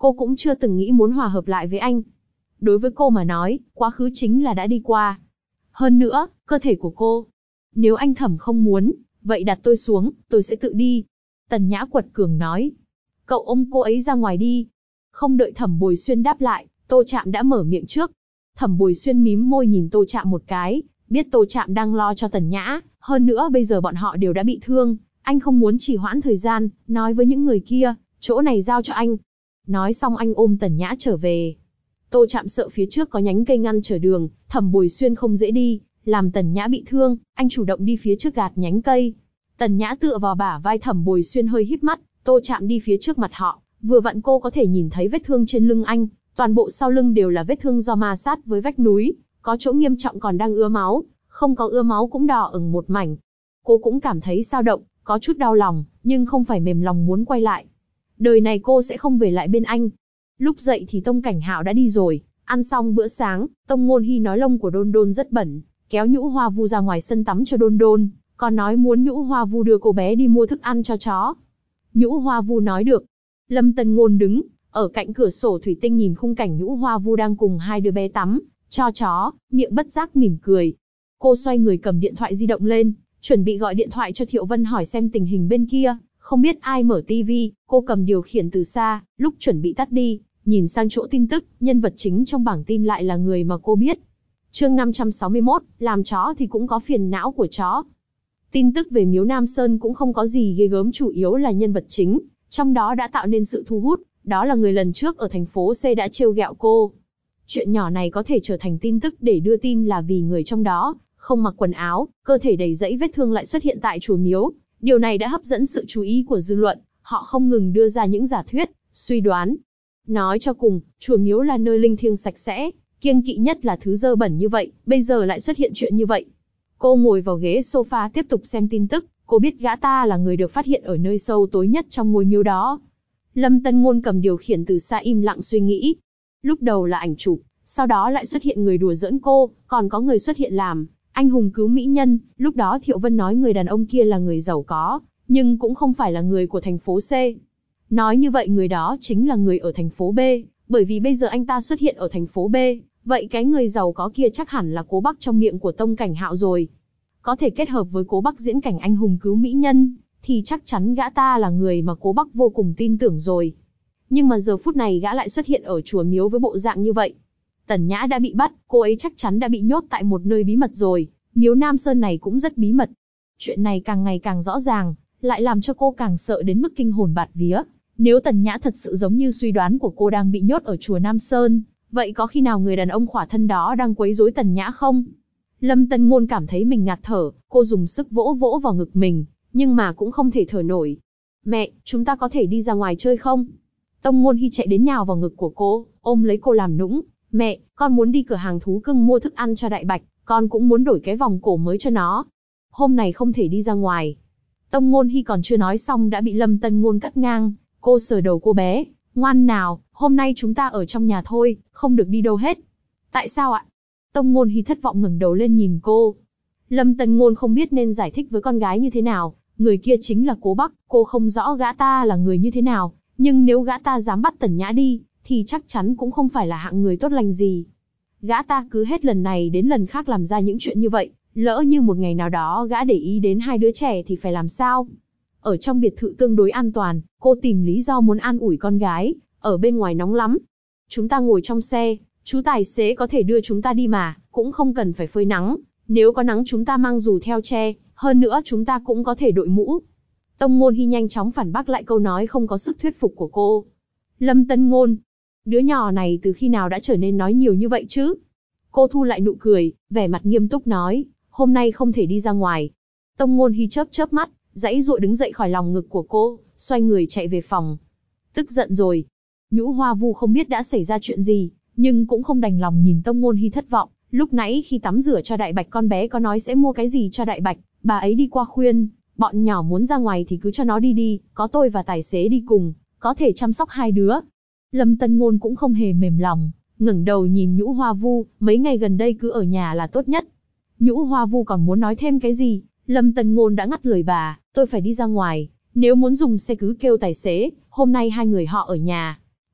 Cô cũng chưa từng nghĩ muốn hòa hợp lại với anh. Đối với cô mà nói, quá khứ chính là đã đi qua. Hơn nữa, cơ thể của cô. Nếu anh Thẩm không muốn, vậy đặt tôi xuống, tôi sẽ tự đi. Tần Nhã quật cường nói. Cậu ôm cô ấy ra ngoài đi. Không đợi Thẩm Bồi Xuyên đáp lại, Tô Trạm đã mở miệng trước. Thẩm Bồi Xuyên mím môi nhìn Tô Trạm một cái, biết Tô Trạm đang lo cho Tần Nhã, hơn nữa bây giờ bọn họ đều đã bị thương, anh không muốn trì hoãn thời gian, nói với những người kia, chỗ này giao cho anh. Nói xong anh ôm Tần Nhã trở về. Tô Trạm sợ phía trước có nhánh cây ngăn trở đường, Thẩm Bồi Xuyên không dễ đi, làm Tần Nhã bị thương, anh chủ động đi phía trước gạt nhánh cây. Tần Nhã tựa vào bả vai Thẩm Bồi Xuyên hơi híp mắt, Tô Trạm đi phía trước mặt họ, vừa vặn cô có thể nhìn thấy vết thương trên lưng anh, toàn bộ sau lưng đều là vết thương do ma sát với vách núi, có chỗ nghiêm trọng còn đang ứa máu, không có ứa máu cũng đỏ ửng một mảnh. Cô cũng cảm thấy dao động, có chút đau lòng, nhưng không phải mềm lòng muốn quay lại. Đời này cô sẽ không về lại bên anh. Lúc dậy thì Tông Cảnh Hạo đã đi rồi, ăn xong bữa sáng, Tông Ngôn Hi nói lông của Đôn Đôn rất bẩn, kéo Nhũ Hoa Vu ra ngoài sân tắm cho Đôn Đôn, còn nói muốn Nhũ Hoa Vu đưa cô bé đi mua thức ăn cho chó. Nhũ Hoa Vu nói được. Lâm Tân Ngôn đứng ở cạnh cửa sổ thủy tinh nhìn khung cảnh Nhũ Hoa Vu đang cùng hai đứa bé tắm cho chó, miệng bất giác mỉm cười. Cô xoay người cầm điện thoại di động lên, chuẩn bị gọi điện thoại cho Thiệu Vân hỏi xem tình hình bên kia, không biết ai mở tivi, cô cầm điều khiển từ xa, lúc chuẩn bị tắt đi, nhìn sang chỗ tin tức, nhân vật chính trong bảng tin lại là người mà cô biết. Chương 561, làm chó thì cũng có phiền não của chó. Tin tức về Miếu Nam Sơn cũng không có gì ghê gớm, chủ yếu là nhân vật chính, trong đó đã tạo nên sự thu hút, đó là người lần trước ở thành phố C đã trêu ghẹo cô. Chuyện nhỏ này có thể trở thành tin tức để đưa tin là vì người trong đó, không mặc quần áo, cơ thể đầy rẫy vết thương lại xuất hiện tại chùa miếu. Điều này đã hấp dẫn sự chú ý của dư luận, họ không ngừng đưa ra những giả thuyết, suy đoán. Nói cho cùng, chùa miếu là nơi linh thiêng sạch sẽ, kiêng kỵ nhất là thứ dơ bẩn như vậy, bây giờ lại xuất hiện chuyện như vậy. Cô ngồi vào ghế sofa tiếp tục xem tin tức, cô biết gã ta là người được phát hiện ở nơi sâu tối nhất trong ngôi miếu đó. Lâm Tân Ngôn cầm điều khiển từ xa im lặng suy nghĩ. Lúc đầu là ảnh chụp, sau đó lại xuất hiện người đùa giỡn cô, còn có người xuất hiện làm anh hùng cứu mỹ nhân. Lúc đó Thiệu Vân nói người đàn ông kia là người giàu có, nhưng cũng không phải là người của thành phố C. Nói như vậy người đó chính là người ở thành phố B, bởi vì bây giờ anh ta xuất hiện ở thành phố B, vậy cái người giàu có kia chắc hẳn là Cố Bắc trong miệng của Tông Cảnh Hạo rồi. Có thể kết hợp với Cố Bắc diễn cảnh anh hùng cứu mỹ nhân, thì chắc chắn gã ta là người mà Cố Bắc vô cùng tin tưởng rồi. Nhưng mà giờ phút này gã lại xuất hiện ở chùa miếu với bộ dạng như vậy. Tần Nhã đã bị bắt, cô ấy chắc chắn đã bị nhốt tại một nơi bí mật rồi, miếu Nam Sơn này cũng rất bí mật. Chuyện này càng ngày càng rõ ràng, lại làm cho cô càng sợ đến mức kinh hồn bạt vía. Nếu Tần Nhã thật sự giống như suy đoán của cô đang bị nhốt ở chùa Nam Sơn, vậy có khi nào người đàn ông khỏa thân đó đang quấy rối Tần Nhã không? Lâm Tân Ngôn cảm thấy mình ngạt thở, cô dùng sức vỗ vỗ vào ngực mình, nhưng mà cũng không thể thở nổi. Mẹ, chúng ta có thể đi ra ngoài chơi không? Tông Ngôn Hi chạy đến nhào vào ngực của cô, ôm lấy cô làm nũng. Mẹ, con muốn đi cửa hàng thú cưng mua thức ăn cho Đại Bạch, con cũng muốn đổi cái vòng cổ mới cho nó. Hôm này không thể đi ra ngoài. Tông Ngôn Hi còn chưa nói xong đã bị Lâm Tân Ngôn cắt ngang. Cô sờ đầu cô bé, ngoan nào, hôm nay chúng ta ở trong nhà thôi, không được đi đâu hết. Tại sao ạ? Tông Ngôn Hi thất vọng ngẩng đầu lên nhìn cô. Lâm Tân Ngôn không biết nên giải thích với con gái như thế nào, người kia chính là Cố Bắc, cô không rõ gã ta là người như thế nào, nhưng nếu gã ta dám bắt Tần Nhã đi, thì chắc chắn cũng không phải là hạng người tốt lành gì. Gã ta cứ hết lần này đến lần khác làm ra những chuyện như vậy, lỡ như một ngày nào đó gã để ý đến hai đứa trẻ thì phải làm sao? Ở trong biệt thự tương đối an toàn, cô tìm lý do muốn an ủi con gái, ở bên ngoài nóng lắm. Chúng ta ngồi trong xe, chú tài xế có thể đưa chúng ta đi mà, cũng không cần phải phơi nắng, nếu có nắng chúng ta mang dù theo che, hơn nữa chúng ta cũng có thể đội mũ. Tông Ngôn Hi nhanh chóng phản bác lại câu nói không có sức thuyết phục của cô. Lâm Tân Ngôn, đứa nhỏ này từ khi nào đã trở nên nói nhiều như vậy chứ? Cô thu lại nụ cười, vẻ mặt nghiêm túc nói, hôm nay không thể đi ra ngoài. Tông Ngôn Hi chớp chớp mắt, giãy giụa đứng dậy khỏi lòng ngực của cô, xoay người chạy về phòng. Tức giận rồi. Nhũ Hoa Vu không biết đã xảy ra chuyện gì, nhưng cũng không đành lòng nhìn Tông Ngôn Hi thất vọng. Lúc nãy khi tắm rửa cho Đại Bạch con bé có nói sẽ mua cái gì cho Đại Bạch, bà ấy đi qua khuyên, bọn nhỏ muốn ra ngoài thì cứ cho nó đi đi, có tôi và tài xế đi cùng, có thể chăm sóc hai đứa. Lâm Tân Ngôn cũng không hề mềm lòng, ngẩng đầu nhìn Nhũ Hoa Vu, mấy ngày gần đây cứ ở nhà là tốt nhất. Nhũ Hoa Vu còn muốn nói thêm cái gì, Lâm Tân Ngôn đã ngắt lời bà, tôi phải đi ra ngoài, nếu muốn dùng xe cứ kêu tài xế, hôm nay hai người họ ở nhà.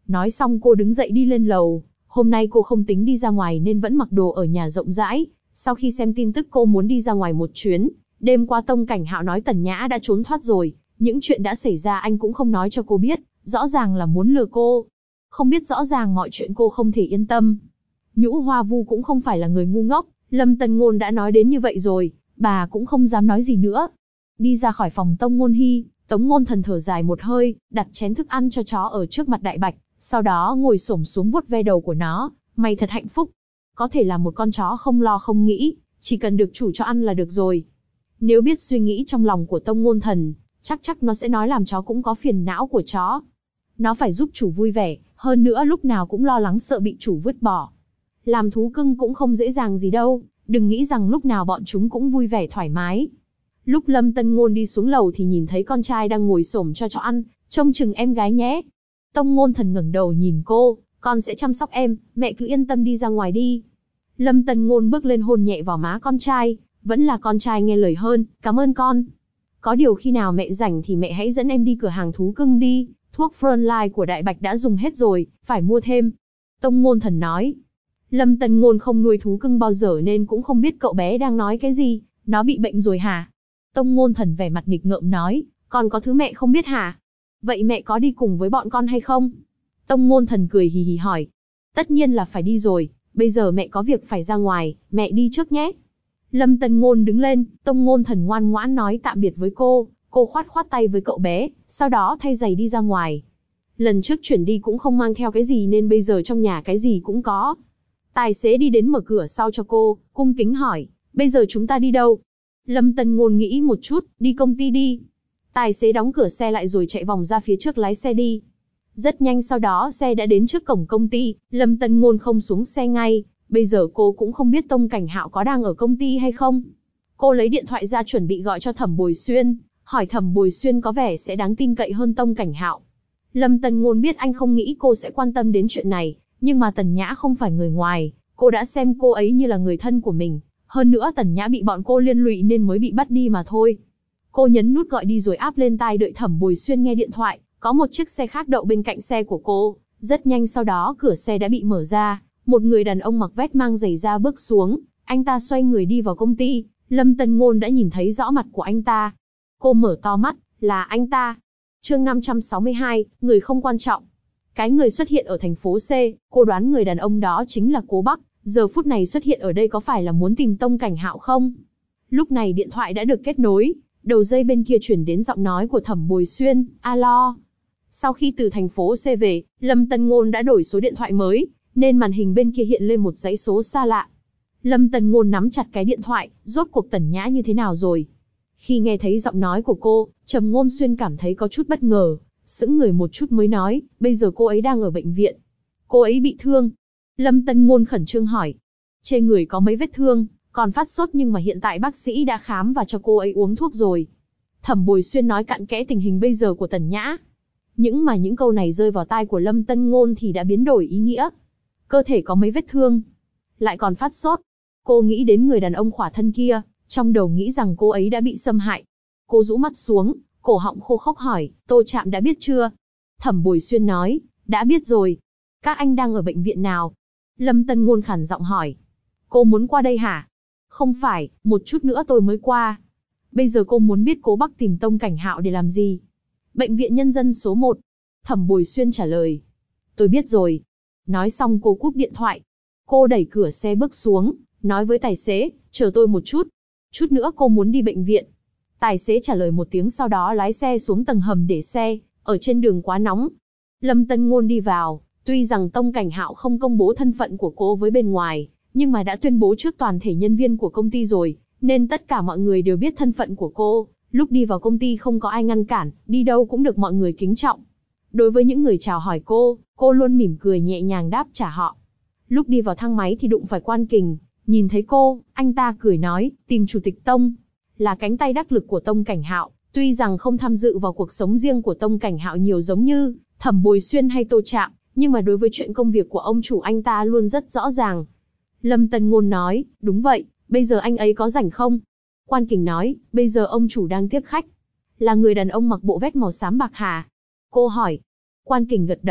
Nói xong cô đứng dậy đi lên lầu. Hôm nay cô không tính đi ra ngoài nên vẫn mặc đồ ở nhà rộng rãi. Sau khi xem tin tức cô muốn đi ra ngoài một chuyến. Đêm qua Tông Cảnh Hạo nói Tần Nhã đã trốn thoát rồi. Những chuyện đã xảy ra anh cũng không nói cho cô biết. Rõ ràng là muốn lừa cô. Không biết rõ ràng mọi chuyện cô không thể yên tâm. Nhũ Hoa Vu cũng không phải là người ngu ngốc. Lâm Tân Ngôn đã nói đến như vậy rồi. Bà cũng không dám nói gì nữa. Đi ra khỏi phòng Tông Ngôn Hy, Tống Ngôn Thần thở dài một hơi, đặt chén thức ăn cho chó ở trước mặt Đại Bạch, sau đó ngồi xổm xuống vuốt ve đầu của nó. Mày thật hạnh phúc. Có thể là một con chó không lo không nghĩ, chỉ cần được chủ cho ăn là được rồi. Nếu biết suy nghĩ trong lòng của Tông Ngôn Thần, chắc nó sẽ nói làm chó cũng có phiền não của chó. Nó phải giúp chủ vui vẻ, hơn nữa lúc nào cũng lo lắng sợ bị chủ vứt bỏ. Làm thú cưng cũng không dễ dàng gì đâu, đừng nghĩ rằng lúc nào bọn chúng cũng vui vẻ thoải mái. Lúc Lâm Tân Ngôn đi xuống lầu thì nhìn thấy con trai đang ngồi xổm cho chó ăn, trông chừng em gái nhé. Tông Ngôn Thần ngẩng đầu nhìn cô, con sẽ chăm sóc em, mẹ cứ yên tâm đi ra ngoài đi. Lâm Tân Ngôn bước lên hôn nhẹ vào má con trai, vẫn là con trai nghe lời hơn, cảm ơn con. Có điều khi nào mẹ rảnh thì mẹ hãy dẫn em đi cửa hàng thú cưng đi, thuốc Frontline của Đại Bạch đã dùng hết rồi, phải mua thêm. Tông Ngôn Thần nói. Lâm Tân Ngôn không nuôi thú cưng bao giờ nên cũng không biết cậu bé đang nói cái gì, nó bị bệnh rồi hả? Tông Ngôn Thần vẻ mặt nghịch ngợm nói, còn có thứ mẹ không biết hả? Vậy mẹ có đi cùng với bọn con hay không? Tông Ngôn Thần cười hì hì hỏi. Tất nhiên là phải đi rồi, bây giờ mẹ có việc phải ra ngoài, mẹ đi trước nhé. Lâm Tân Ngôn đứng lên, Tông Ngôn Thần ngoan ngoãn nói tạm biệt với cô khoát khoát tay với cậu bé, sau đó thay giày đi ra ngoài. Lần trước chuyển đi cũng không mang theo cái gì nên bây giờ trong nhà cái gì cũng có. Tài xế đi đến mở cửa sau cho cô, cung kính hỏi, bây giờ chúng ta đi đâu? Lâm Tân Ngôn nghĩ một chút, đi công ty đi. Tài xế đóng cửa xe lại rồi chạy vòng ra phía trước lái xe đi. Rất nhanh sau đó xe đã đến trước cổng công ty, Lâm Tân Ngôn không xuống xe ngay, bây giờ cô cũng không biết Tông Cảnh Hạo có đang ở công ty hay không. Cô lấy điện thoại ra chuẩn bị gọi cho Thẩm Bồi Xuyên, hỏi Thẩm Bồi Xuyên có vẻ sẽ đáng tin cậy hơn Tông Cảnh Hạo. Lâm Tân Ngôn biết anh không nghĩ cô sẽ quan tâm đến chuyện này, nhưng mà Tần Nhã không phải người ngoài, cô đã xem cô ấy như là người thân của mình. Hơn nữa Tần Nhã bị bọn cô liên lụy nên mới bị bắt đi mà thôi. Cô nhấn nút gọi đi rồi áp lên tai đợi Thẩm Bồi Xuyên nghe điện thoại, có một chiếc xe khác đậu bên cạnh xe của cô. Rất nhanh sau đó cửa xe đã bị mở ra, một người đàn ông mặc vest mang giày da bước xuống, anh ta xoay người đi vào công ty, Lâm Tân Ngôn đã nhìn thấy rõ mặt của anh ta. Cô mở to mắt, là anh ta. Chương 562, người không quan trọng. Cái người xuất hiện ở thành phố C, cô đoán người đàn ông đó chính là Cố Bắc, giờ phút này xuất hiện ở đây có phải là muốn tìm Tông Cảnh Hạo không? Lúc này điện thoại đã được kết nối, đầu dây bên kia chuyển đến giọng nói của Thẩm Bồi Xuyên, alo. Sau khi từ thành phố C về, Lâm Tân Ngôn đã đổi số điện thoại mới, nên màn hình bên kia hiện lên một dãy số xa lạ. Lâm Tân Ngôn nắm chặt cái điện thoại, rốt cuộc Tần Nhã như thế nào rồi? Khi nghe thấy giọng nói của cô, Trầm Ngôn Xuyên cảm thấy có chút bất ngờ, sững người một chút mới nói, bây giờ cô ấy đang ở bệnh viện. Cô ấy bị thương. Lâm Tân Ngôn khẩn trương hỏi. Trên người có mấy vết thương, còn phát sốt nhưng mà hiện tại bác sĩ đã khám và cho cô ấy uống thuốc rồi. Thẩm Bồi Xuyên nói cặn kẽ tình hình bây giờ của Tần Nhã. Những câu này rơi vào tai của Lâm Tân Ngôn thì đã biến đổi ý nghĩa. Cơ thể có mấy vết thương, lại còn phát sốt. Cô nghĩ đến người đàn ông khỏa thân kia, trong đầu nghĩ rằng cô ấy đã bị xâm hại. Cô rũ mắt xuống, cổ họng khô khốc hỏi, Tô Trạm đã biết chưa? Thẩm Bồi Xuyên nói, đã biết rồi. Các anh đang ở bệnh viện nào? Lâm Tân Ngôn khản giọng hỏi. Cô muốn qua đây hả? Không phải, một chút nữa tôi mới qua. Bây giờ cô muốn biết Cố Bắc tìm Tông Cảnh Hạo để làm gì? Bệnh viện Nhân dân số 1. Thẩm Bồi Xuyên trả lời. Tôi biết rồi. Nói xong cô cúp điện thoại. Cô đẩy cửa xe bước xuống, nói với tài xế, chờ tôi một chút. Chút nữa cô muốn đi bệnh viện. Tài xế trả lời một tiếng sau đó lái xe xuống tầng hầm để xe, ở trên đường quá nóng. Lâm Tân Ngôn đi vào, tuy rằng Tông Cảnh Hạo không công bố thân phận của cô với bên ngoài, nhưng mà đã tuyên bố trước toàn thể nhân viên của công ty rồi, nên tất cả mọi người đều biết thân phận của cô. Lúc đi vào công ty không có ai ngăn cản, đi đâu cũng được mọi người kính trọng. Đối với những người chào hỏi cô luôn mỉm cười nhẹ nhàng đáp trả họ. Lúc đi vào thang máy thì đụng phải Quan Kình, nhìn thấy cô, anh ta cười nói, tìm Chủ tịch Tông, là cánh tay đắc lực của Tông Cảnh Hạo, tuy rằng không tham dự vào cuộc sống riêng của Tông Cảnh Hạo nhiều giống như Thẩm Bồi Xuyên hay Tô Trạm, nhưng mà đối với chuyện công việc của ông chủ anh ta luôn rất rõ ràng. Lâm Tân Ngôn nói, đúng vậy, bây giờ anh ấy có rảnh không? Quan Kình nói, bây giờ ông chủ đang tiếp khách. Là người đàn ông mặc bộ vest màu xám bạc hả? Cô hỏi. Quan Kình gật đầu,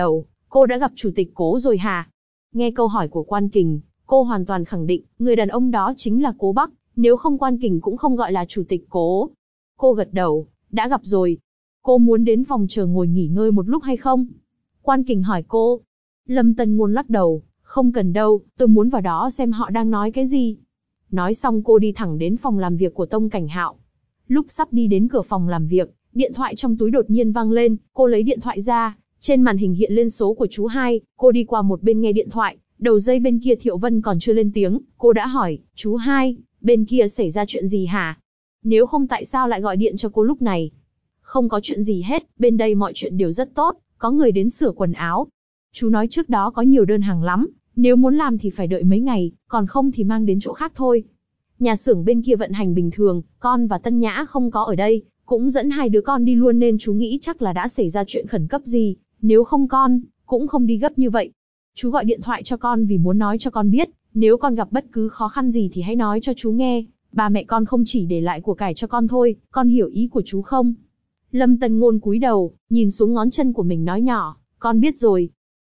cô đã gặp chủ tịch Cố rồi hả? Nghe câu hỏi của Quan Kình, cô hoàn toàn khẳng định, người đàn ông đó chính là Cố Bắc, nếu không Quan Kình cũng không gọi là chủ tịch Cố. Cô gật đầu, đã gặp rồi. Cô muốn đến phòng chờ ngồi nghỉ ngơi một lúc hay không? Quan Kình hỏi cô. Lâm Tân Ngôn lắc đầu, không cần đâu, tôi muốn vào đó xem họ đang nói cái gì. Nói xong cô đi thẳng đến phòng làm việc của Tông Cảnh Hạo. Lúc sắp đi đến cửa phòng làm việc, điện thoại trong túi đột nhiên vang lên, cô lấy điện thoại ra, trên màn hình hiện lên số của chú hai, cô đi qua một bên nghe điện thoại, đầu dây bên kia Thiệu Vân còn chưa lên tiếng, cô đã hỏi, chú hai, bên kia xảy ra chuyện gì hả? Nếu không tại sao lại gọi điện cho cô lúc này? Không có chuyện gì hết, bên đây mọi chuyện đều rất tốt, có người đến sửa quần áo. Chú nói trước đó có nhiều đơn hàng lắm, nếu muốn làm thì phải đợi mấy ngày, còn không thì mang đến chỗ khác thôi. Nhà xưởng bên kia vận hành bình thường, con và Tân Nhã không có ở đây, cũng dẫn hai đứa con đi luôn nên chú nghĩ chắc là đã xảy ra chuyện khẩn cấp gì, nếu không con, cũng không đi gấp như vậy. Chú gọi điện thoại cho con vì muốn nói cho con biết, nếu con gặp bất cứ khó khăn gì thì hãy nói cho chú nghe, ba mẹ con không chỉ để lại của cải cho con thôi, con hiểu ý của chú không? Lâm Tân Ngôn cúi đầu, nhìn xuống ngón chân của mình nói nhỏ, con biết rồi.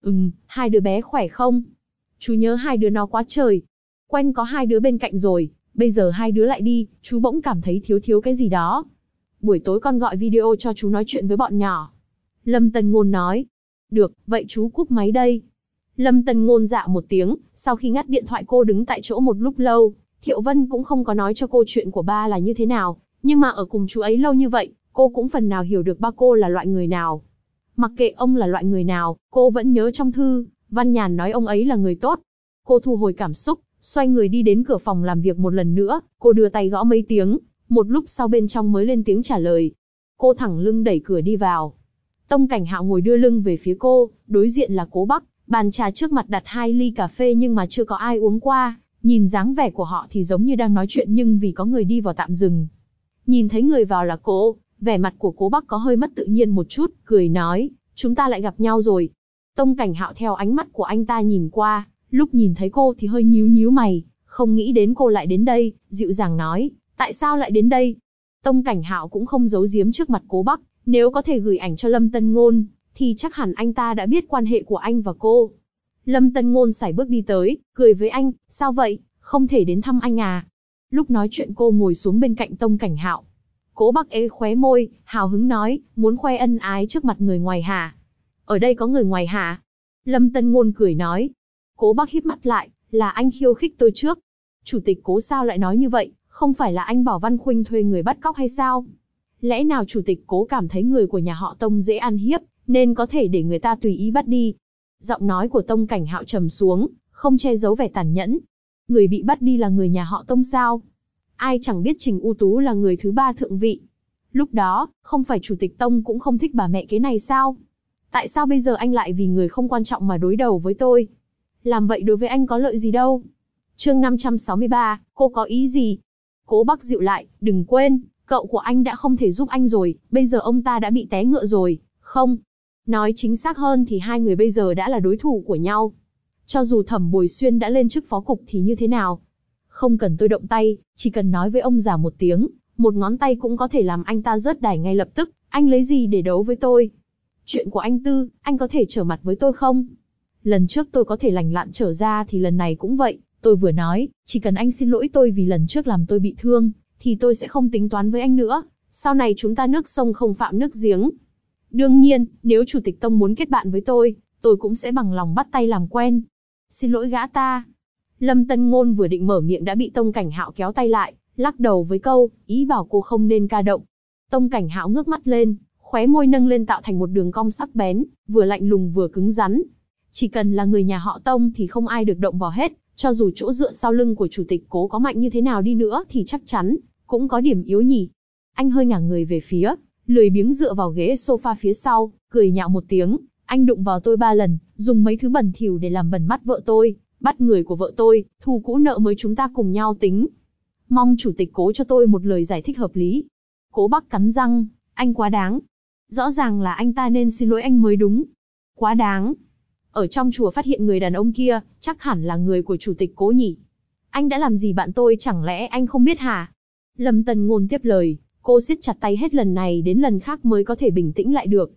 Hai đứa bé khỏe không? Chú nhớ hai đứa nó quá trời. Quen có hai đứa bên cạnh rồi, bây giờ hai đứa lại đi, chú bỗng cảm thấy thiếu cái gì đó. Buổi tối con gọi video cho chú nói chuyện với bọn nhỏ. Lâm Tân Ngôn nói. Được, vậy chú cúp máy đây. Lâm Tân Ngôn dạ một tiếng, sau khi ngắt điện thoại cô đứng tại chỗ một lúc lâu. Thiệu Vân cũng không có nói cho cô chuyện của ba là như thế nào, nhưng mà ở cùng chú ấy lâu như vậy, cô cũng phần nào hiểu được ba cô là loại người nào. Mặc kệ ông là loại người nào, cô vẫn nhớ trong thư, Văn Nhàn nói ông ấy là người tốt. Cô thu hồi cảm xúc, xoay người đi đến cửa phòng làm việc một lần nữa, cô đưa tay gõ mấy tiếng, một lúc sau bên trong mới lên tiếng trả lời. Cô thẳng lưng đẩy cửa đi vào. Tông Cảnh Hạo ngồi đưa lưng về phía cô, đối diện là Cố Bắc, bàn trà trước mặt đặt 2 ly cà phê nhưng mà chưa có ai uống qua, nhìn dáng vẻ của họ thì giống như đang nói chuyện nhưng vì có người đi vào tạm dừng. Nhìn thấy người vào là cô, vẻ mặt của Cố Bắc có hơi mất tự nhiên một chút, cười nói, chúng ta lại gặp nhau rồi. Tông Cảnh Hạo theo ánh mắt của anh ta nhìn qua, lúc nhìn thấy cô thì hơi nhíu mày, không nghĩ đến cô lại đến đây, dịu dàng nói, tại sao lại đến đây? Tông Cảnh Hạo cũng không giấu giếm trước mặt Cố Bắc, nếu có thể gửi ảnh cho Lâm Tân Ngôn, thì chắc hẳn anh ta đã biết quan hệ của anh và cô. Lâm Tân Ngôn sải bước đi tới, cười với anh, sao vậy, không thể đến thăm anh à? Lúc nói chuyện cô ngồi xuống bên cạnh Tông Cảnh Hạo. Cố Bắc ê khóe môi, hào hứng nói, muốn khoe ân ái trước mặt người ngoài hả? Ở đây có người ngoài hả? Lâm Tân Ngôn cười nói. Cố Bắc híp mắt lại, là anh khiêu khích tôi trước. Chủ tịch Cố sao lại nói như vậy, không phải là anh bảo Văn Khuynh thuê người bắt cóc hay sao? Lẽ nào chủ tịch Cố cảm thấy người của nhà họ Tông dễ ăn hiếp, nên có thể để người ta tùy ý bắt đi? Giọng nói của Tông Cảnh Hạo trầm xuống, không che giấu vẻ tàn nhẫn. Người bị bắt đi là người nhà họ Tông sao? Ai chẳng biết Trình U Tú là người thứ 3 thượng vị. Lúc đó, không phải chủ tịch Tông cũng không thích bà mẹ kế này sao? Tại sao bây giờ anh lại vì người không quan trọng mà đối đầu với tôi? Làm vậy đối với anh có lợi gì đâu? Chương 563, cô có ý gì? Cố Bắc dịu lại, đừng quên, cậu của anh đã không thể giúp anh rồi, bây giờ ông ta đã bị té ngựa rồi, không? Nói chính xác hơn thì hai người bây giờ đã là đối thủ của nhau. Cho dù Thẩm Bồi Xuyên đã lên chức phó cục thì như thế nào? Không cần tôi động tay, chỉ cần nói với ông già một tiếng, một ngón tay cũng có thể làm anh ta rớt đài ngay lập tức, anh lấy gì để đấu với tôi? Chuyện của anh Tư, anh có thể trở mặt với tôi không? Lần trước tôi có thể lành lặn trở ra thì lần này cũng vậy, tôi vừa nói, chỉ cần anh xin lỗi tôi vì lần trước làm tôi bị thương, thì tôi sẽ không tính toán với anh nữa, sau này chúng ta nước sông không phạm nước giếng. Đương nhiên, nếu Chủ tịch Tông muốn kết bạn với tôi cũng sẽ bằng lòng bắt tay làm quen. Xin lỗi gã ta. Lâm Tân Ngôn vừa định mở miệng đã bị Tông Cảnh Hạo kéo tay lại, lắc đầu với câu, ý bảo cô không nên ca động. Tông Cảnh Hạo ngước mắt lên, khóe môi nâng lên tạo thành một đường cong sắc bén, vừa lạnh lùng vừa cứng rắn. Chỉ cần là người nhà họ Tông thì không ai được động vào hết, cho dù chỗ dựa sau lưng của Chủ tịch Cố có mạnh như thế nào đi nữa thì chắc chắn cũng có điểm yếu nhỉ. Anh hơi ngả người về phía, lười biếng dựa vào ghế sofa phía sau, cười nhạo một tiếng, anh đụng vào tôi 3 lần, dùng mấy thứ bẩn thỉu để làm bẩn mắt vợ tôi, bắt người của vợ tôi, thù cũ nợ mới chúng ta cùng nhau tính. Mong Chủ tịch Cố cho tôi một lời giải thích hợp lý. Cố Bắc cắn răng, anh quá đáng. Rõ ràng là anh ta nên xin lỗi anh mới đúng. Quá đáng. Ở trong chùa phát hiện người đàn ông kia, chắc hẳn là người của Chủ tịch Cố nhỉ. Anh đã làm gì bạn tôi chẳng lẽ anh không biết hả? Lâm Tân Ngôn tiếp lời, cô siết chặt tay hết lần này đến lần khác mới có thể bình tĩnh lại được.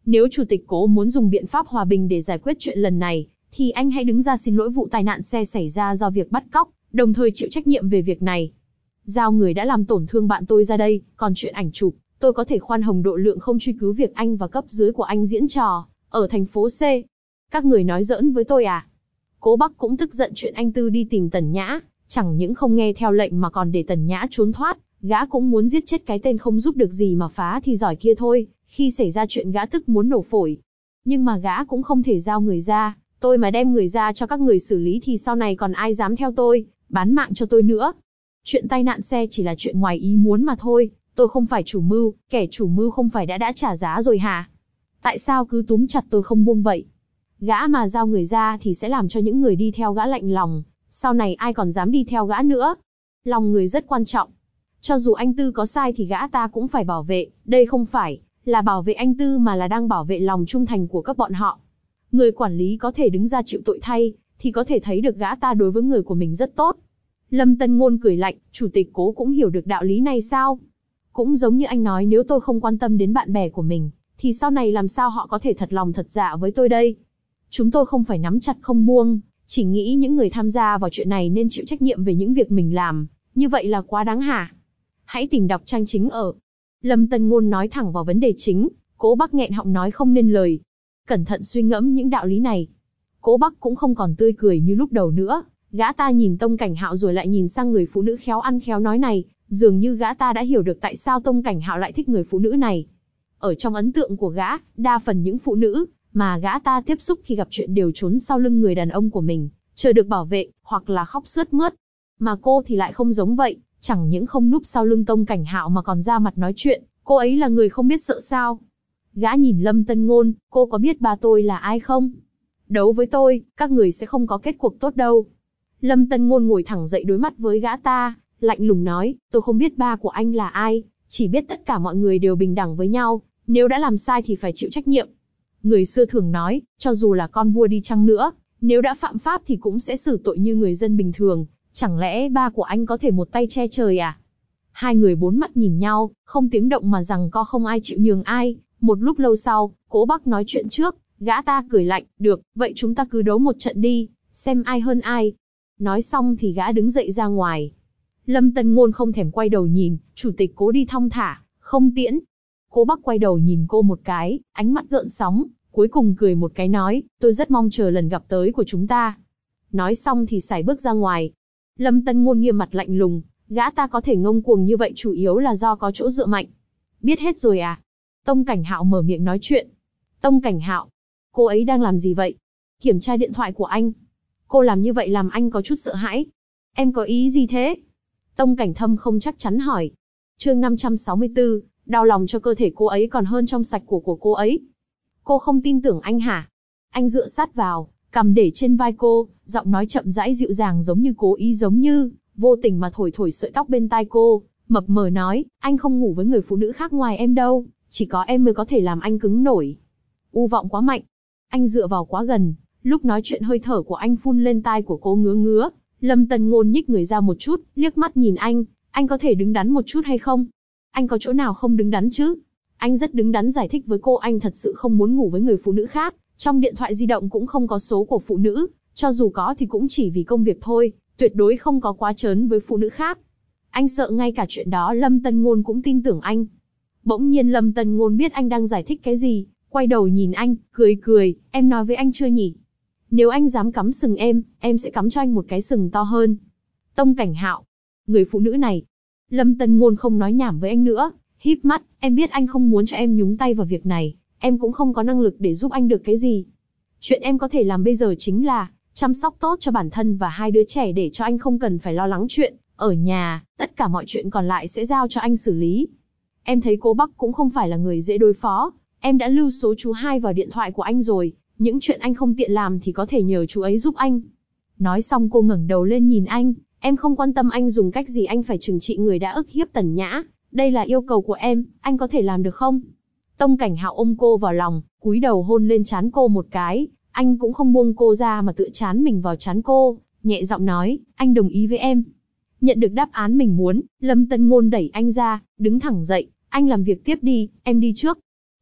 Nếu chủ tịch Cố muốn dùng biện pháp hòa bình để giải quyết chuyện lần này, thì anh hãy đứng ra xin lỗi vụ tai nạn xe xảy ra do việc bắt cóc, đồng thời chịu trách nhiệm về việc này. Giao người đã làm tổn thương bạn tôi ra đây, còn chuyện ảnh chụp, tôi có thể khoan hồng độ lượng không truy cứu việc anh và cấp dưới của anh diễn trò ở thành phố C. Các người nói giỡn với tôi à? Cố Bắc cũng tức giận chuyện anh Tư đi tìm Tần Nhã, chẳng những không nghe theo lệnh mà còn để Tần Nhã trốn thoát, gã cũng muốn giết chết cái tên không giúp được gì mà phá thì giỏi kia thôi, khi xảy ra chuyện gã tức muốn nổ phổi. Nhưng mà gã cũng không thể giao người ra, tôi mà đem người ra cho các người xử lý thì sau này còn ai dám theo tôi, bán mạng cho tôi nữa. Chuyện tai nạn xe chỉ là chuyện ngoài ý muốn mà thôi, tôi không phải chủ mưu, kẻ chủ mưu không phải đã trả giá rồi hả? Tại sao cứ túm chặt tôi không buông vậy? Gã mà giao người ra thì sẽ làm cho những người đi theo gã lạnh lòng, sau này ai còn dám đi theo gã nữa. Lòng người rất quan trọng. Cho dù anh Tư có sai thì gã ta cũng phải bảo vệ, đây không phải là bảo vệ anh Tư mà là đang bảo vệ lòng trung thành của các bọn họ. Người quản lý có thể đứng ra chịu tội thay, thì có thể thấy được gã ta đối với người của mình rất tốt. Lâm Tân Ngôn cười lạnh, chủ tịch Cố cũng hiểu được đạo lý này sao? Cũng giống như anh nói, nếu tôi không quan tâm đến bạn bè của mình, thì sau này làm sao họ có thể thật lòng thật dạ với tôi đây? Chúng tôi không phải nắm chặt không buông, chỉ nghĩ những người tham gia vào chuyện này nên chịu trách nhiệm về những việc mình làm, như vậy là quá đáng hả? Hãy tìm đọc trang chính ở. Lâm Tân Ngôn nói thẳng vào vấn đề chính, Cố Bắc nghẹn họng nói không nên lời. Cẩn thận suy ngẫm những đạo lý này. Cố Bắc cũng không còn tươi cười như lúc đầu nữa, gã ta nhìn Tông Cảnh Hạo rồi lại nhìn sang người phụ nữ khéo ăn khéo nói này, dường như gã ta đã hiểu được tại sao Tông Cảnh Hạo lại thích người phụ nữ này. Ở trong ấn tượng của gã, đa phần những phụ nữ mà gã ta tiếp xúc khi gặp chuyện đều trốn sau lưng người đàn ông của mình, chờ được bảo vệ, hoặc là khóc sướt mướt. Mà cô thì lại không giống vậy, chẳng những không núp sau lưng Tông Cảnh Hạo mà còn ra mặt nói chuyện, cô ấy là người không biết sợ sao. Gã nhìn Lâm Tân Ngôn, cô có biết ba tôi là ai không? Đấu với tôi, các người sẽ không có kết cuộc tốt đâu. Lâm Tân Ngôn ngồi thẳng dậy đối mắt với gã ta, lạnh lùng nói, tôi không biết ba của anh là ai, chỉ biết tất cả mọi người đều bình đẳng với nhau, nếu đã làm sai thì phải chịu trách nhiệm. Người xưa thường nói, cho dù là con vua đi chăng nữa, nếu đã phạm pháp thì cũng sẽ xử tội như người dân bình thường, chẳng lẽ ba của anh có thể một tay che trời à? Hai người bốn mắt nhìn nhau, không tiếng động mà giằng co không ai chịu nhường ai. Một lúc lâu sau, Cố Bắc nói chuyện trước, gã ta cười lạnh, được, vậy chúng ta cứ đấu một trận đi, xem ai hơn ai. Nói xong thì gã đứng dậy ra ngoài. Lâm Tân Ngôn không thèm quay đầu nhìn, chủ tịch Cố đi thong thả, không tiễn. Cố Bắc quay đầu nhìn cô một cái, ánh mắt gợn sóng, cuối cùng cười một cái nói, tôi rất mong chờ lần gặp tới của chúng ta. Nói xong thì sải bước ra ngoài. Lâm Tân Ngôn nghiêm mặt lạnh lùng, gã ta có thể ngông cuồng như vậy chủ yếu là do có chỗ dựa mạnh. Biết hết rồi à? Tông Cảnh Hạo mở miệng nói chuyện. Tông Cảnh Hạo, cô ấy đang làm gì vậy? Kiểm tra điện thoại của anh. Cô làm như vậy làm anh có chút sợ hãi. Em có ý gì thế? Tông Cảnh Thâm không chắc chắn hỏi. Chương 564, đau lòng cho cơ thể cô ấy còn hơn trong sạch của cô ấy. Cô không tin tưởng anh hả? Anh dựa sát vào, cằm để trên vai cô, giọng nói chậm rãi dịu dàng giống như cố ý giống như vô tình mà thổi thổi sợi tóc bên tai cô, mập mờ nói, anh không ngủ với người phụ nữ khác ngoài em đâu, chỉ có em mới có thể làm anh cứng nổi. U vọng quá mạnh. Anh dựa vào quá gần, lúc nói chuyện hơi thở của anh phun lên tai của cô ngứa ngứa. Lâm Tân Ngôn nhích người ra một chút, liếc mắt nhìn anh có thể đứng đắn một chút hay không? Anh có chỗ nào không đứng đắn chứ? Anh rất đứng đắn giải thích với cô anh thật sự không muốn ngủ với người phụ nữ khác, trong điện thoại di động cũng không có số của phụ nữ, cho dù có thì cũng chỉ vì công việc thôi, tuyệt đối không có quá trớn với phụ nữ khác. Anh sợ ngay cả chuyện đó Lâm Tân Ngôn cũng tin tưởng anh. Bỗng nhiên Lâm Tân Ngôn biết anh đang giải thích cái gì, quay đầu nhìn anh, cười cười, em nói với anh chưa nhỉ? Nếu anh dám cắm sừng em sẽ cắm cho anh một cái sừng to hơn. Tông Cảnh Hạo, người phụ nữ này. Lâm Tân Ngôn không nói nhảm với anh nữa, híp mắt, em biết anh không muốn cho em nhúng tay vào việc này, em cũng không có năng lực để giúp anh được cái gì. Chuyện em có thể làm bây giờ chính là chăm sóc tốt cho bản thân và hai đứa trẻ để cho anh không cần phải lo lắng chuyện ở nhà, tất cả mọi chuyện còn lại sẽ giao cho anh xử lý. Em thấy Cố Bắc cũng không phải là người dễ đối phó, em đã lưu số chú hai vào điện thoại của anh rồi, những chuyện anh không tiện làm thì có thể nhờ chú ấy giúp anh. Nói xong cô ngẩng đầu lên nhìn anh, em không quan tâm anh dùng cách gì anh phải trừng trị người đã ức hiếp Tần Nhã, đây là yêu cầu của em, anh có thể làm được không? Tông Cảnh Hạo ôm cô vào lòng, cúi đầu hôn lên trán cô một cái, anh cũng không buông cô ra mà tựa trán mình vào trán cô, nhẹ giọng nói, anh đồng ý với em. Nhận được đáp án mình muốn, Lâm Tân Ngôn đẩy anh ra, đứng thẳng dậy, anh làm việc tiếp đi, em đi trước.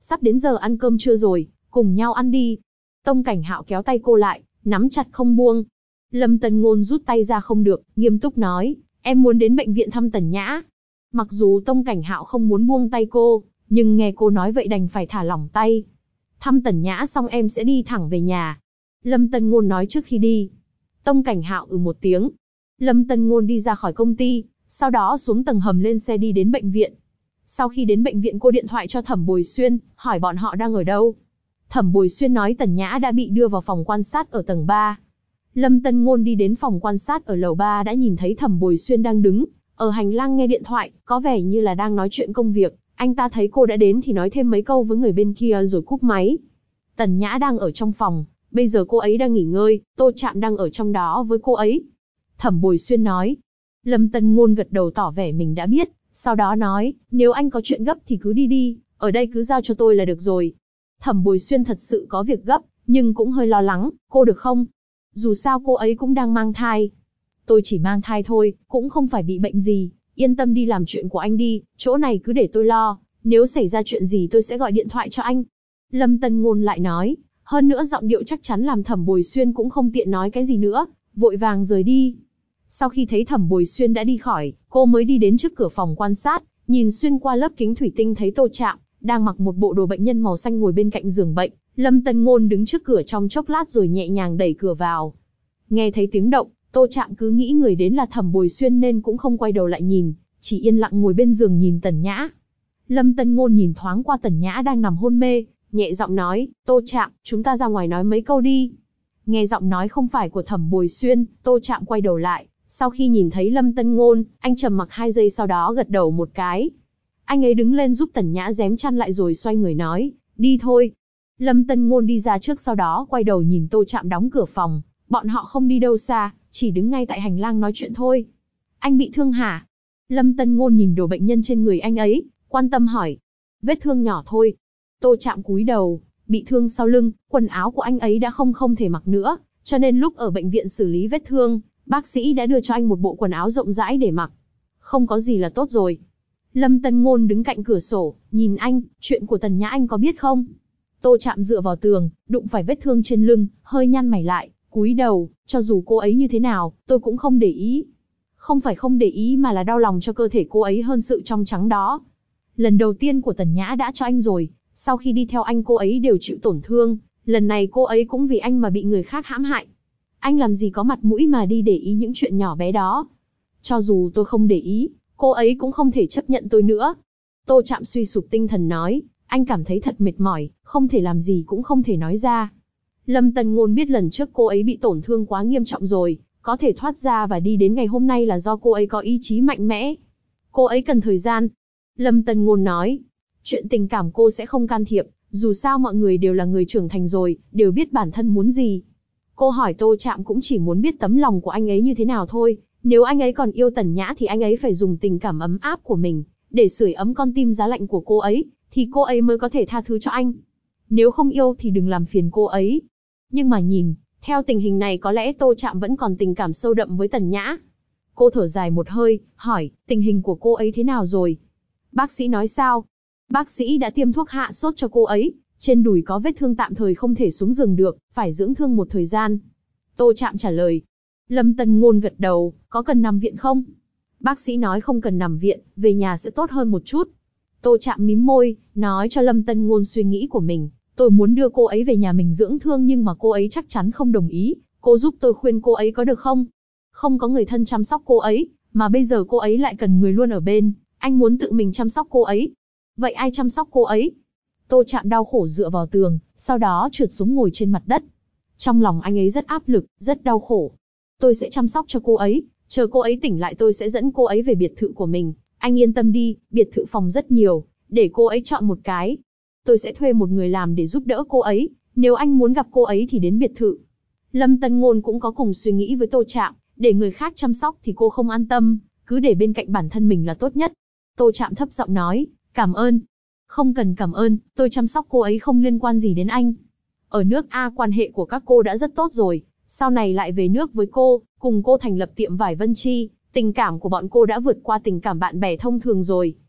Sắp đến giờ ăn cơm trưa rồi, cùng nhau ăn đi. Tông Cảnh Hạo kéo tay cô lại, nắm chặt không buông. Lâm Tân Ngôn rút tay ra không được, nghiêm túc nói, em muốn đến bệnh viện thăm Tần Nhã. Mặc dù Tông Cảnh Hạo không muốn buông tay cô, nhưng nghe cô nói vậy đành phải thả lỏng tay. Thăm Tần Nhã xong em sẽ đi thẳng về nhà. Lâm Tân Ngôn nói trước khi đi. Tông Cảnh Hạo một tiếng. Lâm Tân Ngôn đi ra khỏi công ty, sau đó xuống tầng hầm lên xe đi đến bệnh viện. Sau khi đến bệnh viện cô điện thoại cho Thẩm Bồi Xuyên, hỏi bọn họ đang ở đâu. Thẩm Bồi Xuyên nói Tần Nhã đã bị đưa vào phòng quan sát ở tầng 3. Lâm Tân Ngôn đi đến phòng quan sát ở lầu 3 đã nhìn thấy Thẩm Bồi Xuyên đang đứng ở hành lang nghe điện thoại, có vẻ như là đang nói chuyện công việc. Anh ta thấy cô đã đến thì nói thêm mấy câu với người bên kia rồi cúp máy. Tần Nhã đang ở trong phòng, bây giờ cô ấy đang nghỉ ngơi, Tô Trạm đang ở trong đó với cô ấy. Thẩm Bồi Xuyên nói. Lâm Tân Ngôn gật đầu tỏ vẻ mình đã biết, sau đó nói, nếu anh có chuyện gấp thì cứ đi đi, ở đây cứ giao cho tôi là được rồi. Thẩm Bồi Xuyên thật sự có việc gấp, nhưng cũng hơi lo lắng, cô được không? Dù sao cô ấy cũng đang mang thai. Tôi chỉ mang thai thôi, cũng không phải bị bệnh gì, yên tâm đi làm chuyện của anh đi, chỗ này cứ để tôi lo, nếu xảy ra chuyện gì tôi sẽ gọi điện thoại cho anh. Lâm Tân Ngôn lại nói, hơn nữa giọng điệu chắc chắn làm Thẩm Bồi Xuyên cũng không tiện nói cái gì nữa, vội vàng rời đi. Sau khi thấy Thẩm Bồi Xuyên đã đi khỏi, cô mới đi đến trước cửa phòng quan sát, nhìn xuyên qua lớp kính thủy tinh thấy Tô Trạm đang mặc một bộ đồ bệnh nhân màu xanh ngồi bên cạnh giường bệnh. Lâm Tân Ngôn đứng trước cửa trong chốc lát rồi nhẹ nhàng đẩy cửa vào. Nghe thấy tiếng động, Tô Trạm cứ nghĩ người đến là Thẩm Bồi Xuyên nên cũng không quay đầu lại nhìn, chỉ yên lặng ngồi bên giường nhìn Tần Nhã. Lâm Tân Ngôn nhìn thoáng qua Tần Nhã đang nằm hôn mê, nhẹ giọng nói, Tô Trạm, chúng ta ra ngoài nói mấy câu đi. Nghe giọng nói không phải của Thẩm Bồi Xuyên, Tô Trạm quay đầu lại, sau khi nhìn thấy Lâm Tân Ngôn, anh trầm mặc 2 giây sau đó gật đầu một cái. Anh ấy đứng lên giúp Tần Nhã rém chăn lại rồi xoay người nói, đi thôi. Lâm Tân Ngôn đi ra trước sau đó quay đầu nhìn Tô Trạm đóng cửa phòng, bọn họ không đi đâu xa, chỉ đứng ngay tại hành lang nói chuyện thôi. Anh bị thương hả? Lâm Tân Ngôn nhìn đồ bệnh nhân trên người anh ấy, quan tâm hỏi. Vết thương nhỏ thôi. Tô Trạm cúi đầu, bị thương sau lưng, quần áo của anh ấy đã không thể mặc nữa, cho nên lúc ở bệnh viện xử lý vết thương, bác sĩ đã đưa cho anh một bộ quần áo rộng rãi để mặc. Không có gì là tốt rồi. Lâm Tân Ngôn đứng cạnh cửa sổ, nhìn anh, chuyện của Tần Nhã anh có biết không? Tô Trạm dựa vào tường, đụng phải vết thương trên lưng, hơi nhăn mày lại, cúi đầu, cho dù cô ấy như thế nào, tôi cũng không để ý. Không phải không để ý mà là đau lòng cho cơ thể cô ấy hơn sự trong trắng đó. Lần đầu tiên của Tần Nhã đã cho anh rồi, sau khi đi theo anh cô ấy đều chịu tổn thương, lần này cô ấy cũng vì anh mà bị người khác hãm hại. Anh làm gì có mặt mũi mà đi để ý những chuyện nhỏ bé đó. Cho dù tôi không để ý, cô ấy cũng không thể chấp nhận tôi nữa. Tô Trạm suy sụp tinh thần nói, anh cảm thấy thật mệt mỏi, không thể làm gì cũng không thể nói ra. Lâm Tân Ngôn biết lần trước cô ấy bị tổn thương quá nghiêm trọng rồi, có thể thoát ra và đi đến ngày hôm nay là do cô ấy có ý chí mạnh mẽ. Cô ấy cần thời gian. Lâm Tân Ngôn nói, chuyện tình cảm cô sẽ không can thiệp, dù sao mọi người đều là người trưởng thành rồi, đều biết bản thân muốn gì. Cô hỏi Tô Trạm cũng chỉ muốn biết tấm lòng của anh ấy như thế nào thôi, nếu anh ấy còn yêu Tần Nhã thì anh ấy phải dùng tình cảm ấm áp của mình, để sưởi ấm con tim giá lạnh của cô ấy, thì cô ấy mới có thể tha thứ cho anh. Nếu không yêu thì đừng làm phiền cô ấy. Nhưng mà nhìn, theo tình hình này có lẽ Tô Trạm vẫn còn tình cảm sâu đậm với Tần Nhã. Cô thở dài một hơi, hỏi, tình hình của cô ấy thế nào rồi? Bác sĩ nói sao? Bác sĩ đã tiêm thuốc hạ sốt cho cô ấy, trên đùi có vết thương tạm thời không thể xuống giường được, phải dưỡng thương một thời gian. Tô Trạm trả lời. Lâm Tân Ngôn gật đầu, có cần nằm viện không? Bác sĩ nói không cần nằm viện, về nhà sẽ tốt hơn một chút. Tô Trạm mím môi, nói cho Lâm Tân Ngôn suy nghĩ của mình. Tôi muốn đưa cô ấy về nhà mình dưỡng thương nhưng mà cô ấy chắc chắn không đồng ý. Cô giúp tôi khuyên cô ấy có được không? Không có người thân chăm sóc cô ấy, mà bây giờ cô ấy lại cần người luôn ở bên. Anh muốn tự mình chăm sóc cô ấy. Vậy ai chăm sóc cô ấy? Tô Trạm đau khổ dựa vào tường, sau đó trượt xuống ngồi trên mặt đất. Trong lòng anh ấy rất áp lực, rất đau khổ. Tôi sẽ chăm sóc cho cô ấy, chờ cô ấy tỉnh lại tôi sẽ dẫn cô ấy về biệt thự của mình. Anh yên tâm đi, biệt thự phòng rất nhiều, để cô ấy chọn một cái. Tôi sẽ thuê một người làm để giúp đỡ cô ấy, nếu anh muốn gặp cô ấy thì đến biệt thự. Lâm Tân Ngôn cũng có cùng suy nghĩ với Tô Trạm, để người khác chăm sóc thì cô không an tâm, cứ để bên cạnh bản thân mình là tốt nhất. Tô Trạm thấp giọng nói, cảm ơn. Không cần cảm ơn, tôi chăm sóc cô ấy không liên quan gì đến anh. Ở nước A quan hệ của các cô đã rất tốt rồi, sau này lại về nước với cô, cùng cô thành lập tiệm vải Vân Chi, tình cảm của bọn cô đã vượt qua tình cảm bạn bè thông thường rồi.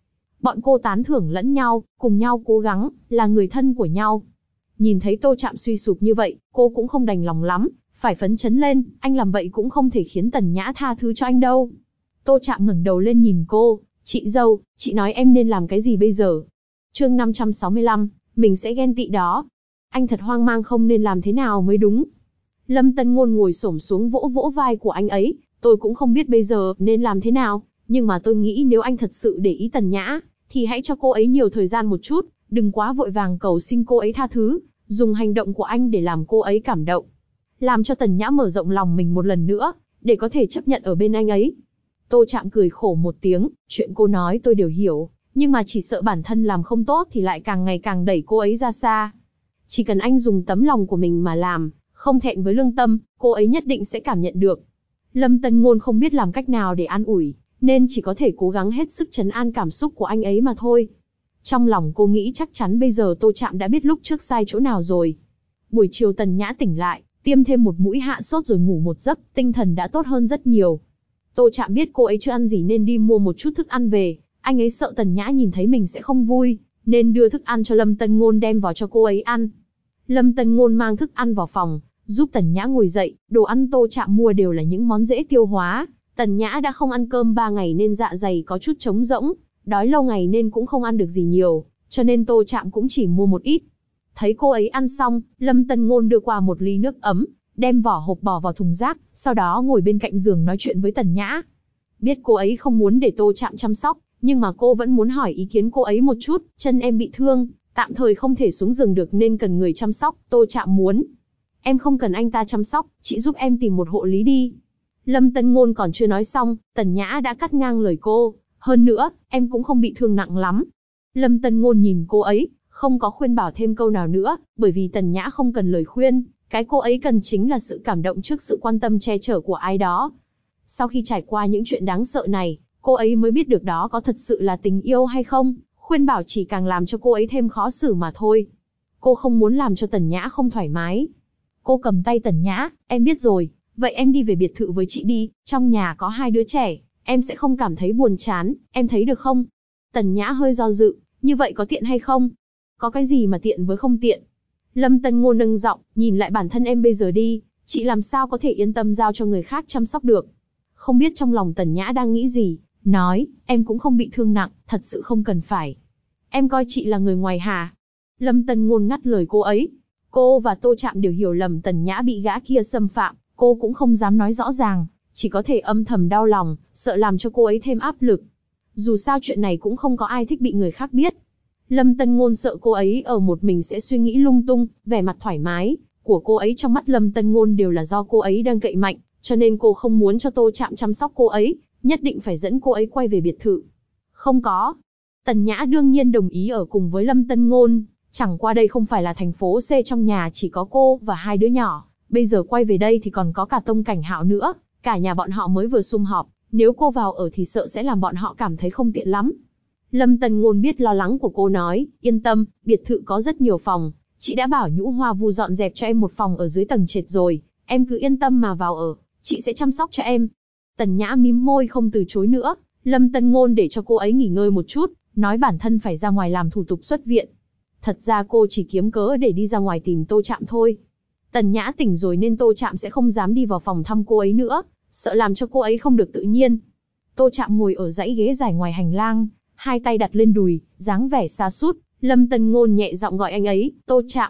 Bọn cô tán thưởng lẫn nhau, cùng nhau cố gắng, là người thân của nhau. Nhìn thấy Tô Trạm suy sụp như vậy, cô cũng không đành lòng lắm, phải phấn chấn lên, anh làm vậy cũng không thể khiến Tần Nhã tha thứ cho anh đâu. Tô Trạm ngẩng đầu lên nhìn cô, chị dâu, chị nói em nên làm cái gì bây giờ? Chương 565, mình sẽ ghen tị đó. Anh thật hoang mang không nên làm thế nào mới đúng. Lâm Tân Ngôn ngồi xổm xuống vỗ vỗ vai của anh ấy, tôi cũng không biết bây giờ nên làm thế nào, nhưng mà tôi nghĩ nếu anh thật sự để ý Tần Nhã, thì hãy cho cô ấy nhiều thời gian một chút, đừng quá vội vàng cầu xin cô ấy tha thứ, dùng hành động của anh để làm cô ấy cảm động. Làm cho Tần Nhã mở rộng lòng mình một lần nữa, để có thể chấp nhận ở bên anh ấy. Tô Trạm cười khổ một tiếng, chuyện cô nói tôi đều hiểu, nhưng mà chỉ sợ bản thân làm không tốt thì lại càng ngày càng đẩy cô ấy ra xa. Chỉ cần anh dùng tấm lòng của mình mà làm, không thẹn với lương tâm, cô ấy nhất định sẽ cảm nhận được. Lâm Tân Ngôn không biết làm cách nào để an ủi, nên chỉ có thể cố gắng hết sức trấn an cảm xúc của anh ấy mà thôi. Trong lòng cô nghĩ chắc chắn bây giờ Tô Trạm đã biết lúc trước sai chỗ nào rồi. Buổi chiều Tần Nhã tỉnh lại, tiêm thêm một mũi hạ sốt rồi ngủ một giấc, tinh thần đã tốt hơn rất nhiều. Tô Trạm biết cô ấy chưa ăn gì nên đi mua một chút thức ăn về, anh ấy sợ Tần Nhã nhìn thấy mình sẽ không vui, nên đưa thức ăn cho Lâm Tân Ngôn đem vào cho cô ấy ăn. Lâm Tân Ngôn mang thức ăn vào phòng, giúp Tần Nhã ngồi dậy, đồ ăn Tô Trạm mua đều là những món dễ tiêu hóa. Tần Nhã đã không ăn cơm 3 ngày nên dạ dày có chút trống rỗng, đói lâu ngày nên cũng không ăn được gì nhiều, cho nên Tô Trạm cũng chỉ mua một ít. Thấy cô ấy ăn xong, Lâm Tân Ngôn đưa qua một ly nước ấm, đem vỏ hộp bỏ vào thùng rác, sau đó ngồi bên cạnh giường nói chuyện với Tần Nhã. Biết cô ấy không muốn để Tô Trạm chăm sóc, nhưng mà cô vẫn muốn hỏi ý kiến cô ấy một chút, chân em bị thương, tạm thời không thể xuống giường được nên cần người chăm sóc, Tô Trạm muốn. Em không cần anh ta chăm sóc, chị giúp em tìm một hộ lý đi. Lâm Tân Ngôn còn chưa nói xong, Tần Nhã đã cắt ngang lời cô, hơn nữa, em cũng không bị thương nặng lắm. Lâm Tân Ngôn nhìn cô ấy, không có khuyên bảo thêm câu nào nữa, bởi vì Tần Nhã không cần lời khuyên, cái cô ấy cần chính là sự cảm động trước sự quan tâm che chở của ai đó. Sau khi trải qua những chuyện đáng sợ này, cô ấy mới biết được đó có thật sự là tình yêu hay không, khuyên bảo chỉ càng làm cho cô ấy thêm khó xử mà thôi. Cô không muốn làm cho Tần Nhã không thoải mái. Cô cầm tay Tần Nhã, em biết rồi, vậy em đi về biệt thự với chị đi, trong nhà có 2 đứa trẻ, em sẽ không cảm thấy buồn chán, em thấy được không? Tần Nhã hơi do dự, như vậy có tiện hay không? Có cái gì mà tiện với không tiện? Lâm Tân Ngôn nâng giọng, nhìn lại bản thân em bây giờ đi, chị làm sao có thể yên tâm giao cho người khác chăm sóc được? Không biết trong lòng Tần Nhã đang nghĩ gì, nói, em cũng không bị thương nặng, thật sự không cần phải. Em coi chị là người ngoài hả? Lâm Tân Ngôn ngắt lời cô ấy. Cô và Tô Trạm đều hiểu lầm Tần Nhã bị gã kia xâm phạm, cô cũng không dám nói rõ ràng, chỉ có thể âm thầm đau lòng, sợ làm cho cô ấy thêm áp lực. Dù sao chuyện này cũng không có ai thích bị người khác biết. Lâm Tân Ngôn sợ cô ấy ở một mình sẽ suy nghĩ lung tung, vẻ mặt thoải mái của cô ấy trong mắt Lâm Tân Ngôn đều là do cô ấy đang cậy mạnh, cho nên cô không muốn cho Tô Trạm chăm sóc cô ấy, nhất định phải dẫn cô ấy quay về biệt thự. Không có. Tần Nhã đương nhiên đồng ý ở cùng với Lâm Tân Ngôn, chẳng qua đây không phải là thành phố C, trong nhà chỉ có cô và 2 đứa nhỏ, bây giờ quay về đây thì còn có cả Tông Cảnh Hạo nữa, cả nhà bọn họ mới vừa sum họp, nếu cô vào ở thì sợ sẽ làm bọn họ cảm thấy không tiện lắm. Lâm Tân Ngôn biết lo lắng của cô nói, yên tâm, biệt thự có rất nhiều phòng, chị đã bảo Nhũ Hoa Vu dọn dẹp cho em một phòng ở dưới tầng trệt rồi, em cứ yên tâm mà vào ở, chị sẽ chăm sóc cho em. Tần Nhã mím môi không từ chối nữa, Lâm Tân Ngôn để cho cô ấy nghỉ ngơi một chút, nói bản thân phải ra ngoài làm thủ tục xuất viện. Thật ra cô chỉ kiếm cớ để đi ra ngoài tìm Tô Trạm thôi. Tần Nhã tỉnh rồi nên Tô Trạm sẽ không dám đi vào phòng thăm cô ấy nữa, sợ làm cho cô ấy không được tự nhiên. Tô Trạm ngồi ở dãy ghế dài ngoài hành lang, 2 tay đặt lên đùi, dáng vẻ sa sút. Lâm Tân Ngôn nhẹ giọng gọi anh ấy, Tô Trạm.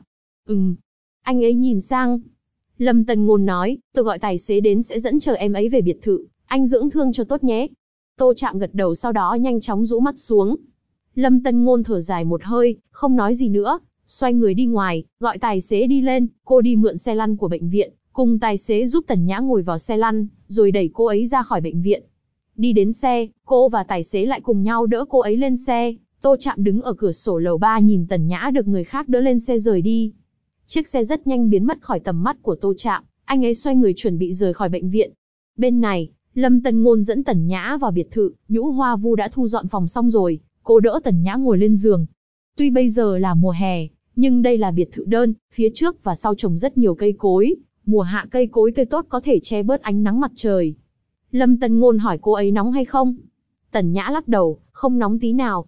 Anh ấy nhìn sang. Lâm Tân Ngôn nói, tôi gọi tài xế đến sẽ dẫn chờ em ấy về biệt thự, anh dưỡng thương cho tốt nhé. Tô Trạm gật đầu sau đó nhanh chóng rũ mắt xuống. Lâm Tân Ngôn thở dài một hơi, không nói gì nữa, xoay người đi ngoài, gọi tài xế đi lên, cô đi mượn xe lăn của bệnh viện, cùng tài xế giúp Tần Nhã ngồi vào xe lăn, rồi đẩy cô ấy ra khỏi bệnh viện. Đi đến xe, cô và tài xế lại cùng nhau đỡ cô ấy lên xe, Tô Trạm đứng ở cửa sổ lầu 3 nhìn Tần Nhã được người khác đỡ lên xe rời đi. Chiếc xe rất nhanh biến mất khỏi tầm mắt của Tô Trạm, anh ấy xoay người chuẩn bị rời khỏi bệnh viện. Bên này, Lâm Tân Ngôn dẫn Tần Nhã vào biệt thự, Nhũ Hoa Vu đã thu dọn phòng xong rồi, cô đỡ Tần Nhã ngồi lên giường. Tuy bây giờ là mùa hè, nhưng đây là biệt thự đơn, phía trước và sau trồng rất nhiều cây cối, mùa hạ cây cối tươi tốt có thể che bớt ánh nắng mặt trời. Lâm Tân Ngôn hỏi cô ấy nóng hay không? Tần Nhã lắc đầu, không nóng tí nào.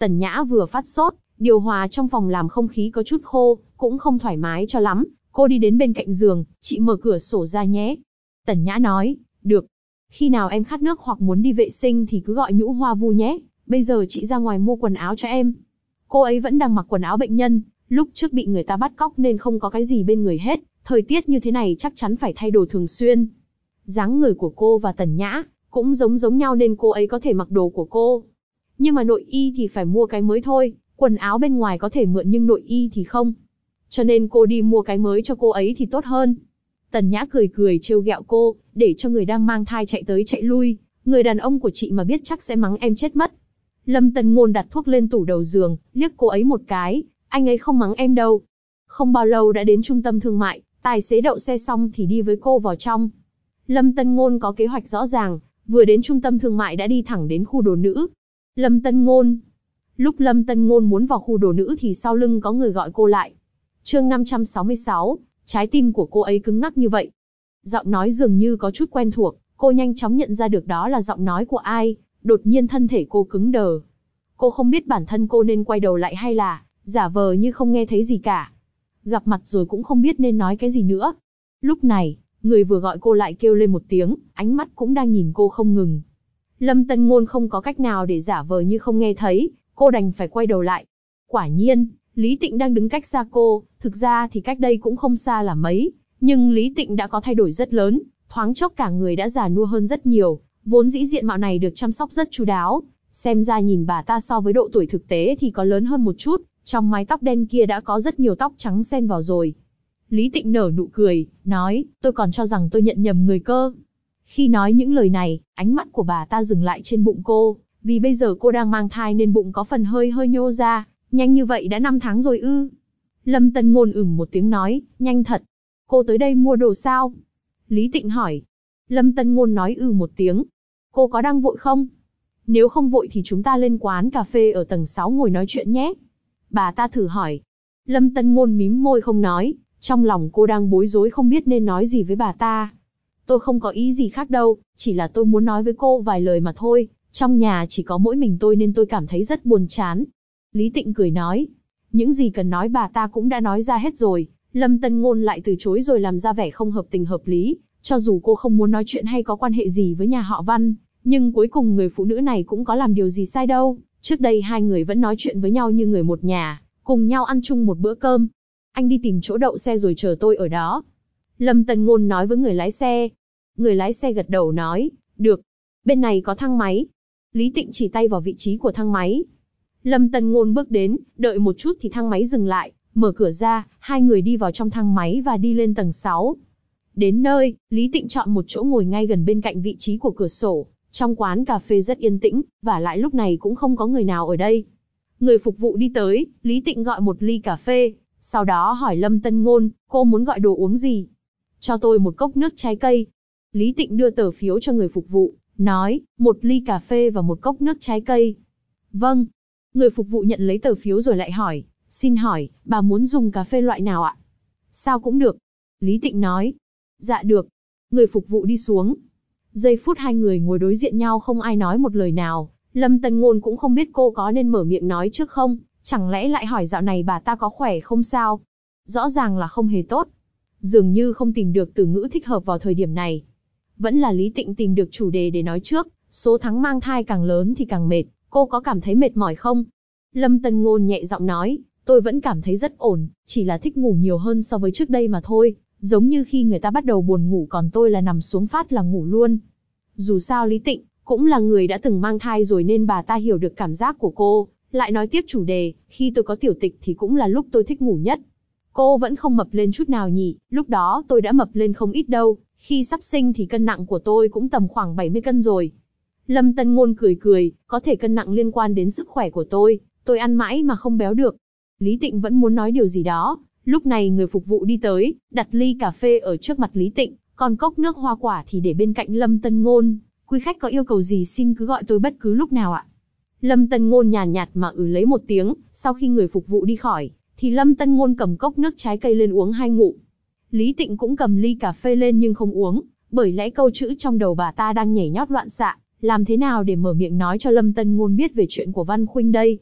Tần Nhã vừa phát sốt, điều hòa trong phòng làm không khí có chút khô, cũng không thoải mái cho lắm. Cô đi đến bên cạnh giường, chị mở cửa sổ ra nhé. Tần Nhã nói, được. Khi nào em khát nước hoặc muốn đi vệ sinh thì cứ gọi Nhũ Hoa Vu nhé. Bây giờ chị ra ngoài mua quần áo cho em. Cô ấy vẫn đang mặc quần áo bệnh nhân, lúc trước bị người ta bắt cóc nên không có cái gì bên người hết. Thời tiết như thế này chắc chắn phải thay đồ thường xuyên. Dáng người của cô và Tần Nhã cũng giống nhau nên cô ấy có thể mặc đồ của cô. Nhưng mà nội y thì phải mua cái mới thôi, quần áo bên ngoài có thể mượn nhưng nội y thì không. Cho nên cô đi mua cái mới cho cô ấy thì tốt hơn. Tần Nhã cười trêu ghẹo cô, để cho người đang mang thai chạy tới chạy lui, người đàn ông của chị mà biết chắc sẽ mắng em chết mất. Lâm Tân Ngôn đặt thuốc lên tủ đầu giường, liếc cô ấy một cái, anh ấy không mắng em đâu. Không bao lâu đã đến trung tâm thương mại, tài xế đậu xe xong thì đi với cô vào trong. Lâm Tân Ngôn có kế hoạch rõ ràng, vừa đến trung tâm thương mại đã đi thẳng đến khu đồ nữ. Lâm Tân Ngôn. Lúc Lâm Tân Ngôn muốn vào khu đồ nữ thì sau lưng có người gọi cô lại. Chương 566, trái tim của cô ấy cứng ngắc như vậy. Giọng nói dường như có chút quen thuộc, cô nhanh chóng nhận ra được đó là giọng nói của ai, đột nhiên thân thể cô cứng đờ. Cô không biết bản thân cô nên quay đầu lại hay là giả vờ như không nghe thấy gì cả. Gặp mặt rồi cũng không biết nên nói cái gì nữa. Lúc này, người vừa gọi cô lại kêu lên một tiếng, ánh mắt cũng đang nhìn cô không ngừng. Lâm Tân Ngôn không có cách nào để giả vờ như không nghe thấy, cô đành phải quay đầu lại. Quả nhiên, Lý Tịnh đang đứng cách xa cô, thực ra thì cách đây cũng không xa là mấy, nhưng Lý Tịnh đã có thay đổi rất lớn, thoáng chốc cả người đã già nua hơn rất nhiều, vốn dĩ diện mạo này được chăm sóc rất chu đáo, xem ra nhìn bà ta so với độ tuổi thực tế thì có lớn hơn một chút, trong mái tóc đen kia đã có rất nhiều tóc trắng xen vào rồi. Lý Tịnh nở nụ cười, nói, tôi còn cho rằng tôi nhận nhầm người cơ. Khi nói những lời này, ánh mắt của bà ta dừng lại trên bụng cô, vì bây giờ cô đang mang thai nên bụng có phần hơi nhô ra. Nhanh như vậy đã 5 tháng rồi ư? Lâm Tân Ngôn một tiếng nói, nhanh thật. Cô tới đây mua đồ sao? Lý Tịnh hỏi. Lâm Tân Ngôn nói một tiếng. Cô có đang vội không? Nếu không vội thì chúng ta lên quán cà phê ở tầng 6 ngồi nói chuyện nhé. Bà ta thử hỏi. Lâm Tân Ngôn mím môi không nói, trong lòng cô đang bối rối không biết nên nói gì với bà ta. Tôi không có ý gì khác đâu, chỉ là tôi muốn nói với cô vài lời mà thôi, trong nhà chỉ có mỗi mình tôi nên tôi cảm thấy rất buồn chán. Lý Tịnh cười nói, những gì cần nói bà ta cũng đã nói ra hết rồi, Lâm Tân Ngôn lại từ chối rồi làm ra vẻ không hợp tình hợp lý, cho dù cô không muốn nói chuyện hay có quan hệ gì với nhà họ Văn, nhưng cuối cùng người phụ nữ này cũng có làm điều gì sai đâu, trước đây hai người vẫn nói chuyện với nhau như người một nhà, cùng nhau ăn chung một bữa cơm. Anh đi tìm chỗ đậu xe rồi chờ tôi ở đó. Lâm Tân Ngôn nói với người lái xe. Người lái xe gật đầu nói, được, bên này có thang máy. Lý Tịnh chỉ tay vào vị trí của thang máy. Lâm Tân Ngôn bước đến, đợi một chút thì thang máy dừng lại, mở cửa ra, hai người đi vào trong thang máy và đi lên tầng 6. Đến nơi, Lý Tịnh chọn một chỗ ngồi ngay gần bên cạnh vị trí của cửa sổ, trong quán cà phê rất yên tĩnh, và lại lúc này cũng không có người nào ở đây. Người phục vụ đi tới, Lý Tịnh gọi một ly cà phê, sau đó hỏi Lâm Tân Ngôn, cô muốn gọi đồ uống gì? Cho tôi một cốc nước trái cây. Lý Tịnh đưa tờ phiếu cho người phục vụ, nói, một ly cà phê và một cốc nước trái cây. Vâng. Người phục vụ nhận lấy tờ phiếu rồi lại hỏi, xin hỏi, bà muốn dùng cà phê loại nào ạ? Sao cũng được. Lý Tịnh nói. Dạ được. Người phục vụ đi xuống. Giây phút hai người ngồi đối diện nhau không ai nói một lời nào, Lâm Tân Ngôn cũng không biết cô có nên mở miệng nói trước không, chẳng lẽ lại hỏi dạo này bà ta có khỏe không sao? Rõ ràng là không hề tốt. Dường như không tìm được từ ngữ thích hợp vào thời điểm này. Vẫn là Lý Tịnh tìm được chủ đề để nói trước, số tháng mang thai càng lớn thì càng mệt, cô có cảm thấy mệt mỏi không? Lâm Tân Ngôn nhẹ giọng nói, tôi vẫn cảm thấy rất ổn, chỉ là thích ngủ nhiều hơn so với trước đây mà thôi, giống như khi người ta bắt đầu buồn ngủ còn tôi là nằm xuống phát là ngủ luôn. Dù sao Lý Tịnh cũng là người đã từng mang thai rồi nên bà ta hiểu được cảm giác của cô, lại nói tiếp chủ đề, khi tôi có tiểu tịch thì cũng là lúc tôi thích ngủ nhất. Cô vẫn không mập lên chút nào nhỉ, lúc đó tôi đã mập lên không ít đâu, khi sắp sinh thì cân nặng của tôi cũng tầm khoảng 70 cân rồi. Lâm Tân Ngôn cười, có thể cân nặng liên quan đến sức khỏe của tôi ăn mãi mà không béo được. Lý Tịnh vẫn muốn nói điều gì đó, lúc này người phục vụ đi tới, đặt ly cà phê ở trước mặt Lý Tịnh, còn cốc nước hoa quả thì để bên cạnh Lâm Tân Ngôn. Quý khách có yêu cầu gì xin cứ gọi tôi bất cứ lúc nào ạ. Lâm Tân Ngôn nhàn nhạt mà lấy một tiếng, sau khi người phục vụ đi khỏi, thì Lâm Tân Ngôn cầm cốc nước trái cây lên uống 2 ngụm. Lý Tịnh cũng cầm ly cà phê lên nhưng không uống, bởi lẽ câu chữ trong đầu bà ta đang nhảy nhót loạn xạ, làm thế nào để mở miệng nói cho Lâm Tân Ngôn biết về chuyện của Văn Khuynh đây.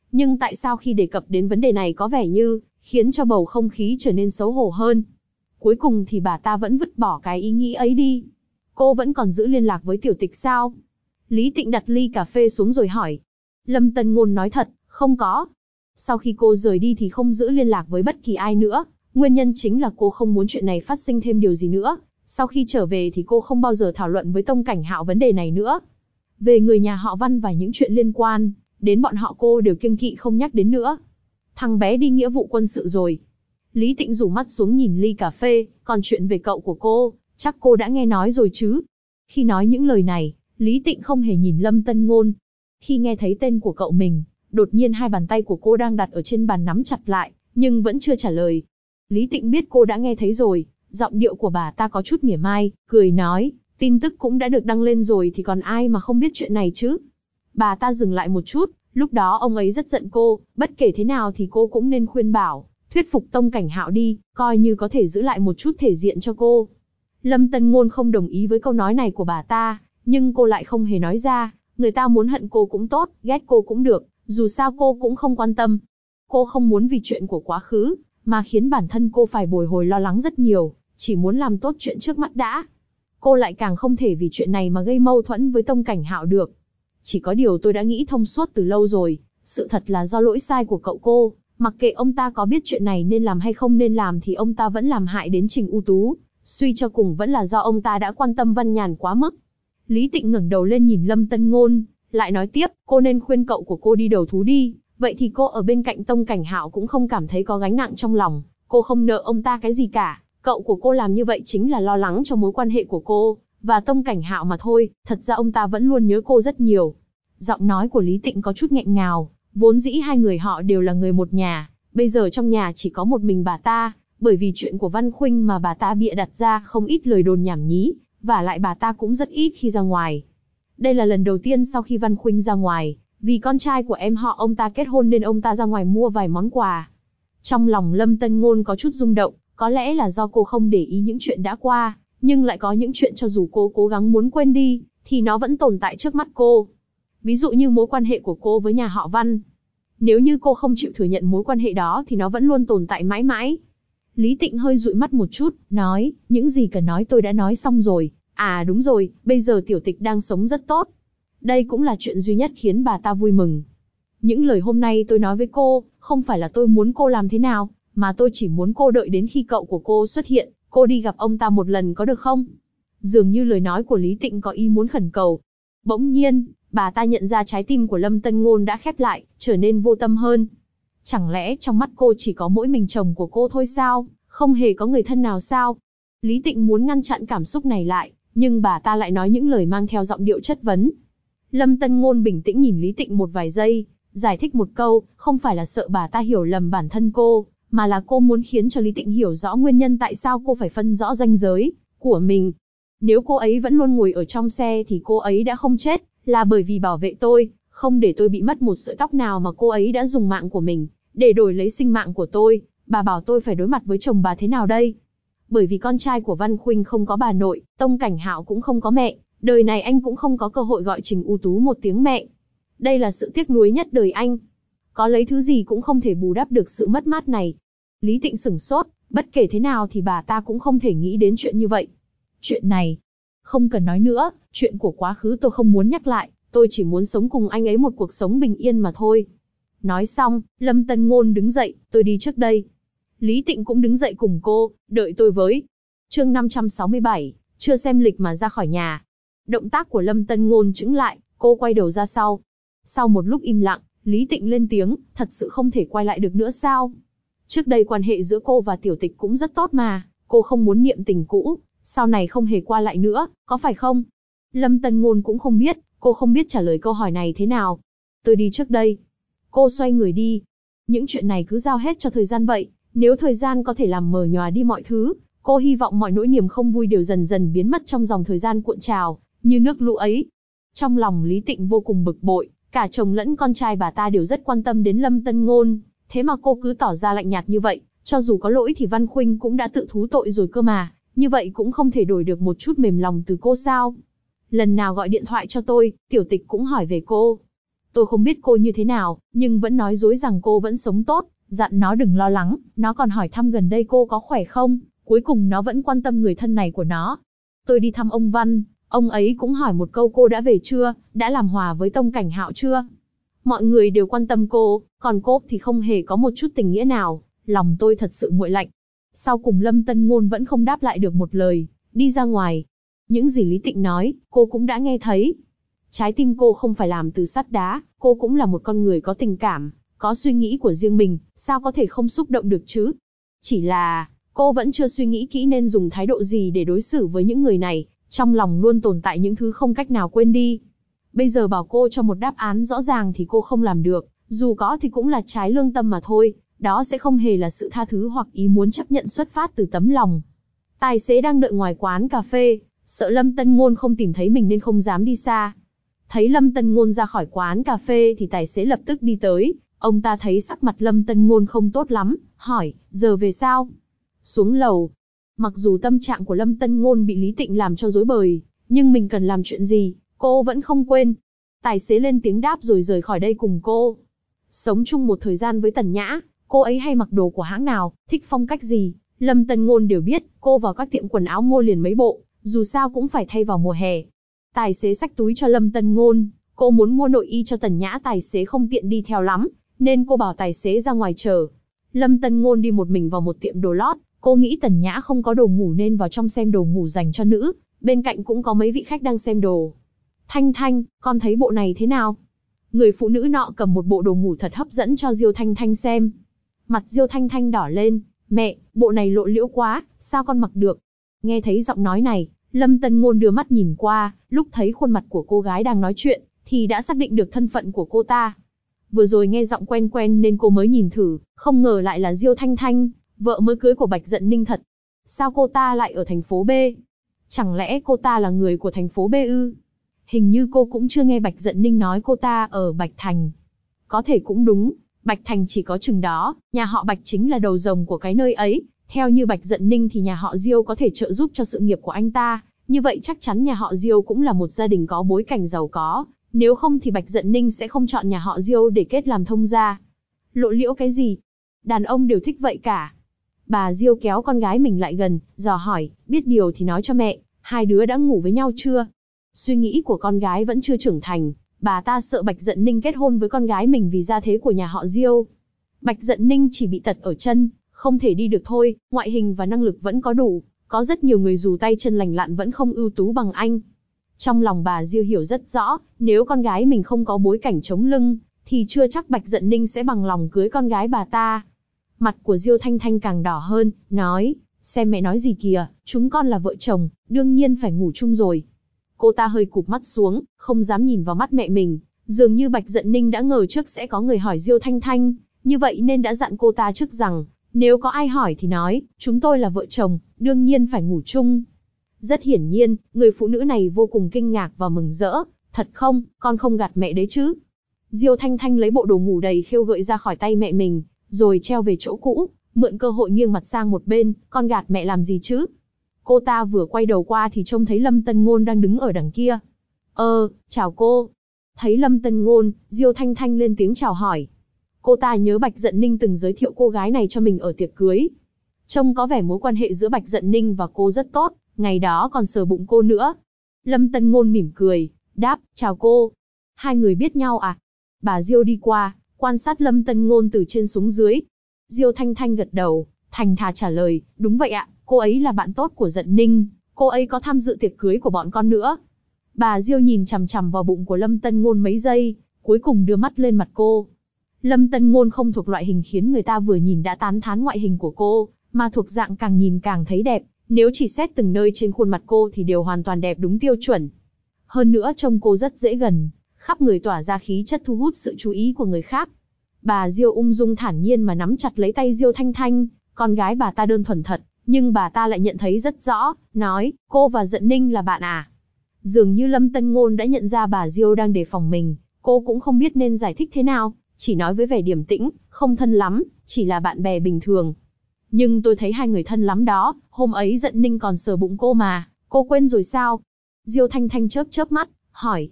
nhưng tại sao khi đề cập đến vấn đề này có vẻ như khiến cho bầu không khí trở nên xấu hổ hơn. Cuối cùng thì bà ta vẫn vứt bỏ cái ý nghĩ ấy đi. Cô vẫn còn giữ liên lạc với Tiểu Tịch sao? Lý Tịnh đặt ly cà phê xuống rồi hỏi. Lâm Tân Ngôn nói thật, không có. Sau khi cô rời đi thì không giữ liên lạc với bất kỳ ai nữa. Nguyên nhân chính là cô không muốn chuyện này phát sinh thêm điều gì nữa. Sau khi trở về thì cô không bao giờ thảo luận với Tông Cảnh Hạo vấn đề này nữa. Về người nhà họ Văn và những chuyện liên quan đến bọn họ cô đều kiêng kỵ không nhắc đến nữa. Thằng bé đi nghĩa vụ quân sự rồi. Lý Tịnh rủ mắt xuống nhìn ly cà phê, còn chuyện về cậu của cô, chắc cô đã nghe nói rồi chứ. Khi nói những lời này, Lý Tịnh không hề nhìn Lâm Tân Ngôn. Khi nghe thấy tên của cậu mình, đột nhiên hai bàn tay của cô đang đặt ở trên bàn nắm chặt lại, nhưng vẫn chưa trả lời. Lý Tịnh biết cô đã nghe thấy rồi, giọng điệu của bà ta có chút mỉa mai, cười nói, tin tức cũng đã được đăng lên rồi thì còn ai mà không biết chuyện này chứ. Bà ta dừng lại một chút, lúc đó ông ấy rất giận cô, bất kể thế nào thì cô cũng nên khuyên bảo, thuyết phục Tông Cảnh Hạo đi, coi như có thể giữ lại một chút thể diện cho cô. Lâm Tân Ngôn không đồng ý với câu nói này của bà ta, nhưng cô lại không hề nói ra, người ta muốn hận cô cũng tốt, ghét cô cũng được, dù sao cô cũng không quan tâm. Cô không muốn vì chuyện của quá khứ, mà khiến bản thân cô phải bồi hồi lo lắng rất nhiều, chỉ muốn làm tốt chuyện trước mắt đã. Cô lại càng không thể vì chuyện này mà gây mâu thuẫn với Tông Cảnh Hạo được. Chỉ có điều tôi đã nghĩ thông suốt từ lâu rồi, sự thật là do lỗi sai của cậu cô, mặc kệ ông ta có biết chuyện này nên làm hay không nên làm thì ông ta vẫn làm hại đến Trình U Tú, suy cho cùng vẫn là do ông ta đã quan tâm Văn Nhàn quá mức. Lý Tịnh ngẩng đầu lên nhìn Lâm Tân Ngôn, lại nói tiếp, cô nên khuyên cậu của cô đi đầu thú đi, vậy thì cô ở bên cạnh Tông Cảnh Hạo cũng không cảm thấy có gánh nặng trong lòng, cô không nợ ông ta cái gì cả, cậu của cô làm như vậy chính là lo lắng cho mối quan hệ của cô và Tông Cảnh Hạo mà thôi, thật ra ông ta vẫn luôn nhớ cô rất nhiều. Giọng nói của Lý Tịnh có chút nghẹn ngào, vốn dĩ hai người họ đều là người một nhà, bây giờ trong nhà chỉ có một mình bà ta, bởi vì chuyện của Văn Khuynh mà bà ta bịa đặt ra không ít lời đồn nhảm nhí, và lại bà ta cũng rất ít khi ra ngoài. Đây là lần đầu tiên sau khi Văn Khuynh ra ngoài, vì con trai của em họ ông ta kết hôn nên ông ta ra ngoài mua vài món quà. Trong lòng Lâm Tân Ngôn có chút rung động, có lẽ là do cô không để ý những chuyện đã qua, nhưng lại có những chuyện cho dù cô cố gắng muốn quên đi, thì nó vẫn tồn tại trước mắt cô. Ví dụ như mối quan hệ của cô với nhà họ Văn. Nếu như cô không chịu thừa nhận mối quan hệ đó thì nó vẫn luôn tồn tại mãi mãi. Lý Tịnh hơi dụi mắt một chút, nói, những gì cần nói tôi đã nói xong rồi. À đúng rồi, bây giờ Tiểu Tịch đang sống rất tốt. Đây cũng là chuyện duy nhất khiến bà ta vui mừng. Những lời hôm nay tôi nói với cô, không phải là tôi muốn cô làm thế nào, mà tôi chỉ muốn cô đợi đến khi cậu của cô xuất hiện, cô đi gặp ông ta một lần có được không? Dường như lời nói của Lý Tịnh có ý muốn khẩn cầu. Bỗng nhiên, bà ta nhận ra trái tim của Lâm Tân Ngôn đã khép lại, trở nên vô tâm hơn. Chẳng lẽ trong mắt cô chỉ có mỗi mình chồng của cô thôi sao, không hề có người thân nào sao? Lý Tịnh muốn ngăn chặn cảm xúc này lại, nhưng bà ta lại nói những lời mang theo giọng điệu chất vấn. Lâm Tân Ngôn bình tĩnh nhìn Lý Tịnh một vài giây, giải thích một câu, không phải là sợ bà ta hiểu lầm bản thân cô, mà là cô muốn khiến cho Lý Tịnh hiểu rõ nguyên nhân tại sao cô phải phân rõ ranh giới của mình. Nếu cô ấy vẫn luôn ngồi ở trong xe thì cô ấy đã không chết, là bởi vì bảo vệ tôi, không để tôi bị mất một sợi tóc nào mà cô ấy đã dùng mạng của mình để đổi lấy sinh mạng của tôi. Bà bảo tôi phải đối mặt với chồng bà thế nào đây? Bởi vì con trai của Văn Khuynh không có bà nội, Tông Cảnh Hạo cũng không có mẹ, đời này anh cũng không có cơ hội gọi Trình U Tú một tiếng mẹ. Đây là sự tiếc nuối nhất đời anh. Có lấy thứ gì cũng không thể bù đắp được sự mất mát này. Lý Tịnh sửng sốt, bất kể thế nào thì bà ta cũng không thể nghĩ đến chuyện như vậy. Chuyện này, không cần nói nữa, chuyện của quá khứ tôi không muốn nhắc lại, tôi chỉ muốn sống cùng anh ấy một cuộc sống bình yên mà thôi. Nói xong, Lâm Tân Ngôn đứng dậy, tôi đi trước đây. Lý Tịnh cũng đứng dậy cùng cô, đợi tôi với. Chương 567, chưa xem lịch mà ra khỏi nhà. Động tác của Lâm Tân Ngôn chững lại, cô quay đầu ra sau. Sau một lúc im lặng, Lý Tịnh lên tiếng, thật sự không thể quay lại được nữa sao? Trước đây quan hệ giữa cô và Tiểu Tịch cũng rất tốt mà, cô không muốn niệm tình cũ, sau này không hề qua lại nữa, có phải không? Lâm Tân Ngôn cũng không biết, cô không biết trả lời câu hỏi này thế nào. Tôi đi trước đây. Cô xoay người đi. Những chuyện này cứ giao hết cho thời gian vậy, nếu thời gian có thể làm mờ nhòa đi mọi thứ, cô hy vọng mọi nỗi niềm không vui đều dần dần biến mất trong dòng thời gian cuộn trào, như nước lũ ấy. Trong lòng Lý Tịnh vô cùng bực bội, cả chồng lẫn con trai bà ta đều rất quan tâm đến Lâm Tân Ngôn, thế mà cô cứ tỏ ra lạnh nhạt như vậy, cho dù có lỗi thì Văn Khuynh cũng đã tự thú tội rồi cơ mà, như vậy cũng không thể đổi được một chút mềm lòng từ cô sao? Lần nào gọi điện thoại cho tôi, Tiểu Tịch cũng hỏi về cô. Tôi không biết cô như thế nào, nhưng vẫn nói dối rằng cô vẫn sống tốt, dặn nó đừng lo lắng, nó còn hỏi thăm gần đây cô có khỏe không, cuối cùng nó vẫn quan tâm người thân này của nó. Tôi đi thăm ông Văn, ông ấy cũng hỏi một câu cô đã về chưa, đã làm hòa với Tông Cảnh Hạo chưa. Mọi người đều quan tâm cô, còn cô thì không hề có một chút tình nghĩa nào, lòng tôi thật sự nguội lạnh. Sau cùng Lâm Tân Ngôn vẫn không đáp lại được một lời, đi ra ngoài. Những gì Lý Tịnh nói, cô cũng đã nghe thấy. Trái tim cô không phải làm từ sắt đá, cô cũng là một con người có tình cảm, có suy nghĩ của riêng mình, sao có thể không xúc động được chứ? Chỉ là, cô vẫn chưa suy nghĩ kỹ nên dùng thái độ gì để đối xử với những người này, trong lòng luôn tồn tại những thứ không cách nào quên đi. Bây giờ bảo cô cho một đáp án rõ ràng thì cô không làm được, dù có thì cũng là trái lương tâm mà thôi, đó sẽ không hề là sự tha thứ hoặc ý muốn chấp nhận xuất phát từ tấm lòng. Tài xế đang đợi ngoài quán cà phê, sợ Lâm Tân Ngôn không tìm thấy mình nên không dám đi xa. Thấy Lâm Tân Ngôn ra khỏi quán cà phê thì tài xế lập tức đi tới, ông ta thấy sắc mặt Lâm Tân Ngôn không tốt lắm, hỏi, giờ về sao? Xuống lầu. Mặc dù tâm trạng của Lâm Tân Ngôn bị Lý Tịnh làm cho rối bời, nhưng mình cần làm chuyện gì, cô vẫn không quên. Tài xế lên tiếng đáp rồi rời khỏi đây cùng cô. Sống chung một thời gian với Tần Nhã, cô ấy hay mặc đồ của hãng nào, thích phong cách gì, Lâm Tân Ngôn đều biết, cô vào các tiệm quần áo mua liền mấy bộ, dù sao cũng phải thay vào mùa hè. Tài xế xách túi cho Lâm Tân Ngôn, cô muốn mua nội y cho Tần Nhã, tài xế không tiện đi theo lắm, nên cô bảo tài xế ra ngoài chờ. Lâm Tân Ngôn đi một mình vào một tiệm đồ lót, cô nghĩ Tần Nhã không có đồ ngủ nên vào trong xem đồ ngủ dành cho nữ, bên cạnh cũng có mấy vị khách đang xem đồ. Thanh Thanh, con thấy bộ này thế nào? Người phụ nữ nọ cầm một bộ đồ ngủ thật hấp dẫn cho Diêu Thanh Thanh xem. Mặt Diêu Thanh Thanh đỏ lên, mẹ, bộ này lộ liễu quá, sao con mặc được? Nghe thấy giọng nói này, Lâm Tân Ngôn đưa mắt nhìn qua, lúc thấy khuôn mặt của cô gái đang nói chuyện, thì đã xác định được thân phận của cô ta. Vừa rồi nghe giọng quen quen nên cô mới nhìn thử, không ngờ lại là Diêu Thanh Thanh, vợ mới cưới của Bạch Dận Ninh thật. Sao cô ta lại ở thành phố B? Chẳng lẽ cô ta là người của thành phố B ư? Hình như cô cũng chưa nghe Bạch Dận Ninh nói cô ta ở Bạch Thành. Có thể cũng đúng, Bạch Thành chỉ có chừng đó, nhà họ Bạch chính là đầu rồng của cái nơi ấy. Theo như Bạch Dận Ninh thì nhà họ Diêu có thể trợ giúp cho sự nghiệp của anh ta, như vậy chắc chắn nhà họ Diêu cũng là một gia đình có bối cảnh giàu có, nếu không thì Bạch Dận Ninh sẽ không chọn nhà họ Diêu để kết làm thông gia. Lộ liễu cái gì? Đàn ông đều thích vậy cả. Bà Diêu kéo con gái mình lại gần, dò hỏi, biết điều thì nói cho mẹ, hai đứa đã ngủ với nhau chưa? Suy nghĩ của con gái vẫn chưa trưởng thành, bà ta sợ Bạch Dận Ninh kết hôn với con gái mình vì gia thế của nhà họ Diêu. Bạch Dận Ninh chỉ bị tật ở chân, không thể đi được thôi, ngoại hình và năng lực vẫn có đủ, có rất nhiều người dù tay chân lành lặn vẫn không ưu tú bằng anh. Trong lòng bà Diêu hiểu rất rõ, nếu con gái mình không có bối cảnh chống lưng, thì chưa chắc Bạch Dận Ninh sẽ bằng lòng cưới con gái bà ta. Mặt của Diêu Thanh Thanh càng đỏ hơn, nói, xem mẹ nói gì kìa, chúng con là vợ chồng, đương nhiên phải ngủ chung rồi. Cô ta hơi cụp mắt xuống, không dám nhìn vào mắt mẹ mình, dường như Bạch Dận Ninh đã ngờ trước sẽ có người hỏi Diêu Thanh Thanh, như vậy nên đã dặn cô ta trước rằng, nếu có ai hỏi thì nói, chúng tôi là vợ chồng, đương nhiên phải ngủ chung. Rất hiển nhiên, người phụ nữ này vô cùng kinh ngạc và mừng rỡ, thật không, con không gạt mẹ đấy chứ. Diêu Thanh Thanh lấy bộ đồ ngủ đầy khêu gợi ra khỏi tay mẹ mình, rồi treo về chỗ cũ, mượn cơ hội nghiêng mặt sang một bên, con gạt mẹ làm gì chứ? Cô ta vừa quay đầu qua thì trông thấy Lâm Tân Ngôn đang đứng ở đằng kia. Chào cô. Thấy Lâm Tân Ngôn, Diêu Thanh Thanh lên tiếng chào hỏi. Cô ta nhớ Bạch Dận Ninh từng giới thiệu cô gái này cho mình ở tiệc cưới. Trông có vẻ mối quan hệ giữa Bạch Dận Ninh và cô rất tốt, ngày đó còn sờ bụng cô nữa. Lâm Tân Ngôn mỉm cười, đáp, chào cô. Hai người biết nhau à? Bà Diêu đi qua, quan sát Lâm Tân Ngôn từ trên xuống dưới. Diêu Thanh Thanh gật đầu, thành thà trả lời, đúng vậy ạ, cô ấy là bạn tốt của Dận Ninh, cô ấy có tham dự tiệc cưới của bọn con nữa. Bà Diêu nhìn chằm chằm vào bụng của Lâm Tân Ngôn mấy giây, cuối cùng đưa mắt lên mặt cô. Lâm Tân Ngôn không thuộc loại hình khiến người ta vừa nhìn đã tán thán ngoại hình của cô, mà thuộc dạng càng nhìn càng thấy đẹp, nếu chỉ xét từng nơi trên khuôn mặt cô thì đều hoàn toàn đẹp đúng tiêu chuẩn. Hơn nữa trông cô rất dễ gần, khắp người tỏa ra khí chất thu hút sự chú ý của người khác. Bà Diêu ung dung thản nhiên mà nắm chặt lấy tay Diêu Thanh Thanh, con gái bà ta đơn thuần thật, nhưng bà ta lại nhận thấy rất rõ, nói, cô và Dận Ninh là bạn à? Dường như Lâm Tân Ngôn đã nhận ra bà Diêu đang đề phòng mình, cô cũng không biết nên giải thích thế nào, chỉ nói với vẻ điềm tĩnh, không thân lắm, chỉ là bạn bè bình thường. Nhưng tôi thấy hai người thân lắm đó, hôm ấy Dận Ninh còn sờ bụng cô mà, cô quên rồi sao? Diêu Thanh Thanh chớp chớp mắt, hỏi.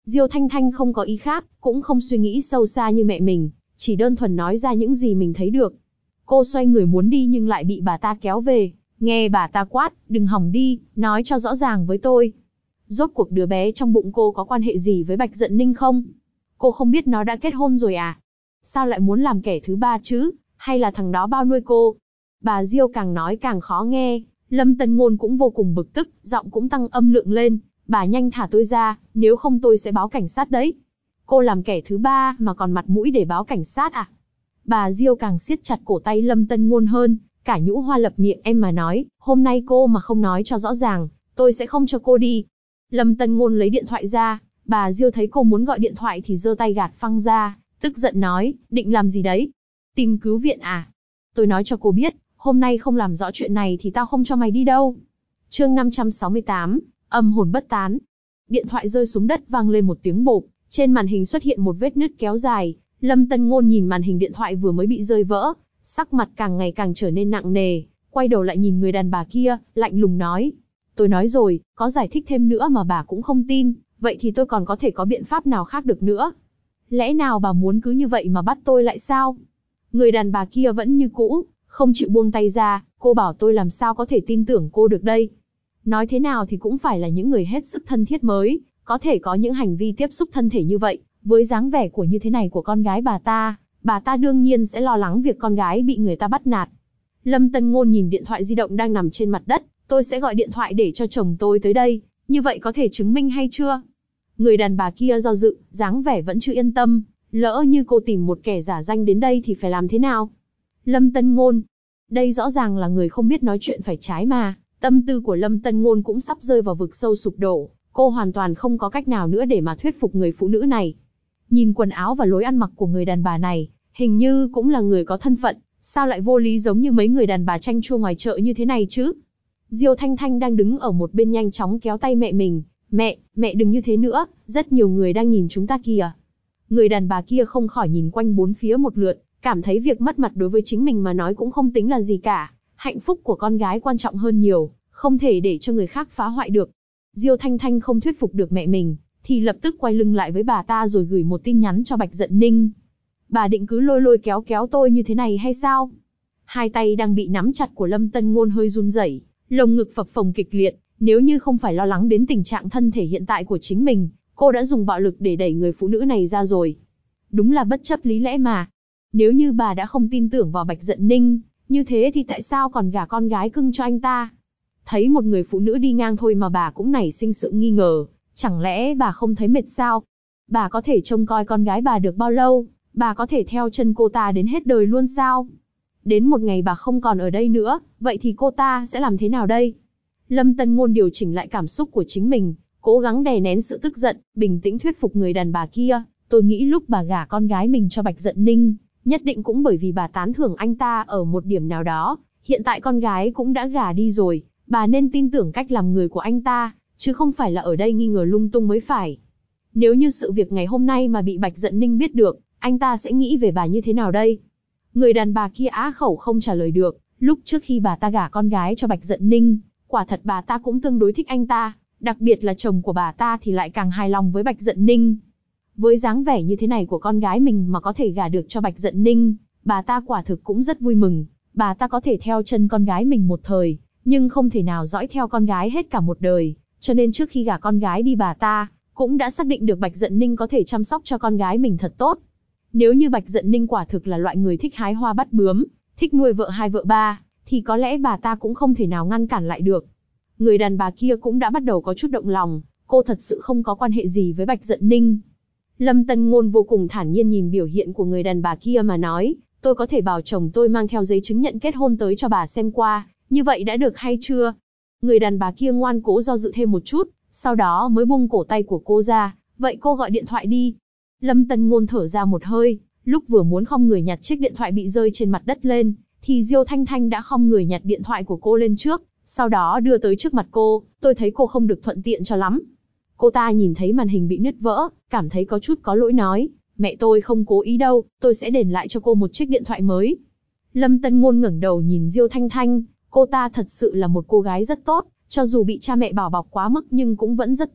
Diêu Thanh Thanh không có ý khác, cũng không suy nghĩ sâu xa như mẹ mình, chỉ đơn thuần nói ra những gì mình thấy được. Cô xoay người muốn đi nhưng lại bị bà ta kéo về, nghe bà ta quát, đừng hòng đi, nói cho rõ ràng với tôi. Rốt cuộc đứa bé trong bụng cô có quan hệ gì với Bạch Dận Ninh không? Cô không biết nó đã kết hôn rồi à? Sao lại muốn làm kẻ thứ ba chứ? Hay là thằng đó bao nuôi cô? Bà Diêu càng nói càng khó nghe, Lâm Tân Ngôn cũng vô cùng bực tức, giọng cũng tăng âm lượng lên. Bà nhanh thả tôi ra, nếu không tôi sẽ báo cảnh sát đấy. Cô làm kẻ thứ ba mà còn mặt mũi để báo cảnh sát à? Bà Diêu càng siết chặt cổ tay Lâm Tân Ngôn hơn, cả Nhũ Hoa lập miệng em mà nói, hôm nay cô mà không nói cho rõ ràng, tôi sẽ không cho cô đi. Lâm Tân Ngôn lấy điện thoại ra, bà Diêu thấy cô muốn gọi điện thoại thì giơ tay gạt phăng ra, tức giận nói, định làm gì đấy? Tìm cứu viện à? Tôi nói cho cô biết, hôm nay không làm rõ chuyện này thì tao không cho mày đi đâu. Chương 568, âm hồn bất tán. Điện thoại rơi xuống đất vang lên một tiếng bộp, trên màn hình xuất hiện một vết nứt kéo dài. Lâm Tân Ngôn nhìn màn hình điện thoại vừa mới bị rơi vỡ, sắc mặt càng ngày càng trở nên nặng nề, quay đầu lại nhìn người đàn bà kia, lạnh lùng nói. Tôi nói rồi, có giải thích thêm nữa mà bà cũng không tin, vậy thì tôi còn có thể có biện pháp nào khác được nữa? Lẽ nào bà muốn cứ như vậy mà bắt tôi lại sao? Người đàn bà kia vẫn như cũ, không chịu buông tay ra, cô bảo tôi làm sao có thể tin tưởng cô được đây? Nói thế nào thì cũng phải là những người hết sức thân thiết mới, có thể có những hành vi tiếp xúc thân thể như vậy, với dáng vẻ của như thế này của con gái bà ta đương nhiên sẽ lo lắng việc con gái bị người ta bắt nạt. Lâm Tân Ngôn nhìn điện thoại di động đang nằm trên mặt đất, tôi sẽ gọi điện thoại để cho chồng tôi tới đây, như vậy có thể chứng minh hay chưa? Người đàn bà kia do dự, dáng vẻ vẫn chưa yên tâm, lỡ như cô tìm một kẻ giả danh đến đây thì phải làm thế nào? Lâm Tân Ngôn, đây rõ ràng là người không biết nói chuyện phải trái mà. Tâm tư của Lâm Tân Ngôn cũng sắp rơi vào vực sâu sụp đổ, cô hoàn toàn không có cách nào nữa để mà thuyết phục người phụ nữ này. Nhìn quần áo và lối ăn mặc của người đàn bà này, hình như cũng là người có thân phận, sao lại vô lý giống như mấy người đàn bà chanh chua ngoài chợ như thế này chứ? Diêu Thanh Thanh đang đứng ở một bên nhanh chóng kéo tay mẹ mình, mẹ đừng như thế nữa, rất nhiều người đang nhìn chúng ta kìa. Người đàn bà kia không khỏi nhìn quanh bốn phía một lượt, cảm thấy việc mất mặt đối với chính mình mà nói cũng không tính là gì cả. Hạnh phúc của con gái quan trọng hơn nhiều, không thể để cho người khác phá hoại được. Diêu Thanh Thanh không thuyết phục được mẹ mình, thì lập tức quay lưng lại với bà ta rồi gửi một tin nhắn cho Bạch Dận Ninh. Bà định cứ lôi kéo tôi như thế này hay sao? Hai tay đang bị nắm chặt của Lâm Tân Ngôn hơi run rẩy, lồng ngực phập phồng kịch liệt, nếu như không phải lo lắng đến tình trạng thân thể hiện tại của chính mình, cô đã dùng bạo lực để đẩy người phụ nữ này ra rồi. Đúng là bất chấp lý lẽ mà. Nếu như bà đã không tin tưởng vào Bạch Dận Ninh, như thế thì tại sao còn gả con gái cưng cho anh ta? Thấy một người phụ nữ đi ngang thôi mà bà cũng nảy sinh sự nghi ngờ, chẳng lẽ bà không thấy mệt sao? Bà có thể trông coi con gái bà được bao lâu? Bà có thể theo chân cô ta đến hết đời luôn sao? Đến một ngày bà không còn ở đây nữa, vậy thì cô ta sẽ làm thế nào đây? Lâm Tân Ngôn điều chỉnh lại cảm xúc của chính mình, cố gắng đè nén sự tức giận, bình tĩnh thuyết phục người đàn bà kia. Tôi nghĩ lúc bà gả con gái mình cho Bạch Dận Ninh, nhất định cũng bởi vì bà tán thưởng anh ta ở một điểm nào đó. Hiện tại con gái cũng đã gả đi rồi, bà nên tin tưởng cách làm người của anh ta, chứ không phải là ở đây nghi ngờ lung tung mới phải. Nếu như sự việc ngày hôm nay mà bị Bạch Dận Ninh biết được, anh ta sẽ nghĩ về bà như thế nào đây? Người đàn bà kia á khẩu không trả lời được, lúc trước khi bà ta gả con gái cho Bạch Dận Ninh, quả thật bà ta cũng tương đối thích anh ta, đặc biệt là chồng của bà ta thì lại càng hài lòng với Bạch Dận Ninh. Với dáng vẻ như thế này của con gái mình mà có thể gả được cho Bạch Dận Ninh, bà ta quả thực cũng rất vui mừng. Bà ta có thể theo chân con gái mình một thời, nhưng không thể nào dõi theo con gái hết cả một đời, cho nên trước khi gả con gái đi bà ta cũng đã xác định được Bạch Dận Ninh có thể chăm sóc cho con gái mình thật tốt. Nếu như Bạch Dận Ninh quả thực là loại người thích hái hoa bắt bướm, thích nuôi vợ hai vợ ba, thì có lẽ bà ta cũng không thể nào ngăn cản lại được. Người đàn bà kia cũng đã bắt đầu có chút động lòng, cô thật sự không có quan hệ gì với Bạch Dận Ninh. Lâm Tân Ngôn vô cùng thản nhiên nhìn biểu hiện của người đàn bà kia mà nói, tôi có thể bảo chồng tôi mang theo giấy chứng nhận kết hôn tới cho bà xem qua, như vậy đã được hay chưa? Người đàn bà kia ngoan cố do dự thêm một chút, sau đó mới buông cổ tay của cô ra, vậy cô gọi điện thoại đi. Lâm Tân Ngôn thở ra một hơi, lúc vừa muốn khom người nhặt chiếc điện thoại bị rơi trên mặt đất lên, thì Diêu Thanh Thanh đã khom người nhặt điện thoại của cô lên trước, sau đó đưa tới trước mặt cô, tôi thấy cô không được thuận tiện cho lắm. Cô ta nhìn thấy màn hình bị nứt vỡ, cảm thấy có chút có lỗi nói, mẹ tôi không cố ý đâu, tôi sẽ đền lại cho cô một chiếc điện thoại mới. Lâm Tân Ngôn ngẩng đầu nhìn Diêu Thanh Thanh, cô ta thật sự là một cô gái rất tốt, cho dù bị cha mẹ bảo bọc quá mức nhưng cũng vẫn rất tốt,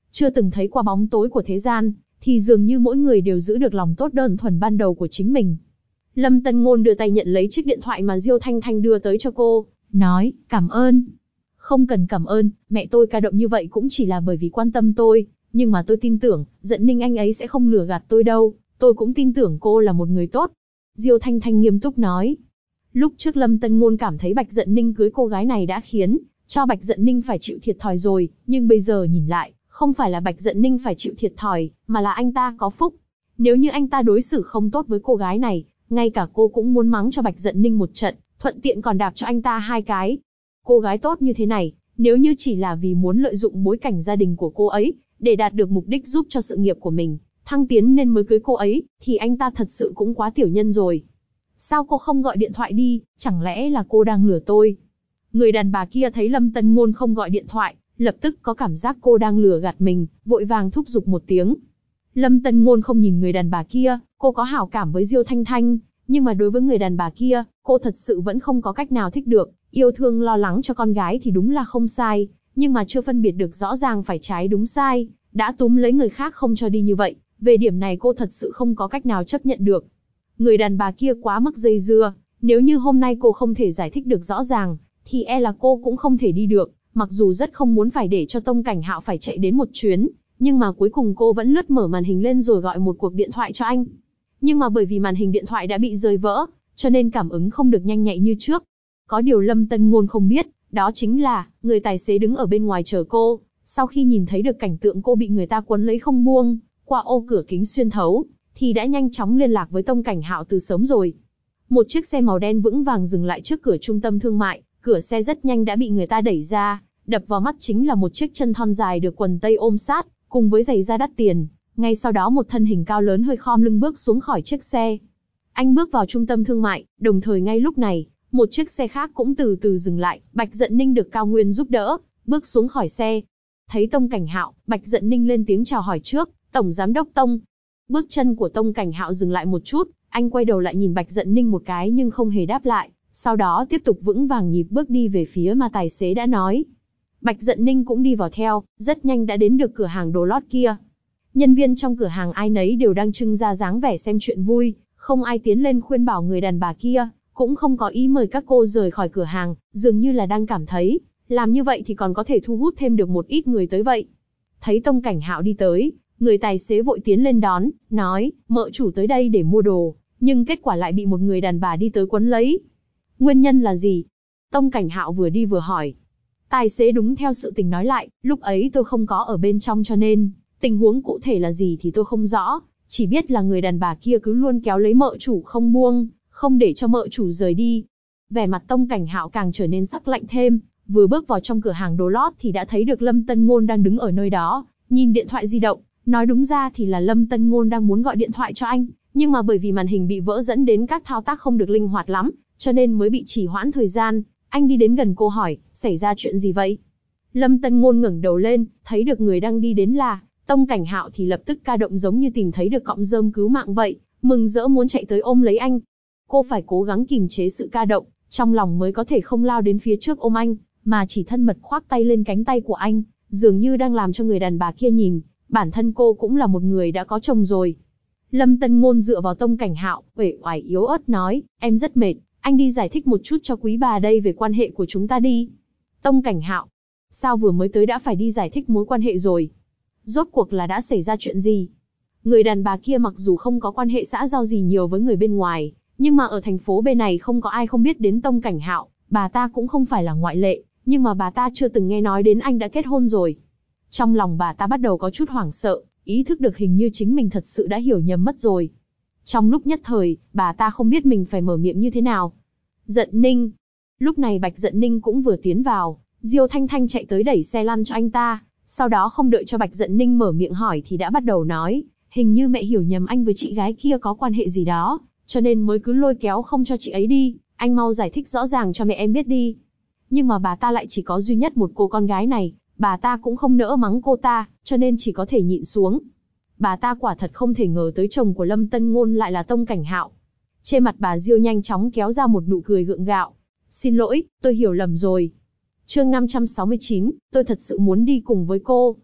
chưa từng thấy qua bóng tối của thế gian, thì dường như mỗi người đều giữ được lòng tốt đơn thuần ban đầu của chính mình. Lâm Tân Ngôn đưa tay nhận lấy chiếc điện thoại mà Diêu Thanh Thanh đưa tới cho cô, nói, cảm ơn. Không cần cảm ơn, mẹ tôi ca động như vậy cũng chỉ là bởi vì quan tâm tôi, nhưng mà tôi tin tưởng, Dận Ninh anh ấy sẽ không lừa gạt tôi đâu, tôi cũng tin tưởng cô là một người tốt. Diêu Thanh Thanh nghiêm túc nói. Lúc trước Lâm Tân Ngôn cảm thấy Bạch Dận Ninh cưới cô gái này đã khiến cho Bạch Dận Ninh phải chịu thiệt thòi rồi, nhưng bây giờ nhìn lại, không phải là Bạch Dận Ninh phải chịu thiệt thòi, mà là anh ta có phúc. Nếu như anh ta đối xử không tốt với cô gái này, ngay cả cô cũng muốn mắng cho Bạch Dận Ninh một trận, thuận tiện còn đạp cho anh ta 2 cái. Cô gái tốt như thế này, nếu như chỉ là vì muốn lợi dụng bối cảnh gia đình của cô ấy, để đạt được mục đích giúp cho sự nghiệp của mình thăng tiến nên mới cưới cô ấy, thì anh ta thật sự cũng quá tiểu nhân rồi. Sao cô không gọi điện thoại đi, chẳng lẽ là cô đang lừa tôi? Người đàn bà kia thấy Lâm Tân Ngôn không gọi điện thoại, lập tức có cảm giác cô đang lừa gạt mình, vội vàng thúc giục một tiếng. Lâm Tân Ngôn không nhìn người đàn bà kia, cô có hảo cảm với Diêu Thanh Thanh, nhưng mà đối với người đàn bà kia, cô thật sự vẫn không có cách nào thích được. Yêu thương lo lắng cho con gái thì đúng là không sai, nhưng mà chưa phân biệt được rõ ràng phải trái đúng sai, đã túm lấy người khác không cho đi như vậy, về điểm này cô thật sự không có cách nào chấp nhận được. Người đàn bà kia quá mức dây dưa, nếu như hôm nay cô không thể giải thích được rõ ràng, thì e là cô cũng không thể đi được, mặc dù rất không muốn phải để cho Tông Cảnh Hạo phải chạy đến một chuyến, nhưng mà cuối cùng cô vẫn lướt mở màn hình lên rồi gọi một cuộc điện thoại cho anh. Nhưng mà bởi vì màn hình điện thoại đã bị rơi vỡ, cho nên cảm ứng không được nhanh nhạy như trước. Có điều Lâm Tân Ngôn không biết, đó chính là, người tài xế đứng ở bên ngoài chờ cô, sau khi nhìn thấy được cảnh tượng cô bị người ta quấn lấy không buông, qua ô cửa kính xuyên thấu, thì đã nhanh chóng liên lạc với Tông Cảnh Hạo từ sớm rồi. Một chiếc xe màu đen vững vàng dừng lại trước cửa trung tâm thương mại, cửa xe rất nhanh đã bị người ta đẩy ra, đập vào mắt chính là một chiếc chân thon dài được quần tây ôm sát, cùng với giày da đắt tiền. Ngay sau đó một thân hình cao lớn hơi khom lưng bước xuống khỏi chiếc xe. Anh bước vào trung tâm thương mại, đồng thời ngay lúc này, một chiếc xe khác cũng từ từ dừng lại, Bạch Dận Ninh được Cao Nguyên giúp đỡ, bước xuống khỏi xe. Thấy Tông Cảnh Hạo, Bạch Dận Ninh lên tiếng chào hỏi trước, Tổng Giám đốc Tông. Bước chân của Tông Cảnh Hạo dừng lại một chút, anh quay đầu lại nhìn Bạch Dận Ninh một cái nhưng không hề đáp lại, sau đó tiếp tục vững vàng nhịp bước đi về phía mà tài xế đã nói. Bạch Dận Ninh cũng đi vào theo, rất nhanh đã đến được cửa hàng đồ lót kia. Nhân viên trong cửa hàng ai nấy đều đang trưng ra dáng vẻ xem chuyện vui, không ai tiến lên khuyên bảo người đàn bà kia, cũng không có ý mời các cô rời khỏi cửa hàng, dường như là đang cảm thấy, làm như vậy thì còn có thể thu hút thêm được một ít người tới vậy. Thấy Tông Cảnh Hạo đi tới, người tài xế vội tiến lên đón, nói, mợ chủ tới đây để mua đồ, nhưng kết quả lại bị một người đàn bà đi tới quấn lấy. Nguyên nhân là gì? Tông Cảnh Hạo vừa đi vừa hỏi. Tài xế đúng theo sự tình nói lại, lúc ấy tôi không có ở bên trong cho nên, tình huống cụ thể là gì thì tôi không rõ, chỉ biết là người đàn bà kia cứ luôn kéo lấy mợ chủ không buông, không để cho mợ chủ rời đi. Vẻ mặt Tông Cảnh Hạo càng trở nên sắc lạnh thêm, vừa bước vào trong cửa hàng đồ lót thì đã thấy được Lâm Tân Ngôn đang đứng ở nơi đó, nhìn điện thoại di động, nói đúng ra thì là Lâm Tân Ngôn đang muốn gọi điện thoại cho anh, nhưng mà bởi vì màn hình bị vỡ dẫn đến các thao tác không được linh hoạt lắm, cho nên mới bị trì hoãn thời gian. Anh đi đến gần cô hỏi, xảy ra chuyện gì vậy? Lâm Tân Ngôn ngẩng đầu lên, thấy được người đang đi đến là Tông Cảnh Hạo thì lập tức ca động giống như tìm thấy được cọng rơm cứu mạng vậy, mừng rỡ muốn chạy tới ôm lấy anh. Cô phải cố gắng kìm chế sự ca động, trong lòng mới có thể không lao đến phía trước ôm anh, mà chỉ thân mật khoác tay lên cánh tay của anh, dường như đang làm cho người đàn bà kia nhìn, bản thân cô cũng là một người đã có chồng rồi. Lâm Tân Ngôn dựa vào Tông Cảnh Hạo, uể oải yếu ớt nói, em rất mệt, anh đi giải thích một chút cho quý bà đây về quan hệ của chúng ta đi. Tông Cảnh Hạo, sao vừa mới tới đã phải đi giải thích mối quan hệ rồi? Rốt cuộc là đã xảy ra chuyện gì? Người đàn bà kia mặc dù không có quan hệ xã giao gì nhiều với người bên ngoài, nhưng mà ở thành phố bên này không có ai không biết đến Tông Cảnh Hạo, bà ta cũng không phải là ngoại lệ, nhưng mà bà ta chưa từng nghe nói đến anh đã kết hôn rồi. Trong lòng bà ta bắt đầu có chút hoảng sợ, ý thức được hình như chính mình thật sự đã hiểu nhầm mất rồi. Trong lúc nhất thời, bà ta không biết mình phải mở miệng như thế nào. Dận Ninh. Lúc này Bạch Dận Ninh cũng vừa tiến vào, Diêu Thanh Thanh chạy tới đẩy xe lăn cho anh ta, sau đó không đợi cho Bạch Dận Ninh mở miệng hỏi thì đã bắt đầu nói, hình như mẹ hiểu nhầm anh với chị gái kia có quan hệ gì đó, cho nên mới cứ lôi kéo không cho chị ấy đi, anh mau giải thích rõ ràng cho mẹ em biết đi. Nhưng mà bà ta lại chỉ có duy nhất một cô con gái này, bà ta cũng không nỡ mắng cô ta, cho nên chỉ có thể nhịn xuống. Bà ta quả thật không thể ngờ tới chồng của Lâm Tân Ngôn lại là Tông Cảnh Hạo. Trên mặt bà Diêu nhanh chóng kéo ra một nụ cười gượng gạo. Xin lỗi, tôi hiểu lầm rồi. Chương 569, tôi thật sự muốn đi cùng với cô.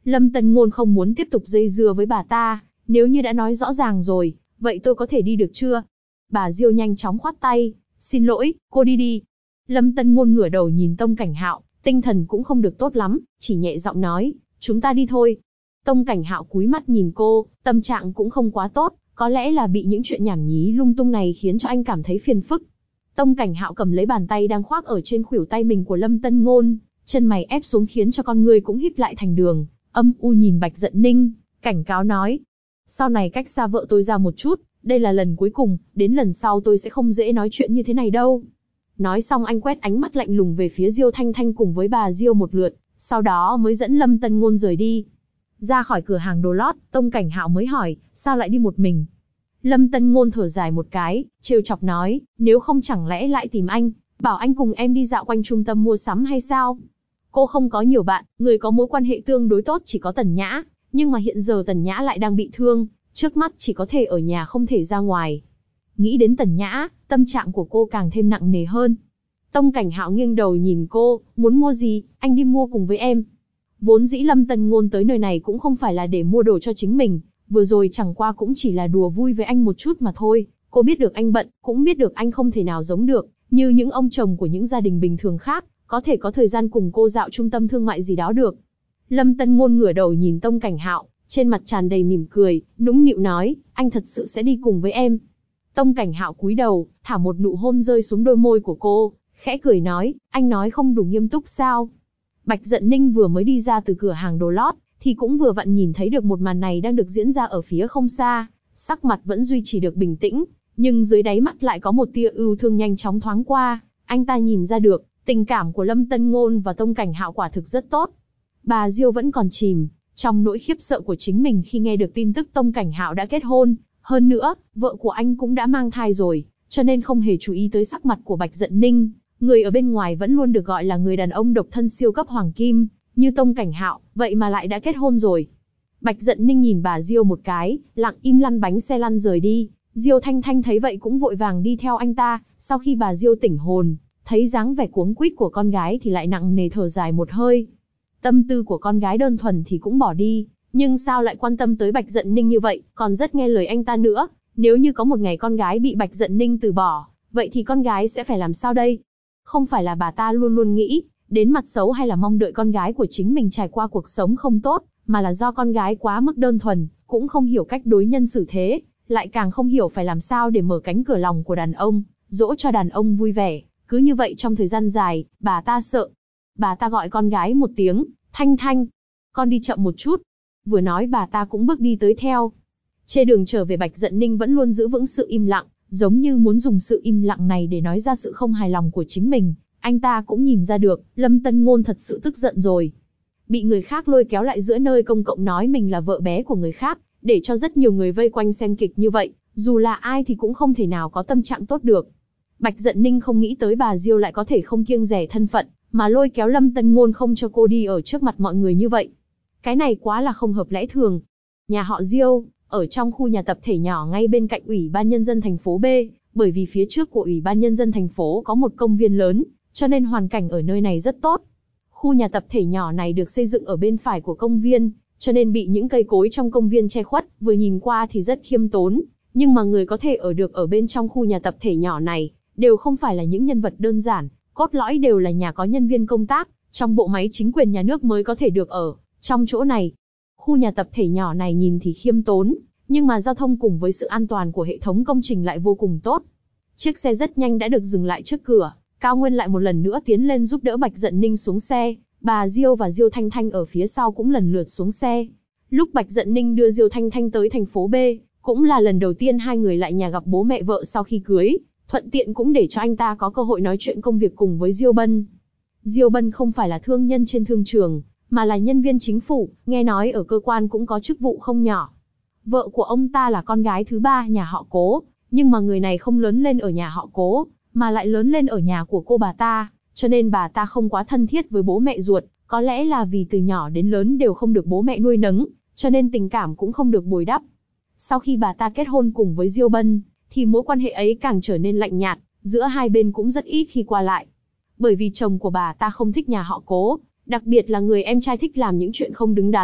Lâm Tân Ngôn không muốn tiếp tục dây dưa với bà ta, nếu như đã nói rõ ràng rồi, vậy tôi có thể đi được chưa? Bà Diêu nhanh chóng khoát tay, xin lỗi, cô đi đi. Lâm Tân Ngôn ngửa đầu nhìn Tông Cảnh Hạo, tinh thần cũng không được tốt lắm, chỉ nhẹ giọng nói, chúng ta đi thôi. Tông Cảnh Hạo cúi mắt nhìn cô, tâm trạng cũng không quá tốt, có lẽ là bị những chuyện nhảm nhí lung tung này khiến cho anh cảm thấy phiền phức. Tông Cảnh Hạo cầm lấy bàn tay đang khoác ở trên khuỷu tay mình của Lâm Tân Ngôn, chân mày ép xuống khiến cho con người cũng híp lại thành đường, âm u nhìn Bạch Dận Ninh, cảnh cáo nói. Sau này cách xa vợ tôi ra một chút, đây là lần cuối cùng, đến lần sau tôi sẽ không dễ nói chuyện như thế này đâu. Nói xong anh quét ánh mắt lạnh lùng về phía Diêu Thanh Thanh cùng với bà Diêu một lượt, sau đó mới dẫn Lâm Tân Ngôn rời đi. Ra khỏi cửa hàng đồ lót, Tông Cảnh Hạo mới hỏi, sao lại đi một mình? Lâm Tân Ngôn thở dài một cái, trêu chọc nói, nếu không chẳng lẽ lại tìm anh, bảo anh cùng em đi dạo quanh trung tâm mua sắm hay sao? Cô không có nhiều bạn, người có mối quan hệ tương đối tốt chỉ có Tần Nhã, nhưng mà hiện giờ Tần Nhã lại đang bị thương, trước mắt chỉ có thể ở nhà không thể ra ngoài. Nghĩ đến Tần Nhã, tâm trạng của cô càng thêm nặng nề hơn. Tông Cảnh Hạo nghiêng đầu nhìn cô, muốn mua gì, anh đi mua cùng với em. Vốn dĩ Lâm Tân Ngôn tới nơi này cũng không phải là để mua đồ cho chính mình, vừa rồi chẳng qua cũng chỉ là đùa vui với anh một chút mà thôi. Cô biết được anh bận, cũng biết được anh không thể nào giống được như những ông chồng của những gia đình bình thường khác, có thể có thời gian cùng cô dạo trung tâm thương mại gì đó được. Lâm Tân Ngôn ngửa đầu nhìn Tông Cảnh Hạo, trên mặt tràn đầy mỉm cười, nũng nịu nói, anh thật sự sẽ đi cùng với em. Tông Cảnh Hạo cúi đầu, thả một nụ hôn rơi xuống đôi môi của cô, khẽ cười nói, anh nói không đủ nghiêm túc sao? Bạch Dận Ninh vừa mới đi ra từ cửa hàng đồ lót, thì cũng vừa vặn nhìn thấy được một màn này đang được diễn ra ở phía không xa, sắc mặt vẫn duy trì được bình tĩnh, nhưng dưới đáy mắt lại có một tia ưu thương nhanh chóng thoáng qua, anh ta nhìn ra được, tình cảm của Lâm Tân Ngôn và Tông Cảnh Hạo quả thực rất tốt. Bà Diêu vẫn còn chìm trong nỗi khiếp sợ của chính mình khi nghe được tin tức Tông Cảnh Hạo đã kết hôn, hơn nữa, vợ của anh cũng đã mang thai rồi, cho nên không hề chú ý tới sắc mặt của Bạch Dận Ninh, người ở bên ngoài vẫn luôn được gọi là người đàn ông độc thân siêu cấp hoàng kim, như Tông Cảnh Hạo, vậy mà lại đã kết hôn rồi. Bạch Dận Ninh nhìn bà Diêu một cái, lặng im lăn bánh xe lăn rời đi. Diêu Thanh Thanh thấy vậy cũng vội vàng đi theo anh ta. Sau khi bà Diêu tỉnh hồn, thấy dáng vẻ cuống quýt của con gái thì lại nặng nề thở dài một hơi. Tâm tư của con gái đơn thuần thì cũng bỏ đi, nhưng sao lại quan tâm tới Bạch Dận Ninh như vậy, còn rất nghe lời anh ta nữa. Nếu như có một ngày con gái bị Bạch Dận Ninh từ bỏ, vậy thì con gái sẽ phải làm sao đây? Không phải là bà ta luôn luôn nghĩ đến mặt xấu hay là mong đợi con gái của chính mình trải qua cuộc sống không tốt, mà là do con gái quá mức đơn thuần, cũng không hiểu cách đối nhân xử thế, lại càng không hiểu phải làm sao để mở cánh cửa lòng của đàn ông, dỗ cho đàn ông vui vẻ. Cứ như vậy trong thời gian dài, bà ta sợ. Bà ta gọi con gái một tiếng, Thanh Thanh, con đi chậm một chút. Vừa nói bà ta cũng bước đi tới theo. Trên đường trở về Bạch Dận Ninh vẫn luôn giữ vững sự im lặng, giống như muốn dùng sự im lặng này để nói ra sự không hài lòng của chính mình. Anh ta cũng nhìn ra được, Lâm Tân Ngôn thật sự tức giận rồi. Bị người khác lôi kéo lại giữa nơi công cộng nói mình là vợ bé của người khác, để cho rất nhiều người vây quanh xem kịch như vậy, dù là ai thì cũng không thể nào có tâm trạng tốt được. Bạch Dận Ninh không nghĩ tới bà Diêu lại có thể không kiêng dè thân phận, mà lôi kéo Lâm Tân Ngôn không cho cô đi ở trước mặt mọi người như vậy. Cái này quá là không hợp lẽ thường. Nhà họ Diêu, ở trong khu nhà tập thể nhỏ ngay bên cạnh Ủy ban Nhân dân thành phố B, bởi vì phía trước của Ủy ban Nhân dân thành phố có một công viên lớn, cho nên hoàn cảnh ở nơi này rất tốt. Khu nhà tập thể nhỏ này được xây dựng ở bên phải của công viên, cho nên bị những cây cối trong công viên che khuất, vừa nhìn qua thì rất khiêm tốn, nhưng mà người có thể ở được ở bên trong khu nhà tập thể nhỏ này, đều không phải là những nhân vật đơn giản, cốt lõi đều là nhà có nhân viên công tác, trong bộ máy chính quyền nhà nước mới có thể được ở trong chỗ này. Khu nhà tập thể nhỏ này nhìn thì khiêm tốn, nhưng mà giao thông cùng với sự an toàn của hệ thống công trình lại vô cùng tốt. Chiếc xe rất nhanh đã được dừng lại trước cửa, Cao Nguyên lại một lần nữa tiến lên giúp đỡ Bạch Dận Ninh xuống xe, bà Diêu và Diêu Thanh Thanh ở phía sau cũng lần lượt xuống xe. Lúc Bạch Dận Ninh đưa Diêu Thanh Thanh tới thành phố B, cũng là lần đầu tiên hai người lại nhà gặp bố mẹ vợ sau khi cưới, thuận tiện cũng để cho anh ta có cơ hội nói chuyện công việc cùng với Diêu Bân. Diêu Bân không phải là thương nhân trên thương trường, mà là nhân viên chính phủ, nghe nói ở cơ quan cũng có chức vụ không nhỏ. Vợ của ông ta là con gái thứ ba nhà họ Cố, nhưng mà người này không lớn lên ở nhà họ Cố, mà lại lớn lên ở nhà của cô bà ta, cho nên bà ta không quá thân thiết với bố mẹ ruột, có lẽ là vì từ nhỏ đến lớn đều không được bố mẹ nuôi nấng, cho nên tình cảm cũng không được bồi đắp. Sau khi bà ta kết hôn cùng với Diêu Bân, thì mối quan hệ ấy càng trở nên lạnh nhạt, giữa hai bên cũng rất ít khi qua lại. Bởi vì chồng của bà ta không thích nhà họ Cố, đặc biệt là người em trai thích làm những chuyện không đứng đắn,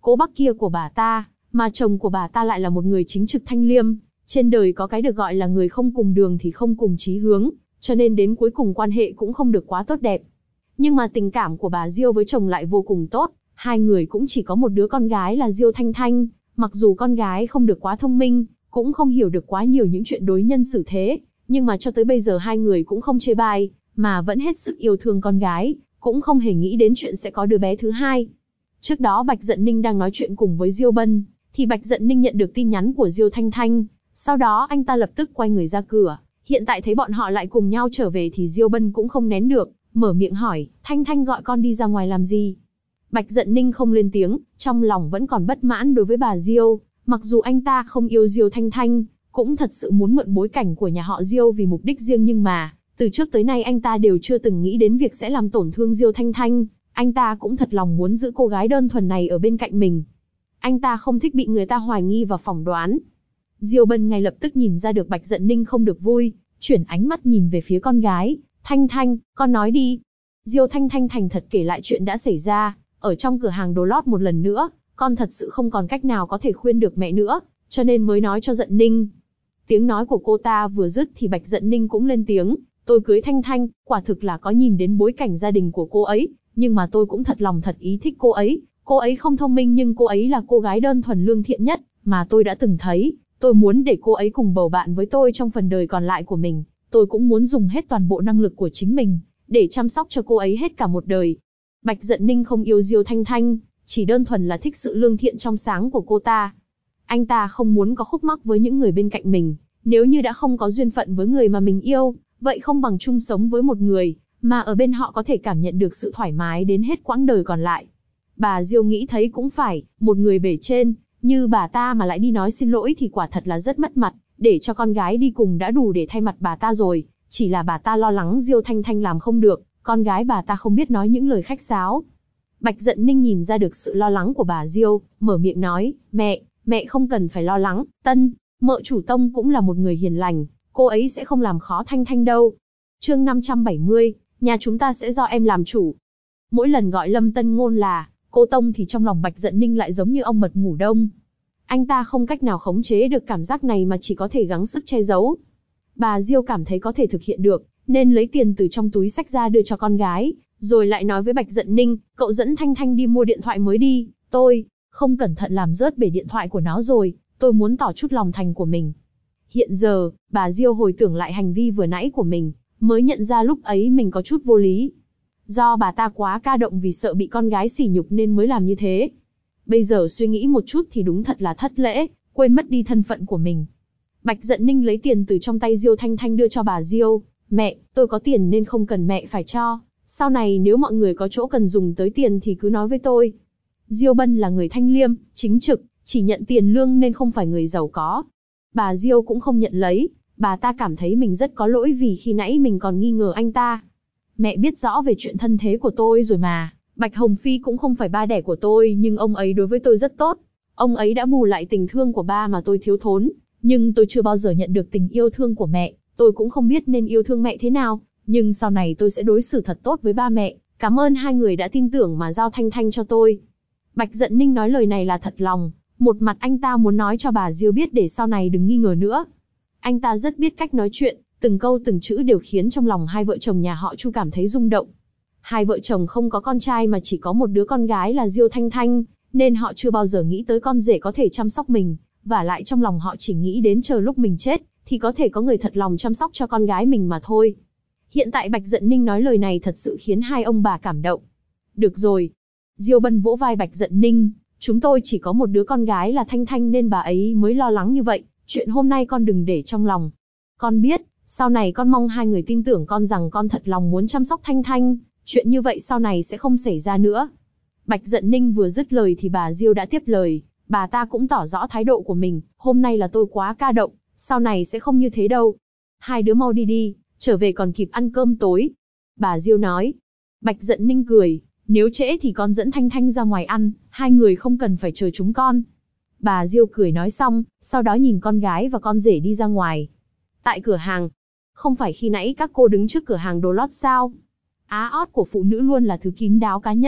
cô bác kia của bà ta, mà chồng của bà ta lại là một người chính trực thanh liêm. Trên đời có cái được gọi là người không cùng đường thì không cùng chí hướng, cho nên đến cuối cùng quan hệ cũng không được quá tốt đẹp. Nhưng mà tình cảm của bà Diêu với chồng lại vô cùng tốt, hai người cũng chỉ có một đứa con gái là Diêu Thanh Thanh, mặc dù con gái không được quá thông minh, cũng không hiểu được quá nhiều những chuyện đối nhân xử thế, nhưng mà cho tới bây giờ hai người cũng không chê bai, mà vẫn hết sức yêu thương con gái, cũng không hề nghĩ đến chuyện sẽ có đứa bé thứ hai. Trước đó Bạch Dận Ninh đang nói chuyện cùng với Diêu Bân, thì Bạch Dận Ninh nhận được tin nhắn của Diêu Thanh Thanh, sau đó anh ta lập tức quay người ra cửa. Hiện tại thấy bọn họ lại cùng nhau trở về thì Diêu Bân cũng không nén được, mở miệng hỏi, Thanh Thanh gọi con đi ra ngoài làm gì? Bạch Dận Ninh không lên tiếng, trong lòng vẫn còn bất mãn đối với bà Diêu, mặc dù anh ta không yêu Diêu Thanh Thanh, cũng thật sự muốn mượn bối cảnh của nhà họ Diêu vì mục đích riêng, nhưng mà, từ trước tới nay anh ta đều chưa từng nghĩ đến việc sẽ làm tổn thương Diêu Thanh Thanh, anh ta cũng thật lòng muốn giữ cô gái đơn thuần này ở bên cạnh mình. Anh ta không thích bị người ta hoài nghi và phỏng đoán. Diêu Bân ngay lập tức nhìn ra được Bạch Dận Ninh không được vui, chuyển ánh mắt nhìn về phía con gái, Thanh Thanh, con nói đi. Diêu Thanh Thanh thành thật kể lại chuyện đã xảy ra, ở trong cửa hàng đồ lót một lần nữa, con thật sự không còn cách nào có thể khuyên được mẹ nữa, cho nên mới nói cho Dận Ninh. Tiếng nói của cô ta vừa dứt thì Bạch Dận Ninh cũng lên tiếng, tôi cưới Thanh Thanh, quả thực là có nhìn đến bối cảnh gia đình của cô ấy, nhưng mà tôi cũng thật lòng thật ý thích cô ấy không thông minh nhưng cô ấy là cô gái đơn thuần lương thiện nhất mà tôi đã từng thấy, tôi muốn để cô ấy cùng bầu bạn với tôi trong phần đời còn lại của mình, tôi cũng muốn dùng hết toàn bộ năng lực của chính mình, để chăm sóc cho cô ấy hết cả một đời. Bạch Dận Ninh không yêu Diêu Thanh Thanh, chỉ đơn thuần là thích sự lương thiện trong sáng của cô ta. Anh ta không muốn có khúc mắc với những người bên cạnh mình, nếu như đã không có duyên phận với người mà mình yêu, vậy không bằng chung sống với một người, mà ở bên họ có thể cảm nhận được sự thoải mái đến hết quãng đời còn lại. Bà Diêu nghĩ thấy cũng phải, một người bề trên, như bà ta mà lại đi nói xin lỗi thì quả thật là rất mất mặt, để cho con gái đi cùng đã đủ để thay mặt bà ta rồi, chỉ là bà ta lo lắng Diêu Thanh Thanh làm không được, con gái bà ta không biết nói những lời khách sáo. Bạch Dận Ninh nhìn ra được sự lo lắng của bà Diêu, mở miệng nói, mẹ không cần phải lo lắng, mợ chủ Tông cũng là một người hiền lành, cô ấy sẽ không làm khó Thanh Thanh đâu. Chương 570, nhà chúng ta sẽ do em làm chủ. Mỗi lần gọi Lâm Tân Ngôn là cô Tông thì trong lòng Bạch Dận Ninh lại giống như ong mật ngủ đông. Anh ta không cách nào khống chế được cảm giác này mà chỉ có thể gắng sức che giấu. Bà Diêu cảm thấy có thể thực hiện được, nên lấy tiền từ trong túi xách ra đưa cho con gái, rồi lại nói với Bạch Dận Ninh, cậu dẫn Thanh Thanh đi mua điện thoại mới đi, tôi không cẩn thận làm rớt bể điện thoại của nó rồi, tôi muốn tỏ chút lòng thành của mình. Hiện giờ, bà Diêu hồi tưởng lại hành vi vừa nãy của mình, mới nhận ra lúc ấy mình có chút vô lý. Do bà ta quá ca động vì sợ bị con gái sỉ nhục nên mới làm như thế. Bây giờ suy nghĩ một chút thì đúng thật là thất lễ, quên mất đi thân phận của mình. Bạch Dận Ninh lấy tiền từ trong tay Diêu Thanh Thanh đưa cho bà Diêu, mẹ, tôi có tiền nên không cần mẹ phải cho, sau này nếu mọi người có chỗ cần dùng tới tiền thì cứ nói với tôi. Diêu Bân là người thanh liêm, chính trực, chỉ nhận tiền lương nên không phải người giàu có. Bà Diêu cũng không nhận lấy, bà ta cảm thấy mình rất có lỗi vì khi nãy mình còn nghi ngờ anh ta. Mẹ biết rõ về chuyện thân thế của tôi rồi mà, Bạch Hồng Phi cũng không phải ba đẻ của tôi nhưng ông ấy đối với tôi rất tốt. Ông ấy đã bù lại tình thương của ba mà tôi thiếu thốn, nhưng tôi chưa bao giờ nhận được tình yêu thương của mẹ, tôi cũng không biết nên yêu thương mẹ thế nào, nhưng sau này tôi sẽ đối xử thật tốt với ba mẹ, cảm ơn hai người đã tin tưởng mà giao Thanh Thanh cho tôi. Bạch Dận Ninh nói lời này là thật lòng, một mặt anh ta muốn nói cho bà Diêu biết để sau này đừng nghi ngờ nữa. Anh ta rất biết cách nói chuyện, từng câu từng chữ đều khiến trong lòng hai vợ chồng nhà họ Chu cảm thấy rung động. Hai vợ chồng không có con trai mà chỉ có một đứa con gái là Diêu Thanh Thanh, nên họ chưa bao giờ nghĩ tới con rể có thể chăm sóc mình, vả lại trong lòng họ chỉ nghĩ đến chờ lúc mình chết, thì có thể có người thật lòng chăm sóc cho con gái mình mà thôi. Hiện tại Bạch Dận Ninh nói lời này thật sự khiến hai ông bà cảm động. Được rồi. Diêu Bân vỗ vai Bạch Dận Ninh, chúng tôi chỉ có một đứa con gái là Thanh Thanh nên bà ấy mới lo lắng như vậy, chuyện hôm nay con đừng để trong lòng. Con biết, sau này con mong hai người tin tưởng con rằng con thật lòng muốn chăm sóc Thanh Thanh, chuyện như vậy sau này sẽ không xảy ra nữa. Bạch Dận Ninh vừa dứt lời thì bà Diêu đã tiếp lời, bà ta cũng tỏ rõ thái độ của mình, hôm nay là tôi quá ca động, sau này sẽ không như thế đâu. Hai đứa mau đi đi, trở về còn kịp ăn cơm tối. Bà Diêu nói. Bạch Dận Ninh cười, nếu trễ thì con dẫn Thanh Thanh ra ngoài ăn, hai người không cần phải chờ chúng con. Bà Diêu cười nói xong, sau đó nhìn con gái và con rể đi ra ngoài. Tại cửa hàng, không phải khi nãy các cô đứng trước cửa hàng đồ lót sao? Á ót của phụ nữ luôn là thứ kín đáo cá nhân,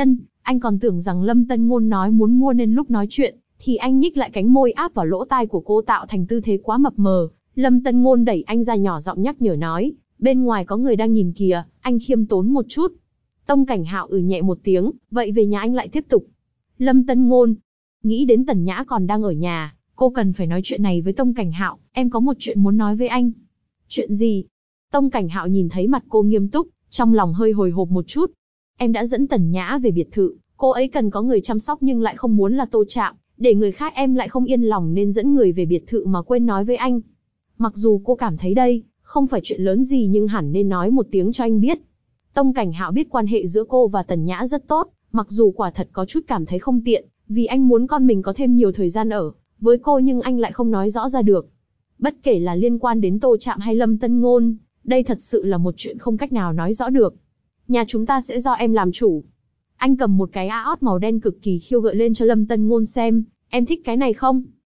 Anh còn tưởng rằng Lâm Tân Ngôn nói muốn mua nên lúc nói chuyện, thì anh nhích lại cánh môi áp vào lỗ tai của cô tạo thành tư thế quá mập mờ. Lâm Tân Ngôn đẩy anh ra nhỏ giọng nhắc nhở nói, bên ngoài có người đang nhìn kìa, anh khiêm tốn một chút. Tông Cảnh Hạo nhẹ một tiếng, vậy về nhà anh lại tiếp tục. Lâm Tân Ngôn nghĩ đến Tần Nhã còn đang ở nhà, cô cần phải nói chuyện này với Tông Cảnh Hạo, em có một chuyện muốn nói với anh. Chuyện gì? Tông Cảnh Hạo nhìn thấy mặt cô nghiêm túc, trong lòng hơi hồi hộp một chút. Em đã dẫn Tần Nhã về biệt thự, cô ấy cần có người chăm sóc nhưng lại không muốn là Tô Trạm, để người khác em lại không yên lòng nên dẫn người về biệt thự mà quên nói với anh. Mặc dù cô cảm thấy đây không phải chuyện lớn gì nhưng hẳn nên nói một tiếng cho anh biết. Tông Cảnh Hạo biết quan hệ giữa cô và Tần Nhã rất tốt, mặc dù quả thật có chút cảm thấy không tiện, vì anh muốn con mình có thêm nhiều thời gian ở với cô nhưng anh lại không nói rõ ra được. Bất kể là liên quan đến Tô Trạm hay Lâm Tân Ngôn, đây thật sự là một chuyện không cách nào nói rõ được. Nhà chúng ta sẽ do em làm chủ. Anh cầm một cái AOT màu đen cực kỳ khiêu gợi lên cho Lâm Tân Ngôn xem, em thích cái này không?